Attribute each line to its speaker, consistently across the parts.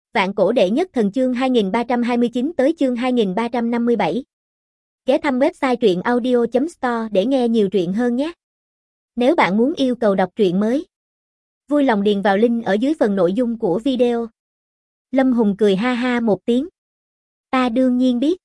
Speaker 1: Vạn cổ đệ nhất thần chương 2329 tới chương 2357. Ghé thăm website truyện audio.store để nghe nhiều truyện hơn nhé. Nếu bạn muốn yêu cầu đọc truyện mới, vui lòng điền vào link ở dưới phần nội dung của video. Lâm Hùng cười ha ha một tiếng. Ta đương nhiên biết.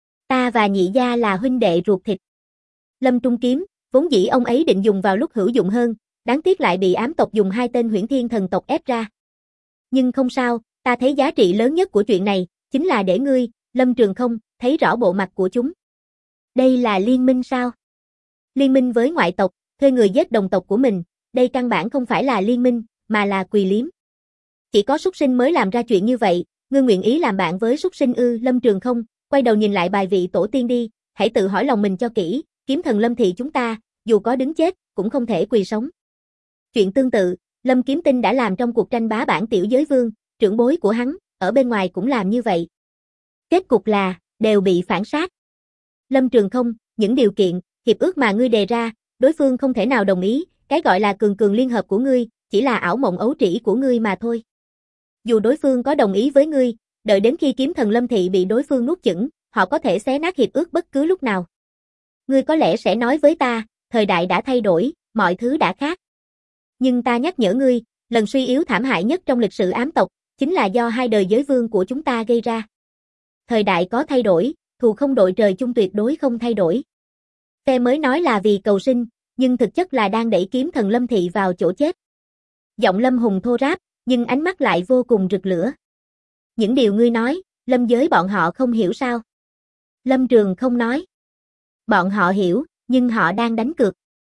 Speaker 1: Ta và nhị gia là huynh đệ ruột thịt. Lâm Trung Kiếm, vốn dĩ ông ấy định dùng vào lúc hữu dụng hơn, đáng tiếc lại bị ám tộc dùng hai tên Huyễn Thiên thần tộc ép ra. Nhưng không sao, ta thấy giá trị lớn nhất của chuyện này, chính là để ngươi, Lâm Trường Không, thấy rõ bộ mặt của chúng. Đây là liên minh sao? Liên minh với ngoại tộc, thuê người giết đồng tộc của mình, đây căn bản không phải là liên minh, mà là quỳ liếm. Chỉ có súc sinh mới làm ra chuyện như vậy, ngươi nguyện ý làm bạn với súc sinh ư? Lâm Trường Không, quay đầu nhìn lại bài vị tổ tiên đi, hãy tự hỏi lòng mình cho kỹ, kiếm thần Lâm thị chúng ta, dù có đứng chết, cũng không thể quỳ sống. Chuyện tương tự, Lâm Kiếm Tinh đã làm trong cuộc tranh bá bản tiểu giới vương, trưởng bối của hắn, ở bên ngoài cũng làm như vậy. Kết cục là, đều bị phản sát. Lâm Trường Không, những điều kiện, hiệp ước mà ngươi đề ra, đối phương không thể nào đồng ý, cái gọi là cường cường liên hợp của ngươi, chỉ là ảo mộng ấu trĩ của ngươi mà thôi. Dù đối phương có đồng ý với ngươi, đợi đến khi kiếm thần Lâm thị bị đối phương nuốt chửng, họ có thể xé nát hiệp ước bất cứ lúc nào. Ngươi có lẽ sẽ nói với ta, thời đại đã thay đổi, mọi thứ đã khác. Nhưng ta nhắc nhở ngươi, lần suy yếu thảm hại nhất trong lịch sử ám tộc, chính là do hai đời giới vương của chúng ta gây ra. Thời đại có thay đổi, thù không đội trời chung tuyệt đối không thay đổi. Phe mới nói là vì cầu sinh, nhưng thực chất là đang đẩy kiếm thần Lâm thị vào chỗ chết. Giọng Lâm Hùng thô ráp, nhưng ánh mắt lại vô cùng rực lửa. Những điều ngươi nói, Lâm giới bọn họ không hiểu sao? Lâm Trường Không nói. Bọn họ hiểu, nhưng họ đang đánh cược.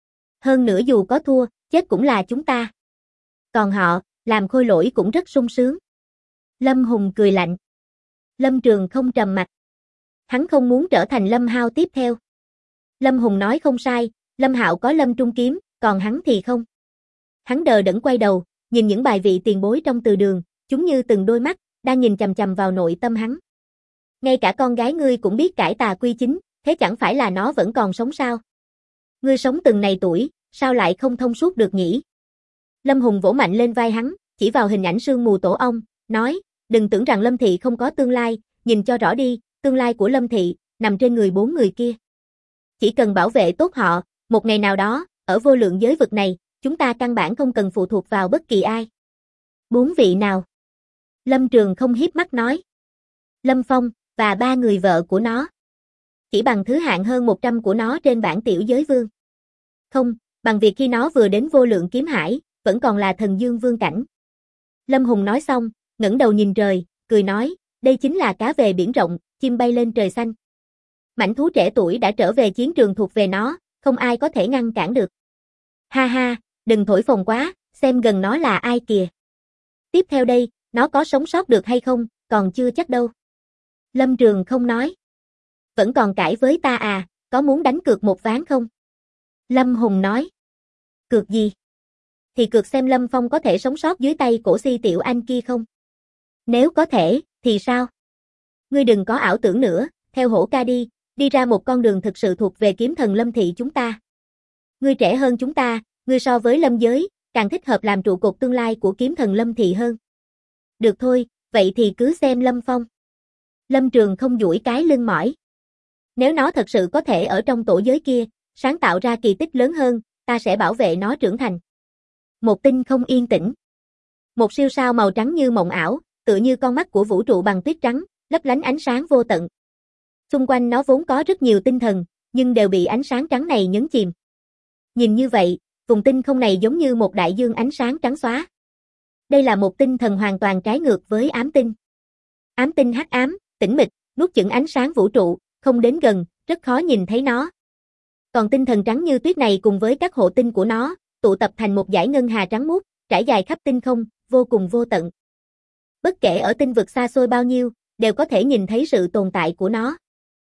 Speaker 1: Hơn nữa dù có thua, chết cũng là chúng ta. Còn họ, làm khôi lỗi cũng rất sung sướng. Lâm Hùng cười lạnh. Lâm Trường Không trầm mặt. Hắn không muốn trở thành Lâm Hao tiếp theo. Lâm Hùng nói không sai, Lâm Hạo có Lâm Trung Kiếm, còn hắn thì không. Hắn đờ đẫn quay đầu, nhìn những bài vị tiền bối trong từ đường, chúng như từng đôi mắt, đang nhìn chằm chằm vào nội tâm hắn. Ngay cả con gái ngươi cũng biết cải tà quy chính, thế chẳng phải là nó vẫn còn sống sao? Ngươi sống từng này tuổi, sao lại không thông suốt được nhỉ? Lâm Hùng vỗ mạnh lên vai hắn, chỉ vào hình ảnh sương mù tổ ong, nói, đừng tưởng rằng Lâm thị không có tương lai, nhìn cho rõ đi, tương lai của Lâm thị, nằm trên người bốn người kia. Chỉ cần bảo vệ tốt họ, một ngày nào đó, ở vô lượng giới vực này, chúng ta căn bản không cần phụ thuộc vào bất kỳ ai. Bốn vị nào? Lâm Trường Không hiếp mắt nói. Lâm Phong, và ba người vợ của nó. Chỉ bằng thứ hạng hơn 100 của nó trên bảng tiểu giới vương. Không, bằng việc khi nó vừa đến vô lượng kiếm hải, vẫn còn là thần dương vương cảnh. Lâm Hùng nói xong, ngẩng đầu nhìn trời, cười nói, đây chính là cá về biển rộng, chim bay lên trời xanh. Mãnh thú trẻ tuổi đã trở về chiến trường thuộc về nó, không ai có thể ngăn cản được. Ha ha, đừng thổi phồng quá, xem gần nó là ai kìa. Tiếp theo đây, nó có sống sót được hay không, còn chưa chắc đâu. Lâm Trường Không nói. Vẫn còn cãi với ta à, có muốn đánh cược một ván không? Lâm Hùng nói. Cược gì? Thì cược xem Lâm Phong có thể sống sót dưới tay cổ si tiểu anh kia không? Nếu có thể, thì sao? Ngươi đừng có ảo tưởng nữa, theo hổ ca đi ra một con đường thực sự thuộc về kiếm thần Lâm thị chúng ta. Ngươi trẻ hơn chúng ta, ngươi so với Lâm giới, càng thích hợp làm trụ cột tương lai của kiếm thần Lâm thị hơn. Được thôi, vậy thì cứ xem Lâm Phong. Lâm Trường Không duỗi cái lưng mỏi. Nếu nó thật sự có thể ở trong tổ giới kia, sáng tạo ra kỳ tích lớn hơn, ta sẽ bảo vệ nó trưởng thành. Một tinh không yên tĩnh. Một siêu sao màu trắng như mộng ảo, tựa như con mắt của vũ trụ bằng tuyết trắng, lấp lánh ánh sáng vô tận. Xung quanh nó vốn có rất nhiều tinh thần, nhưng đều bị ánh sáng trắng này nhấn chìm. Nhìn như vậy, vùng tinh không này giống như một đại dương ánh sáng trắng xóa. Đây là một tinh thần hoàn toàn trái ngược với ám tinh. Ám tinh hắc ám, tĩnh mịch, nuốt chửng ánh sáng vũ trụ, không đến gần, rất khó nhìn thấy nó. Còn tinh thần trắng như tuyết này cùng với các hộ tinh của nó, tụ tập thành một dải ngân hà trắng muốt, trải dài khắp tinh không, vô cùng vô tận. Bất kể ở tinh vực xa xôi bao nhiêu, đều có thể nhìn thấy sự tồn tại của nó.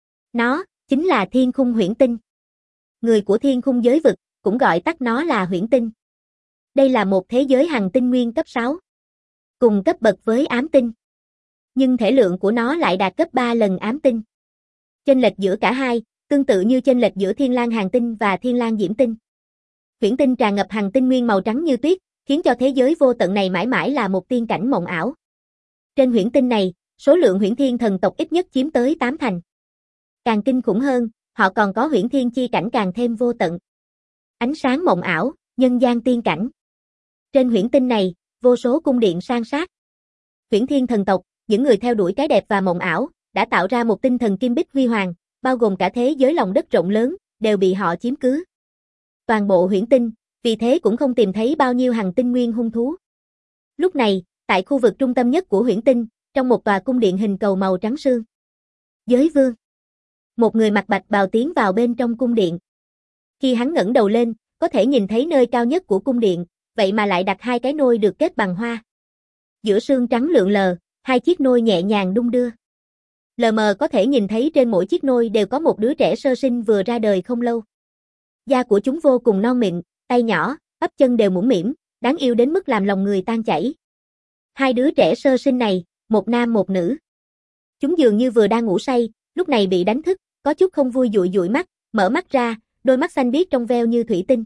Speaker 1: Nó, chính là thiên khung huyễn tinh. Người của thiên khung giới vực, cũng gọi tắt nó là huyễn tinh. Đây là một thế giới hành tinh nguyên cấp 6. Cùng cấp bậc với ám tinh. Nhưng thể lượng của nó lại đạt gấp 3 lần ám tinh. Chênh lệch giữa cả hai, tương tự như chênh lệch giữa Thiên Lang Hàn Tinh và Thiên Lang Diễm Tinh. Huyễn tinh tràn ngập hành tinh nguyên màu trắng như tuyết, khiến cho thế giới vô tận này mãi mãi là một tiên cảnh mộng ảo. Trên huyễn tinh này, số lượng huyễn thiên thần tộc ít nhất chiếm tới 8 thành. Càng kinh khủng hơn, họ còn có huyễn thiên chi cảnh càng thêm vô tận. Ánh sáng mộng ảo, nhân gian tiên cảnh. Trên huyễn tinh này, vô số cung điện san sát. Huyễn thiên thần tộc, những người theo đuổi cái đẹp và mộng ảo, đã tạo ra một tinh thần kim bích huy hoàng, bao gồm cả thế giới lòng đất rộng lớn, đều bị họ chiếm cứ. Toàn bộ huyễn tinh, vì thế cũng không tìm thấy bao nhiêu hành tinh nguyên hung thú. Lúc này, tại khu vực trung tâm nhất của huyễn tinh, trong một tòa cung điện hình cầu màu trắng sương. Giới vương. Một người mặc bạch bào tiến vào bên trong cung điện. Khi hắn ngẩng đầu lên, có thể nhìn thấy nơi cao nhất của cung điện, vậy mà lại đặt hai cái nôi được kết bằng hoa. Giữa sương trắng lượn lờ, hai chiếc nôi nhẹ nhàng đung đưa. Lờ mờ có thể nhìn thấy trên mỗi chiếc nôi đều có một đứa trẻ sơ sinh vừa ra đời không lâu. Da của chúng vô cùng non mịn, tay nhỏ, bắp chân đều mũm mĩm, đáng yêu đến mức làm lòng người tan chảy. Hai đứa trẻ sơ sinh này, một nam một nữ. Chúng dường như vừa đang ngủ say, lúc này bị đánh thức, có chút không vui dụi dụi mắt, mở mắt ra, đôi mắt xanh biếc trong veo như thủy tinh.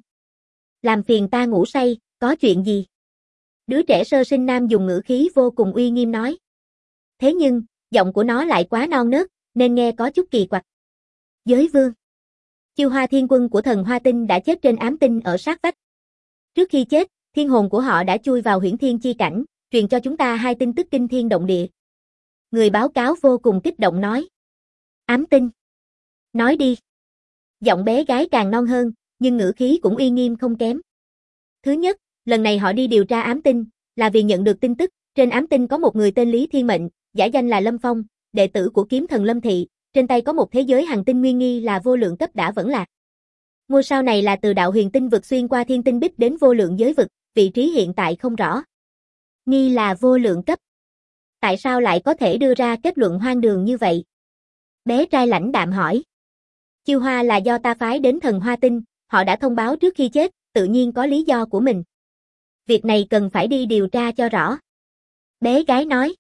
Speaker 1: Làm phiền ta ngủ say, có chuyện gì? Đứa trẻ sơ sinh nam dùng ngữ khí vô cùng uy nghiêm nói. Thế nhưng, giọng của nó lại quá non nớt, nên nghe có chút kỳ quặc. Giới vương. Chiêu Hoa Thiên Quân của thần Hoa Tinh đã chết trên ám tinh ở sát vách. Trước khi chết, thiên hồn của họ đã chui vào huyễn thiên chi cảnh, truyền cho chúng ta hai tin tức kinh thiên động địa. Người báo cáo vô cùng kích động nói. Ám tinh. Nói đi. Giọng bé gái càng non hơn, nhưng ngữ khí cũng uy nghiêm không kém. Thứ nhất, lần này họ đi điều tra ám tinh, là vì nhận được tin tức, trên ám tinh có một người tên Lý Thiên Mệnh, giả danh là Lâm Phong, đệ tử của kiếm thần Lâm Thị, trên tay có một thế giới hành tinh nguyên nghi là vô lượng cấp đã vẫn lạc. Ngôi sao này là từ đạo huyền tinh vực xuyên qua thiên tinh bích đến vô lượng giới vực, vị trí hiện tại không rõ. Nghi là vô lượng cấp. Tại sao lại có thể đưa ra kết luận hoang đường như vậy? Bé trai lãnh đạm hỏi. Chiêu Hoa là do ta phái đến thần Hoa Tinh, họ đã thông báo trước khi chết, tự nhiên có lý do của mình. Việc này cần phải đi điều tra cho rõ. Bé gái nói.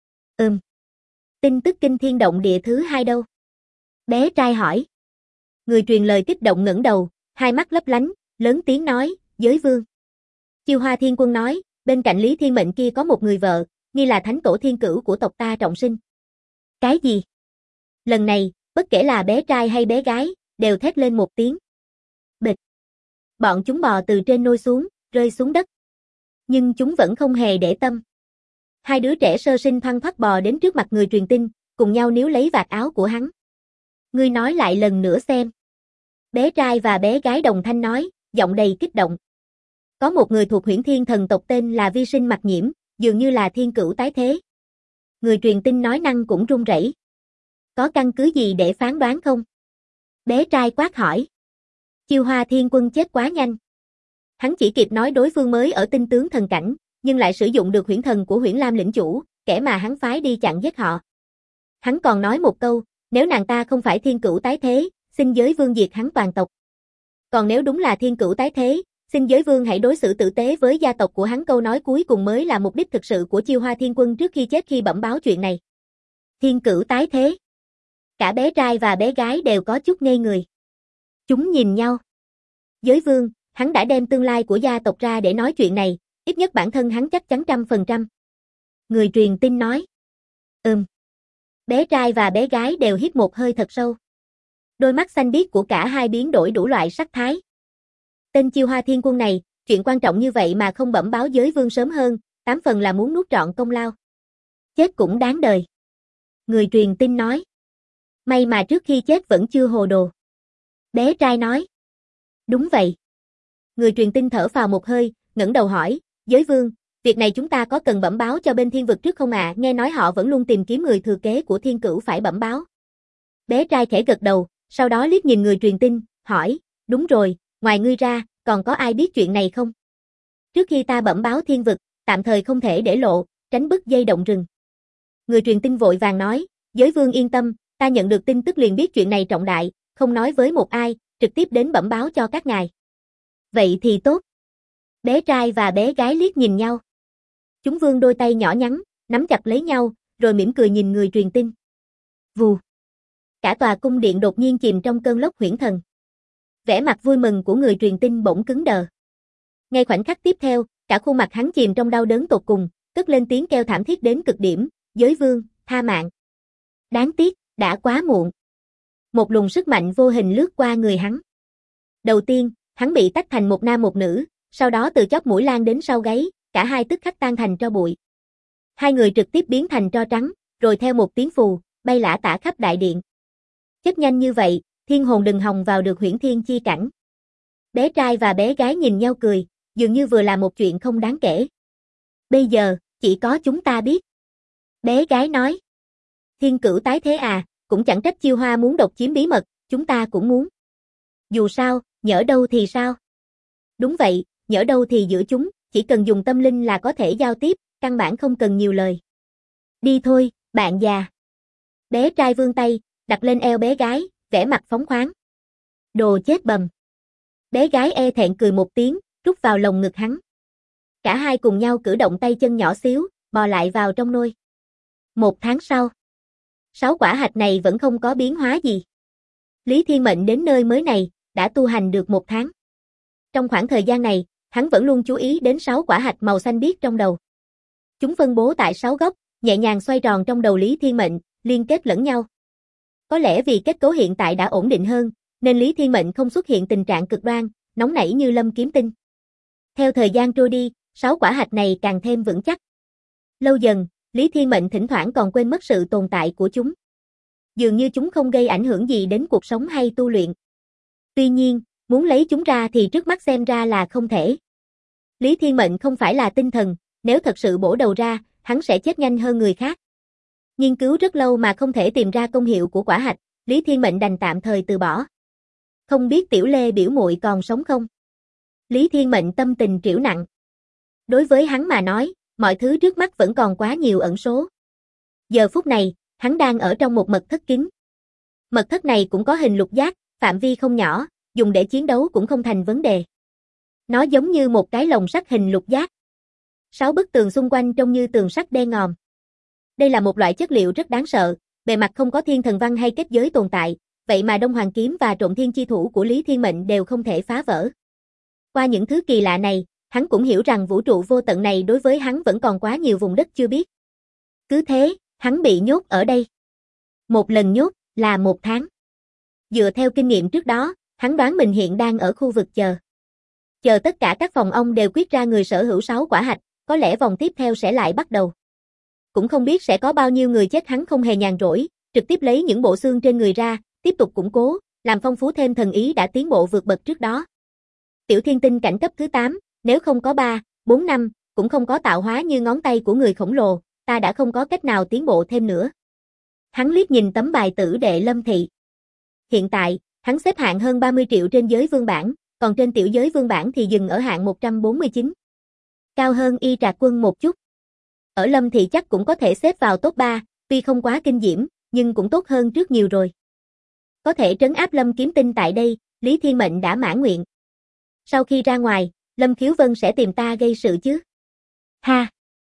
Speaker 1: Tin tức kinh thiên động địa thứ hai đâu? Bé trai hỏi. Người truyền lời kích động ngẩng đầu, hai mắt lấp lánh, lớn tiếng nói, giới vương. Chiêu Hoa Thiên Quân nói, bên cạnh Lý Thiên Mệnh kia có một người vợ, nghi là thánh tổ thiên cửu của tộc ta trọng sinh. Cái gì? Lần này, bất kể là bé trai hay bé gái, đều thét lên một tiếng. Bịch. Bọn chúng bò từ trên nôi xuống, rơi xuống đất. Nhưng chúng vẫn không hề để tâm. Hai đứa trẻ sơ sinh thoăn thoắt bò đến trước mặt người truyền tin, cùng nhau níu lấy vạt áo của hắn. Ngươi nói lại lần nữa xem. Bé trai và bé gái đồng thanh nói, giọng đầy kích động. Có một người thuộc huyễn thiên thần tộc tên là Vi Sinh Mặc Nhiễm, dường như là thiên cửu tái thế. Người truyền tin nói năng cũng run rẩy. Có căn cứ gì để phán đoán không? Bé trai quát hỏi. Chiêu Hoa Thiên Quân chết quá nhanh. Hắn chỉ kịp nói đối phương mới ở tinh tướng thần cảnh, nhưng lại sử dụng được huyễn thần của Huyễn Lam lĩnh chủ, kẻ mà hắn phái đi chặn giết họ. Hắn còn nói một câu, nếu nàng ta không phải thiên cửu tái thế, xin giới vương diệt hắn toàn tộc. Còn nếu đúng là thiên cửu tái thế, xin giới vương hãy đối xử tử tế với gia tộc của hắn. Câu nói cuối cùng mới là mục đích thực sự của Chiêu Hoa Thiên Quân trước khi chết khi bẩm báo chuyện này. Thiên cửu tái thế. Cả bé trai và bé gái đều có chút ngây người. Chúng nhìn nhau. Giới vương, hắn đã đem tương lai của gia tộc ra để nói chuyện này, ít nhất bản thân hắn chắc chắn 100%. Người truyền tin nói. Bé trai và bé gái đều hít một hơi thật sâu. Đôi mắt xanh biếc của cả hai biến đổi đủ loại sắc thái. Tên Chiêu Hoa Thiên Quân này, chuyện quan trọng như vậy mà không bẩm báo giới vương sớm hơn, 8 phần là muốn nuốt trọn công lao. Chết cũng đáng đời. Người truyền tin nói. May mà trước khi chết vẫn chưa hồ đồ. Bé trai nói. Đúng vậy. Người truyền tin thở phào một hơi, ngẩng đầu hỏi, giới vương, việc này chúng ta có cần bẩm báo cho bên thiên vực trước không ạ? Nghe nói họ vẫn luôn tìm kiếm người thừa kế của thiên cửu phải bẩm báo. Bé trai khẽ gật đầu, sau đó liếc nhìn người truyền tin, hỏi, đúng rồi, ngoài ngươi ra, còn có ai biết chuyện này không? Trước khi ta bẩm báo thiên vực, tạm thời không thể để lộ, tránh bứt dây động rừng. Người truyền tin vội vàng nói, giới vương yên tâm, ta nhận được tin tức liền biết chuyện này trọng đại, không nói với một ai, trực tiếp đến bẩm báo cho các ngài. Vậy thì tốt. Bé trai và bé gái liếc nhìn nhau. Chúng vươn đôi tay nhỏ nhắn, nắm chặt lấy nhau, rồi mỉm cười nhìn người truyền tin. Vù. Cả tòa cung điện đột nhiên chìm trong cơn lốc huyễn thần. Vẻ mặt vui mừng của người truyền tin bỗng cứng đờ. Ngay khoảnh khắc tiếp theo, cả khuôn mặt hắn chìm trong đau đớn tột cùng, cất lên tiếng kêu thảm thiết đến cực điểm, giới vương, tha mạng. Đáng tiếc, đã quá muộn. Một luồng sức mạnh vô hình lướt qua người hắn. Đầu tiên, hắn bị tách thành một nam một nữ, sau đó từ chóp mũi lan đến sau gáy, cả hai tức khắc tan thành tro bụi. Hai người trực tiếp biến thành tro trắng, rồi theo một tiếng phù, bay lả tả khắp đại điện. Chết nhanh như vậy, thiên hồn đừng hòng vào được huyễn thiên chi cảnh. Bé trai và bé gái nhìn nhau cười, dường như vừa là một chuyện không đáng kể. Bây giờ, chỉ có chúng ta biết. Bé gái nói. Thiên cửu tái thế à, cũng chẳng trách Chiêu Hoa muốn độc chiếm bí mật, chúng ta cũng muốn. Dù sao, nhỡ đâu thì sao? Đúng vậy, nhỡ đâu thì giữa chúng, chỉ cần dùng tâm linh là có thể giao tiếp, căn bản không cần nhiều lời. Đi thôi, bạn già. Bé trai vươn tay, đặt lên eo bé gái, vẻ mặt phóng khoáng. Đồ chết bầm. Bé gái e thẹn cười một tiếng, rút vào lồng ngực hắn. Cả hai cùng nhau cử động tay chân nhỏ xíu, bò lại vào trong nôi. 1 tháng sau. 6 quả hạch này vẫn không có biến hóa gì. Lý Thiên Mệnh đến nơi mới này, đã tu hành được 1 tháng. Trong khoảng thời gian này, hắn vẫn luôn chú ý đến 6 quả hạch màu xanh biếc trong đầu. Chúng phân bố tại 6 góc, nhẹ nhàng xoay tròn trong đầu Lý Thiên Mệnh, liên kết lẫn nhau. Có lẽ vì kết cấu hiện tại đã ổn định hơn, nên Lý Thiên Mệnh không xuất hiện tình trạng cực đoan, nóng nảy như Lâm Kiếm Tinh. Theo thời gian trôi đi, 6 quả hạch này càng thêm vững chắc. Lâu dần, Lý Thiên Mệnh thỉnh thoảng còn quên mất sự tồn tại của chúng. Dường như chúng không gây ảnh hưởng gì đến cuộc sống hay tu luyện. Tuy nhiên, muốn lấy chúng ra thì trước mắt xem ra là không thể. Lý Thiên Mệnh không phải là tinh thần, nếu thật sự bổ đầu ra, hắn sẽ chết nhanh hơn người khác. Nghiên cứu rất lâu mà không thể tìm ra công hiệu của quả hạch, Lý Thiên Mệnh đành tạm thời từ bỏ. Không biết Tiểu Lê biểu muội còn sống không? Lý Thiên Mệnh tâm tình trĩu nặng. Đối với hắn mà nói, mọi thứ trước mắt vẫn còn quá nhiều ẩn số. Giờ phút này, hắn đang ở trong một mật thất kín. Mật thất này cũng có hình lục giác, phạm vi không nhỏ, dùng để chiến đấu cũng không thành vấn đề. Nó giống như một cái lồng sắt hình lục giác. 6 bức tường xung quanh trông như tường sắt đen ngòm. Đây là một loại chất liệu rất đáng sợ, bề mặt không có thiên thần văn hay kết giới tồn tại, vậy mà Đông Hoàng kiếm và Trộm Thiên chi thủ của Lý Thiên Mệnh đều không thể phá vỡ. Qua những thứ kỳ lạ này, hắn cũng hiểu rằng vũ trụ vô tận này đối với hắn vẫn còn quá nhiều vùng đất chưa biết. Cứ thế, hắn bị nhốt ở đây. Một lần nhốt là 1 tháng. Dựa theo kinh nghiệm trước đó, hắn đoán mình hiện đang ở khu vực chờ. Chờ tất cả các phòng ông đều quyết ra người sở hữu 6 quả hạch, có lẽ vòng tiếp theo sẽ lại bắt đầu. Cũng không biết sẽ có bao nhiêu người chết, hắn không hề nhàn rỗi, trực tiếp lấy những bộ xương trên người ra, tiếp tục củng cố, làm phong phú thêm thần ý đã tiến bộ vượt bậc trước đó. Tiểu thiên tinh cảnh cấp thứ 8, nếu không có 3, 4 năm, cũng không có tạo hóa như ngón tay của người khổng lồ, ta đã không có cách nào tiến bộ thêm nữa. Hắn liếc nhìn tấm bài tử đệ Lâm Thị. Hiện tại, hắn xếp hạng hơn 30 triệu trên giới vương bảng, còn trên tiểu giới vương bảng thì dừng ở hạng 149. Cao hơn Y Trạc Quân một chút. Ở Lâm Thị chắc cũng có thể xếp vào top 3, tuy không quá kinh diễm, nhưng cũng tốt hơn trước nhiều rồi. Có thể trấn áp Lâm Kiếm Tinh tại đây, Lý Thiên Mệnh đã mãn nguyện. Sau khi ra ngoài, Lâm Khiếu Vân sẽ tìm ta gây sự chứ? Ha!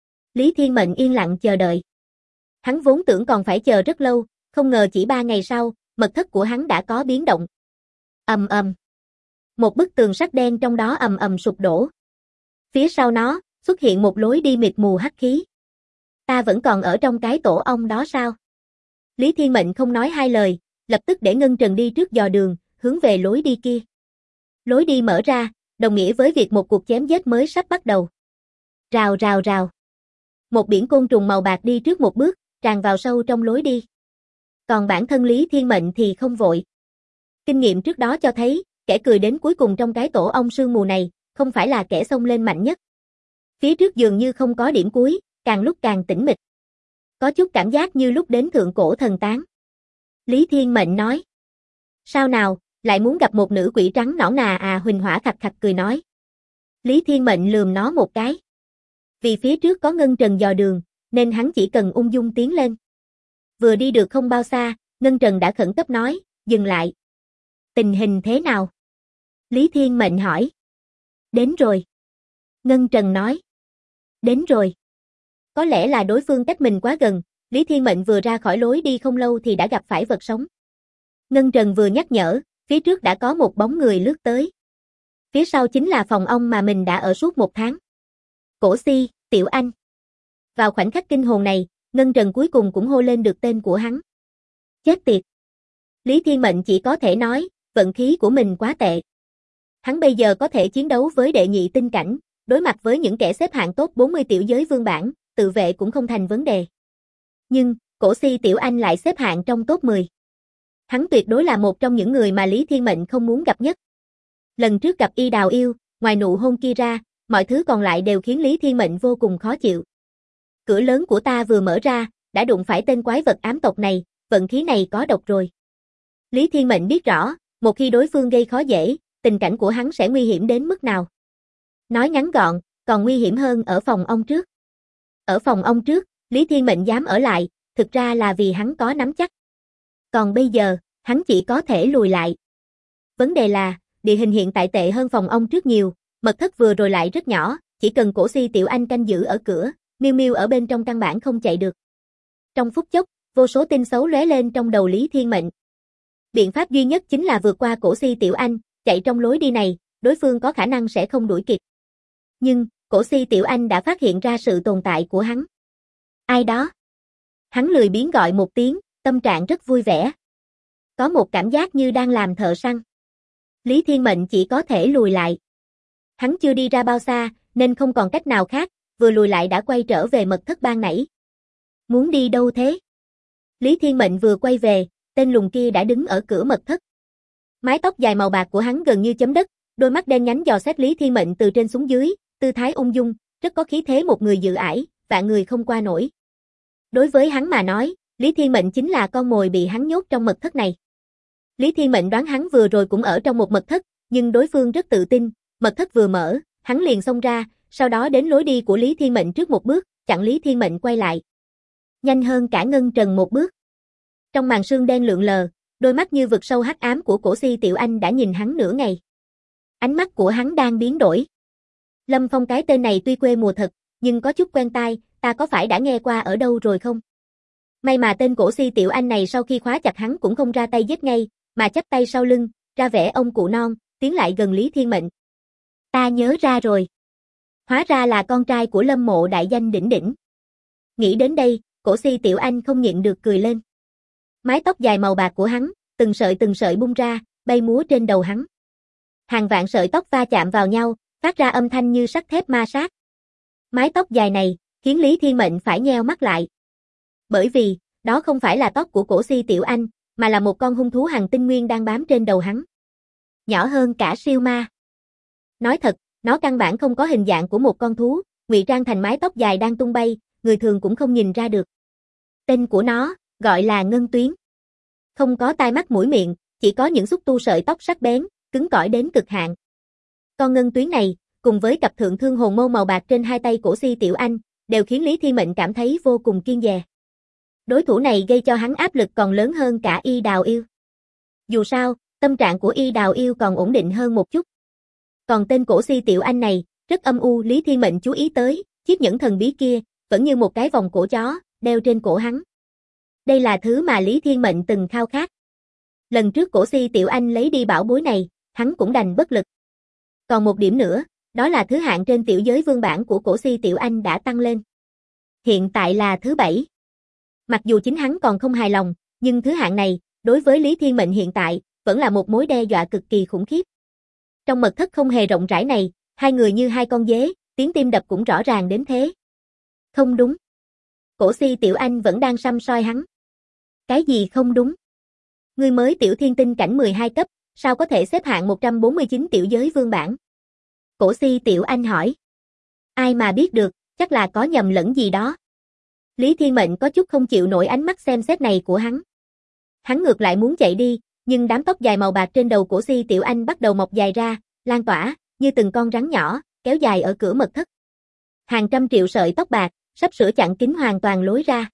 Speaker 1: Lý Thiên Mệnh yên lặng chờ đợi. Hắn vốn tưởng còn phải chờ rất lâu, không ngờ chỉ 3 ngày sau, mật thất của hắn đã có biến động. Ầm ầm. Một bức tường sắt đen trong đó ầm ầm sụp đổ. Phía sau nó, xuất hiện một lối đi mịt mù hắc khí. Ta vẫn còn ở trong cái tổ ong đó sao? Lý Thiên Mệnh không nói hai lời, lập tức để Ngân Trần đi trước dò đường, hướng về lối đi kia. Lối đi mở ra, đồng nghĩa với việc một cuộc chém giết mới sắp bắt đầu. Rào rào rào. Một biển côn trùng màu bạc đi trước một bước, tràn vào sâu trong lối đi. Còn bản thân Lý Thiên Mệnh thì không vội. Kinh nghiệm trước đó cho thấy, kẻ cười đến cuối cùng trong cái tổ ong sương mù này, không phải là kẻ xông lên mạnh nhất. Phía trước dường như không có điểm cuối, càng lúc càng tĩnh mịch. Có chút cảm giác như lúc đến thượng cổ thần tán. Lý Thiên Mệnh nói. Sao nào, lại muốn gặp một nữ quỷ trắng nõn nà à? Huỳnh Hỏa khạch khạch cười nói. Lý Thiên Mệnh lườm nó một cái. Vì phía trước có Ngân Trần dò đường, nên hắn chỉ cần ung dung tiến lên. Vừa đi được không bao xa, Ngân Trần đã khẩn cấp nói, dừng lại. Tình hình thế nào? Lý Thiên Mệnh hỏi. Đến rồi. Ngân Trần nói. Đến rồi. Có lẽ là đối phương cách mình quá gần, Lý Thiên Mệnh vừa ra khỏi lối đi không lâu thì đã gặp phải vật sống. Ngân Trần vừa nhắc nhở, phía trước đã có một bóng người lướt tới. Phía sau chính là phòng ong mà mình đã ở suốt 1 tháng. Cổ Si, Tiểu Anh. Vào khoảnh khắc kinh hồn này, Ngân Trần cuối cùng cũng hô lên được tên của hắn. Chết tiệt! Lý Thiên Mệnh chỉ có thể nói, vận khí của mình quá tệ. Hắn bây giờ có thể chiến đấu với đệ nhị tinh cảnh, đối mặt với những kẻ xếp hạng top 40 tiểu giới vương bản, tự vệ cũng không thành vấn đề. Nhưng, Cổ Si Tiểu Anh lại xếp hạng trong top 10. Hắn tuyệt đối là một trong những người mà Lý Thiên Mệnh không muốn gặp nhất. Lần trước gặp Y Đào Yêu, ngoài nụ hôn kia ra, mọi thứ còn lại đều khiến Lý Thiên Mệnh vô cùng khó chịu. Cửa lớn của ta vừa mở ra, đã đụng phải tên quái vật ám tộc này, vận khí này có độc rồi. Lý Thiên Mệnh biết rõ, một khi đối phương gây khó dễ, tình cảnh của hắn sẽ nguy hiểm đến mức nào. Nói ngắn gọn, còn nguy hiểm hơn ở phòng ông trước. Ở phòng ông trước, Lý Thiên Mệnh dám ở lại, thực ra là vì hắn có nắm chắc. Còn bây giờ, hắn chỉ có thể lùi lại. Vấn đề là, địa hình hiện tại tệ hơn phòng ông trước nhiều, mật thất vừa rồi lại rất nhỏ, chỉ cần Cổ Si Tiểu Anh canh giữ ở cửa, Miêu Miêu ở bên trong căn bản không chạy được. Trong phút chốc, vô số tin xấu lóe lên trong đầu Lý Thiên Mệnh. Biện pháp duy nhất chính là vượt qua Cổ Si Tiểu Anh, chạy trong lối đi này, đối phương có khả năng sẽ không đuổi kịp. Nhưng, Cổ Si Tiểu Anh đã phát hiện ra sự tồn tại của hắn. Ai đó? Hắn lười biếng gọi một tiếng, tâm trạng rất vui vẻ. Có một cảm giác như đang làm thợ săn. Lý Thiên Mệnh chỉ có thể lùi lại. Hắn chưa đi ra bao xa, nên không còn cách nào khác, vừa lùi lại đã quay trở về mật thất ban nãy. Muốn đi đâu thế? Lý Thiên Mệnh vừa quay về, tên lùn kia đã đứng ở cửa mật thất. Mái tóc dài màu bạc của hắn gần như chấm đất, đôi mắt đen nhánh dò xét Lý Thiên Mệnh từ trên xuống dưới, tư thái ung dung, rất có khí thế một người dự ải, vạn người không qua nổi. Đối với hắn mà nói, Lý Thiên Mệnh chính là con mồi bị hắn nhốt trong mật thất này. Lý Thiên Mệnh đoán hắn vừa rồi cũng ở trong một mật thất, nhưng đối phương rất tự tin, mật thất vừa mở, hắn liền xông ra, sau đó đến lối đi của Lý Thiên Mệnh trước một bước, chặn Lý Thiên Mệnh quay lại. Nhanh hơn cả Ngân Trần một bước. Trong màn sương đen lượn lờ, đôi mắt như vực sâu hắc ám của Cổ Si Tiểu Anh đã nhìn hắn nửa ngày. Ánh mắt của hắn đang biến đổi. Lâm Phong, cái tên này tuy quê mùa thật, nhưng có chút quen tai, ta có phải đã nghe qua ở đâu rồi không? May mà tên Cổ Si Tiểu Anh này sau khi khóa chặt hắn cũng không ra tay giết ngay, mà chắp tay sau lưng, ra vẻ ông cụ non, tiến lại gần Lý Thiên Mệnh. Ta nhớ ra rồi. Hóa ra là con trai của Lâm Mộ đại danh đỉnh đỉnh. Nghĩ đến đây, Cổ Si Tiểu Anh không nhịn được cười lên. Mái tóc dài màu bạc của hắn, từng sợi bung ra, bay múa trên đầu hắn. Hàng vạn sợi tóc va chạm vào nhau, phát ra âm thanh như sắt thép ma sát. Mái tóc dài này, khiến Lý Thiên Mệnh phải nheo mắt lại. Bởi vì, đó không phải là tóc của Cổ Si Tiểu Anh, mà là một con hung thú hành tinh nguyên đang bám trên đầu hắn. Nhỏ hơn cả siêu ma. Nói thật, nó căn bản không có hình dạng của một con thú, ngụy trang thành mái tóc dài đang tung bay, người thường cũng không nhìn ra được. Tên của nó, gọi là Ngân Tuyến. Không có tai mắt mũi miệng, chỉ có những xúc tu sợi tóc sắc bén, cứng cỏi đến cực hạn. Con Ngân Tuyến này, cùng với cặp thượng thương hồn mâu màu bạc trên hai tay Cổ Si Tiểu Anh, đều khiến Lý Thiên Mệnh cảm thấy vô cùng kiêng dè. Đối thủ này gây cho hắn áp lực còn lớn hơn cả Y Đào Yêu. Dù sao, tâm trạng của Y Đào Yêu còn ổn định hơn một chút. Còn tên Cổ Si Tiểu Anh này, rất âm u. Lý Thiên Mệnh chú ý tới, chiếc nhẫn thần bí kia, vẫn như một cái vòng cổ chó, đeo trên cổ hắn. Đây là thứ mà Lý Thiên Mệnh từng khao khát. Lần trước Cổ Si Tiểu Anh lấy đi bảo bối này, hắn cũng đành bất lực. Còn một điểm nữa, đó là thứ hạng trên tiểu giới vương bản của Cổ Si Tiểu Anh đã tăng lên. Hiện tại là thứ 7. Mặc dù chính hắn còn không hài lòng, nhưng thứ hạng này, đối với Lý Thiên Mệnh hiện tại, vẫn là một mối đe dọa cực kỳ khủng khiếp. Trong mật thất không hề rộng rãi này, hai người như hai con dế, tiếng tim đập cũng rõ ràng đến thế. Không đúng. Cổ Si Tiểu Anh vẫn đang săm soi hắn. Cái gì không đúng? Ngươi mới tiểu thiên tinh cảnh 12 cấp, sao có thể xếp hạng 149 tiểu giới vương bản? Cổ Si Tiểu Anh hỏi. Ai mà biết được, chắc là có nhầm lẫn gì đó. Lý Thiên Mệnh có chút không chịu nổi ánh mắt xem xét này của hắn. Hắn ngược lại muốn chạy đi, nhưng đám tóc dài màu bạc trên đầu Cổ Si Tiểu Anh bắt đầu mọc dài ra, lan tỏa, như từng con rắn nhỏ, kéo dài ở cửa mật thất. Hàng trăm triệu sợi tóc bạc, sắp sửa chặn kín hoàn toàn lối ra.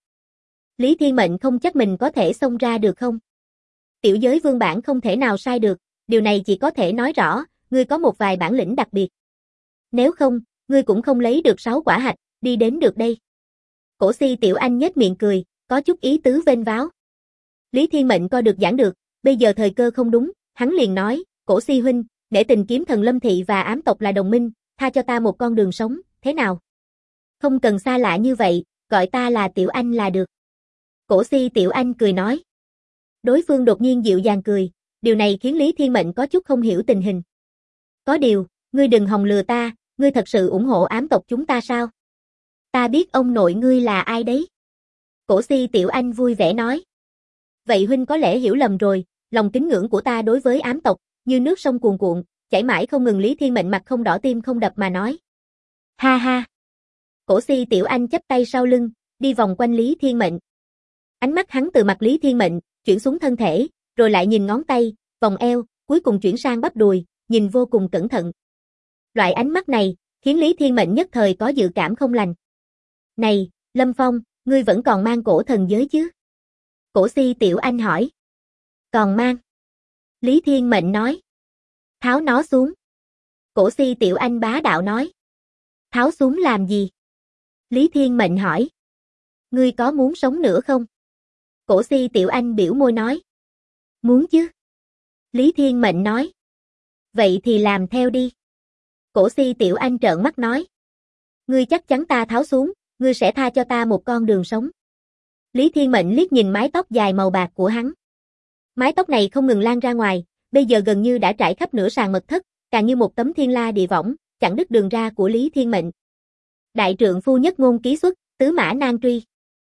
Speaker 1: Lý Thiên Mệnh không chắc mình có thể xông ra được không? Tiểu giới vương bản không thể nào sai được, điều này chỉ có thể nói rõ, ngươi có một vài bản lĩnh đặc biệt. Nếu không, ngươi cũng không lấy được 6 quả hạch, đi đến được đây. Cổ Si Tiểu Anh nhếch miệng cười, có chút ý tứ vênh váo. Lý Thiên Mệnh coi được giảng được, bây giờ thời cơ không đúng, hắn liền nói, Cổ Si huynh, nể tình kiếm thần Lâm Thị và ám tộc là đồng minh, tha cho ta một con đường sống, thế nào? Không cần xa lạ như vậy, gọi ta là Tiểu Anh là được. Cổ Si Tiểu Anh cười nói. Đối phương đột nhiên dịu dàng cười, điều này khiến Lý Thiên Mệnh có chút không hiểu tình hình. Có điều, ngươi đừng hòng lừa ta, ngươi thật sự ủng hộ ám tộc chúng ta sao? Ta biết ông nội ngươi là ai đấy. Cổ Si Tiểu Anh vui vẻ nói. Vậy huynh có lẽ hiểu lầm rồi, lòng kính ngưỡng của ta đối với ám tộc, như nước sông cuồn cuộn, chảy mãi không ngừng. Lý Thiên Mệnh mặt không đỏ tim không đập mà nói. Ha ha. Cổ Si Tiểu Anh chắp tay sau lưng, đi vòng quanh Lý Thiên Mệnh. Ánh mắt hắn từ mặt Lý Thiên Mệnh, chuyển xuống thân thể, rồi lại nhìn ngón tay, vòng eo, cuối cùng chuyển sang bắp đùi, nhìn vô cùng cẩn thận. Loại ánh mắt này, khiến Lý Thiên Mệnh nhất thời có dự cảm không lành. Này, Lâm Phong, ngươi vẫn còn mang cổ thần giới chứ? Cổ Si Tiểu Anh hỏi. Còn mang. Lý Thiên Mệnh nói. Tháo nó xuống. Cổ Si Tiểu Anh bá đạo nói. Tháo xuống làm gì? Lý Thiên Mệnh hỏi. Ngươi có muốn sống nữa không? Cổ Si Tiểu Anh biểu môi nói. Muốn chứ. Lý Thiên Mệnh nói. Vậy thì làm theo đi. Cổ Si Tiểu Anh trợn mắt nói. Ngươi chắc chắn ta tháo xuống, ngươi sẽ tha cho ta một con đường sống. Lý Thiên Mệnh liếc nhìn mái tóc dài màu bạc của hắn. Mái tóc này không ngừng lan ra ngoài, bây giờ gần như đã trải khắp nửa sàn mật thất, càng như một tấm thiên la địa võng, chặn đứt đường ra của Lý Thiên Mệnh. Đại trượng phu nhất ngôn ký xuất, tứ mã nan truy.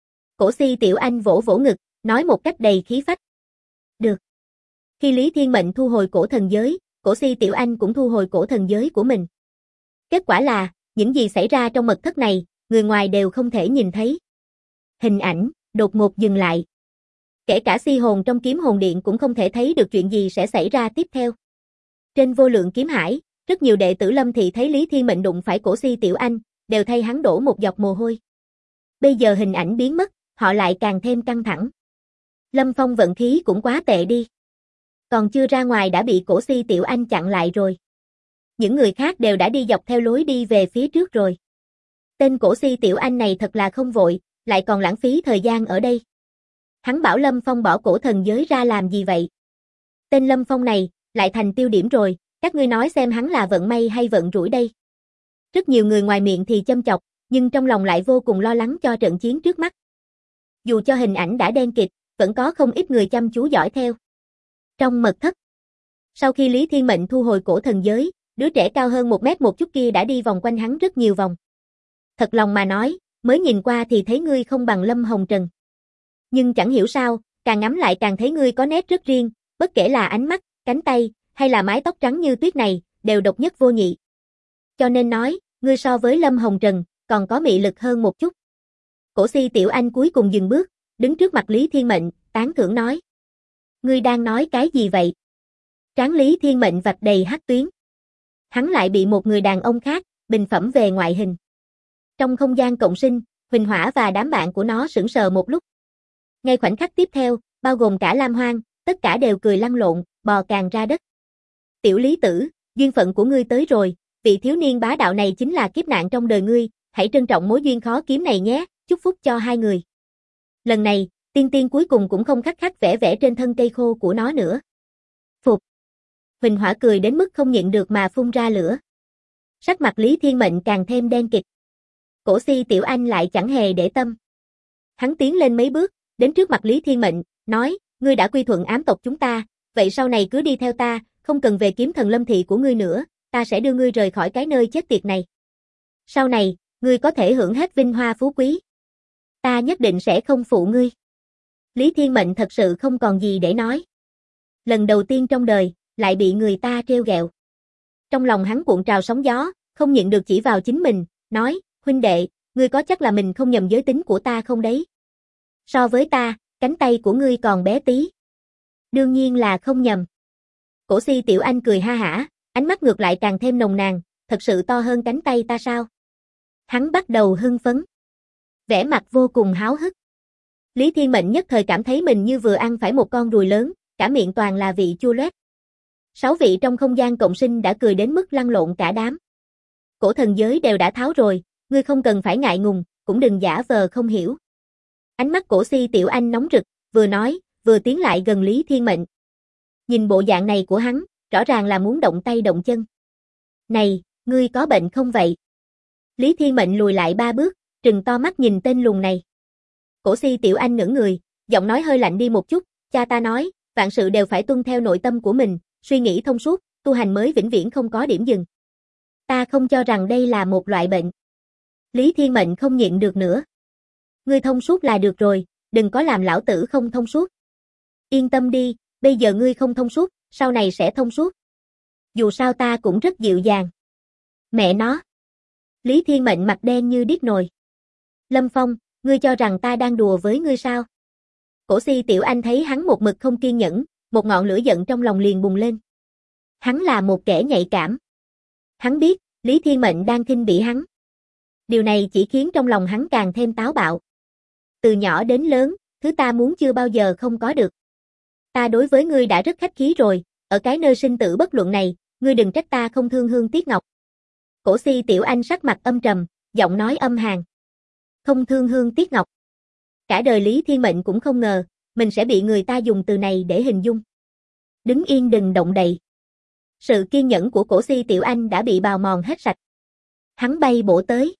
Speaker 1: Cổ Si Tiểu Anh vỗ vỗ ngực, nói một cách đầy khí phách. Được. Khi Lý Thiên Mệnh thu hồi cổ thần giới, Cổ Si Tiểu Anh cũng thu hồi cổ thần giới của mình. Kết quả là, những gì xảy ra trong mật thất này, người ngoài đều không thể nhìn thấy. Hình ảnh đột ngột dừng lại. Kể cả Si hồn trong kiếm hồn điện cũng không thể thấy được chuyện gì sẽ xảy ra tiếp theo. Trên vô lượng kiếm hải, rất nhiều đệ tử Lâm thị thấy Lý Thiên Mệnh đụng phải Cổ Si Tiểu Anh, đều thay hắn đổ một giọt mồ hôi. Bây giờ hình ảnh biến mất, họ lại càng thêm căng thẳng. Lâm Phong vận khí cũng quá tệ đi. Còn chưa ra ngoài đã bị Cổ Si Tiểu Anh chặn lại rồi. Những người khác đều đã đi dọc theo lối đi về phía trước rồi. Tên Cổ Si Tiểu Anh này thật là không vội, lại còn lãng phí thời gian ở đây. Hắn bảo Lâm Phong bỏ cổ thần giới ra làm gì vậy? Tên Lâm Phong này, lại thành tiêu điểm rồi, các ngươi nói xem hắn là vận may hay vận rủi đây? Rất nhiều người ngoài miệng thì châm chọc, nhưng trong lòng lại vô cùng lo lắng cho trận chiến trước mắt. Dù cho hình ảnh đã đen kịt, vẫn có không ít người chăm chú dõi theo. Trong mật thất, sau khi Lý Thiên Mệnh thu hồi cổ thần giới, đứa trẻ cao hơn 1 mét một chút kia đã đi vòng quanh hắn rất nhiều vòng. Thật lòng mà nói, mới nhìn qua thì thấy ngươi không bằng Lâm Hồng Trần. Nhưng chẳng hiểu sao, càng ngắm lại càng thấy ngươi có nét rất riêng, bất kể là ánh mắt, cánh tay, hay là mái tóc trắng như tuyết này, đều độc nhất vô nhị. Cho nên nói, ngươi so với Lâm Hồng Trần, còn có mị lực hơn một chút. Cổ Si Tiểu Anh cuối cùng dừng bước, đứng trước mặt Lý Thiên Mệnh, tán thưởng nói. Ngươi đang nói cái gì vậy? Trán Lý Thiên Mệnh vạch đầy hắc tuyến. Hắn lại bị một người đàn ông khác, bình phẩm về ngoại hình. Trong không gian cộng sinh, Huỳnh Hỏa và đám bạn của nó sững sờ một lúc. Ngay khoảnh khắc tiếp theo, bao gồm cả Lam Hoang, tất cả đều cười lăn lộn, bò càng ra đất. Tiểu Lý Tử, duyên phận của ngươi tới rồi, vị thiếu niên bá đạo này chính là kiếp nạn trong đời ngươi, hãy trân trọng mối duyên khó kiếm này nhé, chúc phúc cho hai người. Lần này, Tiên Tiên cuối cùng cũng không khắc khắc vẽ vẽ trên thân cây khô của nó nữa. Phục. Huỳnh Hỏa cười đến mức không nhịn được mà phun ra lửa. Sắc mặt Lý Thiên Mệnh càng thêm đen kịt. Cổ Si Tiểu Anh lại chẳng hề để tâm. Hắn tiến lên mấy bước, đến trước mặt Lý Thiên Mệnh, nói, ngươi đã quy thuận ám tộc chúng ta, vậy sau này cứ đi theo ta, không cần về kiếm thần Lâm thị của ngươi nữa, ta sẽ đưa ngươi rời khỏi cái nơi chết tiệt này. Sau này, ngươi có thể hưởng hết vinh hoa phú quý. Ta nhất định sẽ không phụ ngươi. Lý Thiên Mệnh thật sự không còn gì để nói. Lần đầu tiên trong đời, lại bị người ta trêu ghẹo. Trong lòng hắn cuộn trào sóng gió, không nhịn được chỉ vào chính mình, nói, huynh đệ, ngươi có chắc là mình không nhầm giới tính của ta không đấy? So với ta, cánh tay của ngươi còn bé tí. Đương nhiên là không nhầm. Cổ Si Tiểu Anh cười ha hả, ánh mắt ngược lại càng thêm nồng nàn, thật sự to hơn cánh tay ta sao? Hắn bắt đầu hưng phấn. Vẻ mặt vô cùng háo hức. Lý Thiên Mệnh nhất thời cảm thấy mình như vừa ăn phải một con ruồi lớn, cả miệng toàn là vị chua loét. 6 vị trong không gian cộng sinh đã cười đến mức lăn lộn cả đám. Cổ thần giới đều đã tháo rồi, ngươi không cần phải ngại ngùng, cũng đừng giả vờ không hiểu. Ánh mắt Cổ Si Tiểu Anh nóng rực, vừa nói, vừa tiến lại gần Lý Thiên Mệnh. Nhìn bộ dạng này của hắn, rõ ràng là muốn động tay động chân. Này, ngươi có bệnh không vậy? Lý Thiên Mệnh lùi lại 3 bước, trừng to mắt nhìn tên lùn này. Cổ Si Tiểu Anh ngẩng người, giọng nói hơi lạnh đi một chút, cha ta nói, vạn sự đều phải tuân theo nội tâm của mình, suy nghĩ thông suốt, tu hành mới vĩnh viễn không có điểm dừng. Ta không cho rằng đây là một loại bệnh. Lý Thiên Mệnh không nhịn được nữa. Ngươi thông suốt là được rồi, đừng có làm lão tử không thông suốt. Yên tâm đi, bây giờ ngươi không thông suốt, sau này sẽ thông suốt. Dù sao ta cũng rất dịu dàng. Mẹ nó. Lý Thiên Mệnh mặt đen như điếc nồi. Lâm Phong, ngươi cho rằng ta đang đùa với ngươi sao? Cổ Si Tiểu Anh thấy hắn một mực không kiên nhẫn, một ngọn lửa giận trong lòng liền bùng lên. Hắn là một kẻ nhạy cảm. Hắn biết, Lý Thiên Mệnh đang khinh bỉ hắn. Điều này chỉ khiến trong lòng hắn càng thêm táo bạo. Từ nhỏ đến lớn, thứ ta muốn chưa bao giờ không có được. Ta đối với ngươi đã rất khách khí rồi, ở cái nơi sinh tử bất luận này, ngươi đừng trách ta không thương hương tiếc ngọc. Cổ Si Tiểu Anh sắc mặt âm trầm, giọng nói âm hàn. Không thương hương tiếc ngọc. Cả đời Lý Thiên Mệnh cũng không ngờ, mình sẽ bị người ta dùng từ này để hình dung. Đứng yên đừng động đậy. Sự kiên nhẫn của Cổ Si Tiểu Anh đã bị bào mòn hết sạch. Hắn bay bổ tới.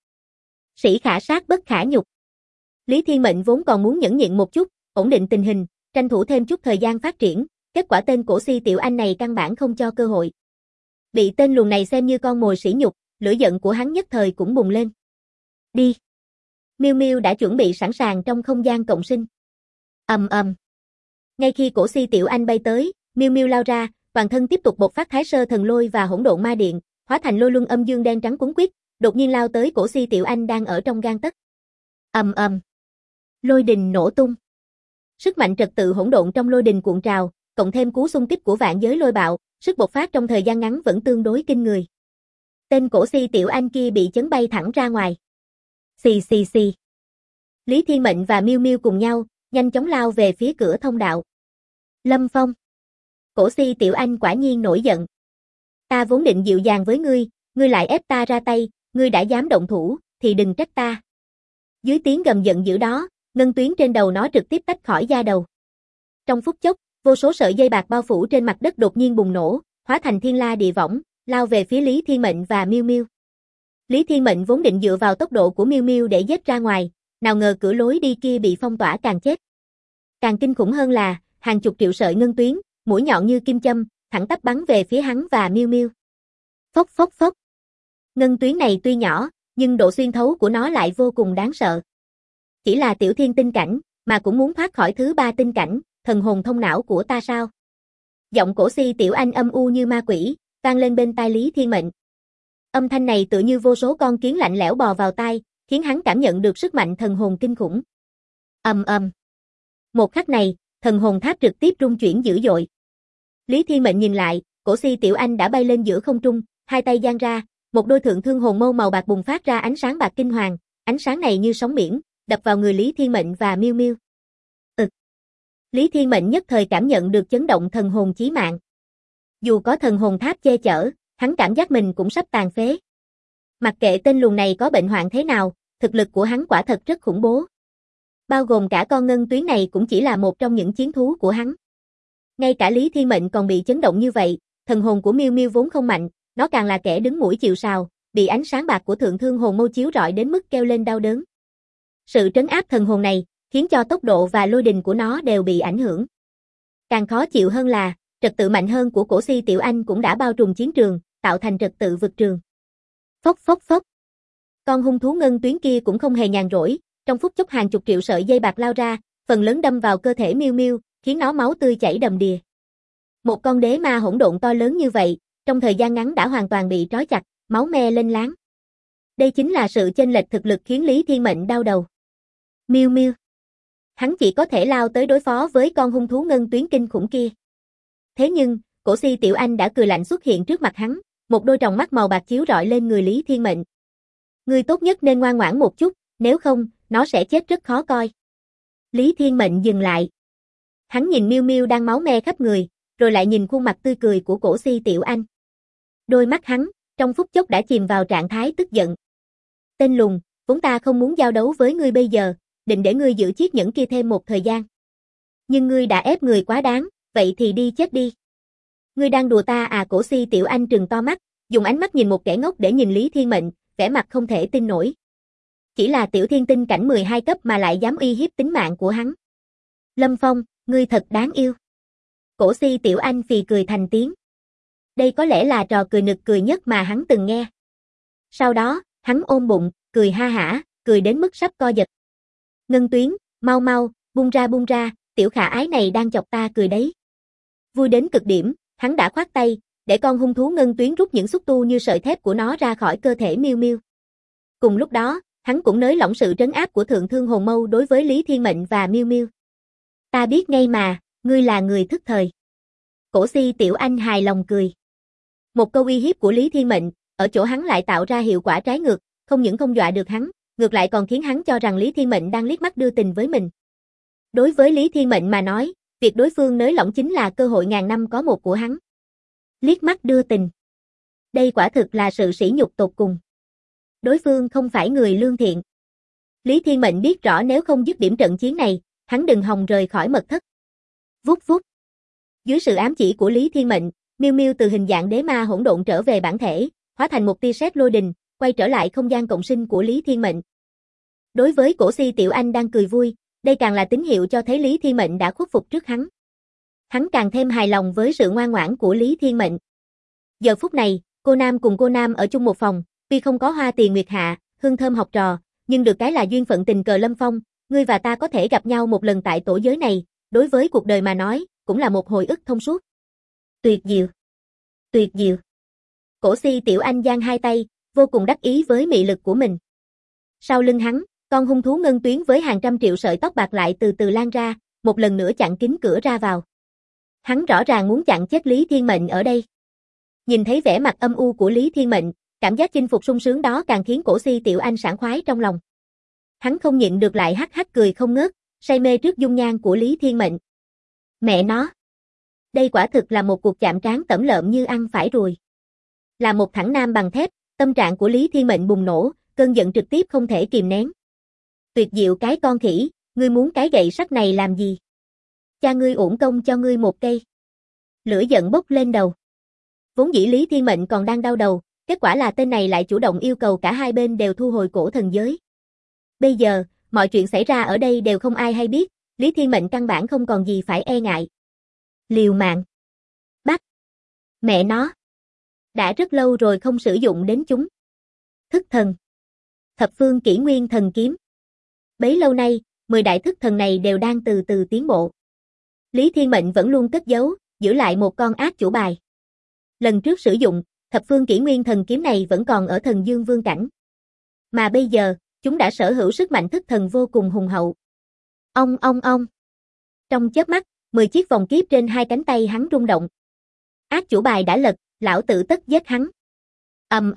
Speaker 1: Sĩ khả sát bất khả nhục. Lý Thiên Mệnh vốn còn muốn nhẫn nhịn một chút, ổn định tình hình, tranh thủ thêm chút thời gian phát triển, kết quả tên Cổ Si Tiểu Anh này căn bản không cho cơ hội. Bị tên lùn này xem như con mồi sỉ nhục, lửa giận của hắn nhất thời cũng bùng lên. Đi. Miu Miu đã chuẩn bị sẵn sàng trong không gian cộng sinh. Ầm ầm. Ngay khi Cổ Si Tiểu Anh bay tới, Miu Miu lao ra, toàn thân tiếp tục bộc phát Thái Sơ Thần Lôi và Hỗn Độn Ma Điện, hóa thành lôi luân âm dương đen trắng cuốn quýt, đột nhiên lao tới Cổ Si Tiểu Anh đang ở trong gang tấc. Ầm ầm. Lôi đình nổ tung. Sức mạnh trật tự hỗn độn trong lôi đình cuộn trào, cộng thêm cú xung kích của vạn giới lôi bạo, sức bộc phát trong thời gian ngắn vẫn tương đối kinh người. Tên Cổ Si Tiểu Anh kia bị chấn bay thẳng ra ngoài. Xì xì xì. Lý Thiên Mệnh và Miu Miu cùng nhau, nhanh chóng lao về phía cửa thông đạo. Lâm Phong. Cổ Si Tiểu Anh quả nhiên nổi giận. Ta vốn định dịu dàng với ngươi, ngươi lại ép ta ra tay, ngươi đã dám động thủ, thì đừng trách ta. Dưới tiếng gầm giận dữ đó, ngân tuyến trên đầu nó trực tiếp tách khỏi da đầu. Trong phút chốc, vô số sợi dây bạc bao phủ trên mặt đất đột nhiên bùng nổ, hóa thành thiên la địa võng, lao về phía Lý Thiên Mệnh và Miu Miu. Lý Thiên Mệnh vốn định dựa vào tốc độ của Miu Miu để giết ra ngoài, nào ngờ cửa lối đi kia bị phong tỏa càng chết. Càng kinh khủng hơn là, hàng chục triệu sợi ngân tuyến, mũi nhọn như kim châm, thẳng tắp bắn về phía hắn và Miu Miu. Phốc phốc phốc. Ngân tuyến này tuy nhỏ, nhưng độ xuyên thấu của nó lại vô cùng đáng sợ. Chỉ là tiểu thiên tinh cảnh, mà cũng muốn thoát khỏi thứ ba tinh cảnh, thần hồn thông não của ta sao? Giọng Cổ Si Tiểu Anh âm u như ma quỷ, vang lên bên tai Lý Thiên Mệnh. Âm thanh này tựa như vô số con kiến lạnh lẽo bò vào tai, khiến hắn cảm nhận được sức mạnh thần hồn kinh khủng. Ầm ầm. Một khắc này, thần hồn tháp trực tiếp rung chuyển dữ dội. Lý Thiên Mệnh nhìn lại, Cổ Si Tiểu Anh đã bay lên giữa không trung, hai tay giang ra, một đôi thượng thương hồn mâu màu bạc bùng phát ra ánh sáng bạc kinh hoàng, ánh sáng này như sóng biển, đập vào người Lý Thiên Mệnh và Miu Miu. Lý Thiên Mệnh nhất thời cảm nhận được chấn động thần hồn chí mạng. Dù có thần hồn tháp che chở, hắn cảm giác mình cũng sắp tàn phế. Mặc kệ tên lùn này có bệnh hoạn thế nào, thực lực của hắn quả thật rất khủng bố. Bao gồm cả con ngân tuyến này cũng chỉ là một trong những chiến thú của hắn. Ngay cả Lý Thiên Mệnh còn bị chấn động như vậy, thần hồn của Miu Miu vốn không mạnh, nó càng là kẻ đứng mũi chịu sào, bị ánh sáng bạc của thượng thương hồn mâu chiếu rọi đến mức kêu lên đau đớn. Sự trấn áp thần hồn này, khiến cho tốc độ và lôi đình của nó đều bị ảnh hưởng. Càng khó chịu hơn là, trật tự mạnh hơn của Cổ Si Tiểu Anh cũng đã bao trùm chiến trường, tạo thành trật tự vực trường. Phốc phốc phốc. Con hung thú ngân tuyến kia cũng không hề nhàn rỗi, trong phút chốc hàng chục triệu sợi dây bạc lao ra, phần lớn đâm vào cơ thể Miu Miu, khiến nó máu tươi chảy đầm đìa. Một con đế ma hỗn độn to lớn như vậy, trong thời gian ngắn đã hoàn toàn bị trói chặt, máu me lên láng. Đây chính là sự chênh lệch thực lực khiến Lý Thiên Mệnh đau đầu. Miu Miu. Hắn chỉ có thể lao tới đối phó với con hung thú ngân tuyến kinh khủng kia. Thế nhưng, Cổ Si Tiểu Anh đã cười lạnh xuất hiện trước mặt hắn, một đôi tròng mắt màu bạc chiếu rọi lên người Lý Thiên Mệnh. Ngươi tốt nhất nên ngoan ngoãn một chút, nếu không, nó sẽ chết rất khó coi. Lý Thiên Mệnh dừng lại. Hắn nhìn Miu Miu đang máu me khắp người, rồi lại nhìn khuôn mặt tươi cười của Cổ Si Tiểu Anh. Đôi mắt hắn, trong phút chốc đã chìm vào trạng thái tức giận. Tên lùn, vốn ta không muốn giao đấu với ngươi bây giờ, định để ngươi giữ chiếc nhẫn kia thêm một thời gian. Nhưng ngươi đã ép người quá đáng, vậy thì đi chết đi. Ngươi đang đùa ta à? Cổ Si Tiểu Anh trừng to mắt, dùng ánh mắt nhìn một kẻ ngốc để nhìn Lý Thiên Mệnh, vẻ mặt không thể tin nổi. chỉ là tiểu thiên tinh cảnh 12 cấp mà lại dám uy hiếp tính mạng của hắn. Lâm Phong, ngươi thật đáng yêu. Cổ Si Tiểu Anh phì cười thành tiếng. Đây có lẽ là trò cười nực cười nhất mà hắn từng nghe. Sau đó, hắn ôm bụng, cười ha hả, cười đến mức sắp co giật. Ngân Tuyến, mau mau, buông ra, tiểu khả ái này đang chọc ta cười đấy. Vui đến cực điểm, hắn đã khoát tay, để con hung thú Ngân Tuyến rút những xúc tu như sợi thép của nó ra khỏi cơ thể Miêu Miêu. Cùng lúc đó, hắn cũng nới lỏng sự trấn áp của Thượng Thương Hồn Mâu đối với Lý Thiên Mệnh và Miêu Miêu. Ta biết ngay mà, ngươi là người thức thời. Cổ Si Tiểu Anh hài lòng cười. Một câu uy hiếp của Lý Thiên Mệnh, ở chỗ hắn lại tạo ra hiệu quả trái ngược, không những không dọa được hắn, ngược lại còn khiến hắn cho rằng Lý Thiên Mệnh đang liếc mắt đưa tình với mình. Đối với Lý Thiên Mệnh mà nói, việc đối phương nới lỏng chính là cơ hội ngàn năm có một của hắn. Liếc mắt đưa tình. Đây quả thực là sự sỉ nhục tột cùng. Đối phương không phải người lương thiện. Lý Thiên Mệnh biết rõ nếu không dứt điểm trận chiến này, hắn đừng hòng rời khỏi mật thất. Vút vút. Dưới sự ám chỉ của Lý Thiên Mệnh, Miêu Miêu từ hình dạng đế ma hỗn độn trở về bản thể, hóa thành một tia sét lôi đình, quay trở lại không gian cộng sinh của Lý Thiên Mệnh. Đối với Cổ Si Tiểu Anh đang cười vui, đây càng là tín hiệu cho thấy Lý Thiên Mệnh đã khuất phục trước hắn. Hắn càng thêm hài lòng với sự ngoan ngoãn của Lý Thiên Mệnh. Giờ phút này, cô Nam cùng cô Nam ở chung một phòng, tuy không có Hoa Tiền Nguyệt Hạ, Hương Thơm học trò, nhưng được cái là duyên phận tình cờ Lâm Phong, ngươi và ta có thể gặp nhau một lần tại tổ giới này, đối với cuộc đời mà nói, cũng là một hồi ức thông suốt. Tuyệt diệu. Tuyệt diệu. Cổ Si Tiểu Anh giang hai tay, vô cùng đắc ý với mị lực của mình. Sau lưng hắn, con hung thú Ngân Tuyến với hàng trăm triệu sợi tóc bạc lại từ từ lan ra, một lần nữa chặn kín cửa ra vào. Hắn rõ ràng muốn chặn chết Lý Thiên Mệnh ở đây. Nhìn thấy vẻ mặt âm u của Lý Thiên Mệnh, cảm giác chinh phục sung sướng đó càng khiến Cổ Si Tiểu Anh sảng khoái trong lòng. Hắn không nhịn được lại hắc hắc cười không ngớt, say mê trước dung nhan của Lý Thiên Mệnh. Mẹ nó! Đây quả thực là một cuộc chạm trán tẩm lợm như ăn phải ruồi. Là một thẳng nam bằng thép, tâm trạng của Lý Thiên Mệnh bùng nổ, cơn giận trực tiếp không thể kìm nén. Tuyệt diệu cái con khỉ, ngươi muốn cái gậy sắt này làm gì? Cha ngươi uổng công cho ngươi một cây. Lửa giận bốc lên đầu. Vốn dĩ Lý Thiên Mệnh còn đang đau đầu, kết quả là tên này lại chủ động yêu cầu cả hai bên đều thu hồi cổ thần giới. Bây giờ, mọi chuyện xảy ra ở đây đều không ai hay biết, Lý Thiên Mệnh căn bản không còn gì phải e ngại. Liều mạng. Bắt. Mẹ nó. Đã rất lâu rồi không sử dụng đến chúng. Thức thần. Thập phương kỷ nguyên thần kiếm. Bấy lâu nay, 10 đại thức thần này đều đang từ từ tiến bộ. Lý Thiên Mệnh vẫn luôn cất giấu, giữ lại một con ác chủ bài. Lần trước sử dụng, thập phương kỷ nguyên thần kiếm này vẫn còn ở thần dương vương cảnh. Mà bây giờ, chúng đã sở hữu sức mạnh thức thần vô cùng hùng hậu. Ong. Trong chớp mắt, 10 chiếc vòng kiếp trên hai cánh tay hắn rung động. Ác chủ bài đã lật, lão tử tất giết hắn. Ầm.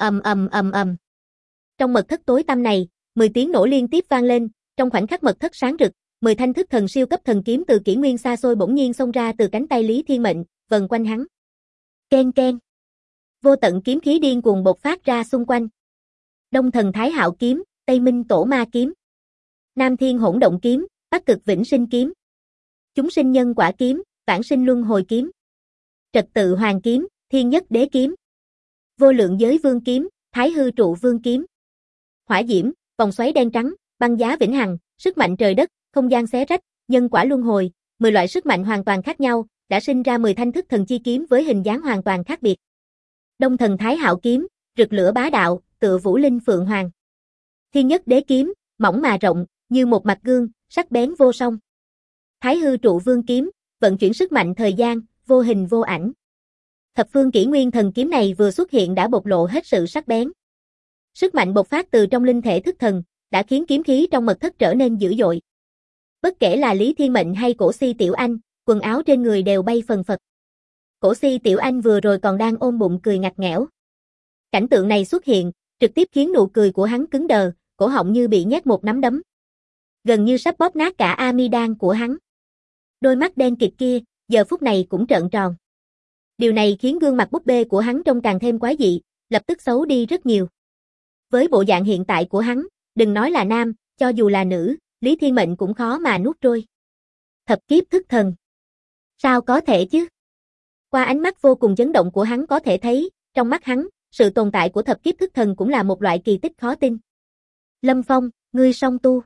Speaker 1: Trong mật thất tối tăm này, 10 tiếng nổ liên tiếp vang lên, trong khoảnh khắc mật thất sáng rực, 10 thanh thức thần siêu cấp thần kiếm từ kỷ nguyên xa xôi bỗng nhiên xông ra từ cánh tay Lý Thiên Mệnh, vần quanh hắn. Ken. Vô tận kiếm khí điên cuồng bộc phát ra xung quanh. Đông Thần Thái Hạo kiếm, Tây Minh Tổ Ma kiếm, Nam Thiên Hỗn Động kiếm, Bắc Cực Vĩnh Sinh kiếm, Chúng Sinh Nhân Quả kiếm, Vãng Sinh Luân Hồi kiếm, Trật Tự Hoàng kiếm, Thiên Nhất Đế kiếm, Vô Lượng Giới Vương kiếm, Thái Hư Trụ Vương kiếm, Hỏa Diễm, Vòng Xoáy Đen Trắng, Băng Giá Vĩnh Hằng, Sức Mạnh Trời Đất, Không Gian Xé Rách, Nhân Quả Luân Hồi, 10 loại sức mạnh hoàn toàn khác nhau, đã sinh ra 10 thanh thức thần chi kiếm với hình dáng hoàn toàn khác biệt. Đông Thần Thái Hạo kiếm, rực lửa bá đạo, tựa Vũ Linh Phượng Hoàng. Thiên Nhất Đế kiếm, mỏng mà rộng, như một mặt gương, sắc bén vô song. Thái Hư Trụ Vương kiếm, vận chuyển sức mạnh thời gian, vô hình vô ảnh. Thập phương kỷ nguyên thần kiếm này vừa xuất hiện đã bộc lộ hết sự sắc bén. Sức mạnh bộc phát từ trong linh thể thức thần, đã khiến kiếm khí trong mật thất trở nên dữ dội. Bất kể là Lý Thiên Mệnh hay Cổ Si Tiểu Anh, quần áo trên người đều bay phần phật. Cổ Si Tiểu Anh vừa rồi còn đang ôm bụng cười ngặt nghẽo. Cảnh tượng này xuất hiện, trực tiếp khiến nụ cười của hắn cứng đờ, cổ họng như bị nhét một nắm đấm. Gần như sắp bóp nát cả amidan của hắn. Đôi mắt đen kịt kia, giờ phút này cũng trợn tròn. Điều này khiến gương mặt búp bê của hắn trông càng thêm quái dị, lập tức xấu đi rất nhiều. Với bộ dạng hiện tại của hắn, đừng nói là nam, cho dù là nữ, Lý Thiên Mệnh cũng khó mà nuốt trôi. Thập kiếp thức thần. Sao có thể chứ? Qua ánh mắt vô cùng chấn động của hắn có thể thấy, trong mắt hắn, sự tồn tại của thập kiếp thức thần cũng là một loại kỳ tích khó tin. Lâm Phong, Ngươi song tu.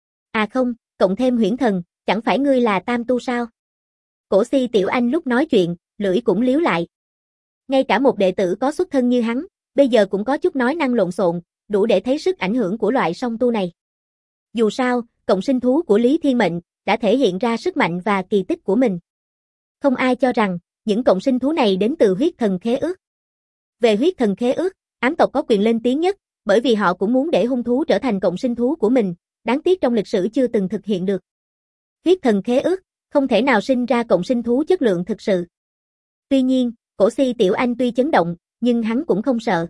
Speaker 1: À không, cộng thêm huyễn thần, chẳng phải ngươi là tam tu sao? Cổ Si Tiểu Anh lúc nói chuyện, lưỡi cũng liếu lại. Ngay cả một đệ tử có xuất thân như hắn, bây giờ cũng có chút nói năng lộn xộn, đủ để thấy sức ảnh hưởng của loại song tu này. Dù sao, cộng sinh thú của Lý Thiên Mệnh đã thể hiện ra sức mạnh và kỳ tích của mình. Không ai cho rằng những cộng sinh thú này đến từ huyết thần khế ước. Về huyết thần khế ước, ám tộc có quyền lên tiếng nhất, bởi vì họ cũng muốn để hung thú trở thành cộng sinh thú của mình, đáng tiếc trong lịch sử chưa từng thực hiện được. Huyết thần khế ước, không thể nào sinh ra cộng sinh thú chất lượng thực sự. Tuy nhiên, Cổ Si Tiểu Anh tuy chấn động, nhưng hắn cũng không sợ.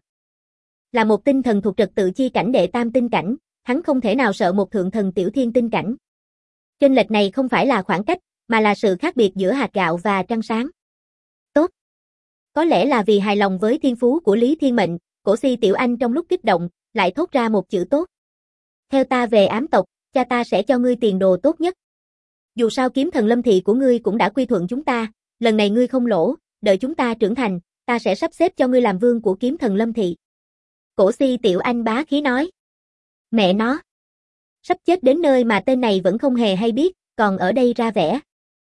Speaker 1: Là một tinh thần thuộc trật tự chi cảnh đệ tam tinh cảnh, hắn không thể nào sợ một thượng thần tiểu thiên tinh cảnh. Chênh lệch này không phải là khoảng cách, mà là sự khác biệt giữa hạt gạo và trăng sáng. Tốt. Có lẽ là vì hài lòng với thiên phú của Lý Thiên Mệnh, Cổ Si Tiểu Anh trong lúc kích động, lại thốt ra một chữ tốt. Theo ta về ám tộc, cha ta sẽ cho ngươi tiền đồ tốt nhất. Dù sao kiếm thần lâm thị của ngươi cũng đã quy thuận chúng ta, lần này ngươi không lỗ, đợi chúng ta trưởng thành, ta sẽ sắp xếp cho ngươi làm vương của kiếm thần lâm thị. Cổ Si Tiểu Anh bá khí nói. Mẹ nó. Sắp chết đến nơi mà tên này vẫn không hề hay biết, còn ở đây ra vẻ.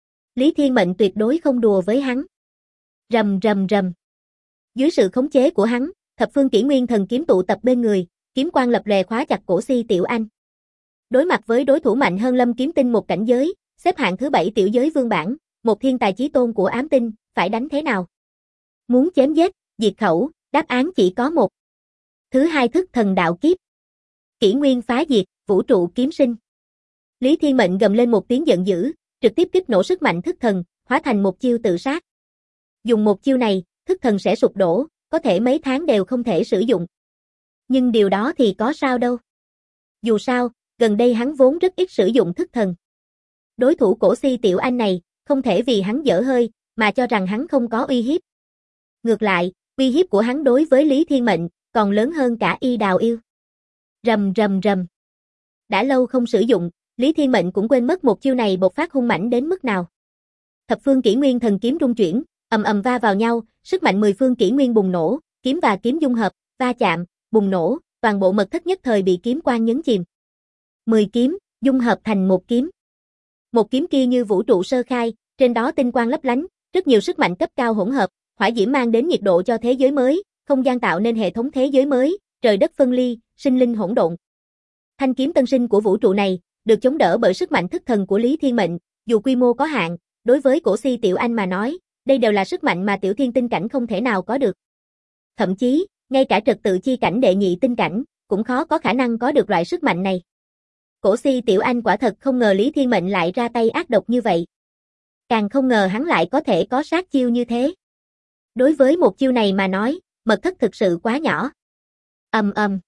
Speaker 1: Lý Thiên Mệnh tuyệt đối không đùa với hắn. Rầm rầm rầm. Dưới sự khống chế của hắn, thập phương kỷ nguyên thần kiếm tụ tập bên người, kiếm quang lập lòe khóa chặt Cổ Si Tiểu Anh. Đối mặt với đối thủ mạnh hơn Lâm Kiếm Tinh một cảnh giới, xếp hạng thứ 7 tiểu giới vương bảng, một thiên tài chí tôn của ám tinh, phải đánh thế nào? Muốn chém giết, diệt khẩu, đáp án chỉ có một. Thứ hai thức thần đạo kiếp. Kỷ nguyên phá diệt, vũ trụ kiếm sinh. Lý Thiên Mệnh gầm lên một tiếng giận dữ, trực tiếp kích nổ sức mạnh thức thần, hóa thành một chiêu tự sát. Dùng một chiêu này, thức thần sẽ sụp đổ, có thể mấy tháng đều không thể sử dụng. Nhưng điều đó thì có sao đâu. Dù sao, gần đây hắn vốn rất ít sử dụng thức thần. Đối thủ Cổ Si Tiểu Anh này, không thể vì hắn dở hơi, mà cho rằng hắn không có uy hiếp. Ngược lại, uy hiếp của hắn đối với Lý Thiên Mệnh, còn lớn hơn cả Y Đào Yêu. Rầm rầm rầm. Đã lâu không sử dụng, Lý Thiên Mệnh cũng quên mất một chiêu này bộc phát hung mãnh đến mức nào. Thập phương kỷ nguyên thần kiếm rung chuyển, ầm ầm va vào nhau, sức mạnh 10 phương kỷ nguyên bùng nổ, kiếm và kiếm dung hợp, va chạm, bùng nổ, toàn bộ mật thất nhất thời bị kiếm quang nhấn chìm. 10 kiếm, dung hợp thành một kiếm. Một kiếm kia như vũ trụ sơ khai, trên đó tinh quang lấp lánh, rất nhiều sức mạnh cấp cao hỗn hợp, hỏa diễm mang đến nhiệt độ cho thế giới mới, không gian tạo nên hệ thống thế giới mới, trời đất phân ly, sinh linh hỗn độn. Thanh kiếm tân sinh của vũ trụ này, được chống đỡ bởi sức mạnh thức thần của Lý Thiên Mệnh, dù quy mô có hạn, đối với Cổ Si Tiểu Anh mà nói, đây đều là sức mạnh mà tiểu thiên tinh cảnh không thể nào có được. Thậm chí, ngay cả trật tự chi cảnh đệ nhị tinh cảnh, cũng khó có khả năng có được loại sức mạnh này. Cổ Si Tiểu Anh quả thật không ngờ Lý Thiên Mệnh lại ra tay ác độc như vậy. Càng không ngờ hắn lại có thể có sát chiêu như thế. Đối với một chiêu này mà nói, mật thất thực sự quá nhỏ. Ầm ầm.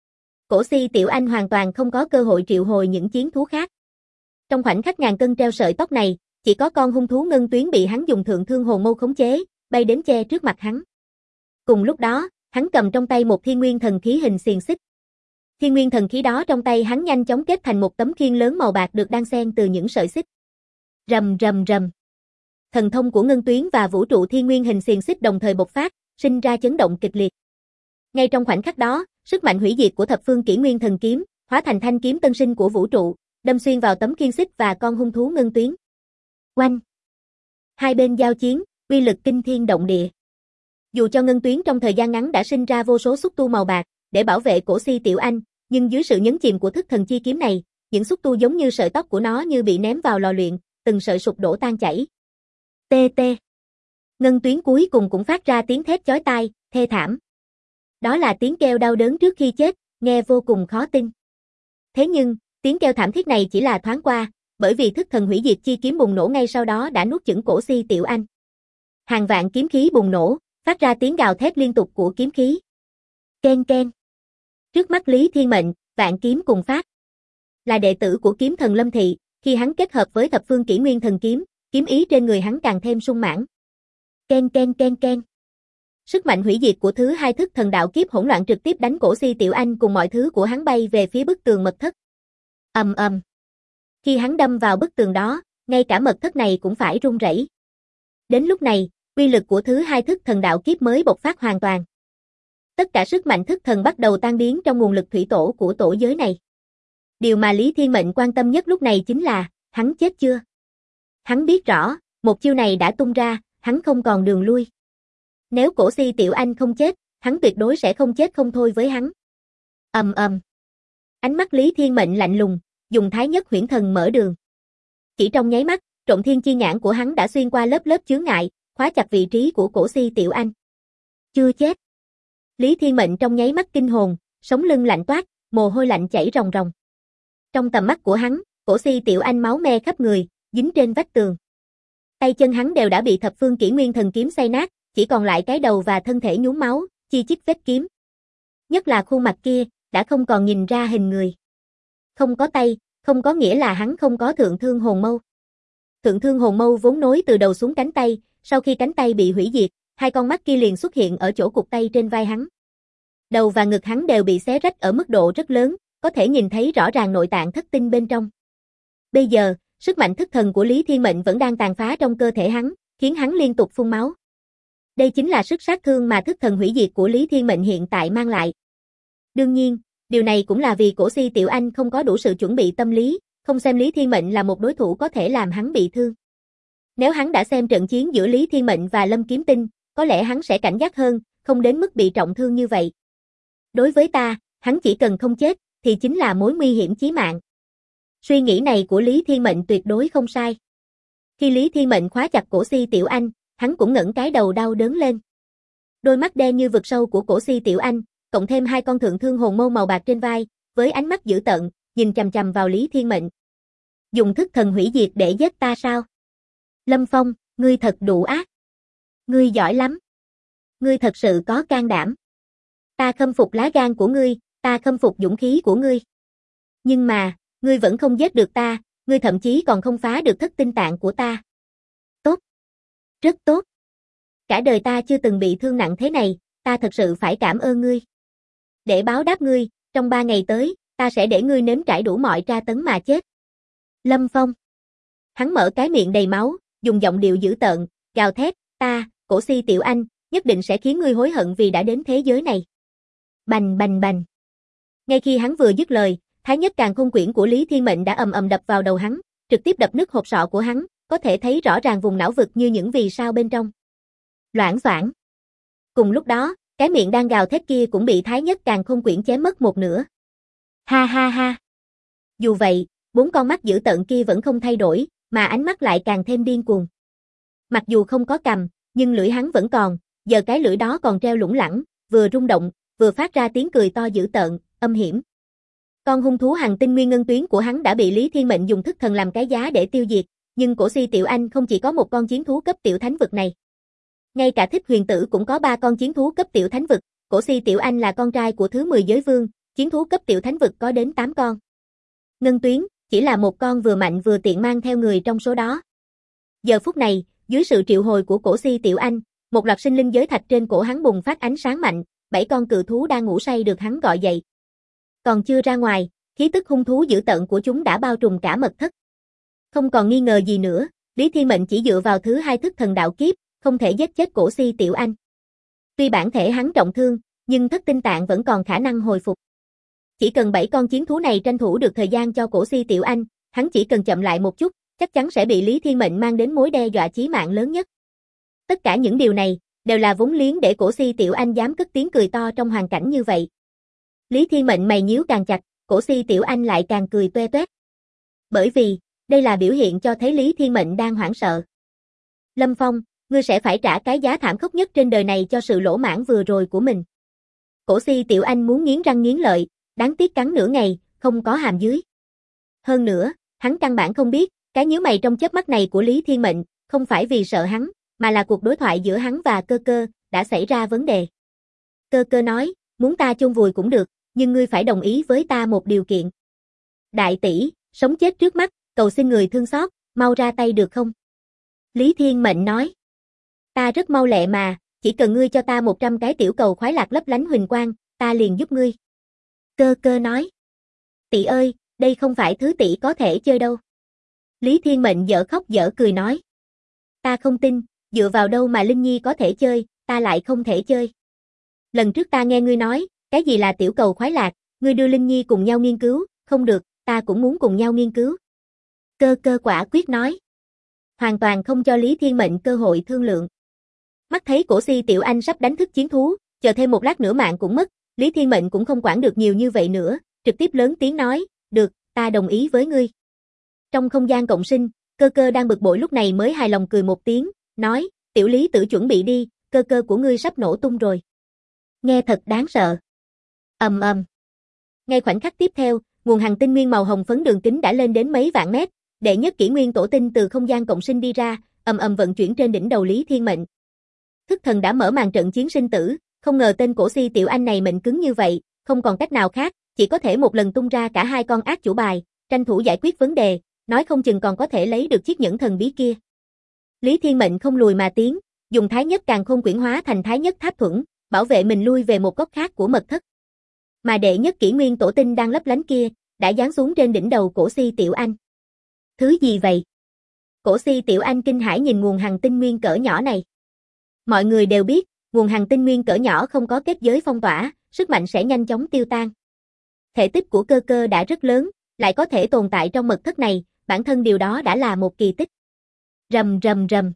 Speaker 1: Cổ Si Tiểu Anh hoàn toàn không có cơ hội triệu hồi những chiến thú khác. Trong khoảnh khắc ngàn cân treo sợi tóc này, chỉ có con hung thú ngân tuyến bị hắn dùng thượng thương hồn mâu khống chế, bay đến che trước mặt hắn. Cùng lúc đó, hắn cầm trong tay một thiên nguyên thần khí hình xiềng xích. Thiên nguyên thần khí đó trong tay hắn nhanh chóng kết thành một tấm khiên lớn màu bạc được đan xen từ những sợi xích. Rầm rầm rầm. Thần thông của ngân tuyến và vũ trụ thiên nguyên hình xiềng xích đồng thời bộc phát, sinh ra chấn động kịch liệt. Ngay trong khoảnh khắc đó, sức mạnh hủy diệt của thập phương kỷ nguyên thần kiếm, hóa thành thanh kiếm tân sinh của vũ trụ, đâm xuyên vào tấm khiên xích và con hung thú ngân tuyến. Oanh! Hai bên giao chiến, uy lực kinh thiên động địa. Dù cho ngân tuyến trong thời gian ngắn đã sinh ra vô số xúc tu màu bạc, để bảo vệ Cổ Si Tiểu Anh, nhưng dưới sự nhấn chìm của thức thần chi kiếm này, những xúc tu giống như sợi tóc của nó như bị ném vào lò luyện, từng sợi sụp đổ tan chảy. Tê tê. Ngân tuyến cuối cùng cũng phát ra tiếng thét chói tai, thê thảm. Đó là tiếng kêu đau đớn trước khi chết, nghe vô cùng khó tin. Thế nhưng, tiếng kêu thảm thiết này chỉ là thoáng qua, bởi vì thức thần hủy diệt chi kiếm bùng nổ ngay sau đó đã nuốt chửng Cổ Si Tiểu Anh. Hàng vạn kiếm khí bùng nổ, phát ra tiếng gào thét liên tục của kiếm khí. Ken ken. Trước mắt Lý Thiên Mệnh, vạn kiếm cùng phát. Là đệ tử của kiếm thần Lâm Thị, khi hắn kết hợp với thập phương kỷ nguyên thần kiếm, kiếm ý trên người hắn càng thêm sung mãn. Ken ken ken ken. Sức mạnh hủy diệt của thứ hai thức thần đạo kiếp hỗn loạn trực tiếp đánh Cổ Si Tiểu Anh cùng mọi thứ của hắn bay về phía bức tường mật thất. Ầm ầm. Khi hắn đâm vào bức tường đó, ngay cả mật thất này cũng phải rung rẩy. Đến lúc này, uy lực của thứ hai thức thần đạo kiếp mới bộc phát hoàn toàn. Tất cả sức mạnh thức thần bắt đầu tan biến trong nguồn lực thủy tổ của tổ giới này. Điều mà Lý Thiên Mệnh quan tâm nhất lúc này chính là, hắn chết chưa? Hắn biết rõ, một chiêu này đã tung ra, hắn không còn đường lui. Nếu Cổ Si Tiểu Anh không chết, hắn tuyệt đối sẽ không chết không thôi với hắn. Ầm ầm. Ánh mắt Lý Thiên Mệnh lạnh lùng, dùng Thái Nhất Huyễn Thần mở đường. Chỉ trong nháy mắt, Trộm Thiên Chi Nhãn của hắn đã xuyên qua lớp chướng ngại, khóa chặt vị trí của Cổ Si Tiểu Anh. Chưa chết. Lý Thiên Mệnh trong nháy mắt kinh hồn, sống lưng lạnh toát, mồ hôi lạnh chảy ròng ròng. Trong tầm mắt của hắn, Cổ Si Tiểu Anh máu me khắp người, dính trên vách tường. Tay chân hắn đều đã bị Thập Phương Kỷ Nguyên Thần Kiếm xay nát, chỉ còn lại cái đầu và thân thể nhuốm máu, chi chít vết kiếm. Nhất là khuôn mặt kia, đã không còn nhìn ra hình người. Không có tay, không có nghĩa là hắn không có Thượng Thương Hồn Mâu. Thượng Thương Hồn Mâu vốn nối từ đầu xuống cánh tay, sau khi cánh tay bị hủy diệt, hai con mắt kia liền xuất hiện ở chỗ cụt tay trên vai hắn. Đầu và ngực hắn đều bị xé rách ở mức độ rất lớn, có thể nhìn thấy rõ ràng nội tạng thất tinh bên trong. Bây giờ, sức mạnh thức thần của Lý Thiên Mệnh vẫn đang tàn phá trong cơ thể hắn, khiến hắn liên tục phun máu. Đây chính là sức sát thương mà thức thần hủy diệt của Lý Thiên Mệnh hiện tại mang lại. Đương nhiên, điều này cũng là vì Cổ Si Tiểu Anh không có đủ sự chuẩn bị tâm lý, không xem Lý Thiên Mệnh là một đối thủ có thể làm hắn bị thương. Nếu hắn đã xem trận chiến giữa Lý Thiên Mệnh và Lâm Kiếm Tinh, có lẽ hắn sẽ cảnh giác hơn, không đến mức bị trọng thương như vậy. Đối với ta, hắn chỉ cần không chết, thì chính là mối nguy hiểm chí mạng. Suy nghĩ này của Lý Thiên Mệnh tuyệt đối không sai. Khi Lý Thiên Mệnh khóa chặt Cổ Si Tiểu Anh, hắn cũng ngẩng cái đầu đau đớn lên. Đôi mắt đen như vực sâu của Cổ Si Tiểu Anh, cộng thêm hai con Thượng Thương Hồn Mâu màu bạc trên vai, với ánh mắt dữ tợn, nhìn chằm chằm vào Lý Thiên Mệnh. Dùng thức thần hủy diệt để giết ta sao? Lâm Phong, ngươi thật đủ ác. Ngươi giỏi lắm. Ngươi thật sự có can đảm. Ta khâm phục lá gan của ngươi, ta khâm phục dũng khí của ngươi. Nhưng mà, ngươi vẫn không giết được ta, ngươi thậm chí còn không phá được thất tinh tạng của ta. Tốt. Rất tốt. Cả đời ta chưa từng bị thương nặng thế này, ta thật sự phải cảm ơn ngươi. Để báo đáp ngươi, trong 3 ngày tới, ta sẽ để ngươi nếm trải đủ mọi tra tấn mà chết. Lâm Phong. Hắn mở cái miệng đầy máu, dùng giọng điệu dữ tợn, gào thét, ta, Cổ Si Tiểu Anh, nhất định sẽ khiến ngươi hối hận vì đã đến thế giới này. Bành bành bành. Ngay khi hắn vừa dứt lời, Thái Nhất Càn Khôn Quyển của Lý Thiên Mệnh đã ầm ầm đập vào đầu hắn, trực tiếp đập nứt hộp sọ của hắn, có thể thấy rõ ràng vùng não vực như những vì sao bên trong. Loảng xoảng. Cùng lúc đó, cái miệng đang gào thét kia cũng bị Thái Nhất Càn Khôn Quyển chém mất một nửa. Ha ha ha. Dù vậy, 4 con mắt dữ tợn kia vẫn không thay đổi, mà ánh mắt lại càng thêm điên cuồng. Mặc dù không có cằm, nhưng lưỡi hắn vẫn còn, giờ cái lưỡi đó còn treo lủng lẳng, vừa rung động, vừa phát ra tiếng cười to dữ tợn, âm hiểm. Con hung thú Hằng Tinh Nguyên Ngân Tuyến của hắn đã bị Lý Thiên Mệnh dùng thức thần làm cái giá để tiêu diệt, nhưng Cổ Si Tiểu Anh không chỉ có một con chiến thú cấp tiểu thánh vực này. Ngay cả Thích Huyền Tử cũng có 3 con chiến thú cấp tiểu thánh vực, Cổ Si Tiểu Anh là con trai của thứ 10 giới vương, chiến thú cấp tiểu thánh vực có đến 8 con. Ngân Tuyến chỉ là một con vừa mạnh vừa tiện mang theo người trong số đó. Giờ phút này, dưới sự triệu hồi của Cổ Si Tiểu Anh, một loạt sinh linh giới thạch trên cổ hắn bùng phát ánh sáng mạnh, 7 con cự thú đang ngủ say được hắn gọi dậy. Còn chưa ra ngoài, khí tức hung thú dữ tợn của chúng đã bao trùm cả mật thất. Không còn nghi ngờ gì nữa, Lý Thiên Mệnh chỉ dựa vào thứ 2 thức thần đạo kiếp, không thể giết chết Cổ Si Tiểu Anh. Tuy bản thể hắn trọng thương, nhưng thất tinh tạng vẫn còn khả năng hồi phục. Chỉ cần 7 con chiến thú này tranh thủ được thời gian cho Cổ Si Tiểu Anh, hắn chỉ cần chậm lại một chút, chắc chắn sẽ bị Lý Thiên Mệnh mang đến mối đe dọa chí mạng lớn nhất. Tất cả những điều này, đều là vốn liếng để Cổ Si Tiểu Anh dám cất tiếng cười to trong hoàn cảnh như vậy. Lý Thiên Mệnh mày nhíu càng chặt, Cổ Si Tiểu Anh lại càng cười toe toét. Bởi vì, đây là biểu hiện cho thấy Lý Thiên Mệnh đang hoảng sợ. Lâm Phong, ngươi sẽ phải trả cái giá thảm khốc nhất trên đời này cho sự lỗ mãng vừa rồi của mình. Cổ Si Tiểu Anh muốn nghiến răng nghiến lợi, đáng tiếc cắn nửa ngày, không có hàm dưới. Hơn nữa, hắn căn bản không biết, cái nhíu mày trong chớp mắt này của Lý Thiên Mệnh, không phải vì sợ hắn, mà là cuộc đối thoại giữa hắn và Cơ Cơ, đã xảy ra vấn đề. Cơ Cơ nói, muốn ta chôn vùi cũng được, nhưng ngươi phải đồng ý với ta một điều kiện. Đại tỷ, sống chết trước mắt, cầu xin người thương xót, mau ra tay được không? Lý Thiên Mệnh nói, ta rất mau lẹ mà, chỉ cần ngươi cho ta 100 cái tiểu cầu khoái lạc lấp lánh huỳnh quang, ta liền giúp ngươi. Cơ Cơ nói, tỷ ơi, đây không phải thứ tỷ có thể chơi đâu. Lý Thiên Mệnh dở khóc dở cười nói, ta không tin, dựa vào đâu mà Linh Nhi có thể chơi, ta lại không thể chơi. Lần trước ta nghe ngươi nói, cái gì là tiểu cầu khoái lạc, ngươi đưa Linh Nhi cùng nhau nghiên cứu, không được, ta cũng muốn cùng nhau nghiên cứu. Cơ cơ quả quyết nói. Hoàn toàn không cho Lý Thiên Mệnh cơ hội thương lượng. Mắt thấy cổ si tiểu anh sắp đánh thức chiến thú, chờ thêm một lát nữa mạng cũng mất, Lý Thiên Mệnh cũng không quản được nhiều như vậy nữa, trực tiếp lớn tiếng nói, được, ta đồng ý với ngươi. Trong không gian cộng sinh, cơ cơ đang bực bội lúc này mới hài lòng cười một tiếng, nói, tiểu Lý tự chuẩn bị đi, cơ cơ của ngươi sắp nổ tung rồi. Nghe thật đáng sợ. Ầm ầm. Ngay khoảnh khắc tiếp theo, nguồn hành tinh nguyên màu hồng phấn đường kính đã lên đến mấy vạn mét, đệ nhất kỷ nguyên tổ tinh từ không gian cộng sinh đi ra, ầm ầm vận chuyển trên đỉnh đầu Lý Thiên Mệnh. Thức thần đã mở màn trận chiến sinh tử, không ngờ tên cổ si tiểu anh này mệnh cứng như vậy, không còn cách nào khác, chỉ có thể một lần tung ra cả hai con ác chủ bài, tranh thủ giải quyết vấn đề, nói không chừng còn có thể lấy được chiếc nhẫn thần bí kia. Lý Thiên Mệnh không lùi mà tiến, dùng thái nhất càn khôn quyển hóa thành thái nhất tháp thuẫn, bảo vệ mình lui về một góc khác của mật thất. Mà đệ nhất kỷ nguyên tổ tinh đang lấp lánh kia, đã giáng xuống trên đỉnh đầu cổ si tiểu anh. Thứ gì vậy? Cổ si tiểu anh kinh hãi nhìn nguồn hành tinh nguyên cỡ nhỏ này. Mọi người đều biết, nguồn hành tinh nguyên cỡ nhỏ không có kết giới phong tỏa, sức mạnh sẽ nhanh chóng tiêu tan. Thể tích của cơ cơ đã rất lớn, lại có thể tồn tại trong mật thất này, bản thân điều đó đã là một kỳ tích. Rầm rầm rầm.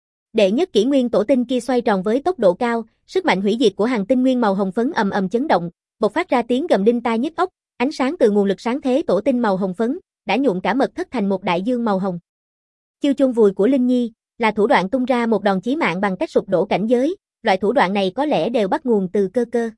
Speaker 1: Đệ nhất kỷ nguyên tổ tinh kia xoay tròn với tốc độ cao, sức mạnh hủy diệt của hành tinh nguyên màu hồng phấn ầm ầm chấn động, bộc phát ra tiếng gầm đinh tai nhức óc, ánh sáng từ nguồn lực sáng thế tổ tinh màu hồng phấn đã nhuộm cả mật thất thành một đại dương màu hồng. Chiêu chôn vùi của Linh Nhi là thủ đoạn tung ra một đòn chí mạng bằng cách sụp đổ cảnh giới, loại thủ đoạn này có lẽ đều bắt nguồn từ cơ cơ.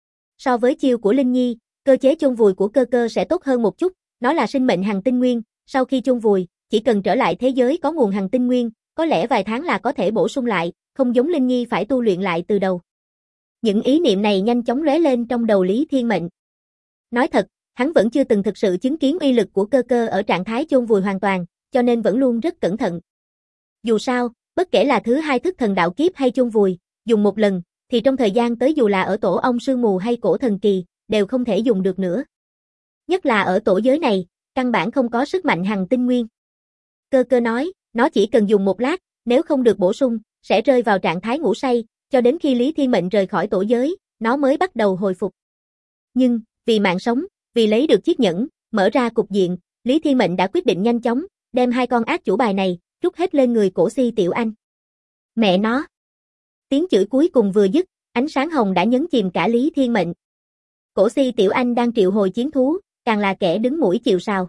Speaker 1: So với chiêu của Linh Nhi, cơ chế chôn vùi của cơ cơ sẽ tốt hơn một chút, nó là sinh mệnh hành tinh nguyên, sau khi chôn vùi, chỉ cần trở lại thế giới có nguồn hành tinh nguyên, có lẽ vài tháng là có thể bổ sung lại, không giống Linh Nhi phải tu luyện lại từ đầu. Những ý niệm này nhanh chóng lóe lên trong đầu Lý Thiên Mệnh. Nói thật, hắn vẫn chưa từng thực sự chứng kiến uy lực của cơ cơ ở trạng thái chôn vùi hoàn toàn, cho nên vẫn luôn rất cẩn thận. Dù sao, bất kể là thứ hai thức thần đạo kiếp hay chôn vùi, dùng một lần, thì trong thời gian tới dù là ở tổ ong sương mù hay cổ thần kỳ, đều không thể dùng được nữa. Nhất là ở tổ giới này, căn bản không có sức mạnh hành tinh nguyên. Cơ cơ nói, nó chỉ cần dùng một lát, nếu không được bổ sung, sẽ rơi vào trạng thái ngủ say, cho đến khi Lý Thiên Mệnh rời khỏi tổ giới, nó mới bắt đầu hồi phục. Nhưng, vì mạng sống, vì lấy được chiếc nhẫn, mở ra cục diện, Lý Thiên Mệnh đã quyết định nhanh chóng, đem hai con ác chủ bài này, trút hết lên người cổ si tiểu anh. Mẹ nó! Tiếng chửi cuối cùng vừa dứt, ánh sáng hồng đã nhấn chìm cả Lý Thiên Mệnh. Cổ si tiểu anh đang triệu hồi chiến thú, càng là kẻ đứng mũi chịu sào.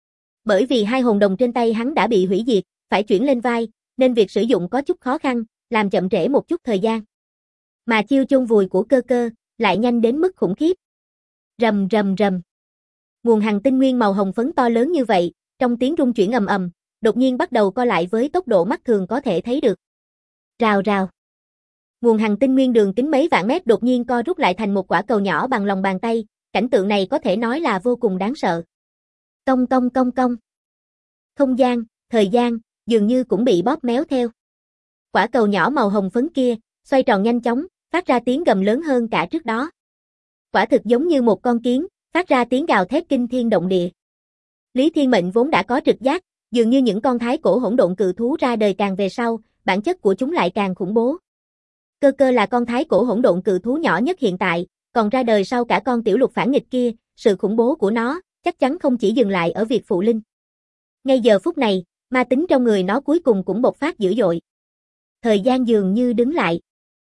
Speaker 1: Bởi vì hai hồn đồng trên tay hắn đã bị hủy diệt, phải chuyển lên vai, nên việc sử dụng có chút khó khăn, làm chậm trễ một chút thời gian. Mà chiêu chôn vùi của cơ cơ, lại nhanh đến mức khủng khiếp. Rầm rầm rầm. Nguồn hành tinh nguyên màu hồng phấn to lớn như vậy, trong tiếng rung chuyển ầm ầm, đột nhiên bắt đầu co lại với tốc độ mắt thường có thể thấy được. Rào rào. Nguồn hành tinh nguyên đường kính mấy vạn mét đột nhiên co rút lại thành một quả cầu nhỏ bằng lòng bàn tay, cảnh tượng này có thể nói là vô cùng đáng sợ. Cong cong cong cong. Không gian, thời gian, dường như cũng bị bóp méo theo. Quả cầu nhỏ màu hồng phấn kia, xoay tròn nhanh chóng, phát ra tiếng gầm lớn hơn cả trước đó. Quả thực giống như một con kiến, phát ra tiếng gào thét kinh thiên động địa. Lý Thiên Mệnh vốn đã có trực giác, dường như những con thái cổ hỗn độn cự thú ra đời càng về sau, bản chất của chúng lại càng khủng bố. Cơ cơ là con thái cổ hỗn độn cự thú nhỏ nhất hiện tại, còn ra đời sau cả con tiểu lục phản nghịch kia, sự khủng bố của nó chắc chắn không chỉ dừng lại ở việc phụ linh. Ngay giờ phút này, ma tính trong người nó cuối cùng cũng bộc phát dữ dội. Thời gian dường như đứng lại.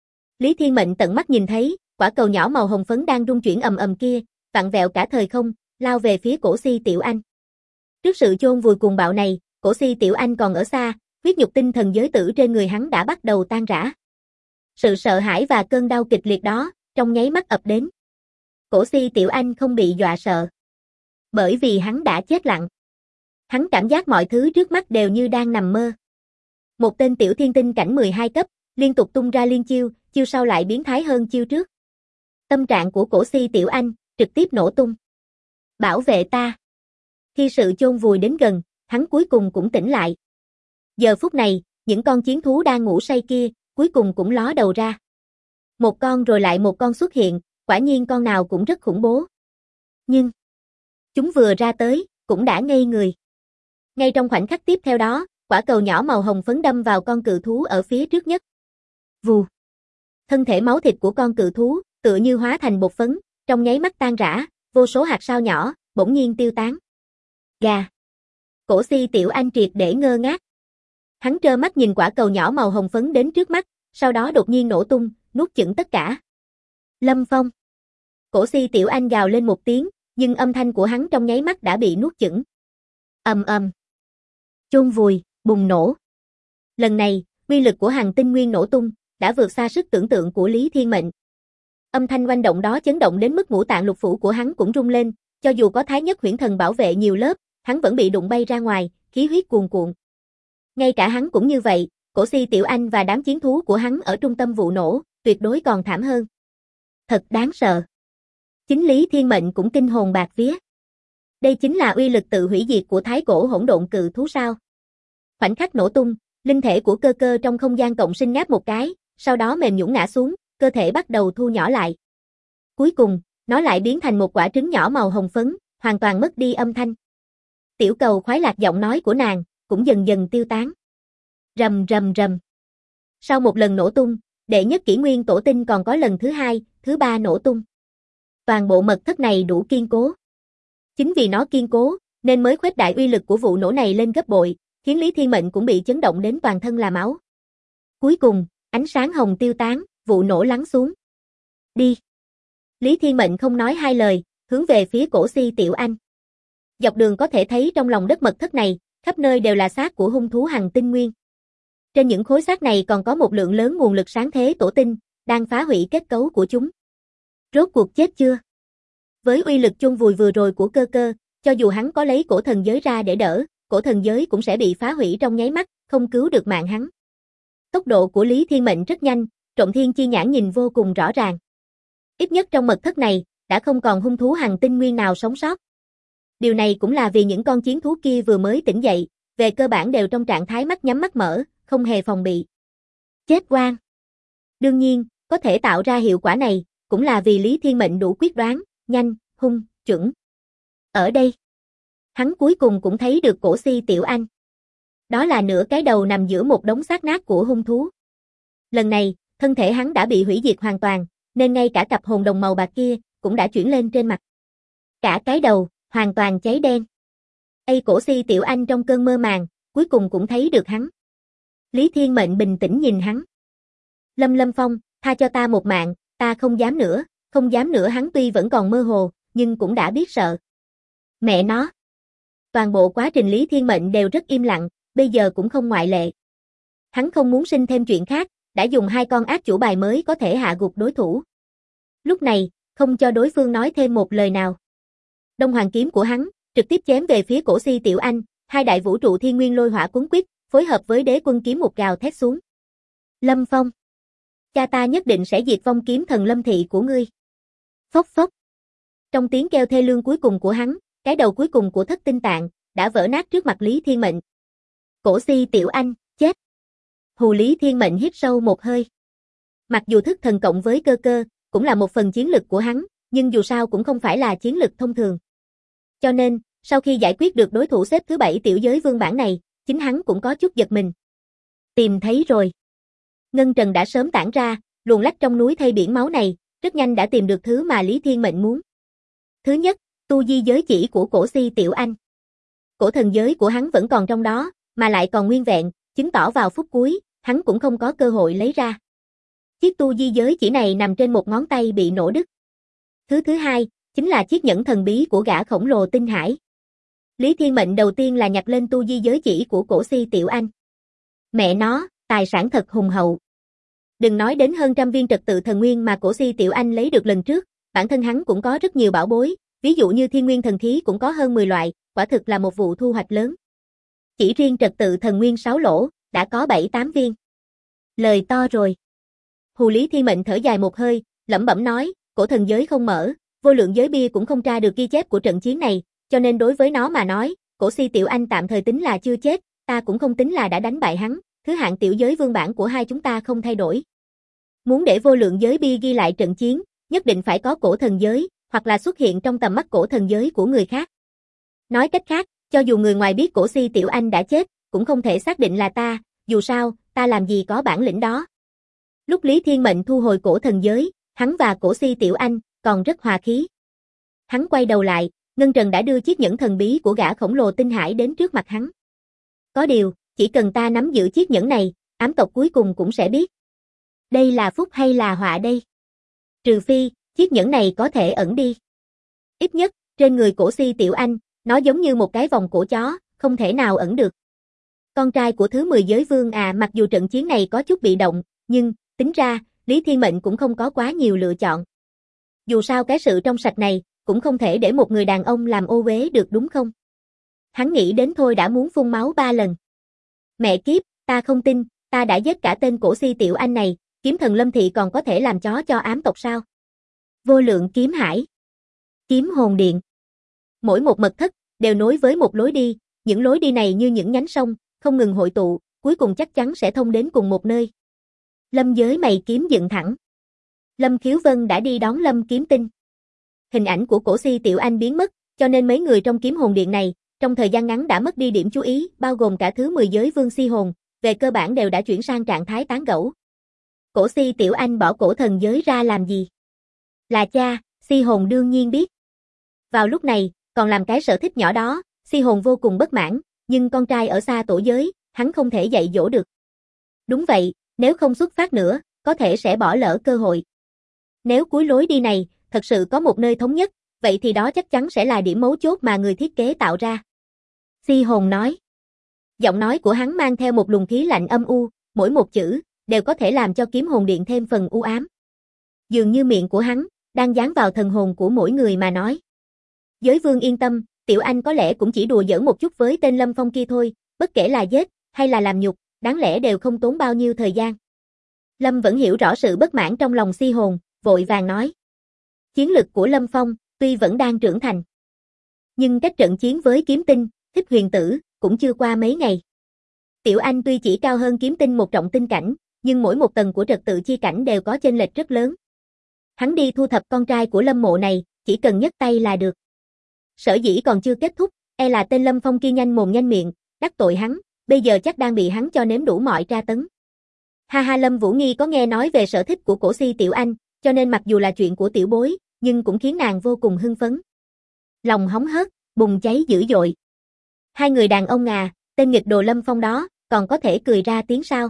Speaker 1: Lý Thiên Mệnh tận mắt nhìn thấy, quả cầu nhỏ màu hồng phấn đang rung chuyển ầm ầm kia, vặn vẹo cả thời không, lao về phía cổ si tiểu anh. Trước sự chôn vùi cuồng bạo này, cổ si tiểu anh còn ở xa, huyết nhục tinh thần giới tử trên người hắn đã bắt đầu tan rã. Sự sợ hãi và cơn đau kịch liệt đó, trong nháy mắt ập đến. Cổ si tiểu anh không bị dọa sợ. Bởi vì hắn đã chết lặng. Hắn cảm giác mọi thứ trước mắt đều như đang nằm mơ. Một tên tiểu thiên tinh cảnh 12 cấp, liên tục tung ra liên chiêu, chiêu sau lại biến thái hơn chiêu trước. Tâm trạng của cổ si tiểu anh, trực tiếp nổ tung. Bảo vệ ta. Khi sự chôn vùi đến gần, hắn cuối cùng cũng tỉnh lại. Giờ phút này, những con chiến thú đang ngủ say kia, cuối cùng cũng ló đầu ra. Một con rồi lại một con xuất hiện, quả nhiên con nào cũng rất khủng bố. Nhưng, chúng vừa ra tới, cũng đã ngây người. Ngay trong khoảnh khắc tiếp theo đó, quả cầu nhỏ màu hồng phấn đâm vào con cự thú ở phía trước nhất. Vù. Thân thể máu thịt của con cự thú, tựa như hóa thành bột phấn, trong nháy mắt tan rã, vô số hạt sao nhỏ, bỗng nhiên tiêu tán. Gà. Cổ Si Tiểu Anh triệt để ngơ ngác. Hắn trơ mắt nhìn quả cầu nhỏ màu hồng phấn đến trước mắt, sau đó đột nhiên nổ tung, nuốt chửng tất cả. Lâm Phong. Cổ Si Tiểu Anh gào lên một tiếng, nhưng âm thanh của hắn trong nháy mắt đã bị nuốt chửng. Ầm ầm. Chôn vùi, bùng nổ. Lần này, uy lực của Hàn Tinh Nguyên nổ tung, đã vượt xa sức tưởng tượng của Lý Thiên Mệnh. Âm thanh oanh động đó chấn động đến mức ngũ tạng lục phủ của hắn cũng rung lên, cho dù có Thái Nhất Huyễn Thần bảo vệ nhiều lớp, hắn vẫn bị đụng bay ra ngoài, khí huyết cuồn cuộn. Ngay cả hắn cũng như vậy, Cổ Si Tiểu Anh và đám chiến thú của hắn ở trung tâm vụ nổ, tuyệt đối còn thảm hơn. Thật đáng sợ. Chính Lý Thiên Mệnh cũng kinh hồn bạt vía. Đây chính là uy lực tự hủy diệt của Thái Cổ Hỗn Độn Cự Thú sao? Khoảnh khắc nổ tung, linh thể của cơ cơ trong không gian cộng sinh ngáp một cái, sau đó mềm nhũn ngã xuống, cơ thể bắt đầu thu nhỏ lại. Cuối cùng, nó lại biến thành một quả trứng nhỏ màu hồng phấn, hoàn toàn mất đi âm thanh. Tiểu Cầu khoái lạc giọng nói của nàng, cũng dần dần tiêu tán. Rầm rầm rầm. Sau một lần nổ tung, đệ nhất kỷ nguyên tổ tinh còn có lần thứ hai, thứ ba nổ tung. Toàn bộ mật thất này đủ kiên cố. Chính vì nó kiên cố, nên mới khuếch đại uy lực của vụ nổ này lên gấp bội, khiến Lý Thiên Mệnh cũng bị chấn động đến toàn thân là máu. Cuối cùng, ánh sáng hồng tiêu tán, vụ nổ lắng xuống. Đi. Lý Thiên Mệnh không nói hai lời, hướng về phía Cổ Si Tiểu Anh. Dọc đường có thể thấy trong lòng đất mật thất này, khắp nơi đều là xác của hung thú Hàn Tinh Nguyên. Trên những khối xác này còn có một lượng lớn nguồn lực sáng thế tổ tinh, đang phá hủy kết cấu của chúng. Rốt cuộc chết chưa? Với uy lực chôn vùi vừa rồi của cơ cơ, cho dù hắn có lấy cổ thần giới ra để đỡ, cổ thần giới cũng sẽ bị phá hủy trong nháy mắt, không cứu được mạng hắn. Tốc độ của Lý Thiên Mệnh rất nhanh, Trộm Thiên Chi nhãn nhìn vô cùng rõ ràng. Ít nhất trong mật thất này, đã không còn hung thú Hàn Tinh Nguyên nào sống sót. Điều này cũng là vì những con chiến thú kia vừa mới tỉnh dậy, về cơ bản đều trong trạng thái mắt nhắm mắt mở, không hề phòng bị. Chết oan. Đương nhiên, có thể tạo ra hiệu quả này, cũng là vì Lý Thiên Mệnh đủ quyết đoán, nhanh, hung, chuẩn. Ở đây, hắn cuối cùng cũng thấy được Cổ Si Tiểu Anh. Đó là nửa cái đầu nằm giữa một đống xác nát của hung thú. Lần này, thân thể hắn đã bị hủy diệt hoàn toàn, nên ngay cả cặp hồn đồng màu bạc kia, cũng đã chuyển lên trên mặt. Cả cái đầu, hoàn toàn cháy đen. Cổ Si Tiểu Anh trong cơn mơ màng, cuối cùng cũng thấy được hắn. Lý Thiên Mệnh bình tĩnh nhìn hắn. Lâm Phong, tha cho ta một mạng, ta không dám nữa, không dám nữa. Hắn tuy vẫn còn mơ hồ, nhưng cũng đã biết sợ. Mẹ nó. Toàn bộ quá trình Lý Thiên Mệnh đều rất im lặng, bây giờ cũng không ngoại lệ. Hắn không muốn sinh thêm chuyện khác, đã dùng hai con ác chủ bài mới có thể hạ gục đối thủ. Lúc này, không cho đối phương nói thêm một lời nào. Đông Hoàng kiếm của hắn, trực tiếp chém về phía Cổ Si Tiểu Anh, hai đại vũ trụ thiên nguyên lôi hỏa cuốn quýt, phối hợp với đế quân kiếm một gào thét xuống. Lâm Phong. Cha ta nhất định sẽ diệt vong kiếm thần Lâm thị của ngươi. Phốc phốc. Trong tiếng kêu thê lương cuối cùng của hắn, cái đầu cuối cùng của Thất Tinh Tạng đã vỡ nát trước mặt Lý Thiên Mệnh. Cổ Si Tiểu Anh, chết. Hù Lý Thiên Mệnh hít sâu một hơi. Mặc dù thức thần cộng với cơ cơ, cũng là một phần chiến lực của hắn, nhưng dù sao cũng không phải là chiến lực thông thường. Cho nên, sau khi giải quyết được đối thủ xếp thứ 7 tiểu giới vương bản này, chính hắn cũng có chút giật mình. Tìm thấy rồi. Ngân trần đã sớm tản ra, luồn lách trong núi thây biển máu này, rất nhanh đã tìm được thứ mà Lý Thiên Mệnh muốn. Thứ nhất, tu di giới chỉ của Cổ Si Tiểu Anh. Cổ thần giới của hắn vẫn còn trong đó, mà lại còn nguyên vẹn, chứng tỏ vào phút cuối, hắn cũng không có cơ hội lấy ra. Chiếc tu di giới chỉ này nằm trên một ngón tay bị nổ đứt. Thứ hai, chính là chiếc nhẫn thần bí của gã khổng lồ Tinh Hải. Lý Thiên Mệnh đầu tiên là nhặt lên tu di giới chỉ của Cổ Si Tiểu Anh. Mẹ nó, tài sản thật hùng hậu. Đừng nói đến hơn trăm viên trật tự thần nguyên mà Cổ Si Tiểu Anh lấy được lần trước, bản thân hắn cũng có rất nhiều bảo bối, ví dụ như thiên nguyên thần khí cũng có hơn 10 loại, quả thực là một vụ thu hoạch lớn. Chỉ riêng trật tự thần nguyên 6 lỗ, đã có 7-8 viên. Lời to rồi. Hù Lý Thiên Mệnh thở dài một hơi, lẩm bẩm nói, cổ thần giới không mở, vô lượng giới bia cũng không tra được ghi chép của trận chiến này, cho nên đối với nó mà nói, Cổ Si Tiểu Anh tạm thời tính là chưa chết, ta cũng không tính là đã đánh bại hắn, thứ hạng tiểu giới vương bản của hai chúng ta không thay đổi. Muốn để vô lượng giới bia ghi lại trận chiến, nhất định phải có cổ thần giới, hoặc là xuất hiện trong tầm mắt cổ thần giới của người khác. Nói cách khác, cho dù người ngoài biết Cổ Si Tiểu Anh đã chết, cũng không thể xác định là ta, dù sao, ta làm gì có bản lĩnh đó. Lúc Lý Thiên Mệnh thu hồi cổ thần giới, hắn và Cổ Si Tiểu Anh còn rất hòa khí. Hắn quay đầu lại, Ngân Trần đã đưa chiếc nhẫn thần bí của gã khổng lồ tinh hải đến trước mặt hắn. Có điều, chỉ cần ta nắm giữ chiếc nhẫn này, ám tộc cuối cùng cũng sẽ biết. Đây là phúc hay là họa đây? Trừ phi, chiếc nhẫn này có thể ẩn đi. Ít nhất, trên người cổ Si Tiểu Anh, nó giống như một cái vòng cổ chó, không thể nào ẩn được. Con trai của thứ 10 giới vương à, mặc dù trận chiến này có chút bị động, nhưng, tính ra, Lý Thiên Mệnh cũng không có quá nhiều lựa chọn. Dù sao cái sự trong sạch này, cũng không thể để một người đàn ông làm ô uế được đúng không? Hắn nghĩ đến thôi đã muốn phun máu 3 lần. Mẹ kiếp, ta không tin, ta đã giết cả tên cổ Si Tiểu Anh này, kiếm thần Lâm Thị còn có thể làm chó cho ám tộc sao? Vô lượng kiếm hải. Kiếm hồn điện. Mỗi một mật thất, đều nối với một lối đi, những lối đi này như những nhánh sông, không ngừng hội tụ, cuối cùng chắc chắn sẽ thông đến cùng một nơi. Lâm Giới mày kiếm dựng thẳng. Lâm Khiếu Vân đã đi đón Lâm Kiếm Tinh. Hình ảnh của cổ Si Tiểu Anh biến mất, cho nên mấy người trong kiếm hồn điện này, trong thời gian ngắn đã mất đi điểm chú ý, bao gồm cả thứ 10 giới vương Si hồn, về cơ bản đều đã chuyển sang trạng thái tán gẫu. Cổ Si Tiểu Anh bỏ cổ thần giới ra làm gì? Là cha, Si hồn đương nhiên biết. Vào lúc này, còn làm cái sở thích nhỏ đó, Si hồn vô cùng bất mãn, nhưng con trai ở xa tổ giới, hắn không thể dạy dỗ được. Đúng vậy, nếu không xuất phát nữa, có thể sẽ bỏ lỡ cơ hội. Nếu cuối lối đi này, thật sự có một nơi thống nhất, vậy thì đó chắc chắn sẽ là điểm mấu chốt mà người thiết kế tạo ra. Si hồn nói. Giọng nói của hắn mang theo một luồng khí lạnh âm u, mỗi một chữ, đều có thể làm cho kiếm hồn điện thêm phần u ám. Dường như miệng của hắn, đang dán vào thần hồn của mỗi người mà nói. Giới vương yên tâm, Tiểu Anh có lẽ cũng chỉ đùa giỡn một chút với tên Lâm Phong kia thôi, bất kể là giết, hay là làm nhục, đáng lẽ đều không tốn bao nhiêu thời gian. Lâm vẫn hiểu rõ sự bất mãn trong lòng Si hồn, vội vàng nói. Chiến lực của Lâm Phong, tuy vẫn đang trưởng thành. Nhưng cách trận chiến với kiếm tinh, Thích Huyền Tử, cũng chưa qua mấy ngày. Tiểu Anh tuy chỉ cao hơn kiếm tinh một trọng tinh cảnh, nhưng mỗi một tầng của trật tự chi cảnh đều có chênh lệch rất lớn. Hắn đi thu thập con trai của Lâm Mộ này, chỉ cần nhấc tay là được. Sở dĩ còn chưa kết thúc, e là tên Lâm Phong kia nhanh mồm nhanh miệng, đắc tội hắn, bây giờ chắc đang bị hắn cho nếm đủ mọi tra tấn. Ha ha, Lâm Vũ Nghi có nghe nói về sở thích của cổ Si Tiểu Anh, cho nên mặc dù là chuyện của tiểu bối, nhưng cũng khiến nàng vô cùng hưng phấn. Lòng hóng hớt, bùng cháy dữ dội. Hai người đàn ông à, tên nghịch đồ Lâm Phong đó, còn có thể cười ra tiếng sao?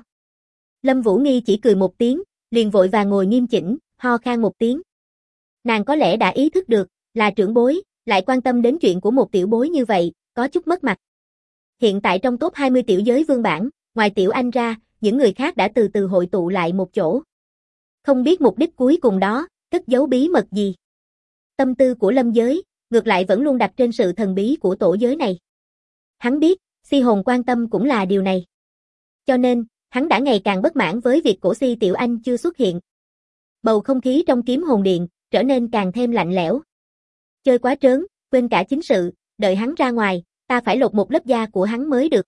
Speaker 1: Lâm Vũ Nghi chỉ cười một tiếng, liền vội vàng ngồi nghiêm chỉnh, ho khan một tiếng. Nàng có lẽ đã ý thức được, là trưởng bối, lại quan tâm đến chuyện của một tiểu bối như vậy, có chút mất mặt. Hiện tại trong top 20 tiểu giới vương bảng, ngoài Tiểu Anh ra, những người khác đã từ từ hội tụ lại một chỗ. Không biết mục đích cuối cùng đó, cất giấu bí mật gì. Tâm tư của Lâm giới, ngược lại vẫn luôn đặt trên sự thần bí của tổ giới này. Hắn biết, Si hồn quan tâm cũng là điều này. Cho nên, hắn đã ngày càng bất mãn với việc cổ Si Tiểu Anh chưa xuất hiện. Bầu không khí trong kiếm hồn điện, trở nên càng thêm lạnh lẽo. Chơi quá trớn, quên cả chính sự, đợi hắn ra ngoài, ta phải lột một lớp da của hắn mới được.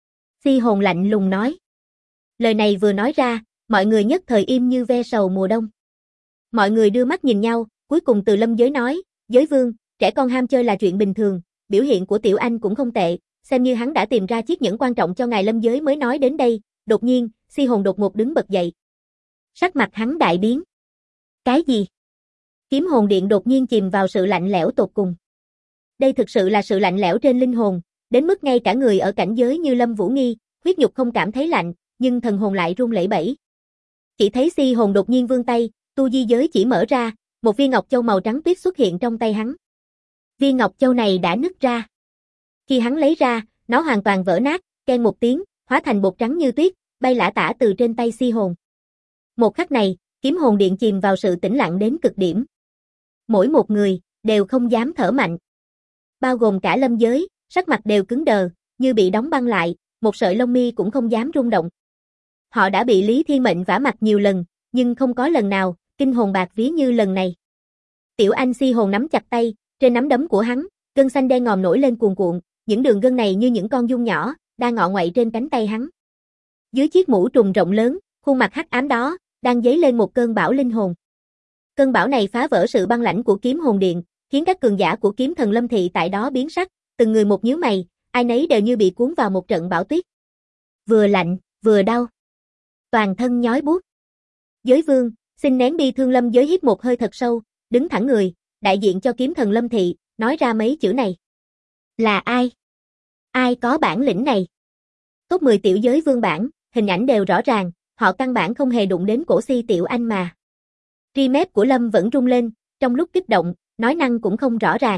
Speaker 1: Si hồn lạnh lùng nói. Lời này vừa nói ra, mọi người nhất thời im như ve sầu mùa đông. Mọi người đưa mắt nhìn nhau, cuối cùng từ Lâm giới nói, giới vương, trẻ con ham chơi là chuyện bình thường, biểu hiện của Tiểu Anh cũng không tệ, xem như hắn đã tìm ra chiếc nhẫn quan trọng cho ngài Lâm giới mới nói đến đây. Đột nhiên, Si hồn đột ngột đứng bật dậy. Sắc mặt hắn đại biến. Cái gì? Kiếm hồn điện đột nhiên chìm vào sự lạnh lẽo tột cùng. Đây thực sự là sự lạnh lẽo trên linh hồn, đến mức ngay cả người ở cảnh giới như Lâm Vũ Nghi, huyết nhục không cảm thấy lạnh, nhưng thần hồn lại run lẩy bẩy. Chỉ thấy Si hồn đột nhiên vươn tay, tu di giới chỉ mở ra, một viên ngọc châu màu trắng tuyết xuất hiện trong tay hắn. Viên ngọc châu này đã nứt ra. Khi hắn lấy ra, nó hoàn toàn vỡ nát, keng một tiếng, hóa thành bột trắng như tuyết, bay lả tả từ trên tay Si hồn. Một khắc này, kiếm hồn điện chìm vào sự tĩnh lặng đến cực điểm. Mỗi một người, đều không dám thở mạnh. Bao gồm cả Lâm giới, sắc mặt đều cứng đờ, như bị đóng băng lại, một sợi lông mi cũng không dám rung động. Họ đã bị Lý Thiên Mệnh vả mặt nhiều lần, nhưng không có lần nào, kinh hồn bạc vía như lần này. Tiểu Anh Si hồn nắm chặt tay, trên nắm đấm của hắn, gân xanh đen ngòm nổi lên cuồn cuộn, những đường gân này như những con giun nhỏ, đang ngọ nguậy trên cánh tay hắn. Dưới chiếc mũ trùm rộng lớn, khuôn mặt hắc ám đó, đang dấy lên một cơn bão linh hồn. Cơn bão này phá vỡ sự băng lãnh của kiếm hồn điện, khiến các cường giả của kiếm thần Lâm Thị tại đó biến sắc, từng người một nhíu mày, ai nấy đều như bị cuốn vào một trận bão tuyết. Vừa lạnh, vừa đau. Toàn thân nhói buốt. Giới vương, xin nén bi thương. Lâm giới hít một hơi thật sâu, đứng thẳng người, đại diện cho kiếm thần Lâm Thị, nói ra mấy chữ này. Là ai? Ai có bản lĩnh này? Top 10 tiểu giới vương bảng, hình ảnh đều rõ ràng, họ căn bản không hề đụng đến cổ Si Tiểu Anh mà. Ri mép của Lâm vẫn rung lên, trong lúc kích động, nói năng cũng không rõ ràng.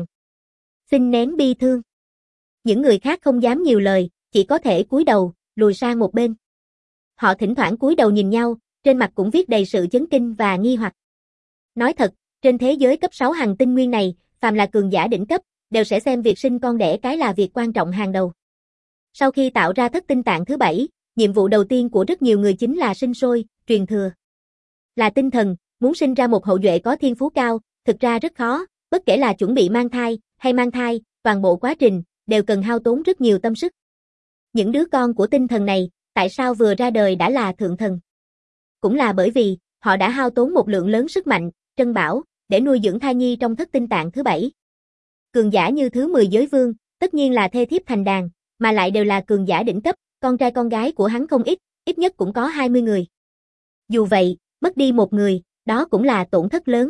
Speaker 1: Xin nén bi thương. Những người khác không dám nhiều lời, chỉ có thể cúi đầu, lùi sang một bên. Họ thỉnh thoảng cúi đầu nhìn nhau, trên mặt cũng viết đầy sự chấn kinh và nghi hoặc. Nói thật, trên thế giới cấp 6 hành tinh nguyên này, phàm là cường giả đỉnh cấp, đều sẽ xem việc sinh con đẻ cái là việc quan trọng hàng đầu. Sau khi tạo ra thất tinh tạng thứ 7, nhiệm vụ đầu tiên của rất nhiều người chính là sinh sôi, truyền thừa. Là tinh thần, muốn sinh ra một hậu duệ có thiên phú cao, thực ra rất khó, bất kể là chuẩn bị mang thai, hay mang thai, toàn bộ quá trình, đều cần hao tốn rất nhiều tâm sức. Những đứa con của tinh thần này, tại sao vừa ra đời đã là thượng thần? Cũng là bởi vì, họ đã hao tốn một lượng lớn sức mạnh, trân bảo, để nuôi dưỡng thai nhi trong thất tinh tạng thứ 7. Cường giả như thứ 10 giới vương, tất nhiên là thê thiếp thành đàn, mà lại đều là cường giả đỉnh cấp, con trai con gái của hắn không ít nhất cũng có 20 người. Dù vậy, mất đi một người, đó cũng là tổn thất lớn.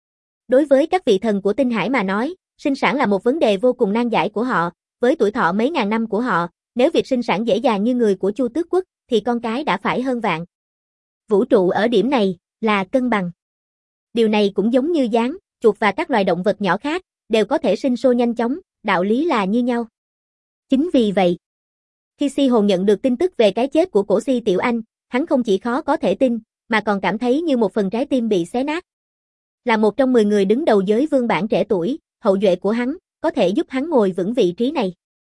Speaker 1: Đối với các vị thần của tinh hải mà nói, sinh sản là một vấn đề vô cùng nan giải của họ, với tuổi thọ mấy ngàn năm của họ, nếu việc sinh sản dễ dàng như người của Chu Tước Quốc, thì con cái đã phải hơn vạn. Vũ trụ ở điểm này, là cân bằng. Điều này cũng giống như gián, chuột và các loài động vật nhỏ khác, đều có thể sinh sôi nhanh chóng, đạo lý là như nhau. Chính vì vậy, khi Si Hồn nhận được tin tức về cái chết của cổ Si Tiểu Anh, hắn không chỉ khó có thể tin, mà còn cảm thấy như một phần trái tim bị xé nát. Là một trong 10 người đứng đầu giới vương bảng trẻ tuổi, hậu duệ của hắn, có thể giúp hắn ngồi vững vị trí này.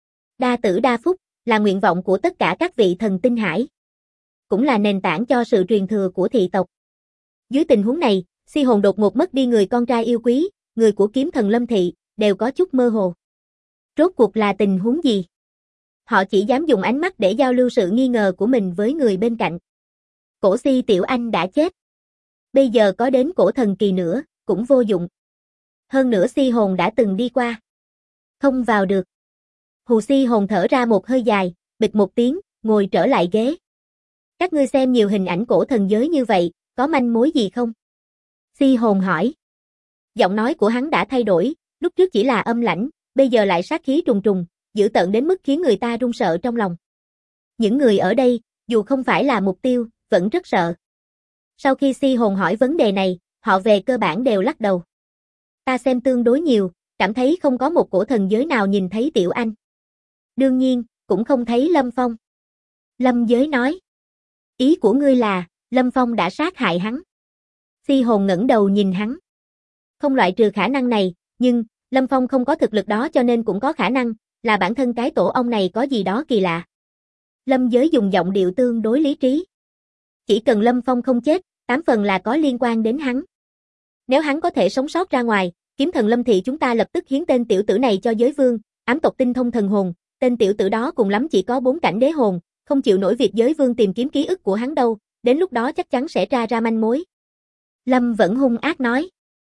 Speaker 1: Đa tử đa phúc, là nguyện vọng của tất cả các vị thần tinh hải. Cũng là nền tảng cho sự truyền thừa của thị tộc. Dưới tình huống này, Si Hồn đột ngột mất đi người con trai yêu quý, người của kiếm thần Lâm Thị, đều có chút mơ hồ. Rốt cuộc là tình huống gì? Họ chỉ dám dùng ánh mắt để giao lưu sự nghi ngờ của mình với người bên cạnh. Cổ Si Tiểu Anh đã chết. Bây giờ có đến cổ thần kỳ nữa, cũng vô dụng. Hơn nữa Si Hồn đã từng đi qua. Không vào được. Hù Si Hồn thở ra một hơi dài, bịch một tiếng, ngồi trở lại ghế. Các ngươi xem nhiều hình ảnh cổ thần giới như vậy, có manh mối gì không? Si Hồn hỏi. Giọng nói của hắn đã thay đổi, lúc trước chỉ là âm lãnh, bây giờ lại sát khí trùng trùng, dữ tợn đến mức khiến người ta run sợ trong lòng. Những người ở đây, dù không phải là mục tiêu, vẫn rất sợ. Sau khi Si Hồn hỏi vấn đề này, họ về cơ bản đều lắc đầu. Ta xem tương đối nhiều, cảm thấy không có một cổ thần giới nào nhìn thấy Tiểu Anh. Đương nhiên, cũng không thấy Lâm Phong. Lâm Giới nói. Ý của ngươi là, Lâm Phong đã sát hại hắn. Si Hồn ngẩng đầu nhìn hắn. Không loại trừ khả năng này, nhưng, Lâm Phong không có thực lực đó cho nên cũng có khả năng, là bản thân cái tổ ong này có gì đó kỳ lạ. Lâm Giới dùng giọng điệu tương đối lý trí. Chỉ cần Lâm Phong không chết, 8 phần là có liên quan đến hắn. Nếu hắn có thể sống sót ra ngoài, kiếm thần Lâm Thị chúng ta lập tức hiến tên tiểu tử này cho giới vương, ám tộc tinh thông thần hồn, tên tiểu tử đó cùng lắm chỉ có 4 cảnh đế hồn, không chịu nổi việc giới vương tìm kiếm ký ức của hắn đâu, đến lúc đó chắc chắn sẽ ra manh mối. Lâm vẫn hung ác nói.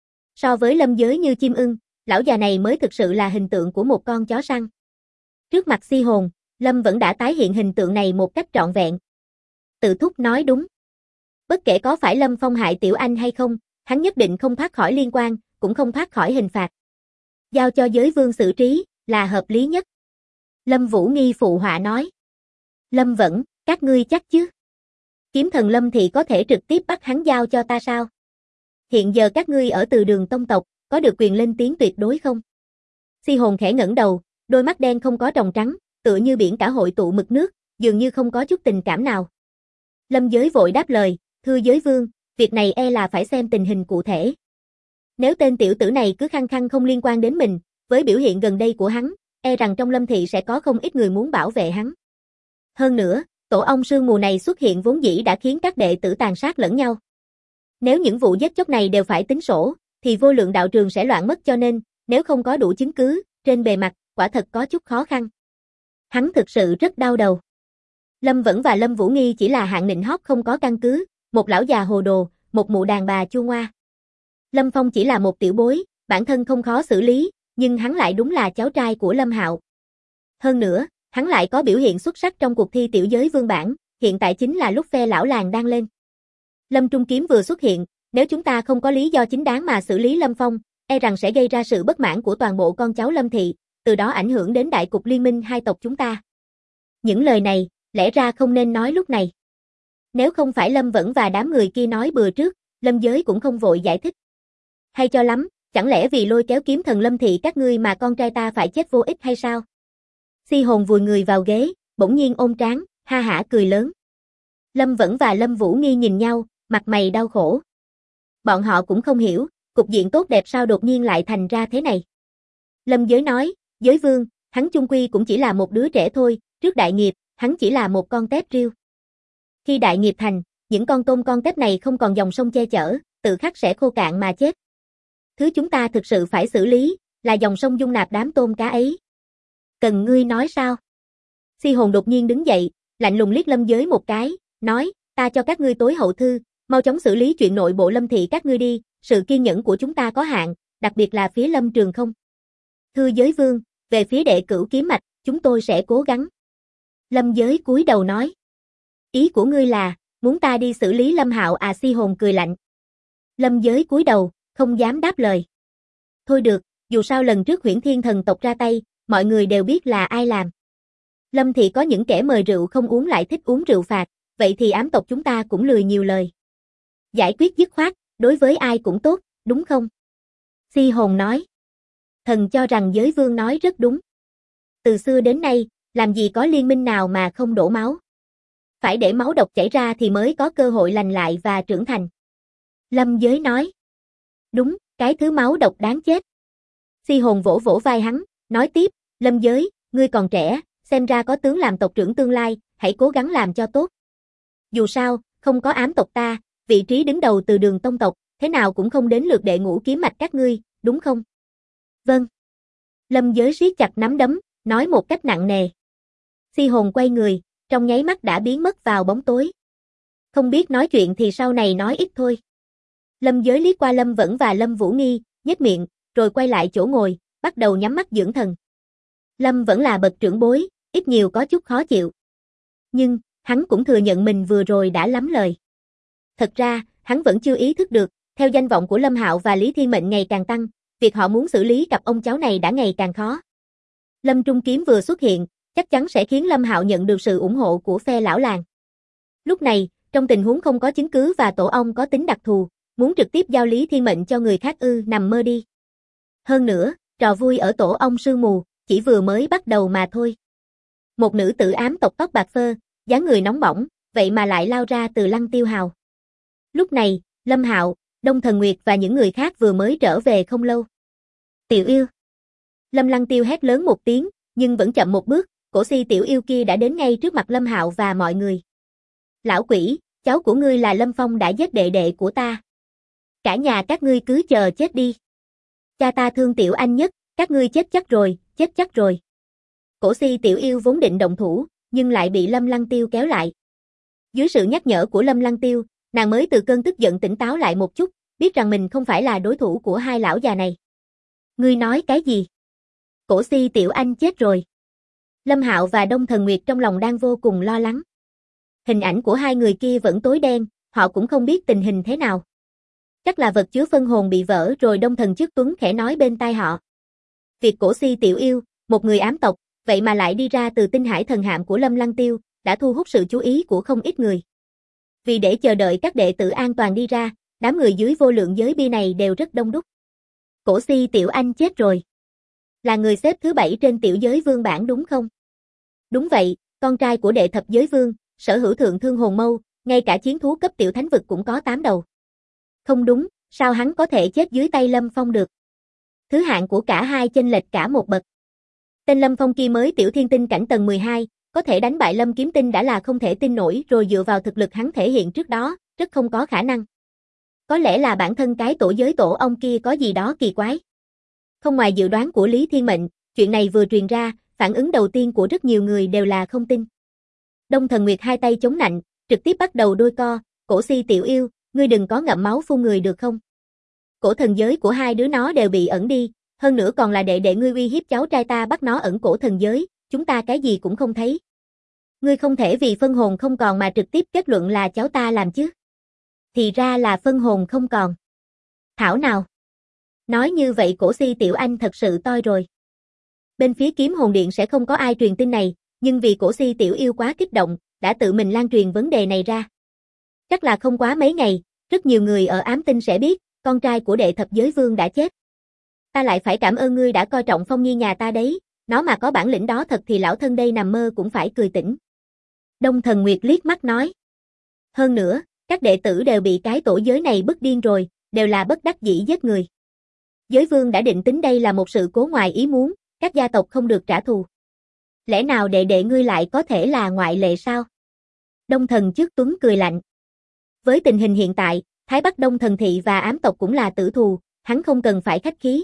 Speaker 1: So với Lâm Giới như chim ưng, lão già này mới thực sự là hình tượng của một con chó săn. Trước mặt Si Hồn, Lâm vẫn đã tái hiện hình tượng này một cách trọn vẹn. Tự thúc nói đúng. Bất kể có phải Lâm Phong hại Tiểu Anh hay không, hắn nhất định không thoát khỏi liên quan, cũng không thoát khỏi hình phạt. Giao cho giới vương xử trí, là hợp lý nhất. Lâm Vũ Nghi phụ họa nói. Lâm Vẫn, các ngươi chắc chứ? Kiếm thần Lâm Thị có thể trực tiếp bắt hắn giao cho ta sao? Hiện giờ các ngươi ở Từ Đường tông tộc, có được quyền lên tiếng tuyệt đối không? Si Hồn khẽ ngẩng đầu, đôi mắt đen không có tròng trắng, tựa như biển cả hội tụ mực nước, dường như không có chút tình cảm nào. Lâm Giới vội đáp lời, thưa giới vương, việc này e là phải xem tình hình cụ thể. Nếu tên tiểu tử này cứ khăng khăng không liên quan đến mình, với biểu hiện gần đây của hắn, e rằng trong Lâm Thị sẽ có không ít người muốn bảo vệ hắn. Hơn nữa, tổ ong sương mù này xuất hiện vốn dĩ đã khiến các đệ tử tàn sát lẫn nhau. Nếu những vụ giết chóc này đều phải tính sổ, thì vô lượng đạo trường sẽ loạn mất cho nên, nếu không có đủ chứng cứ, trên bề mặt, quả thật có chút khó khăn. Hắn thực sự rất đau đầu. Lâm Vẫn và Lâm Vũ Nghi chỉ là hạng nịnh hót không có căn cứ, một lão già hồ đồ, một mụ đàn bà chua ngoa. Lâm Phong chỉ là một tiểu bối, bản thân không khó xử lý, nhưng hắn lại đúng là cháu trai của Lâm Hạo. Hơn nữa, hắn lại có biểu hiện xuất sắc trong cuộc thi tiểu giới vương bảng, hiện tại chính là lúc phe lão làng đang lên. Lâm Trung Kiếm vừa xuất hiện, nếu chúng ta không có lý do chính đáng mà xử lý Lâm Phong, e rằng sẽ gây ra sự bất mãn của toàn bộ con cháu Lâm thị, từ đó ảnh hưởng đến đại cục liên minh hai tộc chúng ta. Những lời này, lẽ ra không nên nói lúc này. Nếu không phải Lâm Vẫn và đám người kia nói bừa trước, Lâm Giới cũng không vội giải thích. Hay cho lắm, chẳng lẽ vì lôi kéo kiếm thần Lâm thị các ngươi mà con trai ta phải chết vô ích hay sao? Si Hồn vùi người vào ghế, bỗng nhiên ôm trán, ha hả cười lớn. Lâm Vẫn và Lâm Vũ Nghi nhìn nhau, mặt mày đau khổ. Bọn họ cũng không hiểu, cục diện tốt đẹp sao đột nhiên lại thành ra thế này. Lâm Giới nói, Giới Vương, hắn chung quy cũng chỉ là một đứa trẻ thôi, trước đại nghiệp, hắn chỉ là một con tép riêu. Khi đại nghiệp thành, những con tôm con tép này không còn dòng sông che chở, tự khắc sẽ khô cạn mà chết. Thứ chúng ta thực sự phải xử lý, là dòng sông dung nạp đám tôm cá ấy. Cần ngươi nói sao? Si Hồn đột nhiên đứng dậy, lạnh lùng liếc Lâm Giới một cái, nói, ta cho các ngươi tối hậu thư, mau chóng xử lý chuyện nội bộ Lâm thị các ngươi đi, sự kiên nhẫn của chúng ta có hạn, đặc biệt là phía Lâm Trường không. Thưa Giới Vương, về phía đệ cửu kiếm mạch, chúng tôi sẽ cố gắng. Lâm Giới cúi đầu nói. Ý của ngươi là, muốn ta đi xử lý Lâm Hạo à? Si Hồn cười lạnh. Lâm Giới cúi đầu, không dám đáp lời. Thôi được, dù sao lần trước Huyễn Thiên thần tộc ra tay, mọi người đều biết là ai làm. Lâm thị có những kẻ mời rượu không uống lại thích uống rượu phạt, vậy thì ám tộc chúng ta cũng lười nhiều lời. Giải quyết dứt khoát, đối với ai cũng tốt, đúng không? Si Hồn nói. Thần cho rằng Giới Vương nói rất đúng. Từ xưa đến nay, làm gì có liên minh nào mà không đổ máu. Phải để máu độc chảy ra thì mới có cơ hội lành lại và trưởng thành. Lâm Giới nói. Đúng, cái thứ máu độc đáng chết. Si Hồn vỗ vỗ vai hắn, nói tiếp, Lâm Giới, ngươi còn trẻ, xem ra có tướng làm tộc trưởng tương lai, hãy cố gắng làm cho tốt. Dù sao, không có ám tộc ta, vị trí đứng đầu từ đường tông tộc, thế nào cũng không đến lượt đệ ngũ kiếm mạch các ngươi, đúng không? Vâng. Lâm Giới siết chặt nắm đấm, nói một cách nặng nề. Si Hồn quay người, trong nháy mắt đã biến mất vào bóng tối. Không biết nói chuyện thì sau này nói ít thôi. Lâm Giới liếc qua Lâm Vẫn và Lâm Vũ Nghi, nhếch miệng, rồi quay lại chỗ ngồi, bắt đầu nhắm mắt dưỡng thần. Lâm Vẫn là bậc trưởng bối, ít nhiều có chút khó chịu. Nhưng, hắn cũng thừa nhận mình vừa rồi đã lắm lời. Thật ra, hắn vẫn chưa ý thức được, theo danh vọng của Lâm Hạo và Lý Thiên Mệnh ngày càng tăng, việc họ muốn xử lý cặp ông cháu này đã ngày càng khó. Lâm Trung Kiếm vừa xuất hiện, chắc chắn sẽ khiến Lâm Hạo nhận được sự ủng hộ của phe lão làng. Lúc này, trong tình huống không có chứng cứ và tổ ong có tính đặc thù, muốn trực tiếp giao Lý Thiên Mệnh cho người khác nằm mơ đi. Hơn nữa, trò vui ở tổ ong sương mù, chỉ vừa mới bắt đầu mà thôi. Một nữ tử ám tộc tóc bạc phơ, dáng người nóng bỏng, vậy mà lại lao ra từ Lăng Tiêu Hào. Lúc này, Lâm Hạo, Đông Thần Nguyệt và những người khác vừa mới trở về không lâu. Tiểu yêu. Lâm Lăng Tiêu hét lớn một tiếng, nhưng vẫn chậm một bước, cổ si tiểu yêu kia đã đến ngay trước mặt Lâm Hạo và mọi người. Lão quỷ, cháu của ngươi là Lâm Phong đã giết đệ đệ của ta. Cả nhà các ngươi cứ chờ chết đi. Cha ta thương tiểu anh nhất, các ngươi chết chắc rồi, chết chắc rồi. Cổ si tiểu yêu vốn định động thủ, nhưng lại bị Lâm Lăng Tiêu kéo lại. Dưới sự nhắc nhở của Lâm Lăng Tiêu, nàng mới từ cơn tức giận tỉnh táo lại một chút, biết rằng mình không phải là đối thủ của hai lão già này. Ngươi nói cái gì? Cổ si tiểu anh chết rồi. Lâm Hạo và Đông Thần Nguyệt trong lòng đang vô cùng lo lắng. Hình ảnh của hai người kia vẫn tối đen, họ cũng không biết tình hình thế nào. Chắc là vật chứa phân hồn bị vỡ rồi. Đông Thần Trước Tuấn khẽ nói bên tai họ. Việc cổ si tiểu yêu, một người ám tộc, vậy mà lại đi ra từ tinh hải thần hạm của Lâm Lăng Tiêu, đã thu hút sự chú ý của không ít người. Vì để chờ đợi các đệ tử an toàn đi ra, đám người dưới vô lượng giới bia này đều rất đông đúc. Cổ si tiểu anh chết rồi. Là người xếp thứ 7 trên tiểu giới vương bảng đúng không? Đúng vậy, con trai của đệ thập giới vương, sở hữu thượng thương hồn mâu, ngay cả chiến thú cấp tiểu thánh vực cũng có 8 đầu. Không đúng, sao hắn có thể chết dưới tay Lâm Phong được? Thứ hạng của cả hai chênh lệch cả một bậc. Tên Lâm Phong kia mới tiểu thiên tinh cảnh tầng 12, có thể đánh bại Lâm Kiếm Tinh đã là không thể tin nổi, rồi dựa vào thực lực hắn thể hiện trước đó, rất không có khả năng. Có lẽ là bản thân cái tổ giới tổ ong kia có gì đó kỳ quái. Không ngoài dự đoán của Lý Thiên Mệnh, chuyện này vừa truyền ra, phản ứng đầu tiên của rất nhiều người đều là không tin. Đông Thần Nguyệt hai tay chống nạnh, trực tiếp bắt đầu đôi co, cổ si tiểu yêu, ngươi đừng có ngậm máu phun người được không? Cổ thần giới của hai đứa nó đều bị ẩn đi, hơn nữa còn là đệ đệ ngươi uy hiếp cháu trai ta bắt nó ẩn cổ thần giới, chúng ta cái gì cũng không thấy. Ngươi không thể vì phân hồn không còn mà trực tiếp kết luận là cháu ta làm chứ. Thì ra là phân hồn không còn. Thảo nào. Nói như vậy cổ si tiểu anh thật sự toi rồi. Bên phía kiếm hồn điện sẽ không có ai truyền tin này, nhưng vì cổ si tiểu yêu quá kích động, đã tự mình lan truyền vấn đề này ra. Chắc là không quá mấy ngày, rất nhiều người ở ám tinh sẽ biết, con trai của đệ thập giới vương đã chết. Ta lại phải cảm ơn ngươi đã coi trọng Phong Nhi nhà ta đấy, nó mà có bản lĩnh đó thật thì lão thân đây nằm mơ cũng phải cười tỉnh. Đông Thần Nguyệt liếc mắt nói. Hơn nữa, các đệ tử đều bị cái tổ giới này bức điên rồi, đều là bất đắc dĩ giết người. Giới vương đã định tính đây là một sự cố ngoài ý muốn, các gia tộc không được trả thù. Lẽ nào đệ đệ ngươi lại có thể là ngoại lệ sao? Đông Thần Trước Tuấn cười lạnh. Với tình hình hiện tại, Thái Bắc Đông Thần Thị và ám tộc cũng là tử thù, hắn không cần phải khách khí.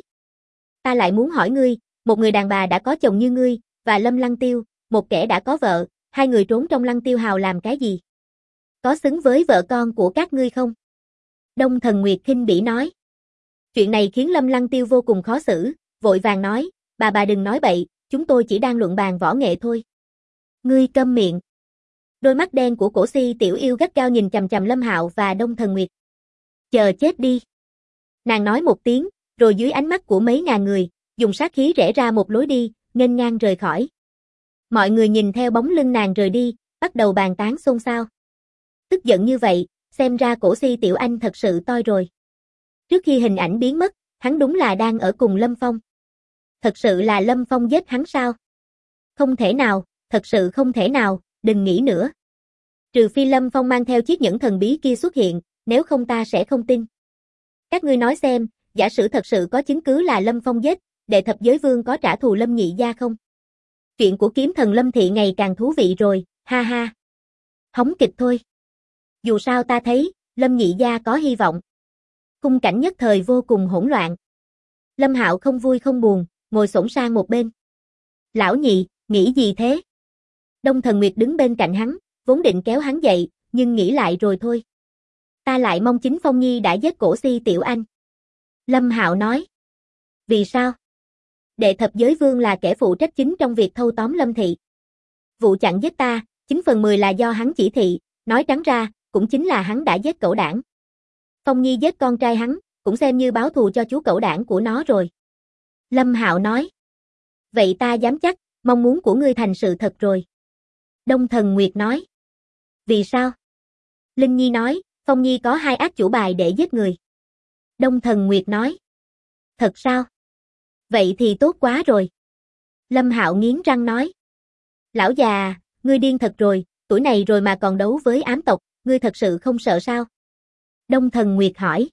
Speaker 1: Ta lại muốn hỏi ngươi, một người đàn bà đã có chồng như ngươi, và Lâm Lăng Tiêu, một kẻ đã có vợ, hai người trốn trong Lăng Tiêu Hào làm cái gì? Có xứng với vợ con của các ngươi không? Đông Thần Nguyệt khinh bỉ nói. Chuyện này khiến Lâm Lăng Tiêu vô cùng khó xử, vội vàng nói, bà đừng nói bậy, chúng tôi chỉ đang luận bàn võ nghệ thôi. Ngươi câm miệng. Đôi mắt đen của cổ si tiểu yêu gắt gao nhìn chằm chằm Lâm Hạo và Đông Thần Nguyệt. Chờ chết đi. Nàng nói một tiếng, rồi dưới ánh mắt của mấy ngàn người, dùng sát khí rẽ ra một lối đi, nghênh ngang rời khỏi. Mọi người nhìn theo bóng lưng nàng rời đi, bắt đầu bàn tán xôn xao. Tức giận như vậy, xem ra cổ si tiểu anh thật sự toi rồi. Trước khi hình ảnh biến mất, hắn đúng là đang ở cùng Lâm Phong. Thật sự là Lâm Phong giết hắn sao? Không thể nào, thật sự không thể nào, đừng nghĩ nữa. Trừ phi Lâm Phong mang theo chiếc nhẫn thần bí kia xuất hiện, nếu không ta sẽ không tin. Các ngươi nói xem, giả sử thật sự có chứng cứ là Lâm Phong giết, đệ thập giới vương có trả thù Lâm nhị gia không? Chuyện của kiếm thần Lâm Thị ngày càng thú vị rồi, ha ha. Hóng kịch thôi. Dù sao ta thấy, Lâm nhị gia có hy vọng. Khung cảnh nhất thời vô cùng hỗn loạn. Lâm Hạo không vui không buồn, ngồi xổm sang một bên. Lão nhị, nghĩ gì thế? Đông Thần Nguyệt đứng bên cạnh hắn, vốn định kéo hắn dậy, nhưng nghĩ lại rồi thôi. Ta lại mong chính Phong Nhi đã giết cổ si tiểu anh. Lâm Hạo nói. Vì sao? Đệ thập giới vương là kẻ phụ trách chính trong việc thâu tóm Lâm Thị. Vụ chặn giết ta, 9/10 là do hắn chỉ thị, nói trắng ra, cũng chính là hắn đã giết cẩu đảng. Phong Nhi giết con trai hắn, cũng xem như báo thù cho chú cẩu đảng của nó rồi. Lâm Hạo nói. Vậy ta dám chắc, mong muốn của ngươi thành sự thật rồi. Đông Thần Nguyệt nói. Vì sao? Linh Nhi nói, Phong Nhi có hai ác chủ bài để giết người. Đông Thần Nguyệt nói. Thật sao? Vậy thì tốt quá rồi. Lâm Hạo nghiến răng nói. Lão già, ngươi điên thật rồi, tuổi này rồi mà còn đấu với ám tộc, ngươi thật sự không sợ sao? Đông Thần Nguyệt hỏi.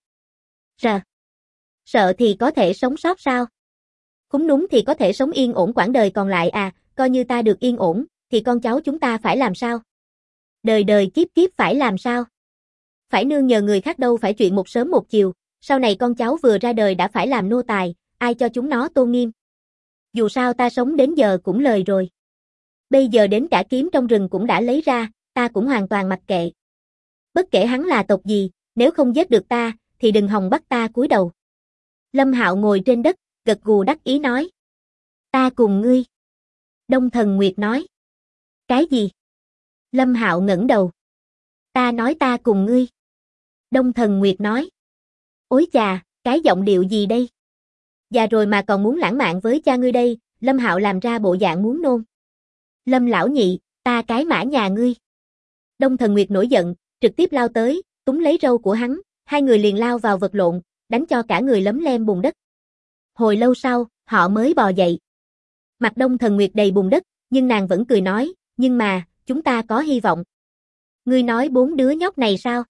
Speaker 1: Sợ thì có thể sống sót sao? Khúng núm thì có thể sống yên ổn quãng đời còn lại à, coi như ta được yên ổn, thì con cháu chúng ta phải làm sao? Đời đời kiếp kiếp phải làm sao? Phải nương nhờ người khác đâu phải chuyện một sớm một chiều, sau này con cháu vừa ra đời đã phải làm nô tài, ai cho chúng nó tôn nghiêm? Dù sao ta sống đến giờ cũng lời rồi. Bây giờ đến cả kiếm trong rừng cũng đã lấy ra, ta cũng hoàn toàn mặc kệ. Bất kể hắn là tộc gì, nếu không giết được ta, thì đừng hòng bắt ta cúi đầu. Lâm Hạo ngồi trên đất, gật gù đắc ý nói. Ta cùng ngươi. Đông Thần Nguyệt nói. Cái gì? Lâm Hạo ngẩng đầu. Ta nói ta cùng ngươi. Đông Thần Nguyệt nói. Ối chà, cái giọng điệu gì đây? Già rồi mà còn muốn lãng mạn với cha ngươi đây, Lâm Hạo làm ra bộ dạng muốn nôn. Lâm lão nhị, ta cái mã nhà ngươi. Đông Thần Nguyệt nổi giận, trực tiếp lao tới, túm lấy râu của hắn, hai người liền lao vào vật lộn, đánh cho cả người lấm lem bùn đất. Hồi lâu sau, họ mới bò dậy. Mặt Đông Thần Nguyệt đầy bùn đất, nhưng nàng vẫn cười nói, nhưng mà, chúng ta có hy vọng. Ngươi nói 4 đứa nhóc này sao?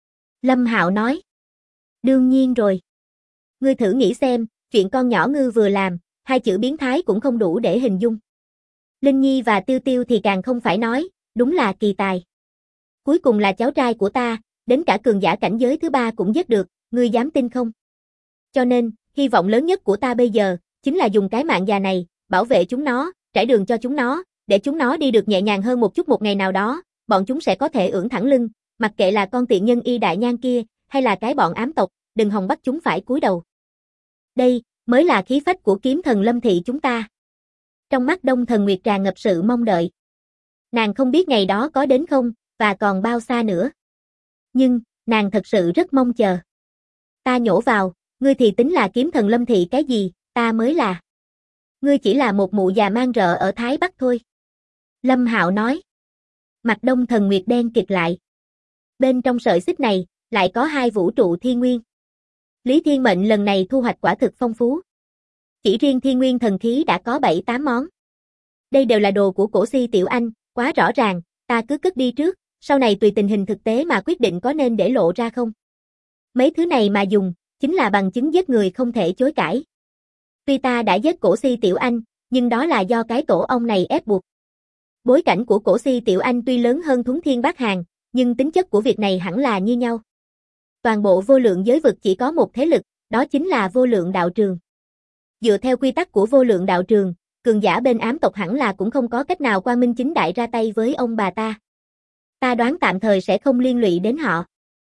Speaker 1: Lâm Hạo nói. Đương nhiên rồi. Ngươi thử nghĩ xem, chuyện con nhỏ ngư vừa làm, 2 chữ biến thái cũng không đủ để hình dung. Linh Nhi và Tiêu Tiêu thì càng không phải nói, đúng là kỳ tài. Cuối cùng là cháu trai của ta, đến cả cường giả cảnh giới thứ 3 cũng giết được, ngươi dám tin không? Cho nên, hy vọng lớn nhất của ta bây giờ, chính là dùng cái mạng già này, bảo vệ chúng nó, trải đường cho chúng nó, để chúng nó đi được nhẹ nhàng hơn một chút một ngày nào đó, bọn chúng sẽ có thể ưỡn thẳng lưng, mặc kệ là con tiện nhân Y Đại Nhan kia, hay là cái bọn ám tộc, đừng hòng bắt chúng phải cúi đầu. Đây, mới là khí phách của kiếm thần Lâm Thị chúng ta. Trong mắt Đông Thần Nguyệt tràn ngập sự mong đợi. Nàng không biết ngày đó có đến không, và còn bao xa nữa. Nhưng, nàng thật sự rất mong chờ. Ta nhổ vào, Ngươi thì tính là kiếm thần Lâm Thị cái gì, ta mới là. Ngươi chỉ là một mụ già mang rợ ở Thái Bắc thôi. Lâm Hạo nói. Mặt Đông Thần Nguyệt đen kịt lại. Bên trong sợi xích này, lại có 2 vũ trụ thiên nguyên. Lý Thiên Mệnh lần này thu hoạch quả thực phong phú. Chỉ riêng thiên nguyên thần khí đã có 7-8 món. Đây đều là đồ của Cổ Si Tiểu Anh, quá rõ ràng, ta cứ cất đi trước, sau này tùy tình hình thực tế mà quyết định có nên để lộ ra không. Mấy thứ này mà dùng, chính là bằng chứng giết người không thể chối cãi. Tuy ta đã giết Cổ Si Tiểu Anh, nhưng đó là do cái tổ ong này ép buộc. Bối cảnh của Cổ Si Tiểu Anh tuy lớn hơn Thuấn Thiên Bát Hàn, nhưng tính chất của việc này hẳn là như nhau. Toàn bộ vô lượng giới vực chỉ có một thế lực, đó chính là vô lượng đạo trường. Dựa theo quy tắc của vô lượng đạo trường, cường giả bên ám tộc hẳn là cũng không có cách nào quang minh chính đại ra tay với ông bà ta. Ta đoán tạm thời sẽ không liên lụy đến họ.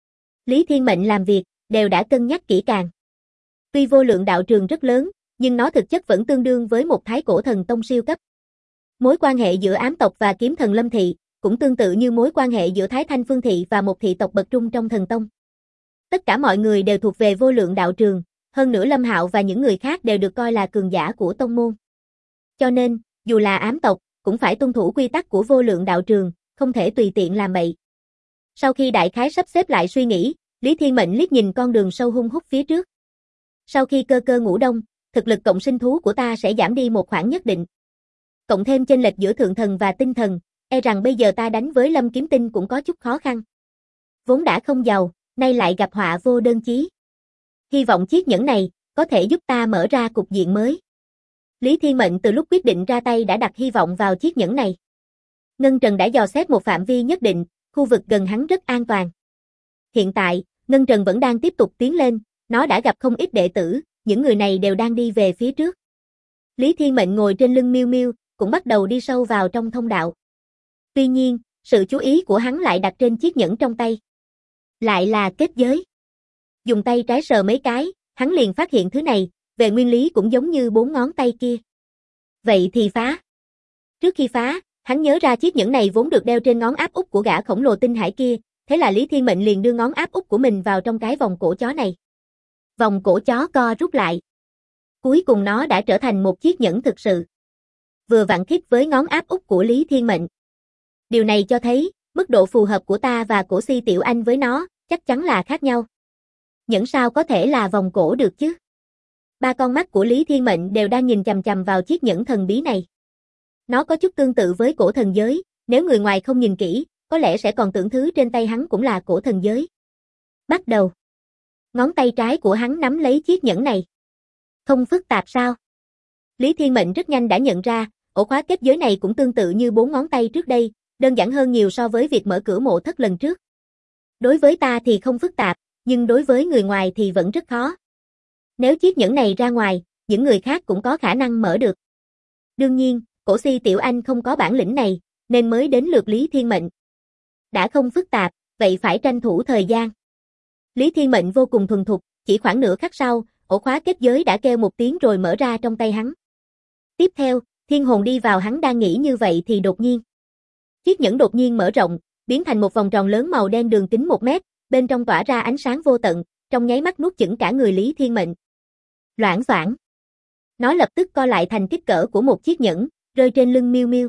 Speaker 1: Lý Thiên Mệnh làm việc, đều đã cân nhắc kỹ càng. Tuy vô lượng đạo trường rất lớn, nhưng nó thực chất vẫn tương đương với một thái cổ thần tông siêu cấp. Mối quan hệ giữa ám tộc và kiếm thần Lâm Thị, cũng tương tự như mối quan hệ giữa Thái Thanh Phương Thị và một thị tộc bậc trung trong thần tông. Tất cả mọi người đều thuộc về vô lượng đạo trường, hơn nữa Lâm Hạo và những người khác đều được coi là cường giả của tông môn. Cho nên, dù là ám tộc, cũng phải tuân thủ quy tắc của vô lượng đạo trường, không thể tùy tiện làm bậy. Sau khi đại khái sắp xếp lại suy nghĩ, Lý Thiên Mệnh liếc nhìn con đường sâu hun hút phía trước. Sau khi cơ cơ ngủ đông, thực lực cộng sinh thú của ta sẽ giảm đi một khoảng nhất định. Cộng thêm chênh lệch giữa thượng thần và tinh thần, e rằng bây giờ ta đánh với Lâm Kiếm Tinh cũng có chút khó khăn. Vốn đã không giàu, nay lại gặp họa vô đơn chí. Hy vọng chiếc nhẫn này có thể giúp ta mở ra cục diện mới. Lý Thiên Mệnh từ lúc quyết định ra tay đã đặt hy vọng vào chiếc nhẫn này. Ngân Trần đã dò xét một phạm vi nhất định, khu vực gần hắn rất an toàn. Hiện tại, Ngân Trần vẫn đang tiếp tục tiến lên, nó đã gặp không ít đệ tử, những người này đều đang đi về phía trước. Lý Thiên Mệnh ngồi trên lưng Miêu Miêu, cũng bắt đầu đi sâu vào trong thông đạo. Tuy nhiên, sự chú ý của hắn lại đặt trên chiếc nhẫn trong tay. Lại là kết giới. Dùng tay trái sờ mấy cái, hắn liền phát hiện thứ này, về nguyên lý cũng giống như 4 ngón tay kia. Vậy thì phá. Trước khi phá, hắn nhớ ra chiếc nhẫn này vốn được đeo trên ngón áp út của gã khổng lồ tinh hải kia, thế là Lý Thiên Mệnh liền đưa ngón áp út của mình vào trong cái vòng cổ chó này. Vòng cổ chó co rút lại. Cuối cùng nó đã trở thành một chiếc nhẫn thực sự. Vừa vặn khít với ngón áp út của Lý Thiên Mệnh. Điều này cho thấy, mức độ phù hợp của ta và Cổ Si Tiểu Anh với nó, chắc chắn là khác nhau. Nhẫn sao có thể là vòng cổ được chứ? 3 con mắt của Lý Thiên Mệnh đều đang nhìn chằm chằm vào chiếc nhẫn thần bí này. Nó có chút tương tự với cổ thần giới, nếu người ngoài không nhìn kỹ, có lẽ sẽ còn tưởng thứ trên tay hắn cũng là cổ thần giới. Bắt đầu. Ngón tay trái của hắn nắm lấy chiếc nhẫn này. Không phức tạp sao? Lý Thiên Mệnh rất nhanh đã nhận ra, ổ khóa kết giới này cũng tương tự như 4 ngón tay trước đây, đơn giản hơn nhiều so với việc mở cửa mộ thất lần trước. Đối với ta thì không phức tạp, nhưng đối với người ngoài thì vẫn rất khó. Nếu chiếc nhẫn này ra ngoài, những người khác cũng có khả năng mở được. Đương nhiên, Cổ Si Tiểu Anh không có bản lĩnh này, nên mới đến lượt Lý Thiên Mệnh. Đã không phức tạp, vậy phải tranh thủ thời gian. Lý Thiên Mệnh vô cùng thuần thục, chỉ khoảng nửa khắc sau, ổ khóa kết giới đã kêu một tiếng rồi mở ra trong tay hắn. Tiếp theo, thiên hồn đi vào, hắn đang nghĩ như vậy thì đột nhiên. Chiếc nhẫn đột nhiên mở rộng, biến thành một vòng tròn lớn màu đen đường kính 1 mét, bên trong tỏa ra ánh sáng vô tận, trong nháy mắt nuốt chửng cả người Lý Thiên Mệnh. Loảng xoảng. Nó lập tức co lại thành kích cỡ của một chiếc nhẫn, rơi trên lưng Miêu Miêu.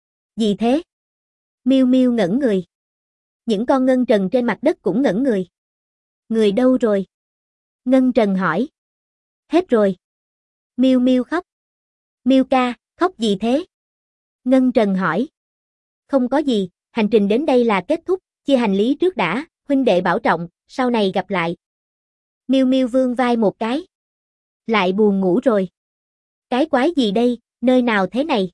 Speaker 1: Gì thế? Miêu Miêu ngẩn người. Những con ngân trần trên mặt đất cũng ngẩn người. Người đâu rồi? Ngân Trần hỏi. Hết rồi. Miêu Miêu khóc. Miêu ca, khóc gì thế? Ngân Trần hỏi. Không có gì, hành trình đến đây là kết thúc, chia hành lý trước đã, huynh đệ bảo trọng, sau này gặp lại. Miêu Miêu vươn vai một cái. Lại buồn ngủ rồi. Cái quái gì đây, nơi nào thế này?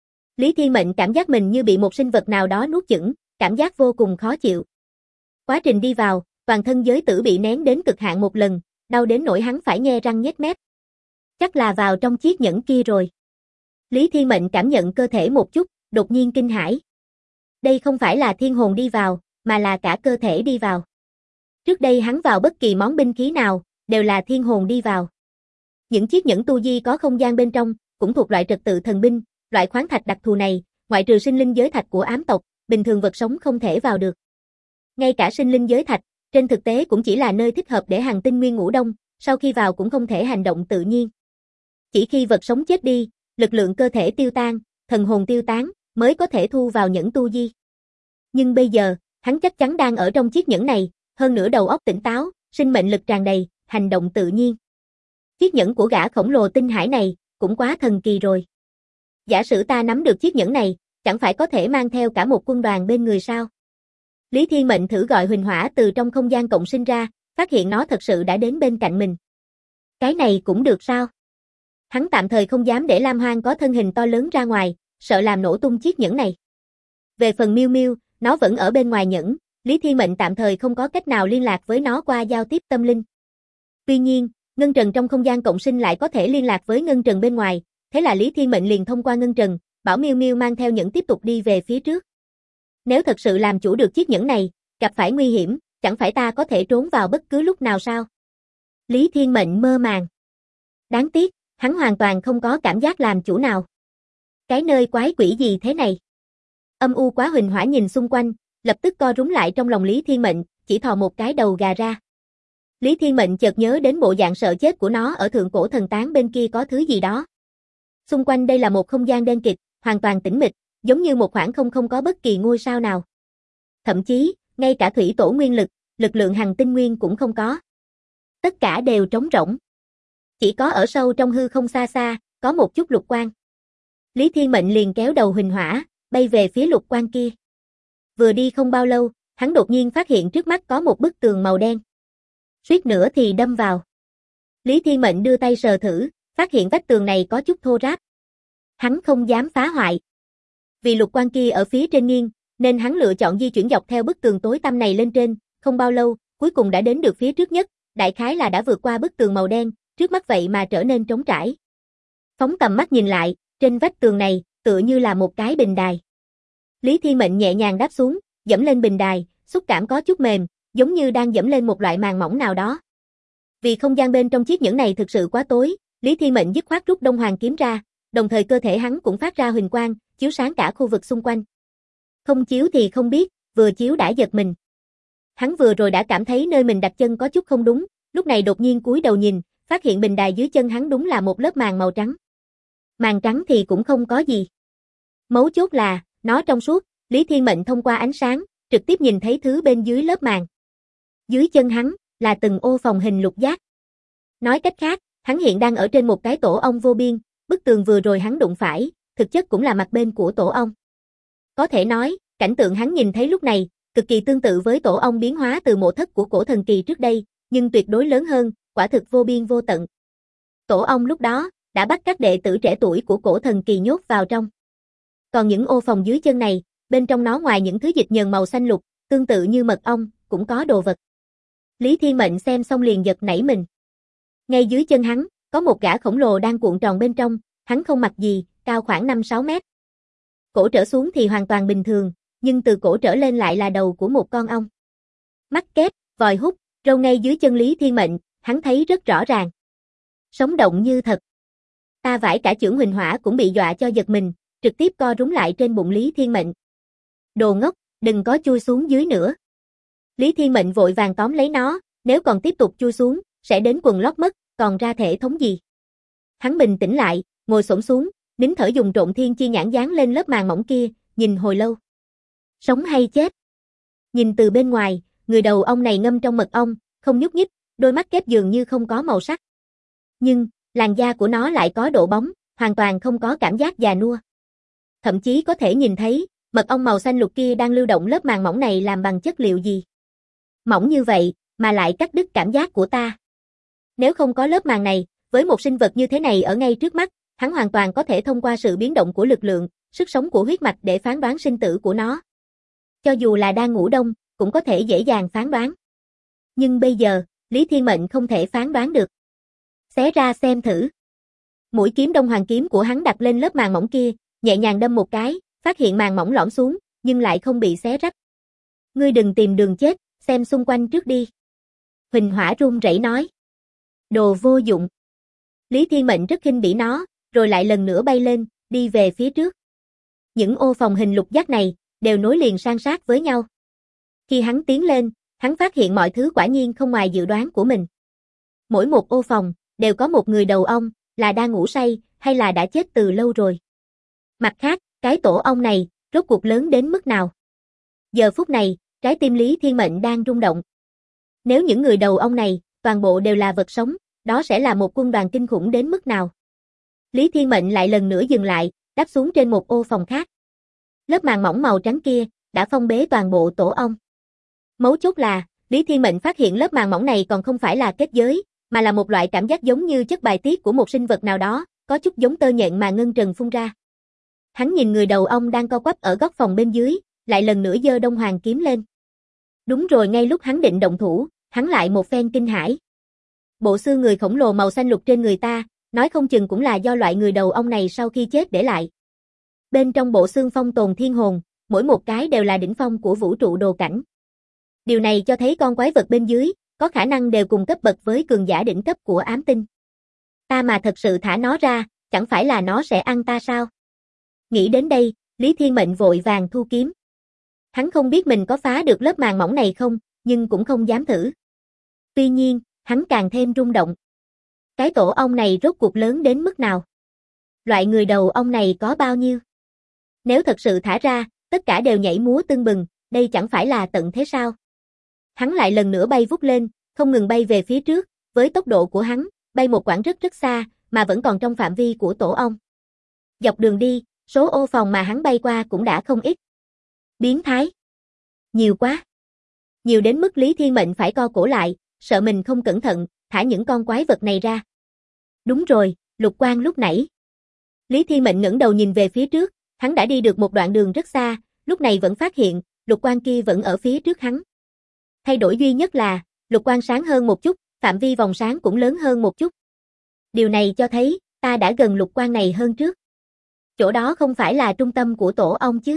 Speaker 1: Lý Thiên Mệnh cảm giác mình như bị một sinh vật nào đó nuốt chửng, cảm giác vô cùng khó chịu. Quá trình đi vào, toàn thân giới tử bị nén đến cực hạn một lần, đau đến nỗi hắn phải nhe răng nhếch mép. Chắc là vào trong chiếc nhẫn kia rồi. Lý Thiên Mệnh cảm nhận cơ thể một chút, đột nhiên kinh hãi. Đây không phải là thiên hồn đi vào, mà là cả cơ thể đi vào. Trước đây hắn vào bất kỳ món binh khí nào, đều là thiên hồn đi vào. Những chiếc nhẫn tu di có không gian bên trong, cũng thuộc loại trật tự thần binh, loại khoáng thạch đặc thù này, ngoại trừ sinh linh giới thạch của ám tộc, bình thường vật sống không thể vào được. Ngay cả sinh linh giới thạch, trên thực tế cũng chỉ là nơi thích hợp để hàng tinh nguyên ngũ đông, sau khi vào cũng không thể hành động tự nhiên. Chỉ khi vật sống chết đi, lực lượng cơ thể tiêu tan, thần hồn tiêu tán, mới có thể thu vào nhẫn tu di. Nhưng bây giờ, hắn chắc chắn đang ở trong chiếc nhẫn này, hơn nữa đầu óc tỉnh táo, sinh mệnh lực tràn đầy, hành động tự nhiên. Chiếc nhẫn của gã khổng lồ tinh hải này, cũng quá thần kỳ rồi. Giả sử ta nắm được chiếc nhẫn này, chẳng phải có thể mang theo cả một quân đoàn bên người sao? Lý Thiên Mệnh thử gọi Huỳnh Hỏa từ trong không gian cộng sinh ra, phát hiện nó thật sự đã đến bên cạnh mình. Cái này cũng được sao? Hắn tạm thời không dám để Lam Hoang có thân hình to lớn ra ngoài, sợ làm nổ tung chiếc nhẫn này. Về phần Miêu Miêu, nó vẫn ở bên ngoài nhẫn, Lý Thiên Mệnh tạm thời không có cách nào liên lạc với nó qua giao tiếp tâm linh. Tuy nhiên, Ngân Trần trong không gian cộng sinh lại có thể liên lạc với Ngân Trần bên ngoài, thế là Lý Thiên Mệnh liền thông qua Ngân Trần, bảo Miêu Miêu mang theo nhẫn tiếp tục đi về phía trước. Nếu thật sự làm chủ được chiếc nhẫn này, gặp phải nguy hiểm, chẳng phải ta có thể trốn vào bất cứ lúc nào sao? Lý Thiên Mệnh mơ màng. Đáng tiếc, hắn hoàn toàn không có cảm giác làm chủ nào. Cái nơi quái quỷ gì thế này? Âm u quá. Huỳnh Hỏa nhìn xung quanh, lập tức co rúm lại trong lòng Lý Thiên Mệnh, chỉ thò một cái đầu gà ra. Lý Thiên Mệnh chợt nhớ đến bộ dạng sợ chết của nó ở thượng cổ thần tán bên kia có thứ gì đó. Xung quanh đây là một không gian đen kịt, hoàn toàn tĩnh mịch, giống như một khoảng không có bất kỳ ngôi sao nào. Thậm chí, ngay cả thủy tổ nguyên lực, lực lượng hằng tinh nguyên cũng không có. Tất cả đều trống rỗng. Chỉ có ở sâu trong hư không xa xa, có một chút lục quang. Lý Thiên Mệnh liền kéo đầu Huỳnh Hỏa, bay về phía lục quang kia. Vừa đi không bao lâu, hắn đột nhiên phát hiện trước mắt có một bức tường màu đen. Suýt nữa thì đâm vào. Lý Thiên Mệnh đưa tay sờ thử, phát hiện vách tường này có chút thô ráp. Hắn không dám phá hoại. Vì lục quang kia ở phía trên nghiêng, nên hắn lựa chọn di chuyển dọc theo bức tường tối tăm này lên trên, không bao lâu, cuối cùng đã đến được phía trước nhất, đại khái là đã vượt qua bức tường màu đen, trước mắt vậy mà trở nên trống trải. Phóng tầm mắt nhìn lại, trên vách tường này, tựa như là một cái bình đài. Lý Thiên Mệnh nhẹ nhàng đáp xuống, dẫm lên bình đài, xúc cảm có chút mềm, giống như đang dẫm lên một loại màng mỏng nào đó. Vì không gian bên trong chiếc nhẫn này thực sự quá tối, Lý Thiên Mệnh dứt khoát rút Đông Hoàng kiếm ra, đồng thời cơ thể hắn cũng phát ra huỳnh quang, chiếu sáng cả khu vực xung quanh. Không chiếu thì không biết, vừa chiếu đã giật mình. Hắn vừa rồi đã cảm thấy nơi mình đặt chân có chút không đúng, lúc này đột nhiên cúi đầu nhìn, phát hiện bình đài dưới chân hắn đúng là một lớp màng màu trắng. Màng trắng thì cũng không có gì. Mấu chốt là, nó trong suốt, Lý Thiên Mệnh thông qua ánh sáng, trực tiếp nhìn thấy thứ bên dưới lớp màng. Dưới chân hắn, là từng ô phòng hình lục giác. Nói cách khác, hắn hiện đang ở trên một cái tổ ong vô biên, bức tường vừa rồi hắn đụng phải, thực chất cũng là mặt bên của tổ ong. Có thể nói, cảnh tượng hắn nhìn thấy lúc này, cực kỳ tương tự với tổ ong biến hóa từ mộ thất của cổ thần kỳ trước đây, nhưng tuyệt đối lớn hơn, quả thực vô biên vô tận. Tổ ong lúc đó, đã bắt các đệ tử trẻ tuổi của cổ thần kỳ nhốt vào trong. Còn những ô phòng dưới chân này, bên trong nó ngoài những thứ dịch nhờn màu xanh lục, tương tự như mật ong, cũng có đồ vật. Lý Thiên Mệnh xem xong liền giật nảy mình. Ngay dưới chân hắn, có một gã khổng lồ đang cuộn tròn bên trong, hắn không mặc gì, cao khoảng 5-6 mét. Cổ trở xuống thì hoàn toàn bình thường, nhưng từ cổ trở lên lại là đầu của một con ong. Mắt kép, vòi hút, râu ngay dưới chân Lý Thiên Mệnh, hắn thấy rất rõ ràng. Sống động như thật. Ta vải cả chưởng Huỳnh Hỏa cũng bị dọa cho giật mình, trực tiếp co rúm lại trên bụng Lý Thiên Mệnh. Đồ ngốc, đừng có chui xuống dưới nữa. Lý Thiên Mệnh vội vàng tóm lấy nó, nếu còn tiếp tục chui xuống, sẽ đến quần lót mất, còn ra thể thống gì. Hắn bình tĩnh lại, ngồi xổm xuống, nín thở dùng Trộn Thiên Chi nhãn dán lên lớp màng mỏng kia, nhìn hồi lâu. Sống hay chết? Nhìn từ bên ngoài, người đầu ong này ngâm trong mật ong, không nhúc nhích, đôi mắt kép dường như không có màu sắc. Nhưng, làn da của nó lại có độ bóng, hoàn toàn không có cảm giác già nua. Thậm chí có thể nhìn thấy, mật ong màu xanh lục kia đang lưu động lớp màng mỏng này làm bằng chất liệu gì. Mỏng như vậy, mà lại cắt đứt cảm giác của ta. Nếu không có lớp màng này, với một sinh vật như thế này ở ngay trước mắt, hắn hoàn toàn có thể thông qua sự biến động của lực lượng, sức sống của huyết mạch để phán đoán sinh tử của nó. Cho dù là đang ngủ đông, cũng có thể dễ dàng phán đoán. Nhưng bây giờ, Lý Thiên Mệnh không thể phán đoán được. Xé ra xem thử. Mũi kiếm Đông Hoàng kiếm của hắn đặt lên lớp màng mỏng kia, nhẹ nhàng đâm một cái, phát hiện màng mỏng lõm xuống, nhưng lại không bị xé rách. Ngươi đừng tìm đường chết, xem xung quanh trước đi. Huỳnh Hỏa run rẩy nói. Đồ vô dụng. Lý Thiên Mệnh rất khinh bỉ nó, rồi lại lần nữa bay lên, đi về phía trước. Những ô phòng hình lục giác này, đều nối liền san sát với nhau. Khi hắn tiến lên, hắn phát hiện mọi thứ quả nhiên không ngoài dự đoán của mình. Mỗi một ô phòng, đều có một người đầu ong, là đang ngủ say, hay là đã chết từ lâu rồi. Mặt khác, cái tổ ong này, rốt cuộc lớn đến mức nào? Giờ phút này, trái tim Lý Thiên Mệnh đang rung động. Nếu những người đầu ong này, toàn bộ đều là vật sống, đó sẽ là một quân đoàn kinh khủng đến mức nào? Lý Thiên Mệnh lại lần nữa dừng lại, đáp xuống trên một ô phòng khác. Lớp màng mỏng màu trắng kia, đã phong bế toàn bộ tổ ong. Mấu chốt là, Lý Thiên Mệnh phát hiện lớp màng mỏng này còn không phải là kết giới, mà là một loại cảm giác giống như chất bài tiết của một sinh vật nào đó, có chút giống tơ nhện mà ngân trần phun ra. Hắn nhìn người đầu ong đang co quắp ở góc phòng bên dưới, lại lần nữa giơ Đông Hoàng kiếm lên. Đúng rồi, ngay lúc hắn định động thủ, hắn lại một phen kinh hãi. Bộ xương người khổng lồ màu xanh lục trên người ta, nói không chừng cũng là do loại người đầu ong này sau khi chết để lại. Bên trong bộ xương phong tồn thiên hồn, mỗi một cái đều là đỉnh phong của vũ trụ đồ cảnh. Điều này cho thấy con quái vật bên dưới, có khả năng đều cùng cấp bậc với cường giả đỉnh cấp của ám tinh. Ta mà thật sự thả nó ra, chẳng phải là nó sẽ ăn ta sao? Nghĩ đến đây, Lý Thiên Mệnh vội vàng thu kiếm. Hắn không biết mình có phá được lớp màng mỏng này không, nhưng cũng không dám thử. Tuy nhiên, hắn càng thêm rung động. Cái tổ ong này rốt cuộc lớn đến mức nào? Loại người đầu ong này có bao nhiêu? Nếu thật sự thả ra, tất cả đều nhảy múa tưng bừng, đây chẳng phải là tận thế sao? Hắn lại lần nữa bay vút lên, không ngừng bay về phía trước, với tốc độ của hắn, bay một quãng rất rất xa, mà vẫn còn trong phạm vi của tổ ong. Dọc đường đi, số ô phòng mà hắn bay qua cũng đã không ít. Biến thái. Nhiều quá. Nhiều đến mức Lý Thiên Mệnh phải co cổ lại, sợ mình không cẩn thận, thả những con quái vật này ra. Đúng rồi, lục quang lúc nãy. Lý Thiên Mệnh ngẩng đầu nhìn về phía trước, hắn đã đi được một đoạn đường rất xa, lúc này vẫn phát hiện, lục quang kia vẫn ở phía trước hắn. Thay đổi duy nhất là, lục quang sáng hơn một chút, phạm vi vòng sáng cũng lớn hơn một chút. Điều này cho thấy, ta đã gần lục quang này hơn trước. Chỗ đó không phải là trung tâm của tổ ong chứ.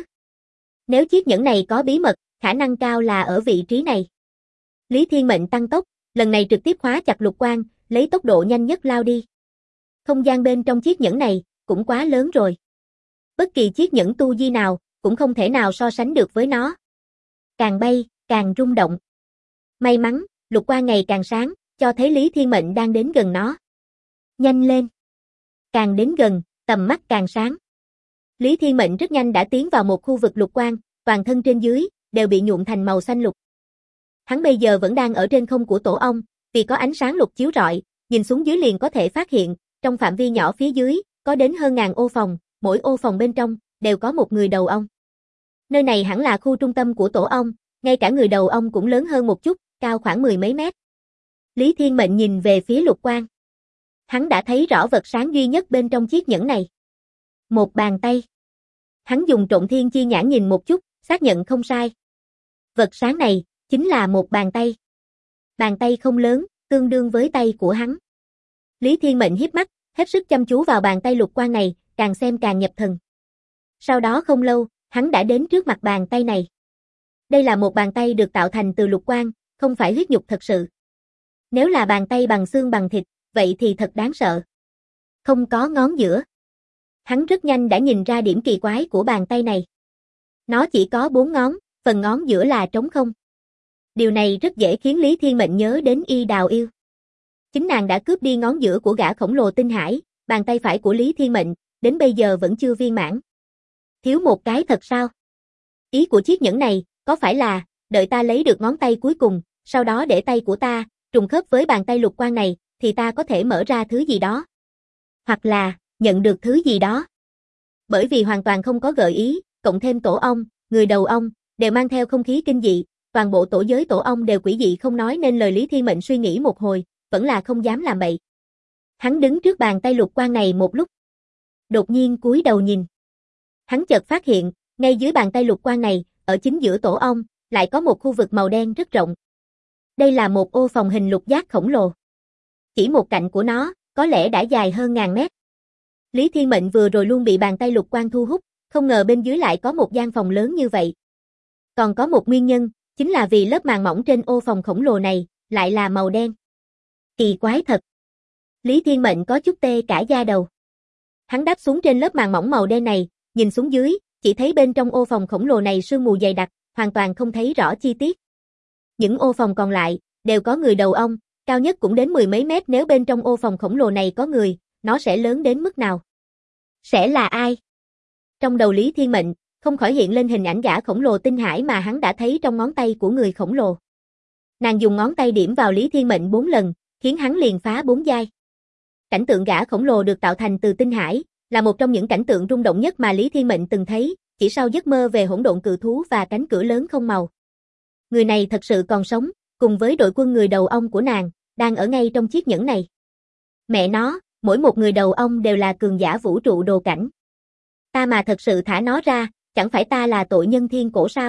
Speaker 1: Nếu chiếc nhẫn này có bí mật, khả năng cao là ở vị trí này. Lý Thiên Mệnh tăng tốc, lần này trực tiếp khóa chặt lục quang, lấy tốc độ nhanh nhất lao đi. Không gian bên trong chiếc nhẫn này, cũng quá lớn rồi. Bất kỳ chiếc nhẫn tu di nào, cũng không thể nào so sánh được với nó. Càng bay, càng rung động. May mắn, lục quang ngày càng sáng, cho thấy Lý Thiên Mệnh đang đến gần nó. Nhanh lên. Càng đến gần, tầm mắt càng sáng. Lý Thiên Mệnh rất nhanh đã tiến vào một khu vực lục quang, toàn thân trên dưới, đều bị nhuộm thành màu xanh lục. Hắn bây giờ vẫn đang ở trên không của tổ ong, vì có ánh sáng lục chiếu rọi, nhìn xuống dưới liền có thể phát hiện, trong phạm vi nhỏ phía dưới, có đến hơn ngàn ô phòng, mỗi ô phòng bên trong, đều có một người đầu ong. Nơi này hẳn là khu trung tâm của tổ ong, ngay cả người đầu ong cũng lớn hơn một chút, cao khoảng mười mấy mét. Lý Thiên Mệnh nhìn về phía lục quang. Hắn đã thấy rõ vật sáng duy nhất bên trong chiếc nhẫn này. Một bàn tay. Hắn dùng trộn thiên chi nhãn nhìn một chút, xác nhận không sai. Vật sáng này, chính là một bàn tay. Bàn tay không lớn, tương đương với tay của hắn. Lý Thiên Mệnh híp mắt, hết sức chăm chú vào bàn tay lục quang này, càng xem càng nhập thần. Sau đó không lâu, hắn đã đến trước mặt bàn tay này. Đây là một bàn tay được tạo thành từ lục quang, không phải huyết nhục thật sự. Nếu là bàn tay bằng xương bằng thịt, vậy thì thật đáng sợ. Không có ngón giữa. Hắn rất nhanh đã nhìn ra điểm kỳ quái của bàn tay này. Nó chỉ có 4 ngón, phần ngón giữa là trống không. Điều này rất dễ khiến Lý Thiên Mệnh nhớ đến Y Đào Yêu. Chính nàng đã cướp đi ngón giữa của gã khổng lồ tinh hải, bàn tay phải của Lý Thiên Mệnh, đến bây giờ vẫn chưa viên mãn. Thiếu một cái thật sao? Ý của chiếc nhẫn này, có phải là, đợi ta lấy được ngón tay cuối cùng, sau đó để tay của ta, trùng khớp với bàn tay lục quang này, thì ta có thể mở ra thứ gì đó. Hoặc là, nhận được thứ gì đó. Bởi vì hoàn toàn không có gợi ý, cộng thêm tổ ong, người đầu ong, đều mang theo không khí kinh dị, toàn bộ tổ giới tổ ong đều quỷ dị không nói nên lời Lý Thiên Mệnh suy nghĩ một hồi, vẫn là không dám làm bậy. Hắn đứng trước bàn tay lục quang này một lúc. Đột nhiên cúi đầu nhìn. Hắn chợt phát hiện, ngay dưới bàn tay lục quang này, ở chính giữa tổ ong, lại có một khu vực màu đen rất rộng. Đây là một ô phòng hình lục giác khổng lồ. Chỉ một cạnh của nó, có lẽ đã dài hơn ngàn mét. Lý Thiên Mệnh vừa rồi luôn bị bàn tay lục quang thu hút, không ngờ bên dưới lại có một gian phòng lớn như vậy. Còn có một nguyên nhân, chính là vì lớp màng mỏng trên ô phòng khổng lồ này, lại là màu đen. Kỳ quái thật. Lý Thiên Mệnh có chút tê cả da đầu. Hắn đáp xuống trên lớp màng mỏng màu đen này, nhìn xuống dưới, chỉ thấy bên trong ô phòng khổng lồ này sương mù dày đặc, hoàn toàn không thấy rõ chi tiết. Những ô phòng còn lại, đều có người đầu ong, cao nhất cũng đến mười mấy mét, nếu bên trong ô phòng khổng lồ này có người, nó sẽ lớn đến mức nào? Sẽ là ai? Trong đầu Lý Thiên Mệnh, không khỏi hiện lên hình ảnh gã khổng lồ tinh hải mà hắn đã thấy trong ngón tay của người khổng lồ. Nàng dùng ngón tay điểm vào Lý Thiên Mệnh 4 lần, khiến hắn liền phá 4 giai. Cảnh tượng gã khổng lồ được tạo thành từ tinh hải, là một trong những cảnh tượng rung động nhất mà Lý Thiên Mệnh từng thấy, chỉ sau giấc mơ về hỗn độn cự thú và cánh cửa lớn không màu. Người này thật sự còn sống, cùng với đội quân người đầu ong của nàng, đang ở ngay trong chiếc nhẫn này. Mẹ nó, mỗi một người đầu ong đều là cường giả vũ trụ đồ cảnh. Ta mà thật sự thả nó ra, chẳng phải ta là tội nhân thiên cổ sao?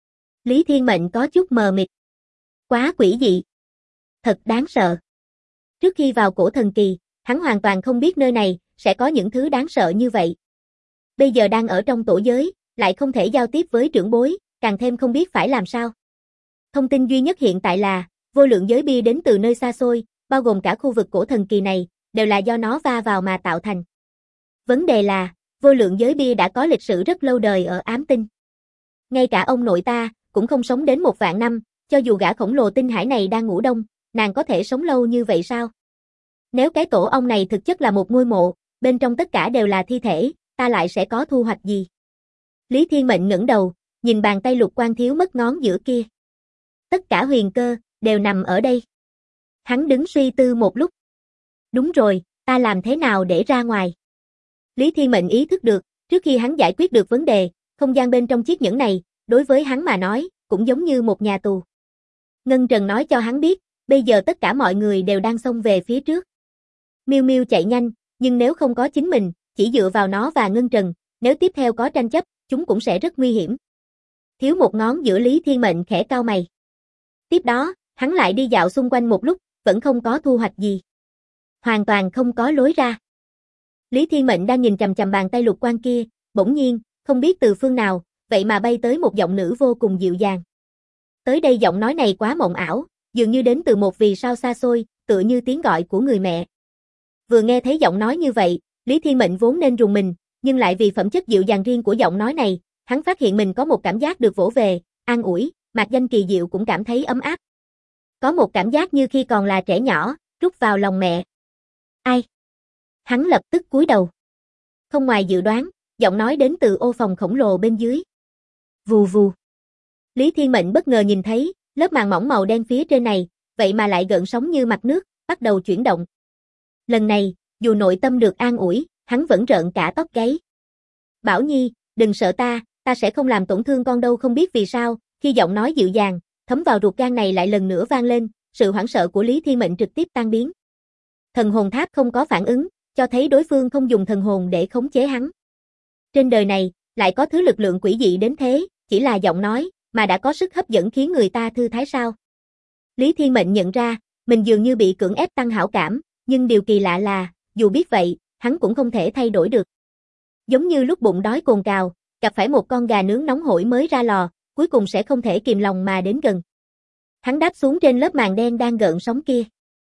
Speaker 1: Lý Thiên Mệnh có chút mờ mịt. Quá quỷ dị. Thật đáng sợ. Trước khi vào cổ thần kỳ, hắn hoàn toàn không biết nơi này sẽ có những thứ đáng sợ như vậy. Bây giờ đang ở trong tổ giới, lại không thể giao tiếp với trưởng bối, càng thêm không biết phải làm sao. Thông tin duy nhất hiện tại là, vô lượng giới bia đến từ nơi xa xôi, bao gồm cả khu vực cổ thần kỳ này, đều là do nó va vào mà tạo thành. Vấn đề là, vô lượng giới bia đã có lịch sử rất lâu đời ở ám tinh. Ngay cả ông nội ta, cũng không sống đến 1.000 năm, cho dù gã khổng lồ tinh hải này đang ngủ đông, nàng có thể sống lâu như vậy sao? Nếu cái tổ ong này thực chất là một ngôi mộ, bên trong tất cả đều là thi thể, ta lại sẽ có thu hoạch gì? Lý Thiên Mệnh ngẩng đầu, nhìn bàn tay lục quang thiếu mất ngón giữa kia. Tất cả huyền cơ, đều nằm ở đây. Hắn đứng suy tư một lúc. Đúng rồi, ta làm thế nào để ra ngoài? Lý Thiên Mệnh ý thức được, trước khi hắn giải quyết được vấn đề, không gian bên trong chiếc nhẫn này, đối với hắn mà nói, cũng giống như một nhà tù. Ngân Trần nói cho hắn biết, bây giờ tất cả mọi người đều đang xông về phía trước. Miêu Miêu chạy nhanh, nhưng nếu không có chính mình, chỉ dựa vào nó và Ngân Trần, nếu tiếp theo có tranh chấp, chúng cũng sẽ rất nguy hiểm. Thiếu một ngón giữa Lý Thiên Mệnh khẽ cau mày. Tiếp đó, hắn lại đi dạo xung quanh một lúc, vẫn không có thu hoạch gì. Hoàn toàn không có lối ra. Lý Thiên Mệnh đang nhìn chằm chằm bàn tay lục quang kia, bỗng nhiên, không biết từ phương nào, vậy mà bay tới một giọng nữ vô cùng dịu dàng. Tới đây giọng nói này quá mộng ảo, dường như đến từ một vì sao xa xôi, tựa như tiếng gọi của người mẹ. Vừa nghe thấy giọng nói như vậy, Lý Thiên Mệnh vốn nên rùng mình, nhưng lại vì phẩm chất dịu dàng riêng của giọng nói này, hắn phát hiện mình có một cảm giác được vỗ về, an ủi, mạc danh kỳ diệu cũng cảm thấy ấm áp. Có một cảm giác như khi còn là trẻ nhỏ, rút vào lòng mẹ. Ai? Hắn lập tức cúi đầu. Không ngoài dự đoán, giọng nói đến từ ô phòng khổng lồ bên dưới. Vù vù. Lý Thiên Mệnh bất ngờ nhìn thấy, lớp màng mỏng màu đen phía trên này, vậy mà lại gợn sóng như mặt nước, bắt đầu chuyển động. Lần này, dù nội tâm được an ủi, hắn vẫn rợn cả tóc gáy. Bảo Nhi, đừng sợ ta sẽ không làm tổn thương con đâu. Không biết vì sao, khi giọng nói dịu dàng, thấm vào ruột gan này lại lần nữa vang lên, sự hoảng sợ của Lý Thiên Mệnh trực tiếp tan biến. Thần hồn tháp không có phản ứng, cho thấy đối phương không dùng thần hồn để khống chế hắn. Trên đời này, lại có thứ lực lượng quỷ dị đến thế, chỉ là giọng nói, mà đã có sức hấp dẫn khiến người ta thư thái sao. Lý Thiên Mệnh nhận ra, mình dường như bị cưỡng ép tăng hảo cảm, nhưng điều kỳ lạ là, dù biết vậy, hắn cũng không thể thay đổi được. Giống như lúc bụng đói cồn cào, gặp phải một con gà nướng nóng hổi mới ra lò, cuối cùng sẽ không thể kìm lòng mà đến gần. Hắn đáp xuống trên lớp màng đen đang gợn sóng kia.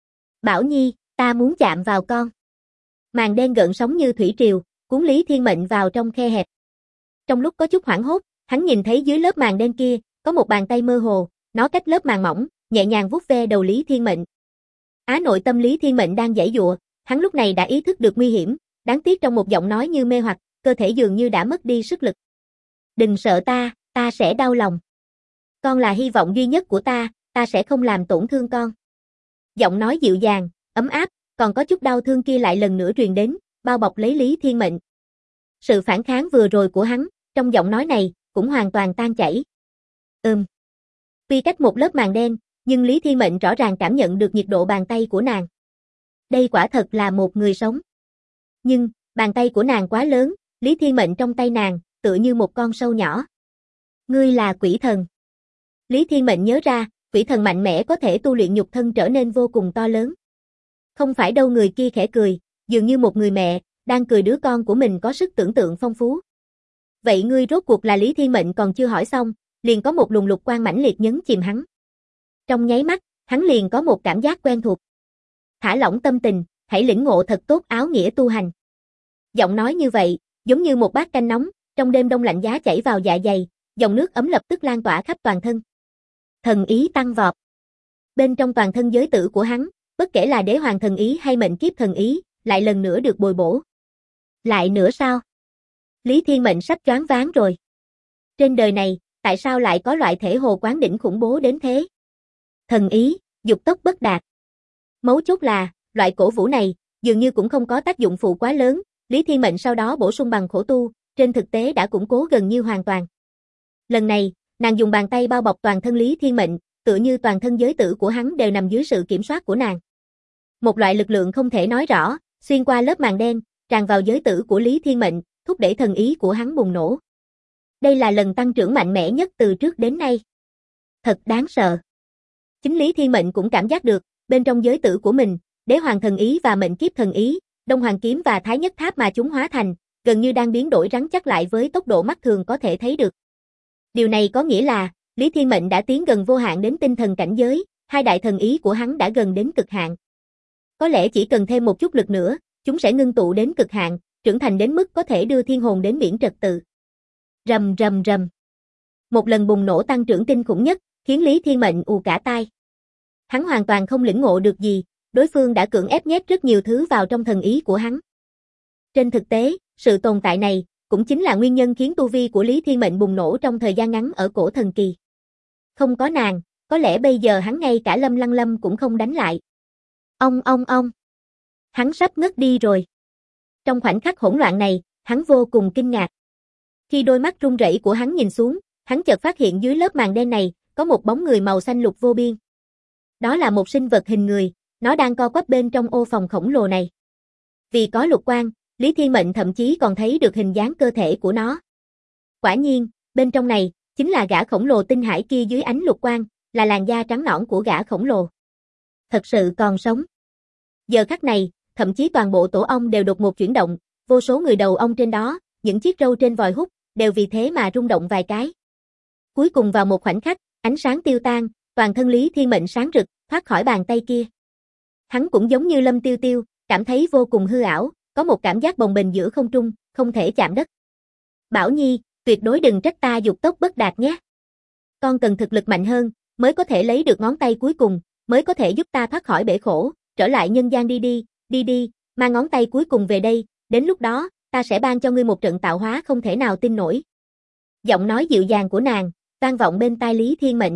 Speaker 1: Bảo Nhi, ta muốn chạm vào con. Màng đen gợn sóng như thủy triều, cuốn Lý Thiên Mệnh vào trong khe hẹp. Trong lúc có chút hoảng hốt, hắn nhìn thấy dưới lớp màng đen kia, có một bàn tay mơ hồ, nó cách lớp màng mỏng, nhẹ nhàng vuốt ve đầu Lý Thiên Mệnh. Nội tâm Lý Thiên Mệnh đang giãy giụa, hắn lúc này đã ý thức được nguy hiểm, đáng tiếc trong một giọng nói như mê hoặc, cơ thể dường như đã mất đi sức lực. Đừng sợ ta sẽ đau lòng. Con là hy vọng duy nhất của ta sẽ không làm tổn thương con. Giọng nói dịu dàng, ấm áp, còn có chút đau thương kia lại lần nữa truyền đến, bao bọc lấy Lý Thiên Mệnh. Sự phản kháng vừa rồi của hắn, trong giọng nói này, cũng hoàn toàn tan chảy. Tuy cách một lớp màng đen, nhưng Lý Thiên Mệnh rõ ràng cảm nhận được nhiệt độ bàn tay của nàng. Đây quả thật là một người sống. Nhưng, bàn tay của nàng quá lớn, Lý Thiên Mệnh trong tay nàng, tựa như một con sâu nhỏ. Ngươi là quỷ thần. Lý Thiên Mệnh nhớ ra, quỷ thần mạnh mẽ có thể tu luyện nhục thân trở nên vô cùng to lớn. Không phải đâu. Người kia khẽ cười, dường như một người mẹ, đang cười đứa con của mình có sức tưởng tượng phong phú. Vậy ngươi rốt cuộc là? Lý Thiên Mệnh còn chưa hỏi xong, liền có một luồng lục quang mãnh liệt nhấn chìm hắn. Trong nháy mắt, hắn liền có một cảm giác quen thuộc. Thả lỏng tâm tình, hãy lĩnh ngộ thật tốt áo nghĩa tu hành. Giọng nói như vậy, giống như một bát canh nóng, trong đêm đông lạnh giá chảy vào dạ dày, dòng nước ấm lập tức lan tỏa khắp toàn thân. Thần ý tăng vọt. Bên trong toàn thân giới tử của hắn, bất kể là đế hoàng thần ý hay mệnh kiếp thần ý, lại lần nữa được bồi bổ. Lại nữa sao? Lý Thiên Mệnh sắp choáng váng rồi. Trên đời này, tại sao lại có loại thể hồ quán đỉnh khủng bố đến thế? Thần ý, dục tốc bất đạt. Mấu chốt là, loại cổ vũ này, dường như cũng không có tác dụng phụ quá lớn, Lý Thiên Mệnh sau đó bổ sung bằng khổ tu, trên thực tế đã củng cố gần như hoàn toàn. Lần này, nàng dùng bàn tay bao bọc toàn thân Lý Thiên Mệnh, tựa như toàn thân giới tử của hắn đều nằm dưới sự kiểm soát của nàng. Một loại lực lượng không thể nói rõ, xuyên qua lớp màng đen, tràn vào giới tử của Lý Thiên Mệnh, thúc đẩy thần ý của hắn bùng nổ. Đây là lần tăng trưởng mạnh mẽ nhất từ trước đến nay. Thật đáng sợ. Chính Lý Thiên Mệnh cũng cảm giác được, bên trong giới tử của mình, đế hoàng thần ý và mệnh kiếp thần ý, đông hoàng kiếm và thái nhất tháp mà chúng hóa thành, gần như đang biến đổi rắn chắc lại với tốc độ mắt thường có thể thấy được. Điều này có nghĩa là, Lý Thiên Mệnh đã tiến gần vô hạn đến tinh thần cảnh giới, hai đại thần ý của hắn đã gần đến cực hạn. Có lẽ chỉ cần thêm một chút lực nữa, chúng sẽ ngưng tụ đến cực hạn, trưởng thành đến mức có thể đưa thiên hồn đến biển trật tự. Rầm rầm rầm. Một lần bùng nổ tăng trưởng kinh khủng nhất, khiến Lý Thiên Mệnh ù cả tai. Hắn hoàn toàn không lĩnh ngộ được gì, đối phương đã cưỡng ép nhét rất nhiều thứ vào trong thần ý của hắn. Trên thực tế, sự tồn tại này, cũng chính là nguyên nhân khiến tu vi của Lý Thiên Mệnh bùng nổ trong thời gian ngắn ở cổ thần kỳ. Không có nàng, có lẽ bây giờ hắn ngay cả Lâm Lăng Lâm cũng không đánh lại. Ông. Hắn sắp ngất đi rồi. Trong khoảnh khắc hỗn loạn này, hắn vô cùng kinh ngạc. Khi đôi mắt run rẩy của hắn nhìn xuống, hắn chợt phát hiện dưới lớp màng đen này, có một bóng người màu xanh lục vô biên. Đó là một sinh vật hình người, nó đang co quắp bên trong ô phòng khổng lồ này. Vì có lục quang, Lý Thiên Mệnh thậm chí còn thấy được hình dáng cơ thể của nó. Quả nhiên, bên trong này, chính là gã khổng lồ tinh hải kia dưới ánh lục quang, là làn da trắng nõn của gã khổng lồ. Thật sự còn sống. Giờ khắc này, thậm chí toàn bộ tổ ong đều đột ngột chuyển động, vô số người đầu ong trên đó, những chiếc râu trên vòi hút, đều vì thế mà rung động vài cái. Cuối cùng vào một khoảnh khắc, ánh sáng tiêu tan, toàn thân Lý Thiên Mệnh sáng rực, thoát khỏi bàn tay kia. Hắn cũng giống như Lâm Tiêu Tiêu, cảm thấy vô cùng hư ảo, có một cảm giác bồng bềnh giữa không trung, không thể chạm đất. Bảo Nhi, tuyệt đối đừng trách ta dục tốc bất đạt nhé. Con cần thực lực mạnh hơn, mới có thể lấy được ngón tay cuối cùng, mới có thể giúp ta thoát khỏi bể khổ, trở lại nhân gian đi, mang ngón tay cuối cùng về đây, đến lúc đó, ta sẽ ban cho ngươi một trận tạo hóa không thể nào tin nổi. Giọng nói dịu dàng của nàng, vang vọng bên tai Lý Thiên Mệnh.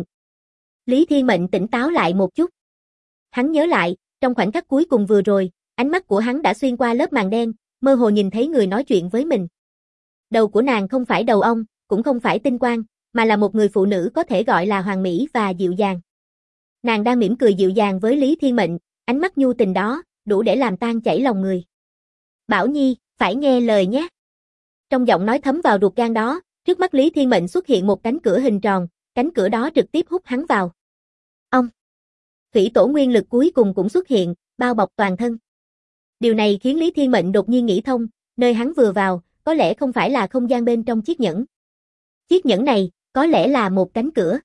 Speaker 1: Lý Thiên Mệnh tỉnh táo lại một chút. Hắn nhớ lại, trong khoảnh khắc cuối cùng vừa rồi, ánh mắt của hắn đã xuyên qua lớp màng đen, mơ hồ nhìn thấy người nói chuyện với mình. Đầu của nàng không phải đầu ong, cũng không phải tinh quang, mà là một người phụ nữ có thể gọi là hoàn mỹ và dịu dàng. Nàng đang mỉm cười dịu dàng với Lý Thiên Mệnh, ánh mắt nhu tình đó, đủ để làm tan chảy lòng người. Bảo Nhi, phải nghe lời nhé. Trong giọng nói thấm vào ruột gan đó, trước mắt Lý Thiên Mệnh xuất hiện một cánh cửa hình tròn, cánh cửa đó trực tiếp hút hắn vào. Ông. Thủy tổ nguyên lực cuối cùng cũng xuất hiện, bao bọc toàn thân. Điều này khiến Lý Thiên Mệnh đột nhiên nghĩ thông, nơi hắn vừa vào, có lẽ không phải là không gian bên trong chiếc nhẫn. Chiếc nhẫn này, có lẽ là một cánh cửa.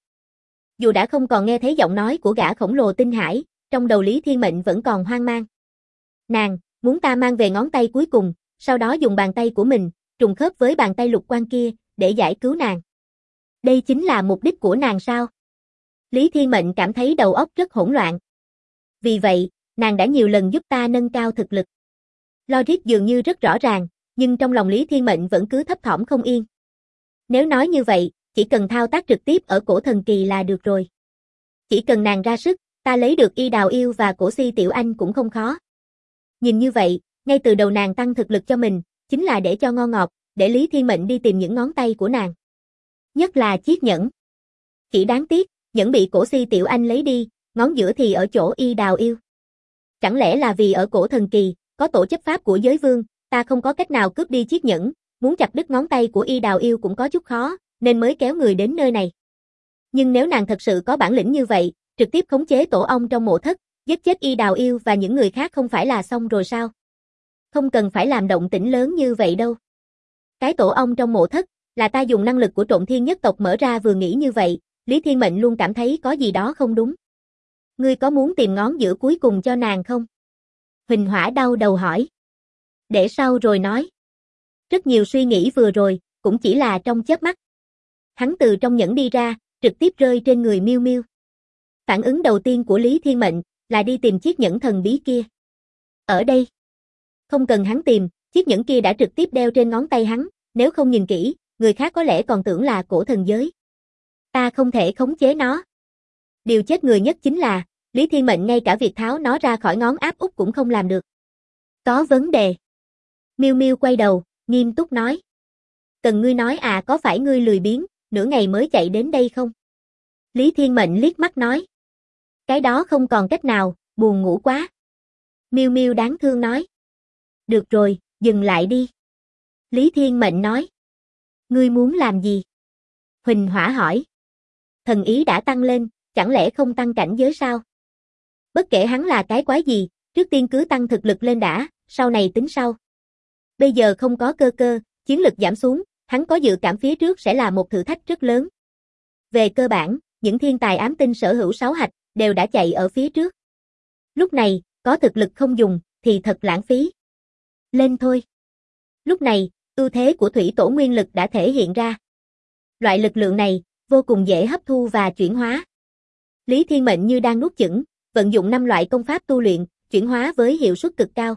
Speaker 1: Dù đã không còn nghe thấy giọng nói của gã khổng lồ tinh hải, trong đầu Lý Thiên Mệnh vẫn còn hoang mang. Nàng, muốn ta mang về ngón tay cuối cùng, sau đó dùng bàn tay của mình, trùng khớp với bàn tay lục quang kia, để giải cứu nàng. Đây chính là mục đích của nàng sao? Lý Thiên Mệnh cảm thấy đầu óc rất hỗn loạn. Vì vậy, nàng đã nhiều lần giúp ta nâng cao thực lực. Logic dường như rất rõ ràng, nhưng trong lòng Lý Thiên Mệnh vẫn cứ thấp thỏm không yên. Nếu nói như vậy, chỉ cần thao tác trực tiếp ở cổ thần kỳ là được rồi. Chỉ cần nàng ra sức, ta lấy được Y Đào Yêu và cổ Si Tiểu Anh cũng không khó. Nhìn như vậy, ngay từ đầu nàng tăng thực lực cho mình, chính là để cho ngon ngọt, để Lý Thiên Mệnh đi tìm những ngón tay của nàng. Nhất là chiếc nhẫn. Chỉ đáng tiếc, nhẫn bị cổ Si Tiểu Anh lấy đi, ngón giữa thì ở chỗ Y Đào Yêu. Chẳng lẽ là vì ở cổ thần kỳ, có tổ chấp pháp của giới vương, ta không có cách nào cướp đi chiếc nhẫn, muốn chặt đứt ngón tay của Y Đào Yêu cũng có chút khó, nên mới kéo người đến nơi này. Nhưng nếu nàng thật sự có bản lĩnh như vậy, trực tiếp khống chế tổ ong trong mộ thất, giết chết Y Đào Yêu và những người khác không phải là xong rồi sao? Không cần phải làm động tĩnh lớn như vậy đâu. Cái tổ ong trong mộ thất, là ta dùng năng lực của Trộm Thiên nhất tộc mở ra vừa nghĩ như vậy, Lý Thiên Mệnh luôn cảm thấy có gì đó không đúng. Ngươi có muốn tìm ngón giữa cuối cùng cho nàng không? Huỳnh Hỏa đau đầu hỏi. Để sau rồi nói. Rất nhiều suy nghĩ vừa rồi, cũng chỉ là trong chớp mắt. Hắn từ trong nhẫn đi ra, trực tiếp rơi trên người Miêu Miêu. Phản ứng đầu tiên của Lý Thiên Mệnh là đi tìm chiếc nhẫn thần bí kia. Ở đây. Không cần hắn tìm, chiếc nhẫn kia đã trực tiếp đeo trên ngón tay hắn, nếu không nhìn kỹ, người khác có lẽ còn tưởng là cổ thần giới. Ta không thể khống chế nó. Điều chết người nhất chính là, Lý Thiên Mệnh ngay cả việc tháo nó ra khỏi ngón áp út cũng không làm được. Có vấn đề. Miu Miu quay đầu, nghiêm túc nói. Cần ngươi nói à, có phải ngươi lười biếng, nửa ngày mới chạy đến đây không? Lý Thiên Mệnh liếc mắt nói. Cái đó không còn cách nào, buồn ngủ quá. Miu Miu đáng thương nói. Được rồi, dừng lại đi. Lý Thiên Mệnh nói. Ngươi muốn làm gì? Huỳnh Hỏa hỏi. Thần ý đã tăng lên, chẳng lẽ không tăng cảnh giới sao? Bất kể hắn là cái quái gì, trước tiên cứ tăng thực lực lên đã, sau này tính sau. Bây giờ không có cơ, chiến lực giảm xuống, hắn có dự cảm phía trước sẽ là một thử thách rất lớn. Về cơ bản, những thiên tài ám tinh sở hữu 6 hạch, đều đã chạy ở phía trước. Lúc này, có thực lực không dùng, thì thật lãng phí. Lên thôi. Lúc này, ưu thế của thủy tổ nguyên lực đã thể hiện ra. Loại lực lượng này, vô cùng dễ hấp thu và chuyển hóa. Lý Thiên Mệnh như đang nuốt chửng, vận dụng 5 loại công pháp tu luyện, chuyển hóa với hiệu suất cực cao.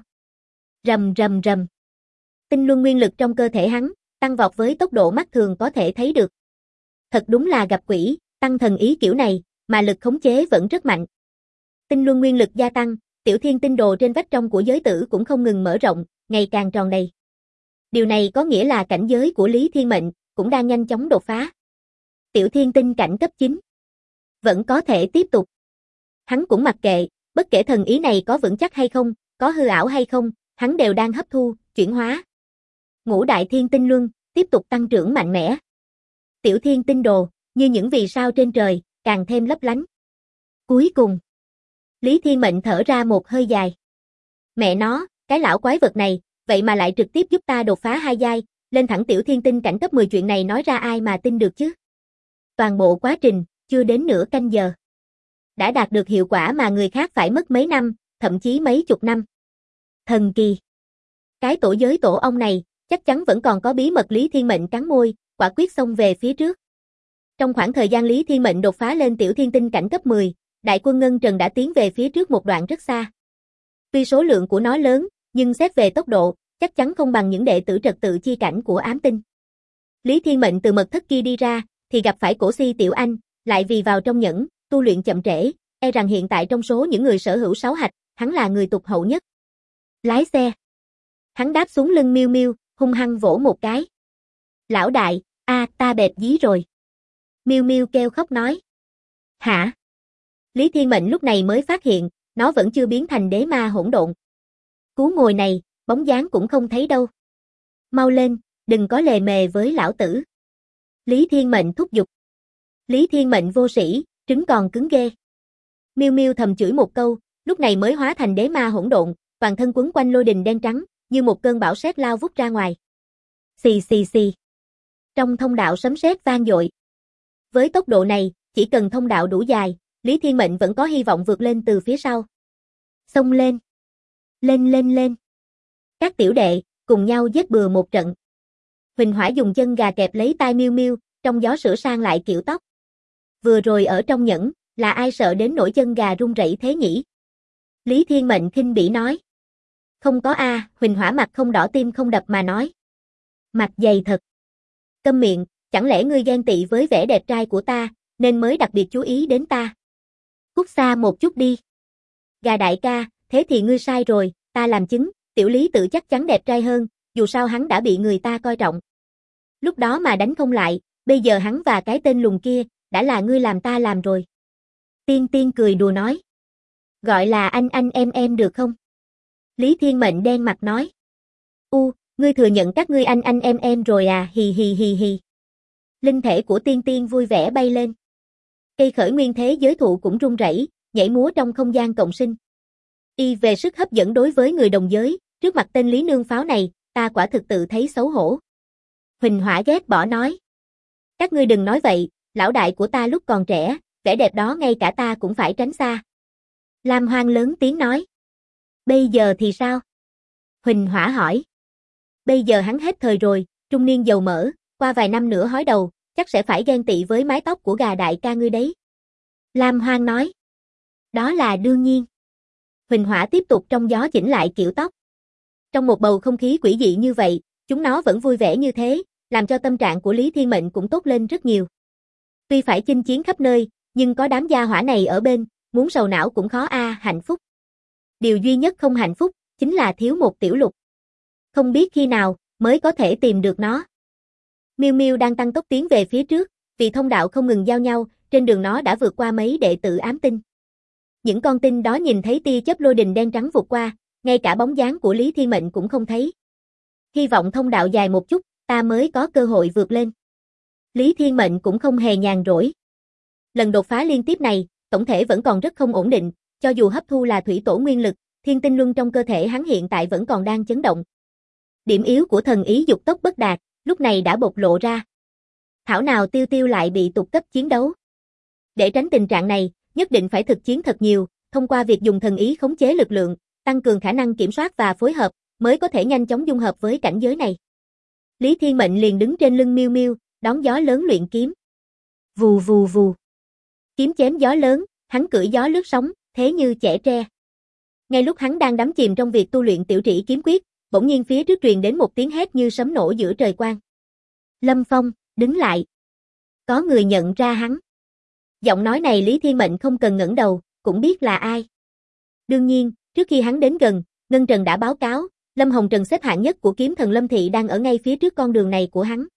Speaker 1: Rầm rầm rầm. Tinh luân nguyên lực trong cơ thể hắn, tăng vọt với tốc độ mắt thường có thể thấy được. Thật đúng là gặp quỷ, tăng thần ý kiểu này, mà lực khống chế vẫn rất mạnh. Tinh luân nguyên lực gia tăng, tiểu thiên tinh đồ trên vách trong của giới tử cũng không ngừng mở rộng, ngày càng tròn đầy. Điều này có nghĩa là cảnh giới của Lý Thiên Mệnh cũng đang nhanh chóng đột phá. Tiểu thiên tinh cảnh cấp 9. Vẫn có thể tiếp tục. Hắn cũng mặc kệ, bất kể thần ý này có vững chắc hay không, có hư ảo hay không, hắn đều đang hấp thu, chuyển hóa. Ngũ đại thiên tinh luân, tiếp tục tăng trưởng mạnh mẽ. Tiểu thiên tinh đồ, như những vì sao trên trời, càng thêm lấp lánh. Cuối cùng, Lý Thiên Mệnh thở ra một hơi dài. Mẹ nó, cái lão quái vật này, vậy mà lại trực tiếp giúp ta đột phá 2 giai, lên thẳng tiểu thiên tinh cảnh cấp 10, chuyện này nói ra ai mà tin được chứ. Toàn bộ quá trình, chưa đến nửa canh giờ. Đã đạt được hiệu quả mà người khác phải mất mấy năm, thậm chí mấy chục năm. Thần kỳ. Cái tổ giới tổ ông này, chắc chắn vẫn còn có bí mật. Lý Thiên Mệnh cắn môi, quả quyết xông về phía trước. Trong khoảng thời gian Lý Thiên Mệnh đột phá lên tiểu thiên tinh cảnh cấp 10, đại quân Ngân Trần đã tiến về phía trước một đoạn rất xa. Tuy số lượng của nó lớn, nhưng xét về tốc độ, chắc chắn không bằng những đệ tử trật tự chi cảnh của ám tinh. Lý Thiên Mệnh từ mật thất kia đi ra, thì gặp phải Cổ Si Tiểu Anh, lại vì vào trong nhẫn, tu luyện chậm trễ, e rằng hiện tại trong số những người sở hữu 6 hạch, hắn là người tụt hậu nhất. Lái xe. Hắn đáp xuống lưng Miu Miu, hung hăng vỗ một cái. Lão đại, ta bẹp dí rồi. Miu Miu kêu khóc nói. Hả? Lý Thiên Mệnh lúc này mới phát hiện, nó vẫn chưa biến thành đế ma hỗn độn. Cú ngồi này, bóng dáng cũng không thấy đâu. Mau lên, đừng có lề mề với lão tử. Lý Thiên Mệnh thúc giục. Lý Thiên Mệnh vô sĩ, trứng còn cứng ghê. Miu Miu thầm chửi một câu, lúc này mới hóa thành đế ma hỗn độn, toàn thân quấn quanh lôi đình đen trắng, như một cơn bão sét lao vút ra ngoài. Xì xì xì. Trong thông đạo sấm sét vang dội. Với tốc độ này, chỉ cần thông đạo đủ dài, Lý Thiên Mệnh vẫn có hy vọng vượt lên từ phía sau. Xông lên. Lên lên lên. Các tiểu đệ, cùng nhau giết bừa một trận. Huỳnh Hỏa dùng chân gà kẹp lấy tai Miu Miu, trong gió sửa sang lại kiểu tóc. Vừa rồi ở trong nhẫn, là ai sợ đến nỗi chân gà run rẩy thế nhỉ? Lý Thiên Mệnh khinh bỉ nói. Không có Huỳnh Hỏa mặt không đỏ tim không đập mà nói. Mặt dày thật. Câm miệng, chẳng lẽ ngươi ghen tị với vẻ đẹp trai của ta, nên mới đặc biệt chú ý đến ta? Cút xa một chút đi. Gà đại ca, thế thì ngươi sai rồi, ta làm chứng, tiểu Lý tự chắc chắn đẹp trai hơn, dù sao hắn đã bị người ta coi trọng. Lúc đó mà đánh không lại, bây giờ hắn và cái tên lùn kia, đã là ngươi làm ta làm rồi. Tiên Tiên cười đùa nói. Gọi là anh em được không? Lý Thiên Mệnh đen mặt nói. Ngươi thừa nhận các ngươi anh em rồi à, hì hì hì hì. Linh thể của Tiên Tiên vui vẻ bay lên. Cây khởi nguyên thế giới thụ cũng rung rẩy, nhảy múa trong không gian cộng sinh. Y về sức hấp dẫn đối với người đồng giới, trước mặt tên Lý Nương Pháo này, ta quả thực tự thấy xấu hổ. Huỳnh Hỏa ghét bỏ nói. Các ngươi đừng nói vậy, lão đại của ta lúc còn trẻ, vẻ đẹp đó ngay cả ta cũng phải tránh xa. Lam Hoang lớn tiếng nói. Bây giờ thì sao? Huỳnh Hỏa hỏi. Bây giờ hắn hết thời rồi, trung niên dầu mỡ, qua vài năm nữa hói đầu, chắc sẽ phải ghen tị với mái tóc của gà đại ca ngươi đấy. Lam Hoang nói. Đó là đương nhiên. Huỳnh Hỏa tiếp tục trong gió chỉnh lại kiểu tóc. Trong một bầu không khí quỷ dị như vậy, chúng nó vẫn vui vẻ như thế, làm cho tâm trạng của Lý Thiên Mệnh cũng tốt lên rất nhiều. Tuy phải chinh chiến khắp nơi, nhưng có đám gia hỏa này ở bên, muốn sầu não cũng khó hạnh phúc. Điều duy nhất không hạnh phúc, chính là thiếu một tiểu lục. Không biết khi nào, mới có thể tìm được nó. Miu Miu đang tăng tốc tiến về phía trước, vì thông đạo không ngừng giao nhau, trên đường nó đã vượt qua mấy đệ tử ám tinh. Những con tinh đó nhìn thấy tia chớp lôi đình đen trắng vụt qua, ngay cả bóng dáng của Lý Thiên Mệnh cũng không thấy. Hy vọng thông đạo dài một chút, ta mới có cơ hội vượt lên. Lý Thiên Mệnh cũng không hề nhàn rỗi. Lần đột phá liên tiếp này, tổng thể vẫn còn rất không ổn định, cho dù hấp thu là thủy tổ nguyên lực, thiên tinh luân trong cơ thể hắn hiện tại vẫn còn đang chấn động. Điểm yếu của thần ý dục tốc bất đạt, lúc này đã bộc lộ ra. Thảo nào Tiêu Tiêu lại bị tụt cấp chiến đấu. Để tránh tình trạng này, nhất định phải thực chiến thật nhiều, thông qua việc dùng thần ý khống chế lực lượng, tăng cường khả năng kiểm soát và phối hợp, mới có thể nhanh chóng dung hợp với cảnh giới này. Lý Thiên Mệnh liền đứng trên lưng Miu Miu, đón gió lớn luyện kiếm. Vù vù vù. Kiếm chém gió lớn, hắn cưỡi gió lướt sóng, thế như chẻ tre. Ngay lúc hắn đang đắm chìm trong việc tu luyện tiểu trĩ kiếm quyết, bỗng nhiên phía trước truyền đến một tiếng hét như sấm nổ giữa trời quang. Lâm Phong, đứng lại. Có người nhận ra hắn. Giọng nói này Lý Thiên Mệnh không cần ngẩng đầu, cũng biết là ai. Đương nhiên, trước khi hắn đến gần, Ngân Trần đã báo cáo, Lâm Hồng Trần xếp hạng nhất của kiếm thần Lâm Thị đang ở ngay phía trước con đường này của hắn.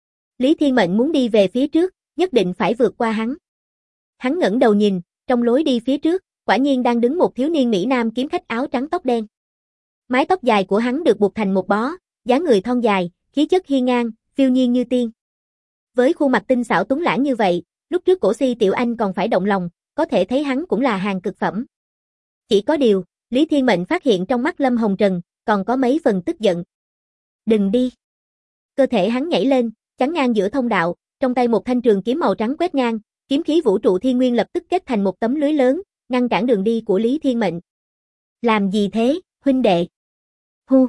Speaker 1: Lý Thiên Mệnh muốn đi về phía trước, nhất định phải vượt qua hắn. Hắn ngẩng đầu nhìn, trong lối đi phía trước, quả nhiên đang đứng một thiếu niên Mỹ Nam kiếm khách áo trắng tóc đen. Mái tóc dài của hắn được buộc thành một bó, dáng người thon dài, khí chất hiên ngang, phiêu nhiên như tiên. Với khuôn mặt tinh xảo tuấn lãng như vậy, lúc trước Cổ Si Tiểu Anh còn phải động lòng, có thể thấy hắn cũng là hàng cực phẩm. Chỉ có điều, Lý Thiên Mệnh phát hiện trong mắt Lâm Hồng Trần, còn có mấy phần tức giận. Đừng đi. Cơ thể hắn nhảy lên, chắn ngang giữa thông đạo, trong tay một thanh trường kiếm màu trắng quét ngang, kiếm khí vũ trụ thiên nguyên lập tức kết thành một tấm lưới lớn, ngăn cản đường đi của Lý Thiên Mệnh. Làm gì thế, huynh đệ? Hu.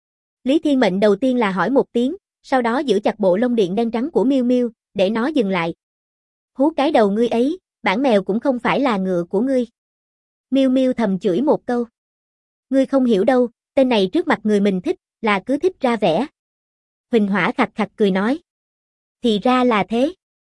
Speaker 1: Lý Thiên Mệnh đầu tiên là hỏi một tiếng, sau đó giữ chặt bộ lông điện đen trắng của Miu Miu, để nó dừng lại. Hú cái đầu ngươi ấy, bản mèo cũng không phải là ngựa của ngươi. Miu Miu thầm chửi một câu. Ngươi không hiểu đâu, tên này trước mặt người mình thích, là cứ thích ra vẻ. Huỳnh Hỏa khạch khạch cười nói. Thì ra là thế.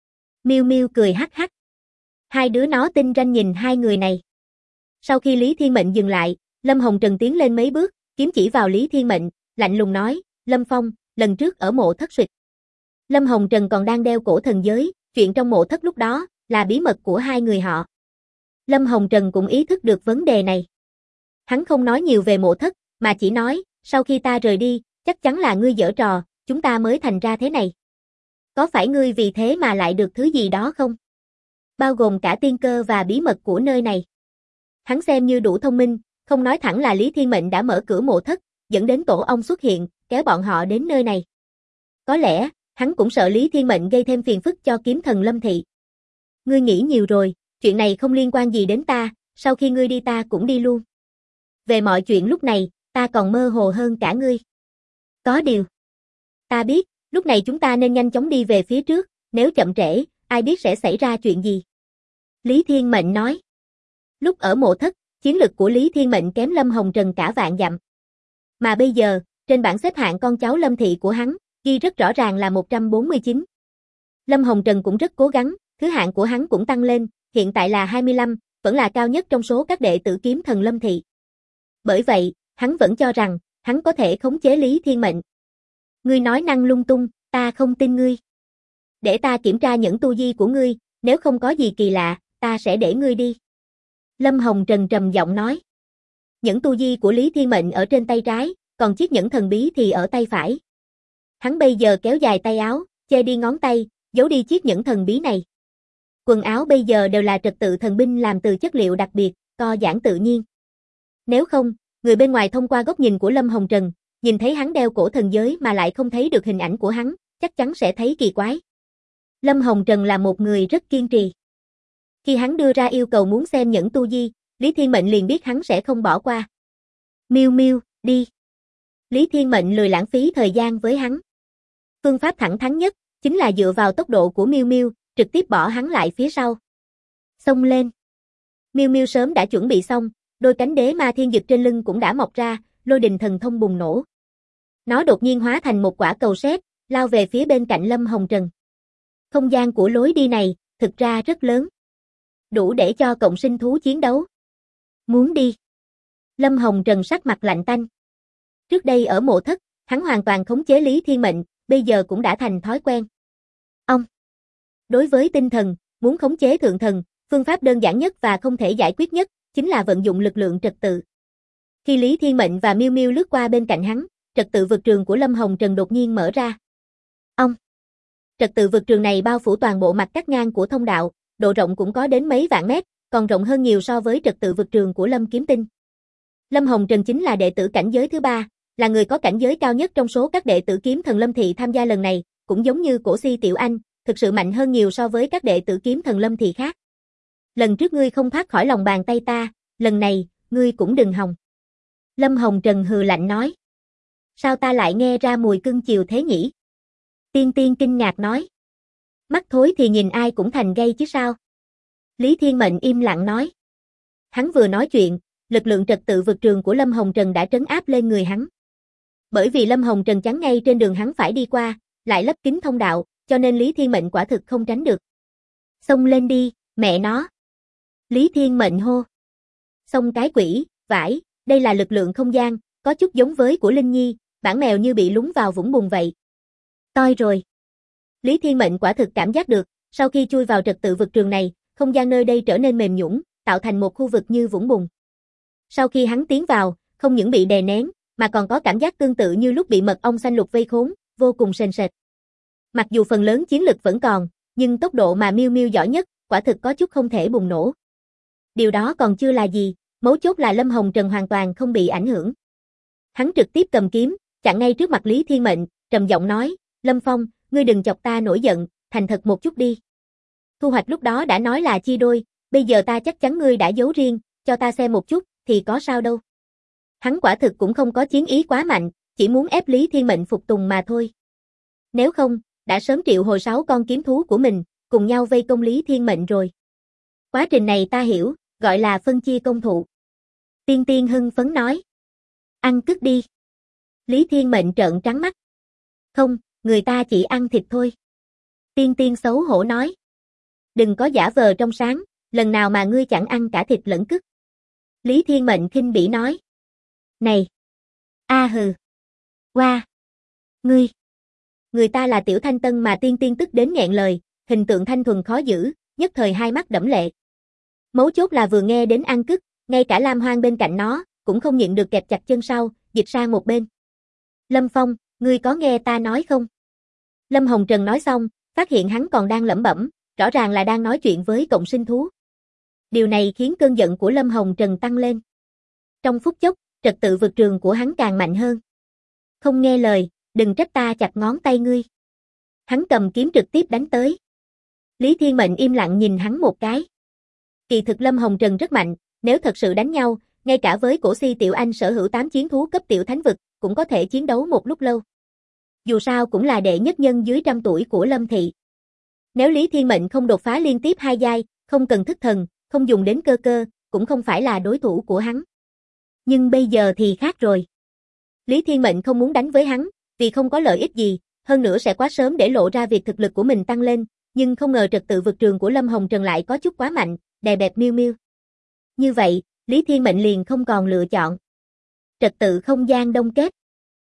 Speaker 1: Miu Miu cười hắc hắc. Hai đứa nó tinh ranh nhìn hai người này. Sau khi Lý Thiên Mệnh dừng lại, Lâm Hồng Trần tiến lên mấy bước, kiếm chỉ vào Lý Thiên Mệnh, lạnh lùng nói, Lâm Phong, lần trước ở mộ thất suyệt. Lâm Hồng Trần còn đang đeo cổ thần giới, chuyện trong mộ thất lúc đó, là bí mật của hai người họ. Lâm Hồng Trần cũng ý thức được vấn đề này. Hắn không nói nhiều về mộ thất, mà chỉ nói, sau khi ta rời đi, chắc chắn là ngươi giở trò, chúng ta mới thành ra thế này. Có phải ngươi vì thế mà lại được thứ gì đó không? Bao gồm cả tiên cơ và bí mật của nơi này. Hắn xem như đủ thông minh, không nói thẳng là Lý Thiên Mệnh đã mở cửa mộ thất, dẫn đến tổ ong xuất hiện, kéo bọn họ đến nơi này. Có lẽ, hắn cũng sợ Lý Thiên Mệnh gây thêm phiền phức cho kiếm thần Lâm Thị. Ngươi nghĩ nhiều rồi, chuyện này không liên quan gì đến ta, sau khi ngươi đi ta cũng đi luôn. Về mọi chuyện lúc này, ta còn mơ hồ hơn cả ngươi. Có điều. Ta biết, lúc này chúng ta nên nhanh chóng đi về phía trước, nếu chậm trễ, ai biết sẽ xảy ra chuyện gì. Lý Thiên Mệnh nói. Lúc ở mộ thất, chiến lực của Lý Thiên Mệnh kém Lâm Hồng Trần cả vạn dặm. Mà bây giờ, trên bảng xếp hạng con cháu Lâm Thị của hắn, ghi rất rõ ràng là 149. Lâm Hồng Trần cũng rất cố gắng, thứ hạng của hắn cũng tăng lên, hiện tại là 25, vẫn là cao nhất trong số các đệ tử kiếm thần Lâm Thị. Bởi vậy, hắn vẫn cho rằng, hắn có thể khống chế Lý Thiên Mệnh. Ngươi nói năng lung tung, ta không tin ngươi. Để ta kiểm tra những tu vi của ngươi, nếu không có gì kỳ lạ, ta sẽ để ngươi đi. Lâm Hồng Trần trầm giọng nói. Những tu vi của Lý Thiên Mệnh ở trên tay trái, còn chiếc nhẫn thần bí thì ở tay phải. Hắn bây giờ kéo dài tay áo, che đi ngón tay, giấu đi chiếc nhẫn thần bí này. Quần áo bây giờ đều là trật tự thần binh làm từ chất liệu đặc biệt, co giãn tự nhiên. Nếu không, người bên ngoài thông qua góc nhìn của Lâm Hồng Trần, nhìn thấy hắn đeo cổ thần giới mà lại không thấy được hình ảnh của hắn, chắc chắn sẽ thấy kỳ quái. Lâm Hồng Trần là một người rất kiên trì. Khi hắn đưa ra yêu cầu muốn xem nhẫn tu vi, Lý Thiên Mệnh liền biết hắn sẽ không bỏ qua. Miu Miu, đi. Lý Thiên Mệnh lười lãng phí thời gian với hắn. Phương pháp thẳng thắn nhất, chính là dựa vào tốc độ của Miu Miu, trực tiếp bỏ hắn lại phía sau. Xông lên. Miêu Miêu sớm đã chuẩn bị xong, đôi cánh đế ma thiên dực trên lưng cũng đã mọc ra, lôi đình thần thông bùng nổ. Nó đột nhiên hóa thành một quả cầu sét, lao về phía bên cạnh Lâm Hồng Trần. Không gian của lối đi này, thực ra rất lớn. Đủ để cho cộng sinh thú chiến đấu. Muốn đi. Lâm Hồng Trần sắc mặt lạnh tanh. Trước đây ở mộ thất, hắn hoàn toàn khống chế Lý Thiên Mệnh, bây giờ cũng đã thành thói quen. Ông. Đối với tinh thần, muốn khống chế thượng thần, phương pháp đơn giản nhất và không thể giải quyết nhất, chính là vận dụng lực lượng trật tự. Khi Lý Thiên Mệnh và Miêu Miêu lướt qua bên cạnh hắn, trật tự vực trường của Lâm Hồng Trần đột nhiên mở ra. Ông. Trật tự vực trường này bao phủ toàn bộ mặt cắt ngang của thông đạo, độ rộng cũng có đến mấy vạn mét, còn rộng hơn nhiều so với trật tự vực trường của Lâm Kiếm Tinh. Lâm Hồng Trần chính là đệ tử cảnh giới thứ 3, là người có cảnh giới cao nhất trong số các đệ tử kiếm thần Lâm Thị tham gia lần này, cũng giống như Cổ Si Tiểu Anh, thực sự mạnh hơn nhiều so với các đệ tử kiếm thần Lâm Thị khác. Lần trước ngươi không thoát khỏi lòng bàn tay ta, lần này, ngươi cũng đừng hòng. Lâm Hồng Trần hừ lạnh nói. Sao ta lại nghe ra mùi cưng chiều thế nhỉ? Tiên Tiên kinh ngạc nói. Mắt thối thì nhìn ai cũng thành gay chứ sao? Lý Thiên Mệnh im lặng nói. Hắn vừa nói chuyện, lực lượng trật tự vực trường của Lâm Hồng Trần đã trấn áp lên người hắn. Bởi vì Lâm Hồng Trần chắn ngay trên đường hắn phải đi qua, lại lấp kín thông đạo, cho nên Lý Thiên Mệnh quả thực không tránh được. Xông lên đi, mẹ nó. Lý Thiên Mệnh hô. Xông cái quỷ, vãi, đây là lực lượng không gian, có chút giống với của Linh Nhi, bản mèo như bị lún vào vũng bùn vậy. Toi rồi. Lý Thiên Mệnh quả thực cảm giác được, sau khi chui vào trật tự vực trường này, không gian nơi đây trở nên mềm nhũn, tạo thành một khu vực như vũng bùn. Sau khi hắn tiến vào, không những bị đè nén, mà còn có cảm giác tương tự như lúc bị mật ong xanh lục vây khốn, vô cùng sền sệt. Mặc dù phần lớn chiến lực vẫn còn, nhưng tốc độ mà Miêu Miêu giỏi nhất, quả thực có chút không thể bùng nổ. Điều đó còn chưa là gì, mấu chốt là Lâm Hồng Trần hoàn toàn không bị ảnh hưởng. Hắn trực tiếp cầm kiếm, chặn ngay trước mặt Lý Thiên Mệnh, trầm giọng nói, Lâm Phong, ngươi đừng chọc ta nổi giận, thành thật một chút đi. Thu hoạch lúc đó đã nói là chia đôi, bây giờ ta chắc chắn ngươi đã giấu riêng, cho ta xem một chút, thì có sao đâu. Hắn quả thực cũng không có chiến ý quá mạnh, chỉ muốn ép Lý Thiên Mệnh phục tùng mà thôi. Nếu không, đã sớm triệu hồi 6 con kiếm thú của mình, cùng nhau vây công Lý Thiên Mệnh rồi. Quá trình này ta hiểu, gọi là phân chia công thụ. Tiên Tiên hưng phấn nói. Ăn cứt đi. Lý Thiên Mệnh trợn trắng mắt. Không, người ta chỉ ăn thịt thôi. Tiên Tiên xấu hổ nói. Đừng có giả vờ trong sáng, lần nào mà ngươi chẳng ăn cả thịt lẫn cứt. Lý Thiên Mệnh khinh bỉ nói. Này! A hừ! Qua! Ngươi! Người ta là Tiểu Thanh Tân mà Tiên Tiên tức đến nghẹn lời, hình tượng thanh thuần khó giữ, nhất thời hai mắt đẫm lệ. Mấu chốt là vừa nghe đến ăn cứt, ngay cả Lam Hoang bên cạnh nó, cũng không nhịn được kẹp chặt chân sau, dịch sang một bên. Lâm Phong, ngươi có nghe ta nói không? Lâm Hồng Trần nói xong, phát hiện hắn còn đang lẩm bẩm, rõ ràng là đang nói chuyện với cộng sinh thú. Điều này khiến cơn giận của Lâm Hồng Trần tăng lên. Trong phút chốc, trật tự vực trường của hắn càng mạnh hơn. Không nghe lời, đừng trách ta chặt ngón tay ngươi. Hắn cầm kiếm trực tiếp đánh tới. Lý Thiên Mệnh im lặng nhìn hắn một cái. Kỳ thực Lâm Hồng Trần rất mạnh, nếu thật sự đánh nhau, ngay cả với Cổ Si Tiểu Anh sở hữu 8 chiến thú cấp tiểu thánh vực, cũng có thể chiến đấu một lúc lâu. Dù sao cũng là đệ nhất nhân dưới 100 tuổi của Lâm Thị. Nếu Lý Thiên Mệnh không đột phá liên tiếp 2 giai, không cần thức thần, không dùng đến cơ cơ, cũng không phải là đối thủ của hắn. Nhưng bây giờ thì khác rồi. Lý Thiên Mệnh không muốn đánh với hắn, vì không có lợi ích gì, hơn nữa sẽ quá sớm để lộ ra việc thực lực của mình tăng lên, nhưng không ngờ trật tự vực trường của Lâm Hồng Trần lại có chút quá mạnh, đè bẹp Miêu Miêu. Như vậy, Lý Thiên Mệnh liền không còn lựa chọn. Trật tự không gian đông kết.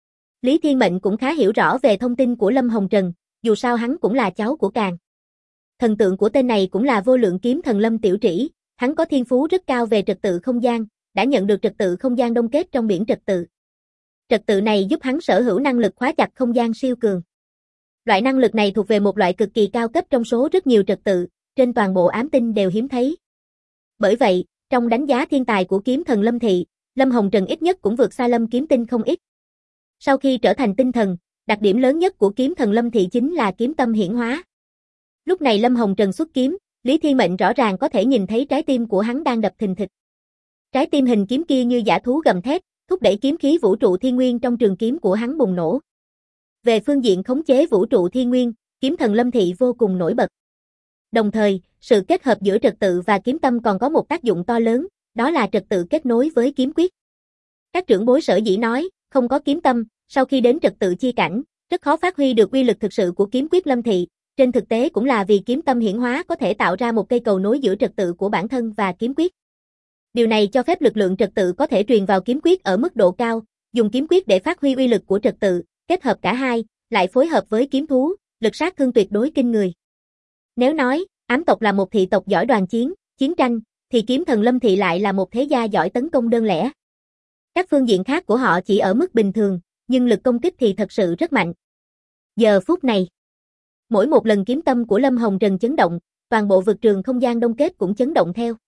Speaker 1: Lý Thiên Mệnh cũng khá hiểu rõ về thông tin của Lâm Hồng Trần, dù sao hắn cũng là cháu của Càn. Thần tượng của tên này cũng là vô lượng kiếm thần Lâm Tiểu Trĩ, hắn có thiên phú rất cao về trật tự không gian, đã nhận được trật tự không gian đông kết trong biển trật tự. Trật tự này giúp hắn sở hữu năng lực khóa chặt không gian siêu cường. Loại năng lực này thuộc về một loại cực kỳ cao cấp trong số rất nhiều trật tự, trên toàn bộ ám tinh đều hiếm thấy. Bởi vậy, trong đánh giá thiên tài của kiếm thần Lâm Thị, Lâm Hồng Trần ít nhất cũng vượt xa Lâm Kiếm Tinh không ít. Sau khi trở thành tinh thần, đặc điểm lớn nhất của kiếm thần Lâm Thị chính là kiếm tâm hiển hóa. Lúc này Lâm Hồng Trần xuất kiếm, Lý Thiên Mệnh rõ ràng có thể nhìn thấy trái tim của hắn đang đập thình thịch. Trái tim hình kiếm kia như dã thú gầm thét, thúc đẩy kiếm khí vũ trụ thiên nguyên trong trường kiếm của hắn bùng nổ. Về phương diện khống chế vũ trụ thiên nguyên, kiếm thần Lâm Thị vô cùng nổi bật. Đồng thời, sự kết hợp giữa trật tự và kiếm tâm còn có một tác dụng to lớn, đó là trật tự kết nối với kiếm quyết. Các trưởng bối sở dĩ nói, không có kiếm tâm, sau khi đến trật tự chi cảnh, rất khó phát huy được uy lực thực sự của kiếm quyết lâm thị, trên thực tế cũng là vì kiếm tâm hiển hóa có thể tạo ra một cây cầu nối giữa trật tự của bản thân và kiếm quyết. Điều này cho phép lực lượng trật tự có thể truyền vào kiếm quyết ở mức độ cao, dùng kiếm quyết để phát huy uy lực của trật tự, kết hợp cả hai, lại phối hợp với kiếm thú, lực sát thương tuyệt đối kinh người. Nếu nói, ám tộc là một thị tộc giỏi đoàn chiến, chiến tranh, thì kiếm thần lâm thị lại là một thế gia giỏi tấn công đơn lẻ. Các phương diện khác của họ chỉ ở mức bình thường, nhưng lực công kích thì thật sự rất mạnh. Giờ phút này, mỗi một lần kiếm tâm của Lâm Hồng Trần chấn động, toàn bộ vực trường không gian đông kết cũng chấn động theo.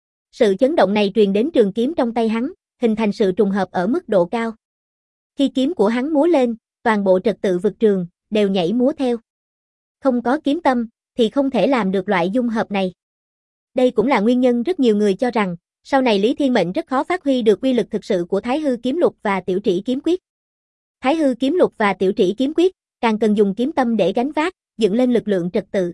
Speaker 1: Sự chấn động này truyền đến trường kiếm trong tay hắn, hình thành sự trùng hợp ở mức độ cao. Khi kiếm của hắn múa lên, toàn bộ trật tự vực trường đều nhảy múa theo. Không có kiếm tâm thì không thể làm được loại dung hợp này. Đây cũng là nguyên nhân rất nhiều người cho rằng, sau này Lý Thiên Mệnh rất khó phát huy được uy lực thực sự của Thái Hư kiếm lục và Tiểu Trĩ kiếm quyết. Thái Hư kiếm lục và Tiểu Trĩ kiếm quyết càng cần dùng kiếm tâm để gánh vác, dựng lên lực lượng trật tự.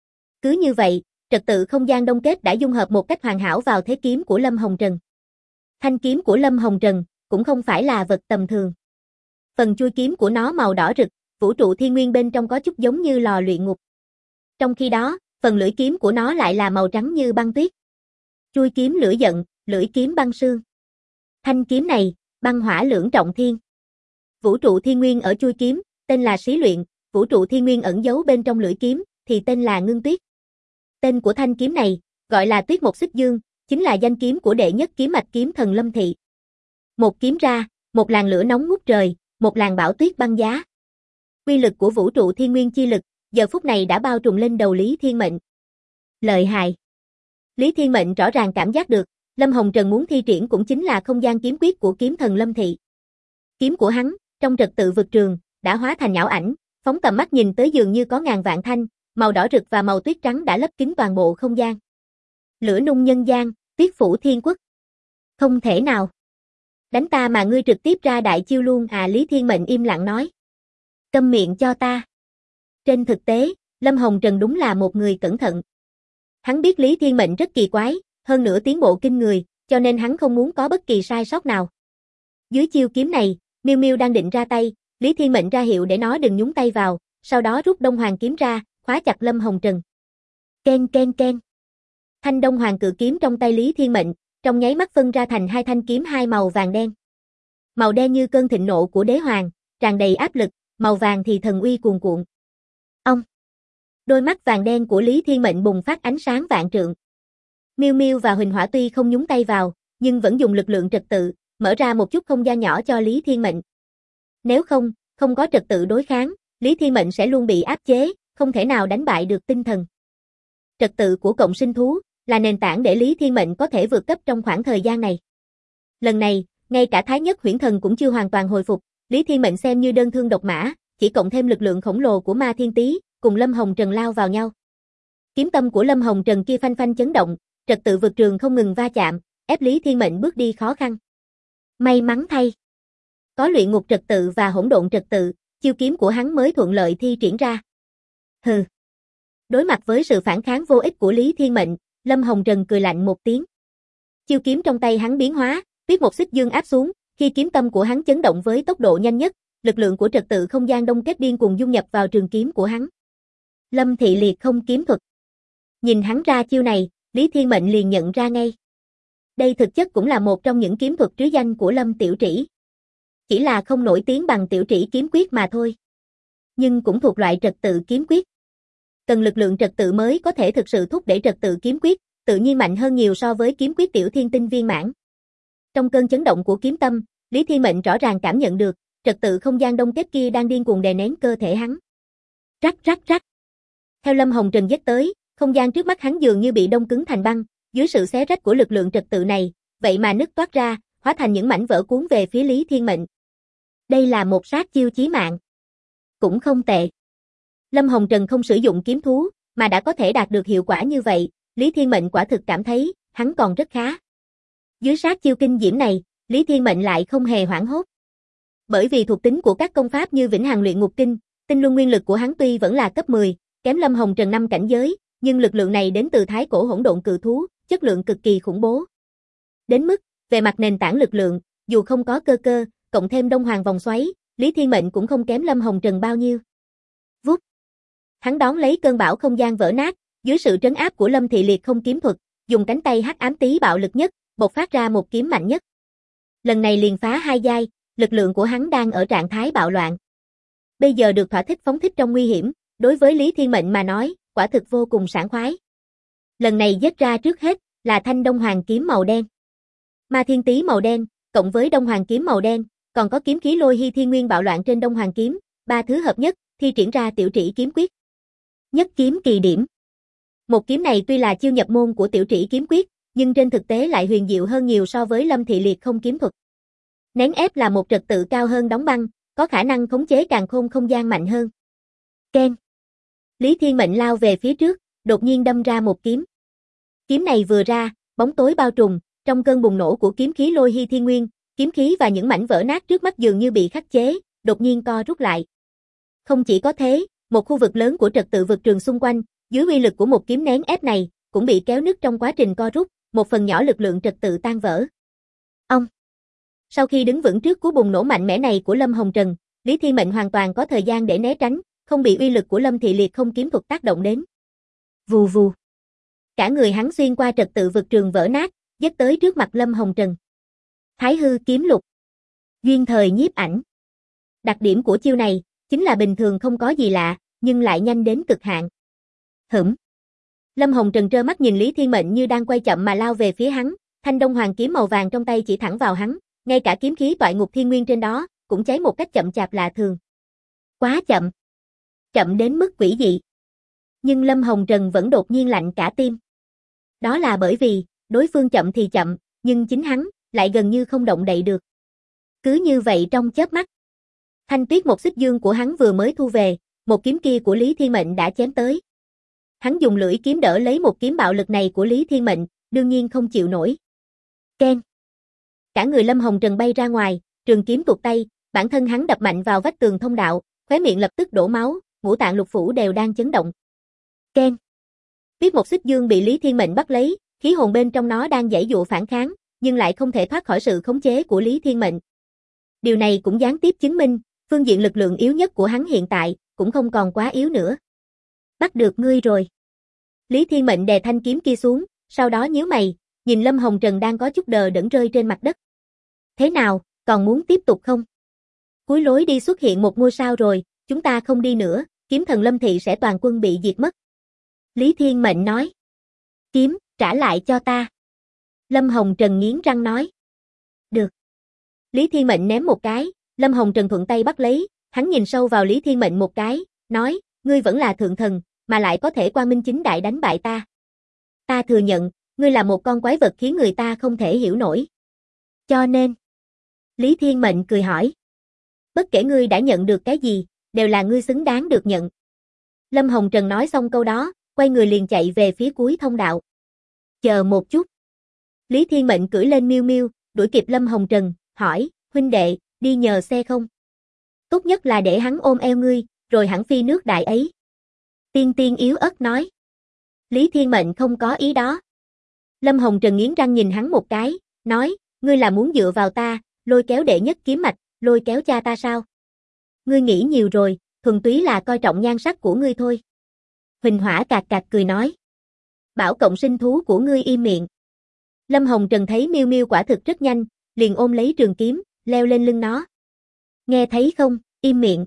Speaker 1: Cứ như vậy, trật tự không gian đông kết đã dung hợp một cách hoàn hảo vào thế kiếm của Lâm Hồng Trần. Thanh kiếm của Lâm Hồng Trần cũng không phải là vật tầm thường. Phần chuôi kiếm của nó màu đỏ rực, vũ trụ thiên nguyên bên trong có chút giống như lò luyện ngục. Trong khi đó, phần lưỡi kiếm của nó lại là màu trắng như băng tuyết. Chuôi kiếm lửa giận, lưỡi kiếm băng sương. Thanh kiếm này, băng hỏa lưỡng trọng thiên. Vũ trụ thiên nguyên ở chuôi kiếm, tên là Xí Luyện, vũ trụ thiên nguyên ẩn giấu bên trong lưỡi kiếm, thì tên là Ngưng Tuyết. Tên của thanh kiếm này, gọi là Tuyết Một Xích Dương, chính là danh kiếm của đệ nhất kiếm mạch kiếm thần Lâm thị. Một kiếm ra, một làn lửa nóng ngút trời, một làn bão tuyết băng giá. Uy lực của vũ trụ thiên nguyên chi lực, giờ phút này đã bao trùm lên đầu Lý Thiên Mệnh. Lợi hại. Lý Thiên Mệnh rõ ràng cảm giác được, Lâm Hồng Trần muốn thi triển cũng chính là không gian kiếm quyết của kiếm thần Lâm thị. Kiếm của hắn, trong trật tự vực trường, đã hóa thành ảo ảnh, phóng tầm mắt nhìn tới dường như có ngàn vạn thanh, màu đỏ rực và màu tuyết trắng đã lấp kín toàn bộ không gian. Lửa nung nhân gian, tuyết phủ thiên quốc. Không thể nào. Đánh ta mà ngươi trực tiếp ra đại chiêu luôn à, Lý Thiên Mệnh im lặng nói. Câm miệng cho ta. Trên thực tế, Lâm Hồng Trần đúng là một người cẩn thận. Hắn biết Lý Thiên Mệnh rất kỳ quái, hơn nữa tiến bộ kinh người, cho nên hắn không muốn có bất kỳ sai sót nào. Dưới chiêu kiếm này, Miêu Miêu đang định ra tay, Lý Thiên Mệnh ra hiệu để nó đừng nhúng tay vào, sau đó rút Đông Hoàng kiếm ra, khóa chặt Lâm Hồng Trần. Ken ken ken. Thanh Đông Hoàng cự kiếm trong tay Lý Thiên Mệnh, trong nháy mắt phân ra thành hai thanh kiếm hai màu vàng đen. Màu đen như cơn thịnh nộ của đế hoàng, tràn đầy áp lực, màu vàng thì thần uy cuồn cuộn. Ông. Đôi mắt vàng đen của Lý Thiên Mệnh bùng phát ánh sáng vạn trượng. Miêu Miêu và Huỳnh Hỏa tuy không nhúng tay vào, nhưng vẫn dùng lực lượng trật tự, mở ra một chút không gian nhỏ cho Lý Thiên Mệnh. Nếu không có trật tự đối kháng, Lý Thiên Mệnh sẽ luôn bị áp chế, không thể nào đánh bại được tinh thần. Trật tự của cộng sinh thú là nền tảng để Lý Thiên Mệnh có thể vượt cấp trong khoảng thời gian này. Lần này, ngay cả Thái Nhất Huyễn Thần cũng chưa hoàn toàn hồi phục, Lý Thiên Mệnh xem như đơn thương độc mã, chỉ cộng thêm lực lượng khổng lồ của Ma Thiên Tý, cùng Lâm Hồng Trần lao vào nhau. Kiếm tâm của Lâm Hồng Trần kia phanh phanh chấn động, trật tự vượt trường không ngừng va chạm, ép Lý Thiên Mệnh bước đi khó khăn. May mắn thay, có luyện ngục trật tự và hỗn độn trật tự, chiêu kiếm của hắn mới thuận lợi thi triển ra. Hừ. Đối mặt với sự phản kháng vô ích của Lý Thiên Mệnh, Lâm Hồng Trần cười lạnh một tiếng. Chiêu kiếm trong tay hắn biến hóa, Tuyết Một Xích Dương áp xuống, khi kiếm tâm của hắn chấn động với tốc độ nhanh nhất, lực lượng của trật tự không gian đông kết điên cuồng dung nhập vào trường kiếm của hắn. Lâm Thị Liệt không kiếm thuật. Nhìn hắn ra chiêu này, Lý Thiên Mệnh liền nhận ra ngay. Đây thực chất cũng là một trong những kiếm thuật trứ danh của Lâm Tiểu Trĩ. Chỉ là không nổi tiếng bằng Tiểu Trĩ kiếm quyết mà thôi. Nhưng cũng thuộc loại trật tự kiếm quyết. Cần lực lượng trật tự mới có thể thực sự thúc đẩy trật tự kiếm quyết, tự nhiên mạnh hơn nhiều so với kiếm quyết Tiểu Thiên Tinh viên mãn. Trong cơn chấn động của kiếm tâm, Lý Thiên Mệnh rõ ràng cảm nhận được, trật tự không gian đông kết kia đang điên cuồng đè nén cơ thể hắn. Rắc rắc rắc. Theo Lâm Hồng Trần giết tới, không gian trước mắt hắn dường như bị đông cứng thành băng, dưới sự xé rách của lực lượng trật tự này, vậy mà nứt toát ra, hóa thành những mảnh vỡ cuốn về phía Lý Thiên Mệnh. Đây là một sát chiêu chí mạng. Cũng không tệ. Lâm Hồng Trần không sử dụng kiếm thú, mà đã có thể đạt được hiệu quả như vậy, Lý Thiên Mệnh quả thực cảm thấy, hắn còn rất khá. Dưới sát chiêu kinh diễm này, Lý Thiên Mệnh lại không hề hoảng hốt. Bởi vì thuộc tính của các công pháp như Vĩnh Hằng Luyện Ngục Kinh, Tinh Luân nguyên lực của hắn tuy vẫn là cấp 10, kém Lâm Hồng Trần 5 cảnh giới, nhưng lực lượng này đến từ thái cổ hỗn độn cự thú, chất lượng cực kỳ khủng bố. Đến mức, về mặt nền tảng lực lượng, dù không có cơ cơ, cộng thêm Đông Hoàng vòng xoáy, Lý Thiên Mệnh cũng không kém Lâm Hồng Trần bao nhiêu. Vút. Hắn đón lấy cơn bão không gian vỡ nát, dưới sự trấn áp của Lâm Thị Liệt không kiếm thuật, dùng cánh tay hắc ám tí bạo lực nhất, bộc phát ra một kiếm mạnh nhất. Lần này liền phá hai giai, lực lượng của hắn đang ở trạng thái bạo loạn. Bây giờ được thỏa thích phóng thích trong nguy hiểm, đối với Lý Thiên Mệnh mà nói, quả thực vô cùng sảng khoái. Lần này giết ra trước hết là thanh Đông Hoàng kiếm màu đen. Ma Thiên Tý màu đen, cộng với Đông Hoàng kiếm màu đen, còn có kiếm khí Lôi Hy Thiên Nguyên bạo loạn trên Đông Hoàng kiếm, ba thứ hợp nhất, thi triển ra Tiểu Trĩ kiếm quyết. Nhất kiếm kỳ điểm. Một kiếm này tuy là chiêu nhập môn của Tiểu Trĩ kiếm quyết, nhưng trên thực tế lại huyền diệu hơn nhiều so với Lâm Thị Liệt không kiếm thuật. Nén ép là một trật tự cao hơn đóng băng, có khả năng khống chế càn khôn không gian mạnh hơn. Ken. Lý Thiên Mệnh lao về phía trước, đột nhiên đâm ra một kiếm. Kiếm này vừa ra, bóng tối bao trùm, trong cơn bùng nổ của kiếm khí Lôi Hy Thiên Nguyên, kiếm khí và những mảnh vỡ nát trước mắt dường như bị khắc chế, đột nhiên co rút lại. Không chỉ có thế, một khu vực lớn của trật tự vực trường xung quanh, dưới uy lực của một kiếm nén ép này, cũng bị kéo nứt trong quá trình co rút, một phần nhỏ lực lượng trật tự tan vỡ. Ông. Sau khi đứng vững trước cú bùng nổ mạnh mẽ này của Lâm Hồng Trần, Lý Thiên Mệnh hoàn toàn có thời gian để né tránh, không bị uy lực của Lâm Thị Liệt không kiếm thuật tác động đến. Vù vù. Cả người hắn xuyên qua trật tự vực trường vỡ nát, dứt tới trước mặt Lâm Hồng Trần. Thái hư kiếm lục. Duyên thời nhiếp ảnh. Đặc điểm của chiêu này, chính là bình thường không có gì lạ, nhưng lại nhanh đến cực hạn. Hửm. Lâm Hồng Trần trơ mắt nhìn Lý Thiên Mệnh như đang quay chậm mà lao về phía hắn, thanh Đông Hoàng kiếm màu vàng trong tay chỉ thẳng vào hắn, ngay cả kiếm khí toại ngục thiên nguyên trên đó, cũng cháy một cách chậm chạp lạ thường. Quá chậm. Chậm đến mức quỷ dị. Nhưng Lâm Hồng Trần vẫn đột nhiên lạnh cả tim. Đó là bởi vì, đối phương chậm thì chậm, nhưng chính hắn, lại gần như không động đậy được. Cứ như vậy trong chớp mắt. Thanh Tuyết một xích dương của hắn vừa mới thu về, một kiếm kia của Lý Thiên Mệnh đã chém tới. Hắn dùng lưỡi kiếm đỡ lấy một kiếm bạo lực này của Lý Thiên Mệnh, đương nhiên không chịu nổi. Ken. Cả người Lâm Hồng Trần bay ra ngoài, trường kiếm tuột tay, bản thân hắn đập mạnh vào vách tường thông đạo, khóe miệng lập tức đổ máu, ngũ tạng lục phủ đều đang chấn động. Ken. Tuyết một xích dương bị Lý Thiên Mệnh bắt lấy, khí hồn bên trong nó đang giãy giụa phản kháng, nhưng lại không thể thoát khỏi sự khống chế của Lý Thiên Mệnh. Điều này cũng gián tiếp chứng minh, phương diện lực lượng yếu nhất của hắn hiện tại, cũng không còn quá yếu nữa. Bắt được ngươi rồi. Lý Thiên Mệnh đè thanh kiếm kia xuống, sau đó nhíu mày, nhìn Lâm Hồng Trần đang có chút đờ đẫn rơi trên mặt đất. Thế nào, còn muốn tiếp tục không? Cuối lối đi xuất hiện một ngôi sao rồi, chúng ta không đi nữa, kiếm thần Lâm Thị sẽ toàn quân bị diệt mất. Lý Thiên Mệnh nói. Kiếm, trả lại cho ta. Lâm Hồng Trần nghiến răng nói. Được. Lý Thiên Mệnh ném một cái, Lâm Hồng Trần thuận tay bắt lấy, hắn nhìn sâu vào Lý Thiên Mệnh một cái, nói, ngươi vẫn là thượng thần, mà lại có thể quang minh chính đại đánh bại ta. Ta thừa nhận, ngươi là một con quái vật khiến người ta không thể hiểu nổi. Cho nên, Lý Thiên Mệnh cười hỏi. Bất kể ngươi đã nhận được cái gì, đều là ngươi xứng đáng được nhận. Lâm Hồng Trần nói xong câu đó, quay người liền chạy về phía cuối thông đạo. Chờ một chút. Lý Thiên Mệnh cưỡi lên Miêu Miêu, đuổi kịp Lâm Hồng Trần, hỏi, huynh đệ, đi nhờ xe không? Tốt nhất là để hắn ôm eo ngươi, rồi hẳn phi nước đại ấy. Tiên Tiên yếu ớt nói. Lý Thiên Mệnh không có ý đó. Lâm Hồng Trần nghiến răng nhìn hắn một cái, nói, ngươi là muốn dựa vào ta, lôi kéo đệ nhất kiếm mạch, lôi kéo cha ta sao? Ngươi nghĩ nhiều rồi, thuần túy là coi trọng nhan sắc của ngươi thôi. Huỳnh Hỏa cạc cạc cười nói. Bảo cộng sinh thú của ngươi im miệng. Lâm Hồng Trần thấy Miêu Miêu quả thực rất nhanh, liền ôm lấy trường kiếm, leo lên lưng nó. Nghe thấy không, im miệng.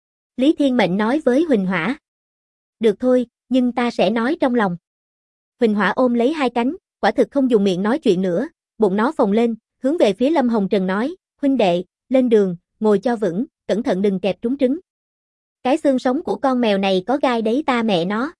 Speaker 1: Lý Thiên Mệnh nói với Huỳnh Hỏa. Được thôi, nhưng ta sẽ nói trong lòng. Huỳnh Hỏa ôm lấy hai cánh, quả thực không dùng miệng nói chuyện nữa, bụng nó phồng lên, hướng về phía Lâm Hồng Trần nói, huynh đệ, lên đường, ngồi cho vững, cẩn thận đừng kẹp trúng trứng. Cái xương sống của con mèo này có gai đấy ta mẹ nó.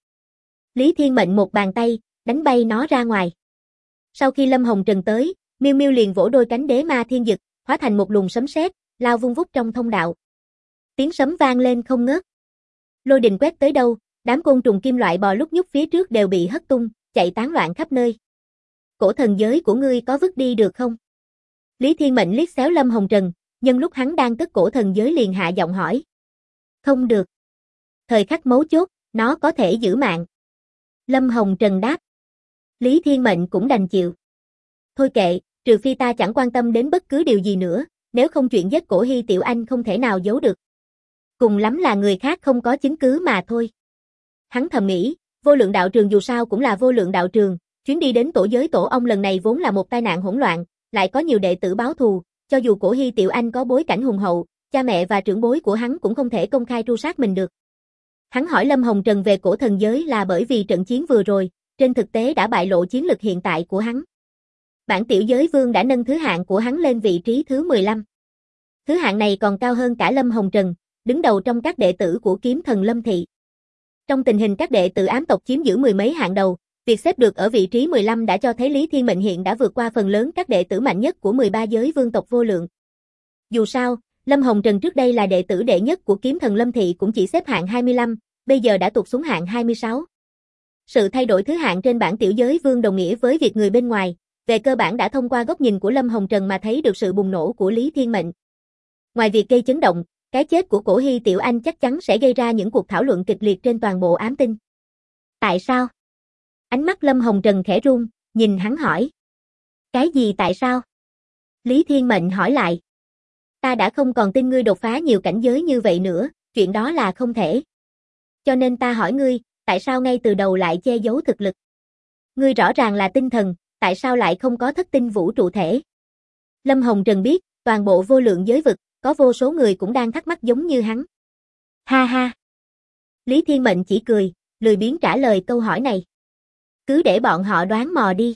Speaker 1: Lý Thiên Mệnh một bàn tay, đánh bay nó ra ngoài. Sau khi Lâm Hồng Trần tới, Miêu Miêu liền vỗ đôi cánh đế ma thiên dực, hóa thành một luồng sấm sét, lao vung vút trong thông đạo. Tiếng sấm vang lên không ngớt. Lôi đình quét tới đâu, đám côn trùng kim loại bò lúc nhúc phía trước đều bị hất tung, chạy tán loạn khắp nơi. Cổ thần giới của ngươi có vứt đi được không? Lý Thiên Mệnh liếc xéo Lâm Hồng Trần, nhân lúc hắn đang cất cổ thần giới liền hạ giọng hỏi. Không được. Thời khắc mấu chốt, nó có thể giữ mạng. Lâm Hồng Trần đáp. Lý Thiên Mệnh cũng đành chịu. Thôi kệ, trừ phi ta chẳng quan tâm đến bất cứ điều gì nữa, nếu không chuyện giết Cổ Hy Tiểu Anh không thể nào giấu được. Cùng lắm là người khác không có chứng cứ mà thôi. Hắn thầm nghĩ, Vô Lượng đạo trường dù sao cũng là Vô Lượng đạo trường, chuyến đi đến tổ giới tổ ông lần này vốn là một tai nạn hỗn loạn, lại có nhiều đệ tử báo thù, cho dù Cổ Hy Tiểu Anh có bối cảnh hùng hậu, cha mẹ và trưởng bối của hắn cũng không thể công khai tru sát mình được. Hắn hỏi Lâm Hồng Trần về cổ thần giới là bởi vì trận chiến vừa rồi, trên thực tế đã bại lộ chiến lực hiện tại của hắn. Bản tiểu giới vương đã nâng thứ hạng của hắn lên vị trí thứ 15. Thứ hạng này còn cao hơn cả Lâm Hồng Trần, đứng đầu trong các đệ tử của kiếm thần Lâm Thị. Trong tình hình các đệ tử ám tộc chiếm giữ mười mấy hạng đầu, việc xếp được ở vị trí 15 đã cho thấy Lý Thiên Mệnh hiện đã vượt qua phần lớn các đệ tử mạnh nhất của 13 giới vương tộc vô lượng. Dù sao, Lâm Hồng Trần trước đây là đệ tử đệ nhất của kiếm thần Lâm Thị cũng chỉ xếp hạng 25, bây giờ đã tụt xuống hạng 26. Sự thay đổi thứ hạng trên bảng tiểu giới vương đồng nghĩa với việc người bên ngoài, về cơ bản đã thông qua góc nhìn của Lâm Hồng Trần mà thấy được sự bùng nổ của Lý Thiên Mệnh. Ngoài việc gây chấn động, cái chết của Cổ Hy Tiểu Anh chắc chắn sẽ gây ra những cuộc thảo luận kịch liệt trên toàn bộ ám tinh. Tại sao? Ánh mắt Lâm Hồng Trần khẽ run, nhìn hắn hỏi. Cái gì tại sao? Lý Thiên Mệnh hỏi lại. Ta đã không còn tin ngươi đột phá nhiều cảnh giới như vậy nữa, chuyện đó là không thể. Cho nên ta hỏi ngươi, tại sao ngay từ đầu lại che giấu thực lực? Ngươi rõ ràng là tinh thần, tại sao lại không có thất tinh vũ trụ thể? Lâm Hồng Trần biết, toàn bộ vô lượng giới vực, có vô số người cũng đang thắc mắc giống như hắn. Ha ha. Lý Thiên Mệnh chỉ cười, lười biếng trả lời câu hỏi này. Cứ để bọn họ đoán mò đi.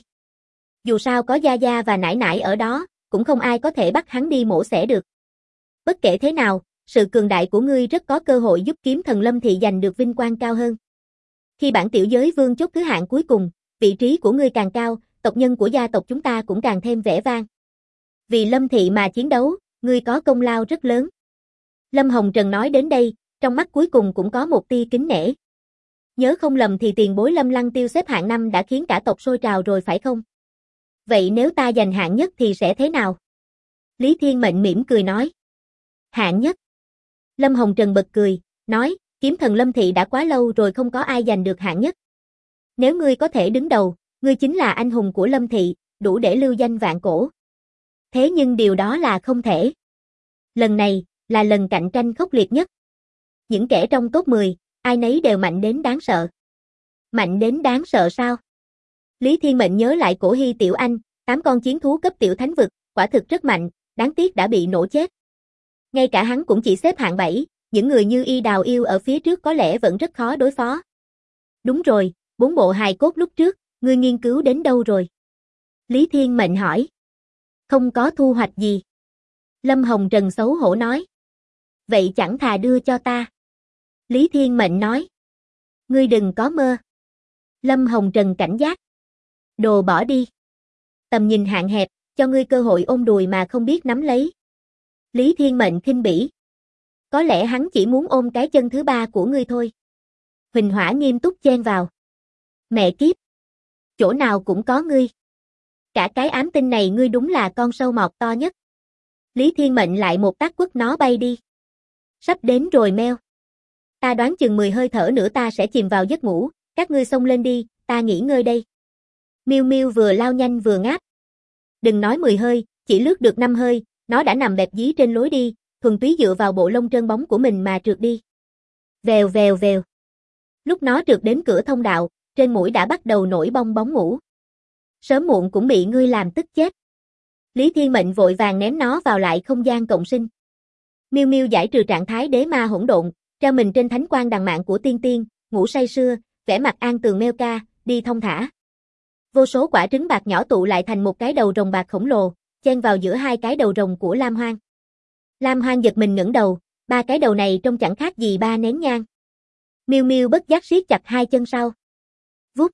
Speaker 1: Dù sao có Gia Gia và Nải Nải ở đó, cũng không ai có thể bắt hắn đi mổ xẻ được. Bất kể thế nào, sự cường đại của ngươi rất có cơ hội giúp kiếm thần Lâm Thị giành được vinh quang cao hơn. Khi bản tiểu giới vương chốt thứ hạng cuối cùng, vị trí của ngươi càng cao, tộc nhân của gia tộc chúng ta cũng càng thêm vẻ vang. Vì Lâm Thị mà chiến đấu, ngươi có công lao rất lớn. Lâm Hồng Trần nói đến đây, trong mắt cuối cùng cũng có một tia kính nể. Nhớ không lầm thì tiền bối Lâm Lăng Tiêu xếp hạng 5 đã khiến cả tộc sôi trào rồi phải không? Vậy nếu ta giành hạng nhất thì sẽ thế nào? Lý Thiên Mệnh mỉm cười nói. Hạng nhất? Lâm Hồng Trần bật cười, nói, kiếm thần Lâm Thị đã quá lâu rồi không có ai giành được hạng nhất. Nếu ngươi có thể đứng đầu, ngươi chính là anh hùng của Lâm Thị, đủ để lưu danh vạn cổ. Thế nhưng điều đó là không thể. Lần này, là lần cạnh tranh khốc liệt nhất. Những kẻ trong top 10, ai nấy đều mạnh đến đáng sợ. Mạnh đến đáng sợ sao? Lý Thiên Mệnh nhớ lại Cổ Hy Tiểu Anh, 8 con chiến thú cấp tiểu thánh vực, quả thực rất mạnh, đáng tiếc đã bị nổ chết. Ngay cả hắn cũng chỉ xếp hạng 7, những người như Y Đào Yêu ở phía trước có lẽ vẫn rất khó đối phó. Đúng rồi, 4 bộ hài cốt lúc trước, ngươi nghiên cứu đến đâu rồi? Lý Thiên Mệnh hỏi. Không có thu hoạch gì. Lâm Hồng Trần xấu hổ nói. Vậy chẳng thà đưa cho ta. Lý Thiên Mệnh nói. Ngươi đừng có mơ. Lâm Hồng Trần cảnh giác. Đồ bỏ đi. Tầm nhìn hạn hẹp, cho ngươi cơ hội ôm đùi mà không biết nắm lấy. Lý Thiên Mệnh khinh bỉ. Có lẽ hắn chỉ muốn ôm cái chân thứ ba của ngươi thôi. Huỳnh Hỏa nghiêm túc chen vào. Mẹ kiếp. Chỗ nào cũng có ngươi. Cả cái ám tinh này ngươi đúng là con sâu mọt to nhất. Lý Thiên Mệnh lại một tát quất nó bay đi. Sắp đến rồi meo. Ta đoán chừng 10 hơi thở nữa ta sẽ chìm vào giấc ngủ, các ngươi xông lên đi, ta nghỉ ngơi đây. Miu Miu vừa lao nhanh vừa ngáp. Đừng nói 10 hơi, chỉ lướt được 5 hơi, nó đã nằm bẹp dí trên lối đi, thuần túy dựa vào bộ lông trơn bóng của mình mà trượt đi. Vèo vèo vèo. Lúc nó trượt đến cửa thông đạo, trên mũi đã bắt đầu nổi bong bóng ngủ. Sớm muộn cũng bị ngươi làm tức chết. Lý Thiên Mệnh vội vàng ném nó vào lại không gian cộng sinh. Miu Miu giải trừ trạng thái đế ma hỗn độn, treo mình trên thánh quang đằng mạn của tiên tiên, ngủ say sưa, vẻ mặt an tường meo ca, đi thông thả. Vô số quả trứng bạc nhỏ tụ lại thành một cái đầu rồng bạc khổng lồ, chen vào giữa hai cái đầu rồng của Lam Hoang. Lam Hoang giật mình ngẩng đầu, ba cái đầu này trông chẳng khác gì ba nén nhang. Miu Miu bất giác siết chặt hai chân sau. Vút.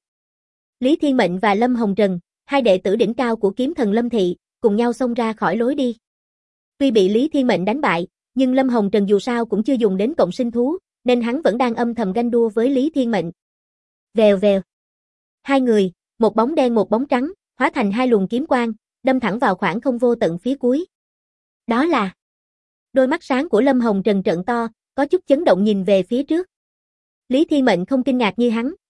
Speaker 1: Lý Thiên Mệnh và Lâm Hồng Trần, hai đệ tử đỉnh cao của kiếm thần Lâm Thị, cùng nhau xông ra khỏi lối đi. Tuy bị Lý Thiên Mệnh đánh bại, nhưng Lâm Hồng Trần dù sao cũng chưa dùng đến cộng sinh thú, nên hắn vẫn đang âm thầm ganh đua với Lý Thiên Mệnh. Vèo vèo. Hai người, một bóng đen một bóng trắng, hóa thành hai luồng kiếm quang, đâm thẳng vào khoảng không vô tận phía cuối. Đó là... Đôi mắt sáng của Lâm Hồng Trần trợn to, có chút chấn động nhìn về phía trước. Lý Thiên Mệnh không kinh ngạc như hắn,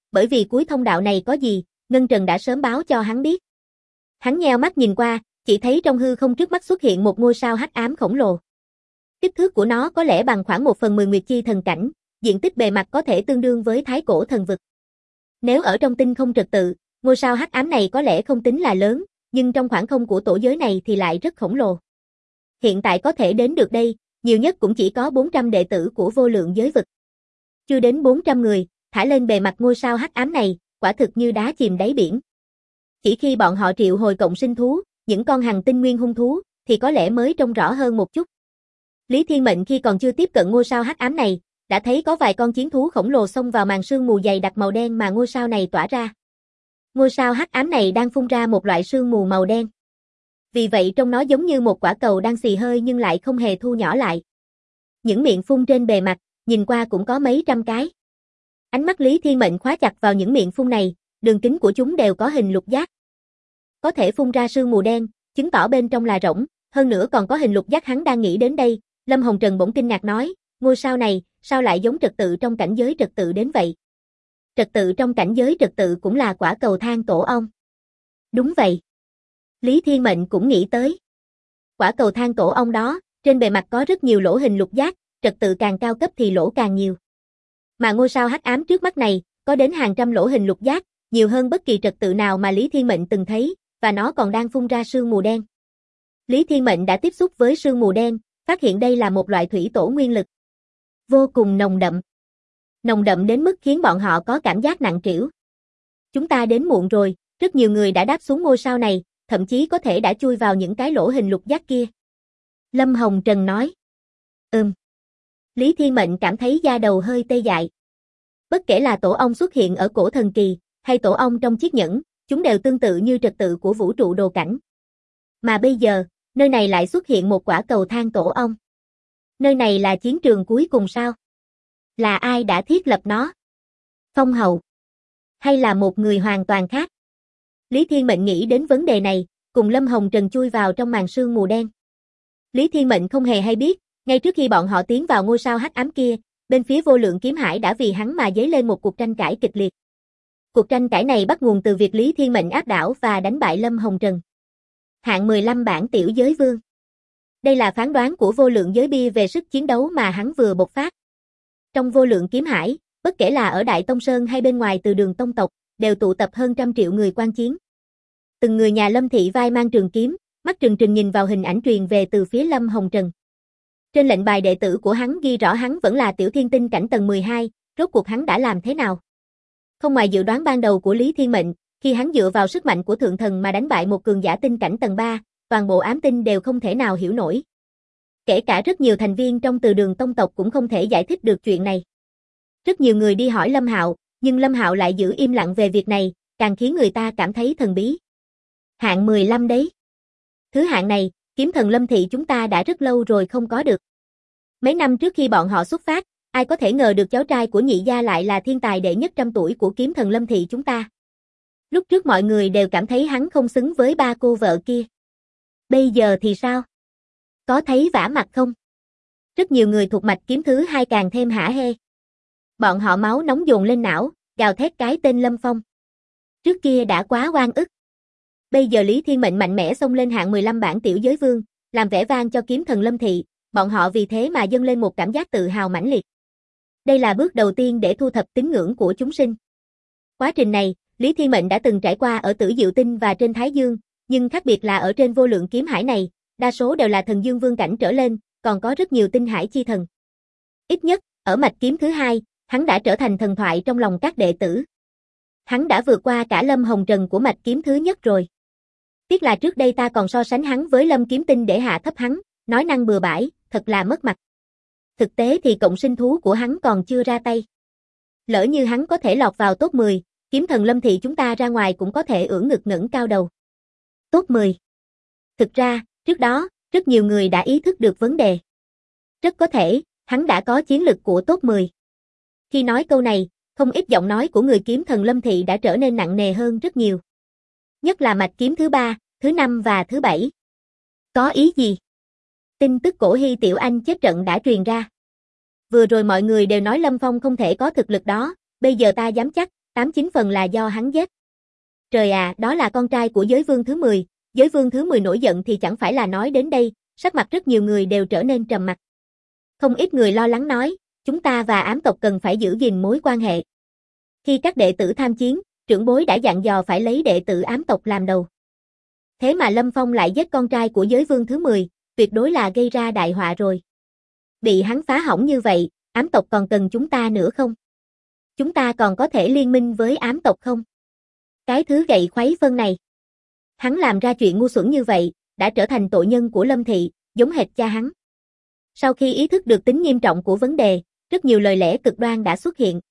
Speaker 1: bởi vì cuối thông đạo này có gì, Ngân Trần đã sớm báo cho hắn biết. Hắn nheo mắt nhìn qua, chỉ thấy trong hư không trước mắt xuất hiện một ngôi sao hắc ám khổng lồ. Kích thước của nó có lẽ bằng khoảng 1/10 Nguyệt Chi thần cảnh, diện tích bề mặt có thể tương đương với Thái Cổ thần vực. Nếu ở trong tinh không trật tự, ngôi sao hắc ám này có lẽ không tính là lớn, nhưng trong khoảng không của tổ giới này thì lại rất khổng lồ. Hiện tại có thể đến được đây, nhiều nhất cũng chỉ có 400 đệ tử của vô lượng giới vực. Chưa đến 400 người, thả lên bề mặt ngôi sao hắc ám này, quả thực như đá chìm đáy biển. Chỉ khi bọn họ triệu hồi cộng sinh thú, những con hành tinh nguyên hung thú, thì có lẽ mới trông rõ hơn một chút. Lý Thiên Mệnh khi còn chưa tiếp cận ngôi sao hắc ám này, đã thấy có vài con chiến thú khổng lồ xông vào màn sương mù dày đặc màu đen mà ngôi sao này tỏa ra. Ngôi sao hắc ám này đang phun ra một loại sương mù màu đen. Vì vậy trông nó giống như một quả cầu đang xì hơi nhưng lại không hề thu nhỏ lại. Những miệng phun trên bề mặt, nhìn qua cũng có mấy trăm cái. Ánh mắt Lý Thiên Mệnh khóa chặt vào những miệng phun này, đường kính của chúng đều có hình lục giác. Có thể phun ra sương mù đen, chứng tỏ bên trong là rỗng, hơn nữa còn có hình lục giác. Hắn đang nghĩ đến đây, Lâm Hồng Trần bỗng kinh ngạc nói, ngôi sao này, sao lại giống trật tự trong cảnh giới trật tự đến vậy? Trật tự trong cảnh giới trật tự cũng là quả cầu thang tổ ong. Đúng vậy. Lý Thiên Mệnh cũng nghĩ tới. Quả cầu thang tổ ong đó, trên bề mặt có rất nhiều lỗ hình lục giác, trật tự càng cao cấp thì lỗ càng nhiều. Mà ngôi sao hắc ám trước mắt này, có đến hàng trăm lỗ hình lục giác, nhiều hơn bất kỳ trật tự nào mà Lý Thiên Mệnh từng thấy, và nó còn đang phun ra sương mù đen. Lý Thiên Mệnh đã tiếp xúc với sương mù đen, phát hiện đây là một loại thủy tổ nguyên lực. Vô cùng nồng đậm. Nồng đậm đến mức khiến bọn họ có cảm giác nặng trĩu. Chúng ta đến muộn rồi, rất nhiều người đã đáp xuống ngôi sao này, thậm chí có thể đã chui vào những cái lỗ hình lục giác kia. Lâm Hồng Trần nói. Lý Thiên Mệnh cảm thấy da đầu hơi tê dại. Bất kể là tổ ong xuất hiện ở cổ thần kỳ, hay tổ ong trong chiếc nhẫn, chúng đều tương tự như trật tự của vũ trụ đồ cảnh. Mà bây giờ, nơi này lại xuất hiện một quả cầu thang tổ ong. Nơi này là chiến trường cuối cùng sao? Là ai đã thiết lập nó? Phong Hầu? Hay là một người hoàn toàn khác? Lý Thiên Mệnh nghĩ đến vấn đề này, cùng Lâm Hồng Trần chui vào trong màn sương mù đen. Lý Thiên Mệnh không hề hay biết, ngay trước khi bọn họ tiến vào ngôi sao hắc ám kia, bên phía vô lượng kiếm hải đã vì hắn mà dấy lên một cuộc tranh cãi kịch liệt. Cuộc tranh cãi này bắt nguồn từ việc Lý Thiên Mệnh áp đảo và đánh bại Lâm Hồng Trần. Hạng 15 bản tiểu giới vương. Đây là phán đoán của vô lượng giới bia về sức chiến đấu mà hắn vừa bộc phát. Trong vô lượng kiếm hải, bất kể là ở Đại Tông Sơn hay bên ngoài từ đường tông tộc, đều tụ tập hơn 100 triệu người quan chiến. Từng người nhà Lâm thị vai mang trường kiếm, mắt trừng trừng nhìn vào hình ảnh truyền về từ phía Lâm Hồng Trần. Trên lệnh bài đệ tử của hắn ghi rõ hắn vẫn là tiểu thiên tinh cảnh tầng 12, rốt cuộc hắn đã làm thế nào? Không ngoài dự đoán ban đầu của Lý Thiên Mệnh, khi hắn dựa vào sức mạnh của thượng thần mà đánh bại một cường giả tinh cảnh tầng 3, toàn bộ ám tinh đều không thể nào hiểu nổi. Kể cả rất nhiều thành viên trong từ đường tông tộc cũng không thể giải thích được chuyện này. Rất nhiều người đi hỏi Lâm Hạo, nhưng Lâm Hạo lại giữ im lặng về việc này, càng khiến người ta cảm thấy thần bí. Hạng 15 đấy. Thứ hạng này, kiếm thần Lâm thị chúng ta đã rất lâu rồi không có được. Mấy năm trước khi bọn họ xuất phát, ai có thể ngờ được cháu trai của nhị gia lại là thiên tài đệ nhất 100 tuổi của kiếm thần Lâm thị chúng ta. Lúc trước mọi người đều cảm thấy hắn không xứng với ba cô vợ kia. Bây giờ thì sao? Có thấy vả mặt không? Rất nhiều người thuộc mạch kiếm thứ 2 càng thêm hả hê. Bọn họ máu nóng dồn lên não, gào thét cái tên Lâm Phong. Trước kia đã quá oan ức. Bây giờ Lý Thiên Mệnh mạnh mẽ xông lên hạng 15 bản tiểu giới vương, làm vẻ vang cho kiếm thần Lâm thị, bọn họ vì thế mà dâng lên một cảm giác tự hào mãnh liệt. Đây là bước đầu tiên để thu thập tín ngưỡng của chúng sinh. Quá trình này, Lý Thiên Mệnh đã từng trải qua ở Tử Diệu Tinh và trên Thái Dương, nhưng khác biệt là ở trên vô lượng kiếm hải này, đa số đều là thần dương vương cảnh trở lên, còn có rất nhiều tinh hải chi thần. Ít nhất, ở mạch kiếm thứ 2, hắn đã trở thành thần thoại trong lòng các đệ tử. Hắn đã vượt qua cả Lâm Hồng Trần của mạch kiếm thứ nhất rồi. Tiếc là trước đây ta còn so sánh hắn với Lâm Kiếm Tinh để hạ thấp hắn, nói năng bừa bãi, thật là mất mặt. Thực tế thì cộng sinh thú của hắn còn chưa ra tay. Lỡ như hắn có thể lọt vào top 10, kiếm thần Lâm thị chúng ta ra ngoài cũng có thể ưỡn ngực ngẩng cao đầu. Top 10. Thực ra, trước đó, rất nhiều người đã ý thức được vấn đề. Rất có thể, hắn đã có chiến lực của top 10. Khi nói câu này, không ít giọng nói của người kiếm thần Lâm thị đã trở nên nặng nề hơn rất nhiều. Nhất là mạch kiếm thứ 3, thứ 5 và thứ 7. Có ý gì? Tin tức cổ Hy Tiểu Anh chết trận đã truyền ra. Vừa rồi mọi người đều nói Lâm Phong không thể có thực lực đó, bây giờ ta dám chắc, 89 phần là do hắn giết. Trời à, đó là con trai của giới vương thứ 10, giới vương thứ 10 nổi giận thì chẳng phải là nói đến đây, sắc mặt rất nhiều người đều trở nên trầm mặc. Không ít người lo lắng nói, chúng ta và ám tộc cần phải giữ gìn mối quan hệ. Khi các đệ tử tham chiến, trưởng bối đã dặn dò phải lấy đệ tử ám tộc làm đầu. Thế mà Lâm Phong lại giết con trai của giới vương thứ 10, tuyệt đối là gây ra đại họa rồi. Bị hắn phá hỏng như vậy, ám tộc còn cần chúng ta nữa không? Chúng ta còn có thể liên minh với ám tộc không? Cái thứ gậy khuấy phân này. Hắn làm ra chuyện ngu xuẩn như vậy, đã trở thành tội nhân của Lâm Thị, giống hệt cha hắn. Sau khi ý thức được tính nghiêm trọng của vấn đề, rất nhiều lời lẽ cực đoan đã xuất hiện.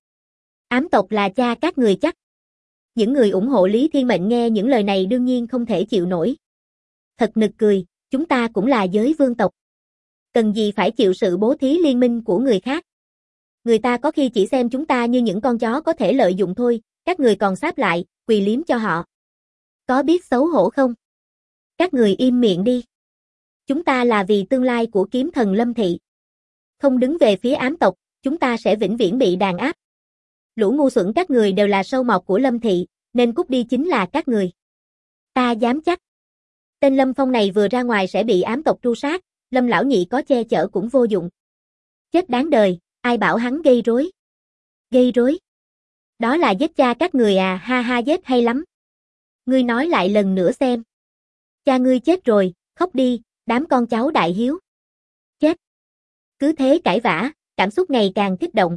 Speaker 1: Ám tộc là cha các người chắc. Những người ủng hộ Lý Thiên Mệnh nghe những lời này đương nhiên không thể chịu nổi. Thật nực cười, chúng ta cũng là giới vương tộc. Cần gì phải chịu sự bố thí liên minh của người khác. Người ta có khi chỉ xem chúng ta như những con chó có thể lợi dụng thôi, các người còn sáp lại, quỳ liếm cho họ. Có biết xấu hổ không? Các người im miệng đi. Chúng ta là vì tương lai của kiếm thần Lâm Thị. Không đứng về phía ám tộc, chúng ta sẽ vĩnh viễn bị đàn áp. Lũ ngu xuẩn các người đều là sâu mọt của Lâm Thị, nên cút đi chính là các người. Ta dám chắc. Tên Lâm Phong này vừa ra ngoài sẽ bị ám tộc tru sát, Lâm lão nhị có che chở cũng vô dụng. Chết đáng đời, ai bảo hắn gây rối? Gây rối? Đó là giết cha các người à, ha ha, giết hay lắm. Ngươi nói lại lần nữa xem. Cha ngươi chết rồi, khóc đi, đám con cháu đại hiếu. Chết. Cứ thế cãi vã, cảm xúc ngày càng kích động.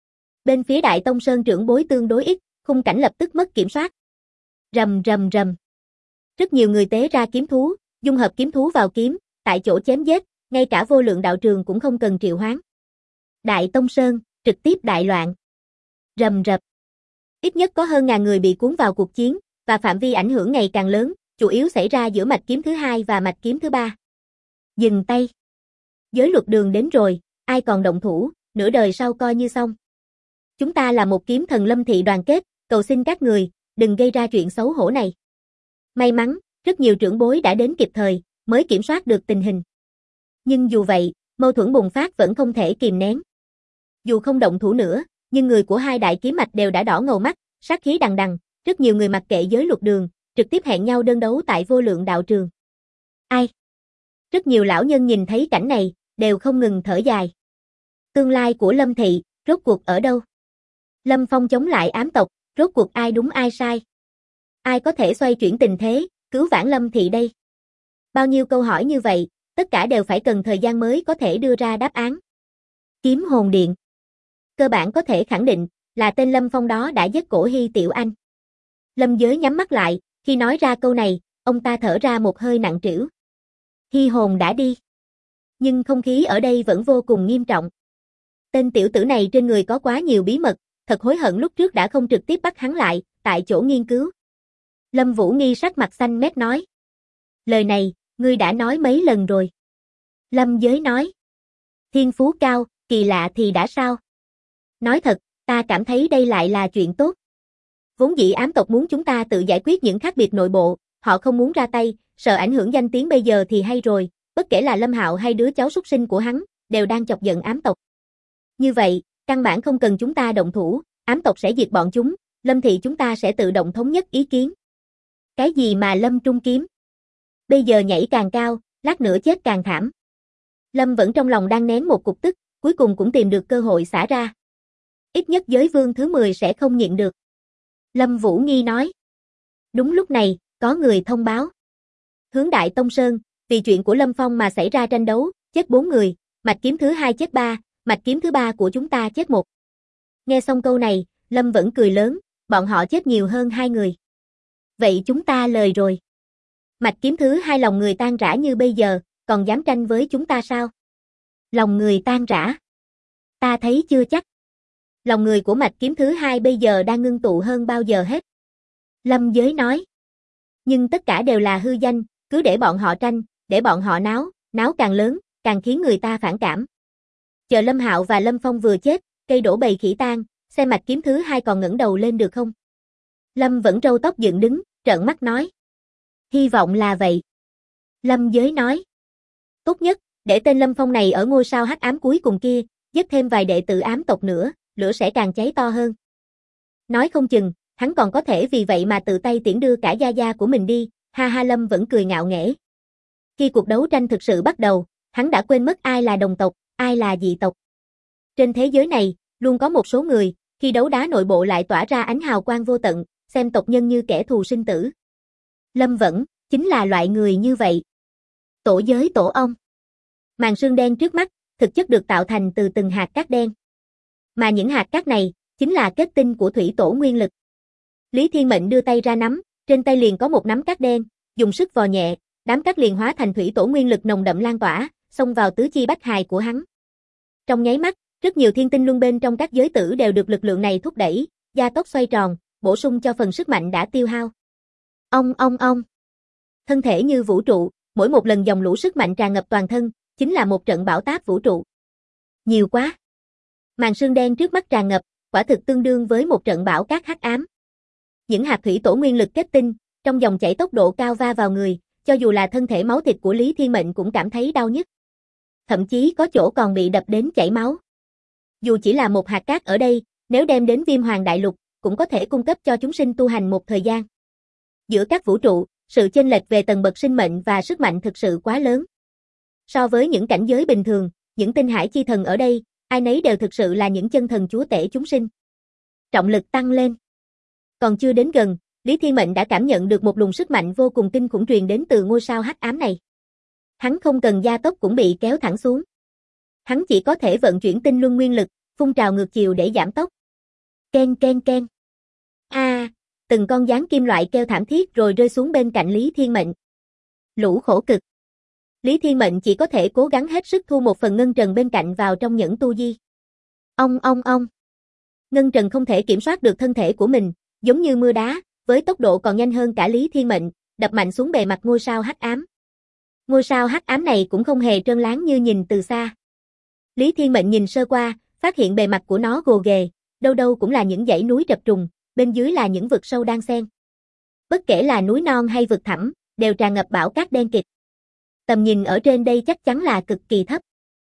Speaker 1: Bên phía Đại Tông Sơn trưởng bối tương đối ít, khung cảnh lập tức mất kiểm soát. Rầm rầm rầm. Rất nhiều người tế ra kiếm thú, dung hợp kiếm thú vào kiếm, tại chỗ chém giết, ngay cả vô lượng đạo trường cũng không cần triệu hoán. Đại Tông Sơn, trực tiếp đại loạn. Rầm rập. Ít nhất có hơn 1000 người bị cuốn vào cuộc chiến, và phạm vi ảnh hưởng ngày càng lớn, chủ yếu xảy ra giữa mạch kiếm thứ 2 và mạch kiếm thứ 3. Dừng tay. Giới luật đường đến rồi, ai còn động thủ, nửa đời sau coi như xong. Chúng ta là một kiếm thần Lâm Thị đoàn kết, cầu xin các người, đừng gây ra chuyện xấu hổ này. May mắn, rất nhiều trưởng bối đã đến kịp thời, mới kiểm soát được tình hình. Nhưng dù vậy, mâu thuẫn bùng phát vẫn không thể kìm nén. Dù không động thủ nữa, nhưng người của hai đại kiếm mạch đều đã đỏ ngầu mắt, sát khí đằng đằng, rất nhiều người mặc kệ giới luật đường, trực tiếp hẹn nhau đơn đấu tại vô lượng đạo trường. Ai? Rất nhiều lão nhân nhìn thấy cảnh này, đều không ngừng thở dài. Tương lai của Lâm Thị, rốt cuộc ở đâu? Lâm Phong chống lại ám tộc, rốt cuộc ai đúng ai sai? Ai có thể xoay chuyển tình thế, cứu vãn Lâm Thị đây? Bao nhiêu câu hỏi như vậy, tất cả đều phải cần thời gian mới có thể đưa ra đáp án. Kiếm hồn điện. Cơ bản có thể khẳng định, là tên Lâm Phong đó đã giết cổ Hy Tiểu Anh. Lâm Giới nhắm mắt lại, khi nói ra câu này, ông ta thở ra một hơi nặng trĩu. Hy hồn đã đi. Nhưng không khí ở đây vẫn vô cùng nghiêm trọng. Tên tiểu tử này trên người có quá nhiều bí mật, thật hối hận lúc trước đã không trực tiếp bắt hắn lại, tại chỗ nghiên cứu. Lâm Vũ Nghi sắc mặt xanh mét nói. Lời này, ngươi đã nói mấy lần rồi. Lâm Giới nói. Thiên phú cao, kỳ lạ thì đã sao? Nói thật, ta cảm thấy đây lại là chuyện tốt. Vốn dĩ ám tộc muốn chúng ta tự giải quyết những khác biệt nội bộ, họ không muốn ra tay, sợ ảnh hưởng danh tiếng bây giờ thì hay rồi, bất kể là Lâm Hạo hay đứa cháu súc sinh của hắn, đều đang chọc giận ám tộc. Như vậy, căn bản không cần chúng ta động thủ, ám tộc sẽ diệt bọn chúng, Lâm Thị chúng ta sẽ tự động thống nhất ý kiến. Cái gì mà Lâm Trung kiếm? Bây giờ nhảy càng cao, lát nữa chết càng thảm. Lâm vẫn trong lòng đang nén một cục tức, cuối cùng cũng tìm được cơ hội xả ra. Ít nhất giới vương thứ 10 sẽ không nhịn được. Lâm Vũ Nghi nói. Đúng lúc này, có người thông báo. Hướng Đại Tông Sơn, vì chuyện của Lâm Phong mà xảy ra tranh đấu, chết 4 người, mạch kiếm thứ 2 chết 3, mạch kiếm thứ 3 của chúng ta chết 1. Nghe xong câu này, Lâm vẫn cười lớn, bọn họ chết nhiều hơn 2 người. Vậy chúng ta lời rồi. Mạch kiếm thứ 2 lòng người tan rã như bây giờ, còn dám tranh với chúng ta sao? Lòng người tan rã. Ta thấy chưa chắc. Lòng người của mạch kiếm thứ 2 bây giờ đang ngưng tụ hơn bao giờ hết. Lâm Giới nói. Nhưng tất cả đều là hư danh, cứ để bọn họ tranh, để bọn họ náo càng lớn, càng khiến người ta phản cảm. Chờ Lâm Hạo và Lâm Phong vừa chết, cây đổ bầy khỉ tan, xem mạch kiếm thứ 2 còn ngẩng đầu lên được không? Lâm vẫn râu tóc dựng đứng, trợn mắt nói. Hy vọng là vậy. Lâm Giới nói. Tốt nhất, để tên Lâm Phong này ở ngôi sao hắc ám cuối cùng kia, giết thêm vài đệ tử ám tộc nữa, lửa sẽ càng cháy to hơn. Nói không chừng, hắn còn có thể vì vậy mà tự tay tiễn đưa cả gia gia của mình đi, ha ha. Lâm vẫn cười ngạo nghễ. Khi cuộc đấu tranh thực sự bắt đầu, hắn đã quên mất ai là đồng tộc, ai là dị tộc. Trên thế giới này, luôn có một số người, khi đấu đá nội bộ lại tỏa ra ánh hào quang vô tận, xem tộc nhân như kẻ thù sinh tử. Lâm vẫn, chính là loại người như vậy. Tổ giới tổ ong. Màn sương đen trước mắt, thực chất được tạo thành từ từng hạt cát đen. Mà những hạt cát này, chính là kết tinh của thủy tổ nguyên lực. Lý Thiên Mệnh đưa tay ra nắm, trên tay liền có một nắm cát đen, dùng sức vò nhẹ, đám cát liền hóa thành thủy tổ nguyên lực nồng đậm lan tỏa, xông vào tứ chi bách hài của hắn. Trong nháy mắt, rất nhiều thiên tinh luân bên trong các giới tử đều được lực lượng này thúc đẩy, gia tốc xoay tròn, bổ sung cho phần sức mạnh đã tiêu hao. Ong. Thân thể như vũ trụ, mỗi một lần dòng lũ sức mạnh tràn ngập toàn thân, chính là một trận bão táp vũ trụ. Nhiều quá. Màn sương đen trước mắt tràn ngập, quả thực tương đương với một trận bão cát hắc ám. Những hạt thủy tổ nguyên lực kết tinh, trong dòng chảy tốc độ cao va vào người, cho dù là thân thể máu thịt của Lý Thiên Mệnh cũng cảm thấy đau nhức. Thậm chí có chỗ còn bị đập đến chảy máu. Dù chỉ là một hạt cát ở đây, nếu đem đến Viêm Hoàng Đại Lục, cũng có thể cung cấp cho chúng sinh tu hành một thời gian. Giữa các vũ trụ, sự chênh lệch về tầng bậc sinh mệnh và sức mạnh thực sự quá lớn. So với những cảnh giới bình thường, những tinh hải chi thần ở đây, ai nấy đều thực sự là những chân thần chúa tể chúng sinh. Trọng lực tăng lên. Còn chưa đến gần, Lý Thiên Mệnh đã cảm nhận được một luồng sức mạnh vô cùng kinh khủng truyền đến từ ngôi sao hắc ám này. Hắn không cần gia tốc cũng bị kéo thẳng xuống. Hắn chỉ có thể vận chuyển tinh luân nguyên lực, phun trào ngược chiều để giảm tốc. Ken. Từng con gián kim loại kêu thảm thiết rồi rơi xuống bên cạnh Lý Thiên Mệnh. Lũ khổ cực. Lý Thiên Mệnh chỉ có thể cố gắng hết sức thu một phần ngân trần bên cạnh vào trong nhẫn tu di. Ong. Ngân trần không thể kiểm soát được thân thể của mình, giống như mưa đá, với tốc độ còn nhanh hơn cả Lý Thiên Mệnh, đập mạnh xuống bề mặt ngôi sao hắc ám. Ngôi sao hắc ám này cũng không hề trơn láng như nhìn từ xa. Lý Thiên Mệnh nhìn sơ qua, phát hiện bề mặt của nó gồ ghề, đâu đâu cũng là những dãy núi chập trùng, bên dưới là những vực sâu đan xen. Bất kể là núi non hay vực thẳm, đều tràn ngập bão cát đen kịt. Tầm nhìn ở trên đây chắc chắn là cực kỳ thấp.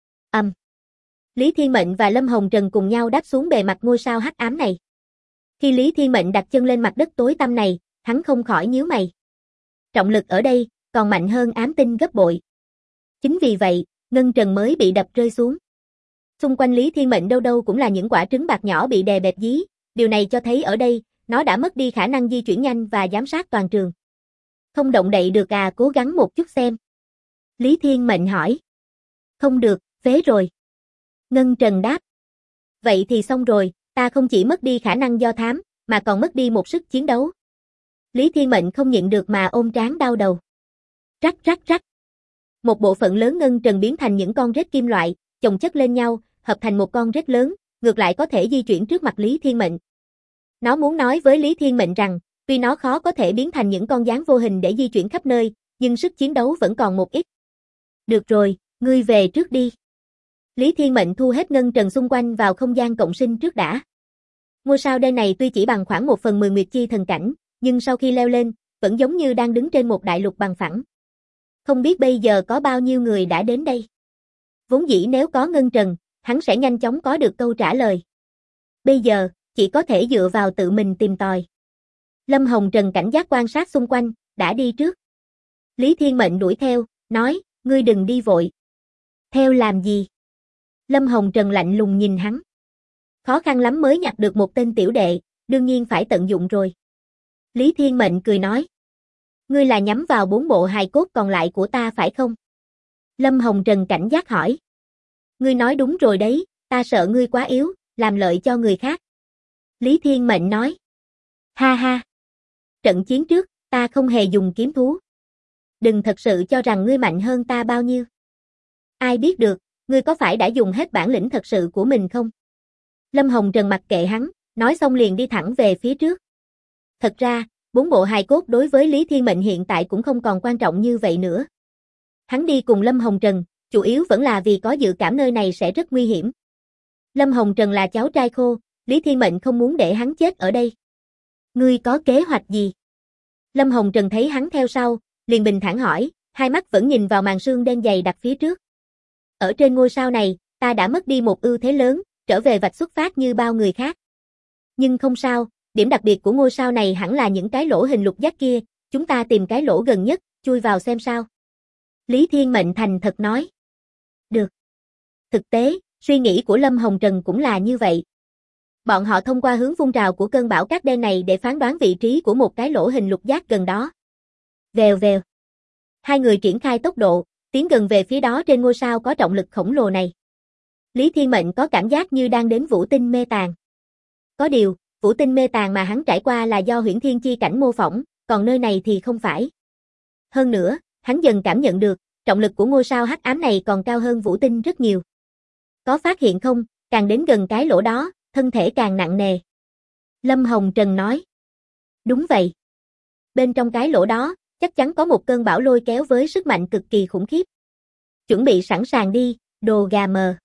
Speaker 1: Lý Thiên Mệnh và Lâm Hồng Trần cùng nhau đáp xuống bề mặt ngôi sao hắc ám này. Khi Lý Thiên Mệnh đặt chân lên mặt đất tối tăm này, hắn không khỏi nhíu mày. Trọng lực ở đây còn mạnh hơn ám tinh gấp bội. Chính vì vậy, ngân trần mới bị đập rơi xuống. Xung quanh Lý Thiên Mệnh đâu đâu cũng là những quả trứng bạc nhỏ bị đè bẹp dí, điều này cho thấy ở đây, nó đã mất đi khả năng di chuyển nhanh và giám sát toàn trường. Không động đậy được à, cố gắng một chút xem. Lý Thiên Mệnh hỏi. Không được, phế rồi. Ngân Trần đáp. Vậy thì xong rồi, ta không chỉ mất đi khả năng do thám, mà còn mất đi một sức chiến đấu. Lý Thiên Mệnh không nhịn được mà ôm trán đau đầu. Rắc. Một bộ phận lớn ngân trần biến thành những con rết kim loại, chồng chất lên nhau, hợp thành một con rết lớn, ngược lại có thể di chuyển trước mặt Lý Thiên Mệnh. Nó muốn nói với Lý Thiên Mệnh rằng, tuy nó khó có thể biến thành những con gián vô hình để di chuyển khắp nơi, nhưng sức chiến đấu vẫn còn một ít. Được rồi, ngươi về trước đi. Lý Thiên Mệnh thu hết ngân trần xung quanh vào không gian cộng sinh trước đã. Ngôi sao đen này tuy chỉ bằng khoảng 1/10 Nguyệt Chi thần cảnh, nhưng sau khi leo lên, vẫn giống như đang đứng trên một đại lục bằng phẳng. Không biết bây giờ có bao nhiêu người đã đến đây. Vốn dĩ nếu có ngân trần, hắn sẽ nhanh chóng có được câu trả lời. Bây giờ, chỉ có thể dựa vào tự mình tìm tòi. Lâm Hồng Trần cảnh giác quan sát xung quanh, đã đi trước. Lý Thiên Mệnh đuổi theo, nói, ngươi đừng đi vội. Theo làm gì? Lâm Hồng Trần lạnh lùng nhìn hắn. Khó khăn lắm mới nhặt được một tên tiểu đệ, đương nhiên phải tận dụng rồi. Lý Thiên Mệnh cười nói. Ngươi là nhắm vào 4 bộ hài cốt còn lại của ta phải không? Lâm Hồng Trần cảnh giác hỏi. Ngươi nói đúng rồi đấy, ta sợ ngươi quá yếu, làm lợi cho người khác. Lý Thiên Mệnh nói. Ha. Trận chiến trước, ta không hề dùng kiếm thú. Đừng thật sự cho rằng ngươi mạnh hơn ta bao nhiêu. Ai biết được, ngươi có phải đã dùng hết bản lĩnh thật sự của mình không? Lâm Hồng Trần mặc kệ hắn, nói xong liền đi thẳng về phía trước. Thật ra, 4 bộ hài cốt đối với Lý Thiên Mệnh hiện tại cũng không còn quan trọng như vậy nữa. Hắn đi cùng Lâm Hồng Trần, chủ yếu vẫn là vì có dự cảm nơi này sẽ rất nguy hiểm. Lâm Hồng Trần là cháu trai khô, Lý Thiên Mệnh không muốn để hắn chết ở đây. Ngươi có kế hoạch gì? Lâm Hồng Trần thấy hắn theo sau, liền bình thản hỏi, hai mắt vẫn nhìn vào màn sương đen dày đặc phía trước. Ở trên ngôi sao này, ta đã mất đi một ưu thế lớn, trở về vạch xuất phát như bao người khác. Nhưng không sao, Điểm đặc biệt của ngôi sao này hẳn là những cái lỗ hình lục giác kia, chúng ta tìm cái lỗ gần nhất, chui vào xem sao. Lý Thiên Mệnh thành thật nói. Được. Thực tế, suy nghĩ của Lâm Hồng Trần cũng là như vậy. Bọn họ thông qua hướng phun trào của cơn bão cát đen này để phán đoán vị trí của một cái lỗ hình lục giác gần đó. Vèo vèo. Hai người triển khai tốc độ, tiến gần về phía đó trên ngôi sao có trọng lực khổng lồ này. Lý Thiên Mệnh có cảm giác như đang đến vũ tinh mê tàng. Có điều, vũ tinh mê tàng mà hắn trải qua là do huyễn thiên chi cảnh mô phỏng, còn nơi này thì không phải. Hơn nữa, hắn dần cảm nhận được, trọng lực của ngôi sao hắc ám này còn cao hơn vũ tinh rất nhiều. Có phát hiện không, càng đến gần cái lỗ đó, thân thể càng nặng nề. Lâm Hồng Trần nói. Đúng vậy. Bên trong cái lỗ đó, chắc chắn có một cơn bão lôi kéo với sức mạnh cực kỳ khủng khiếp. Chuẩn bị sẵn sàng đi, đồ gà mờ.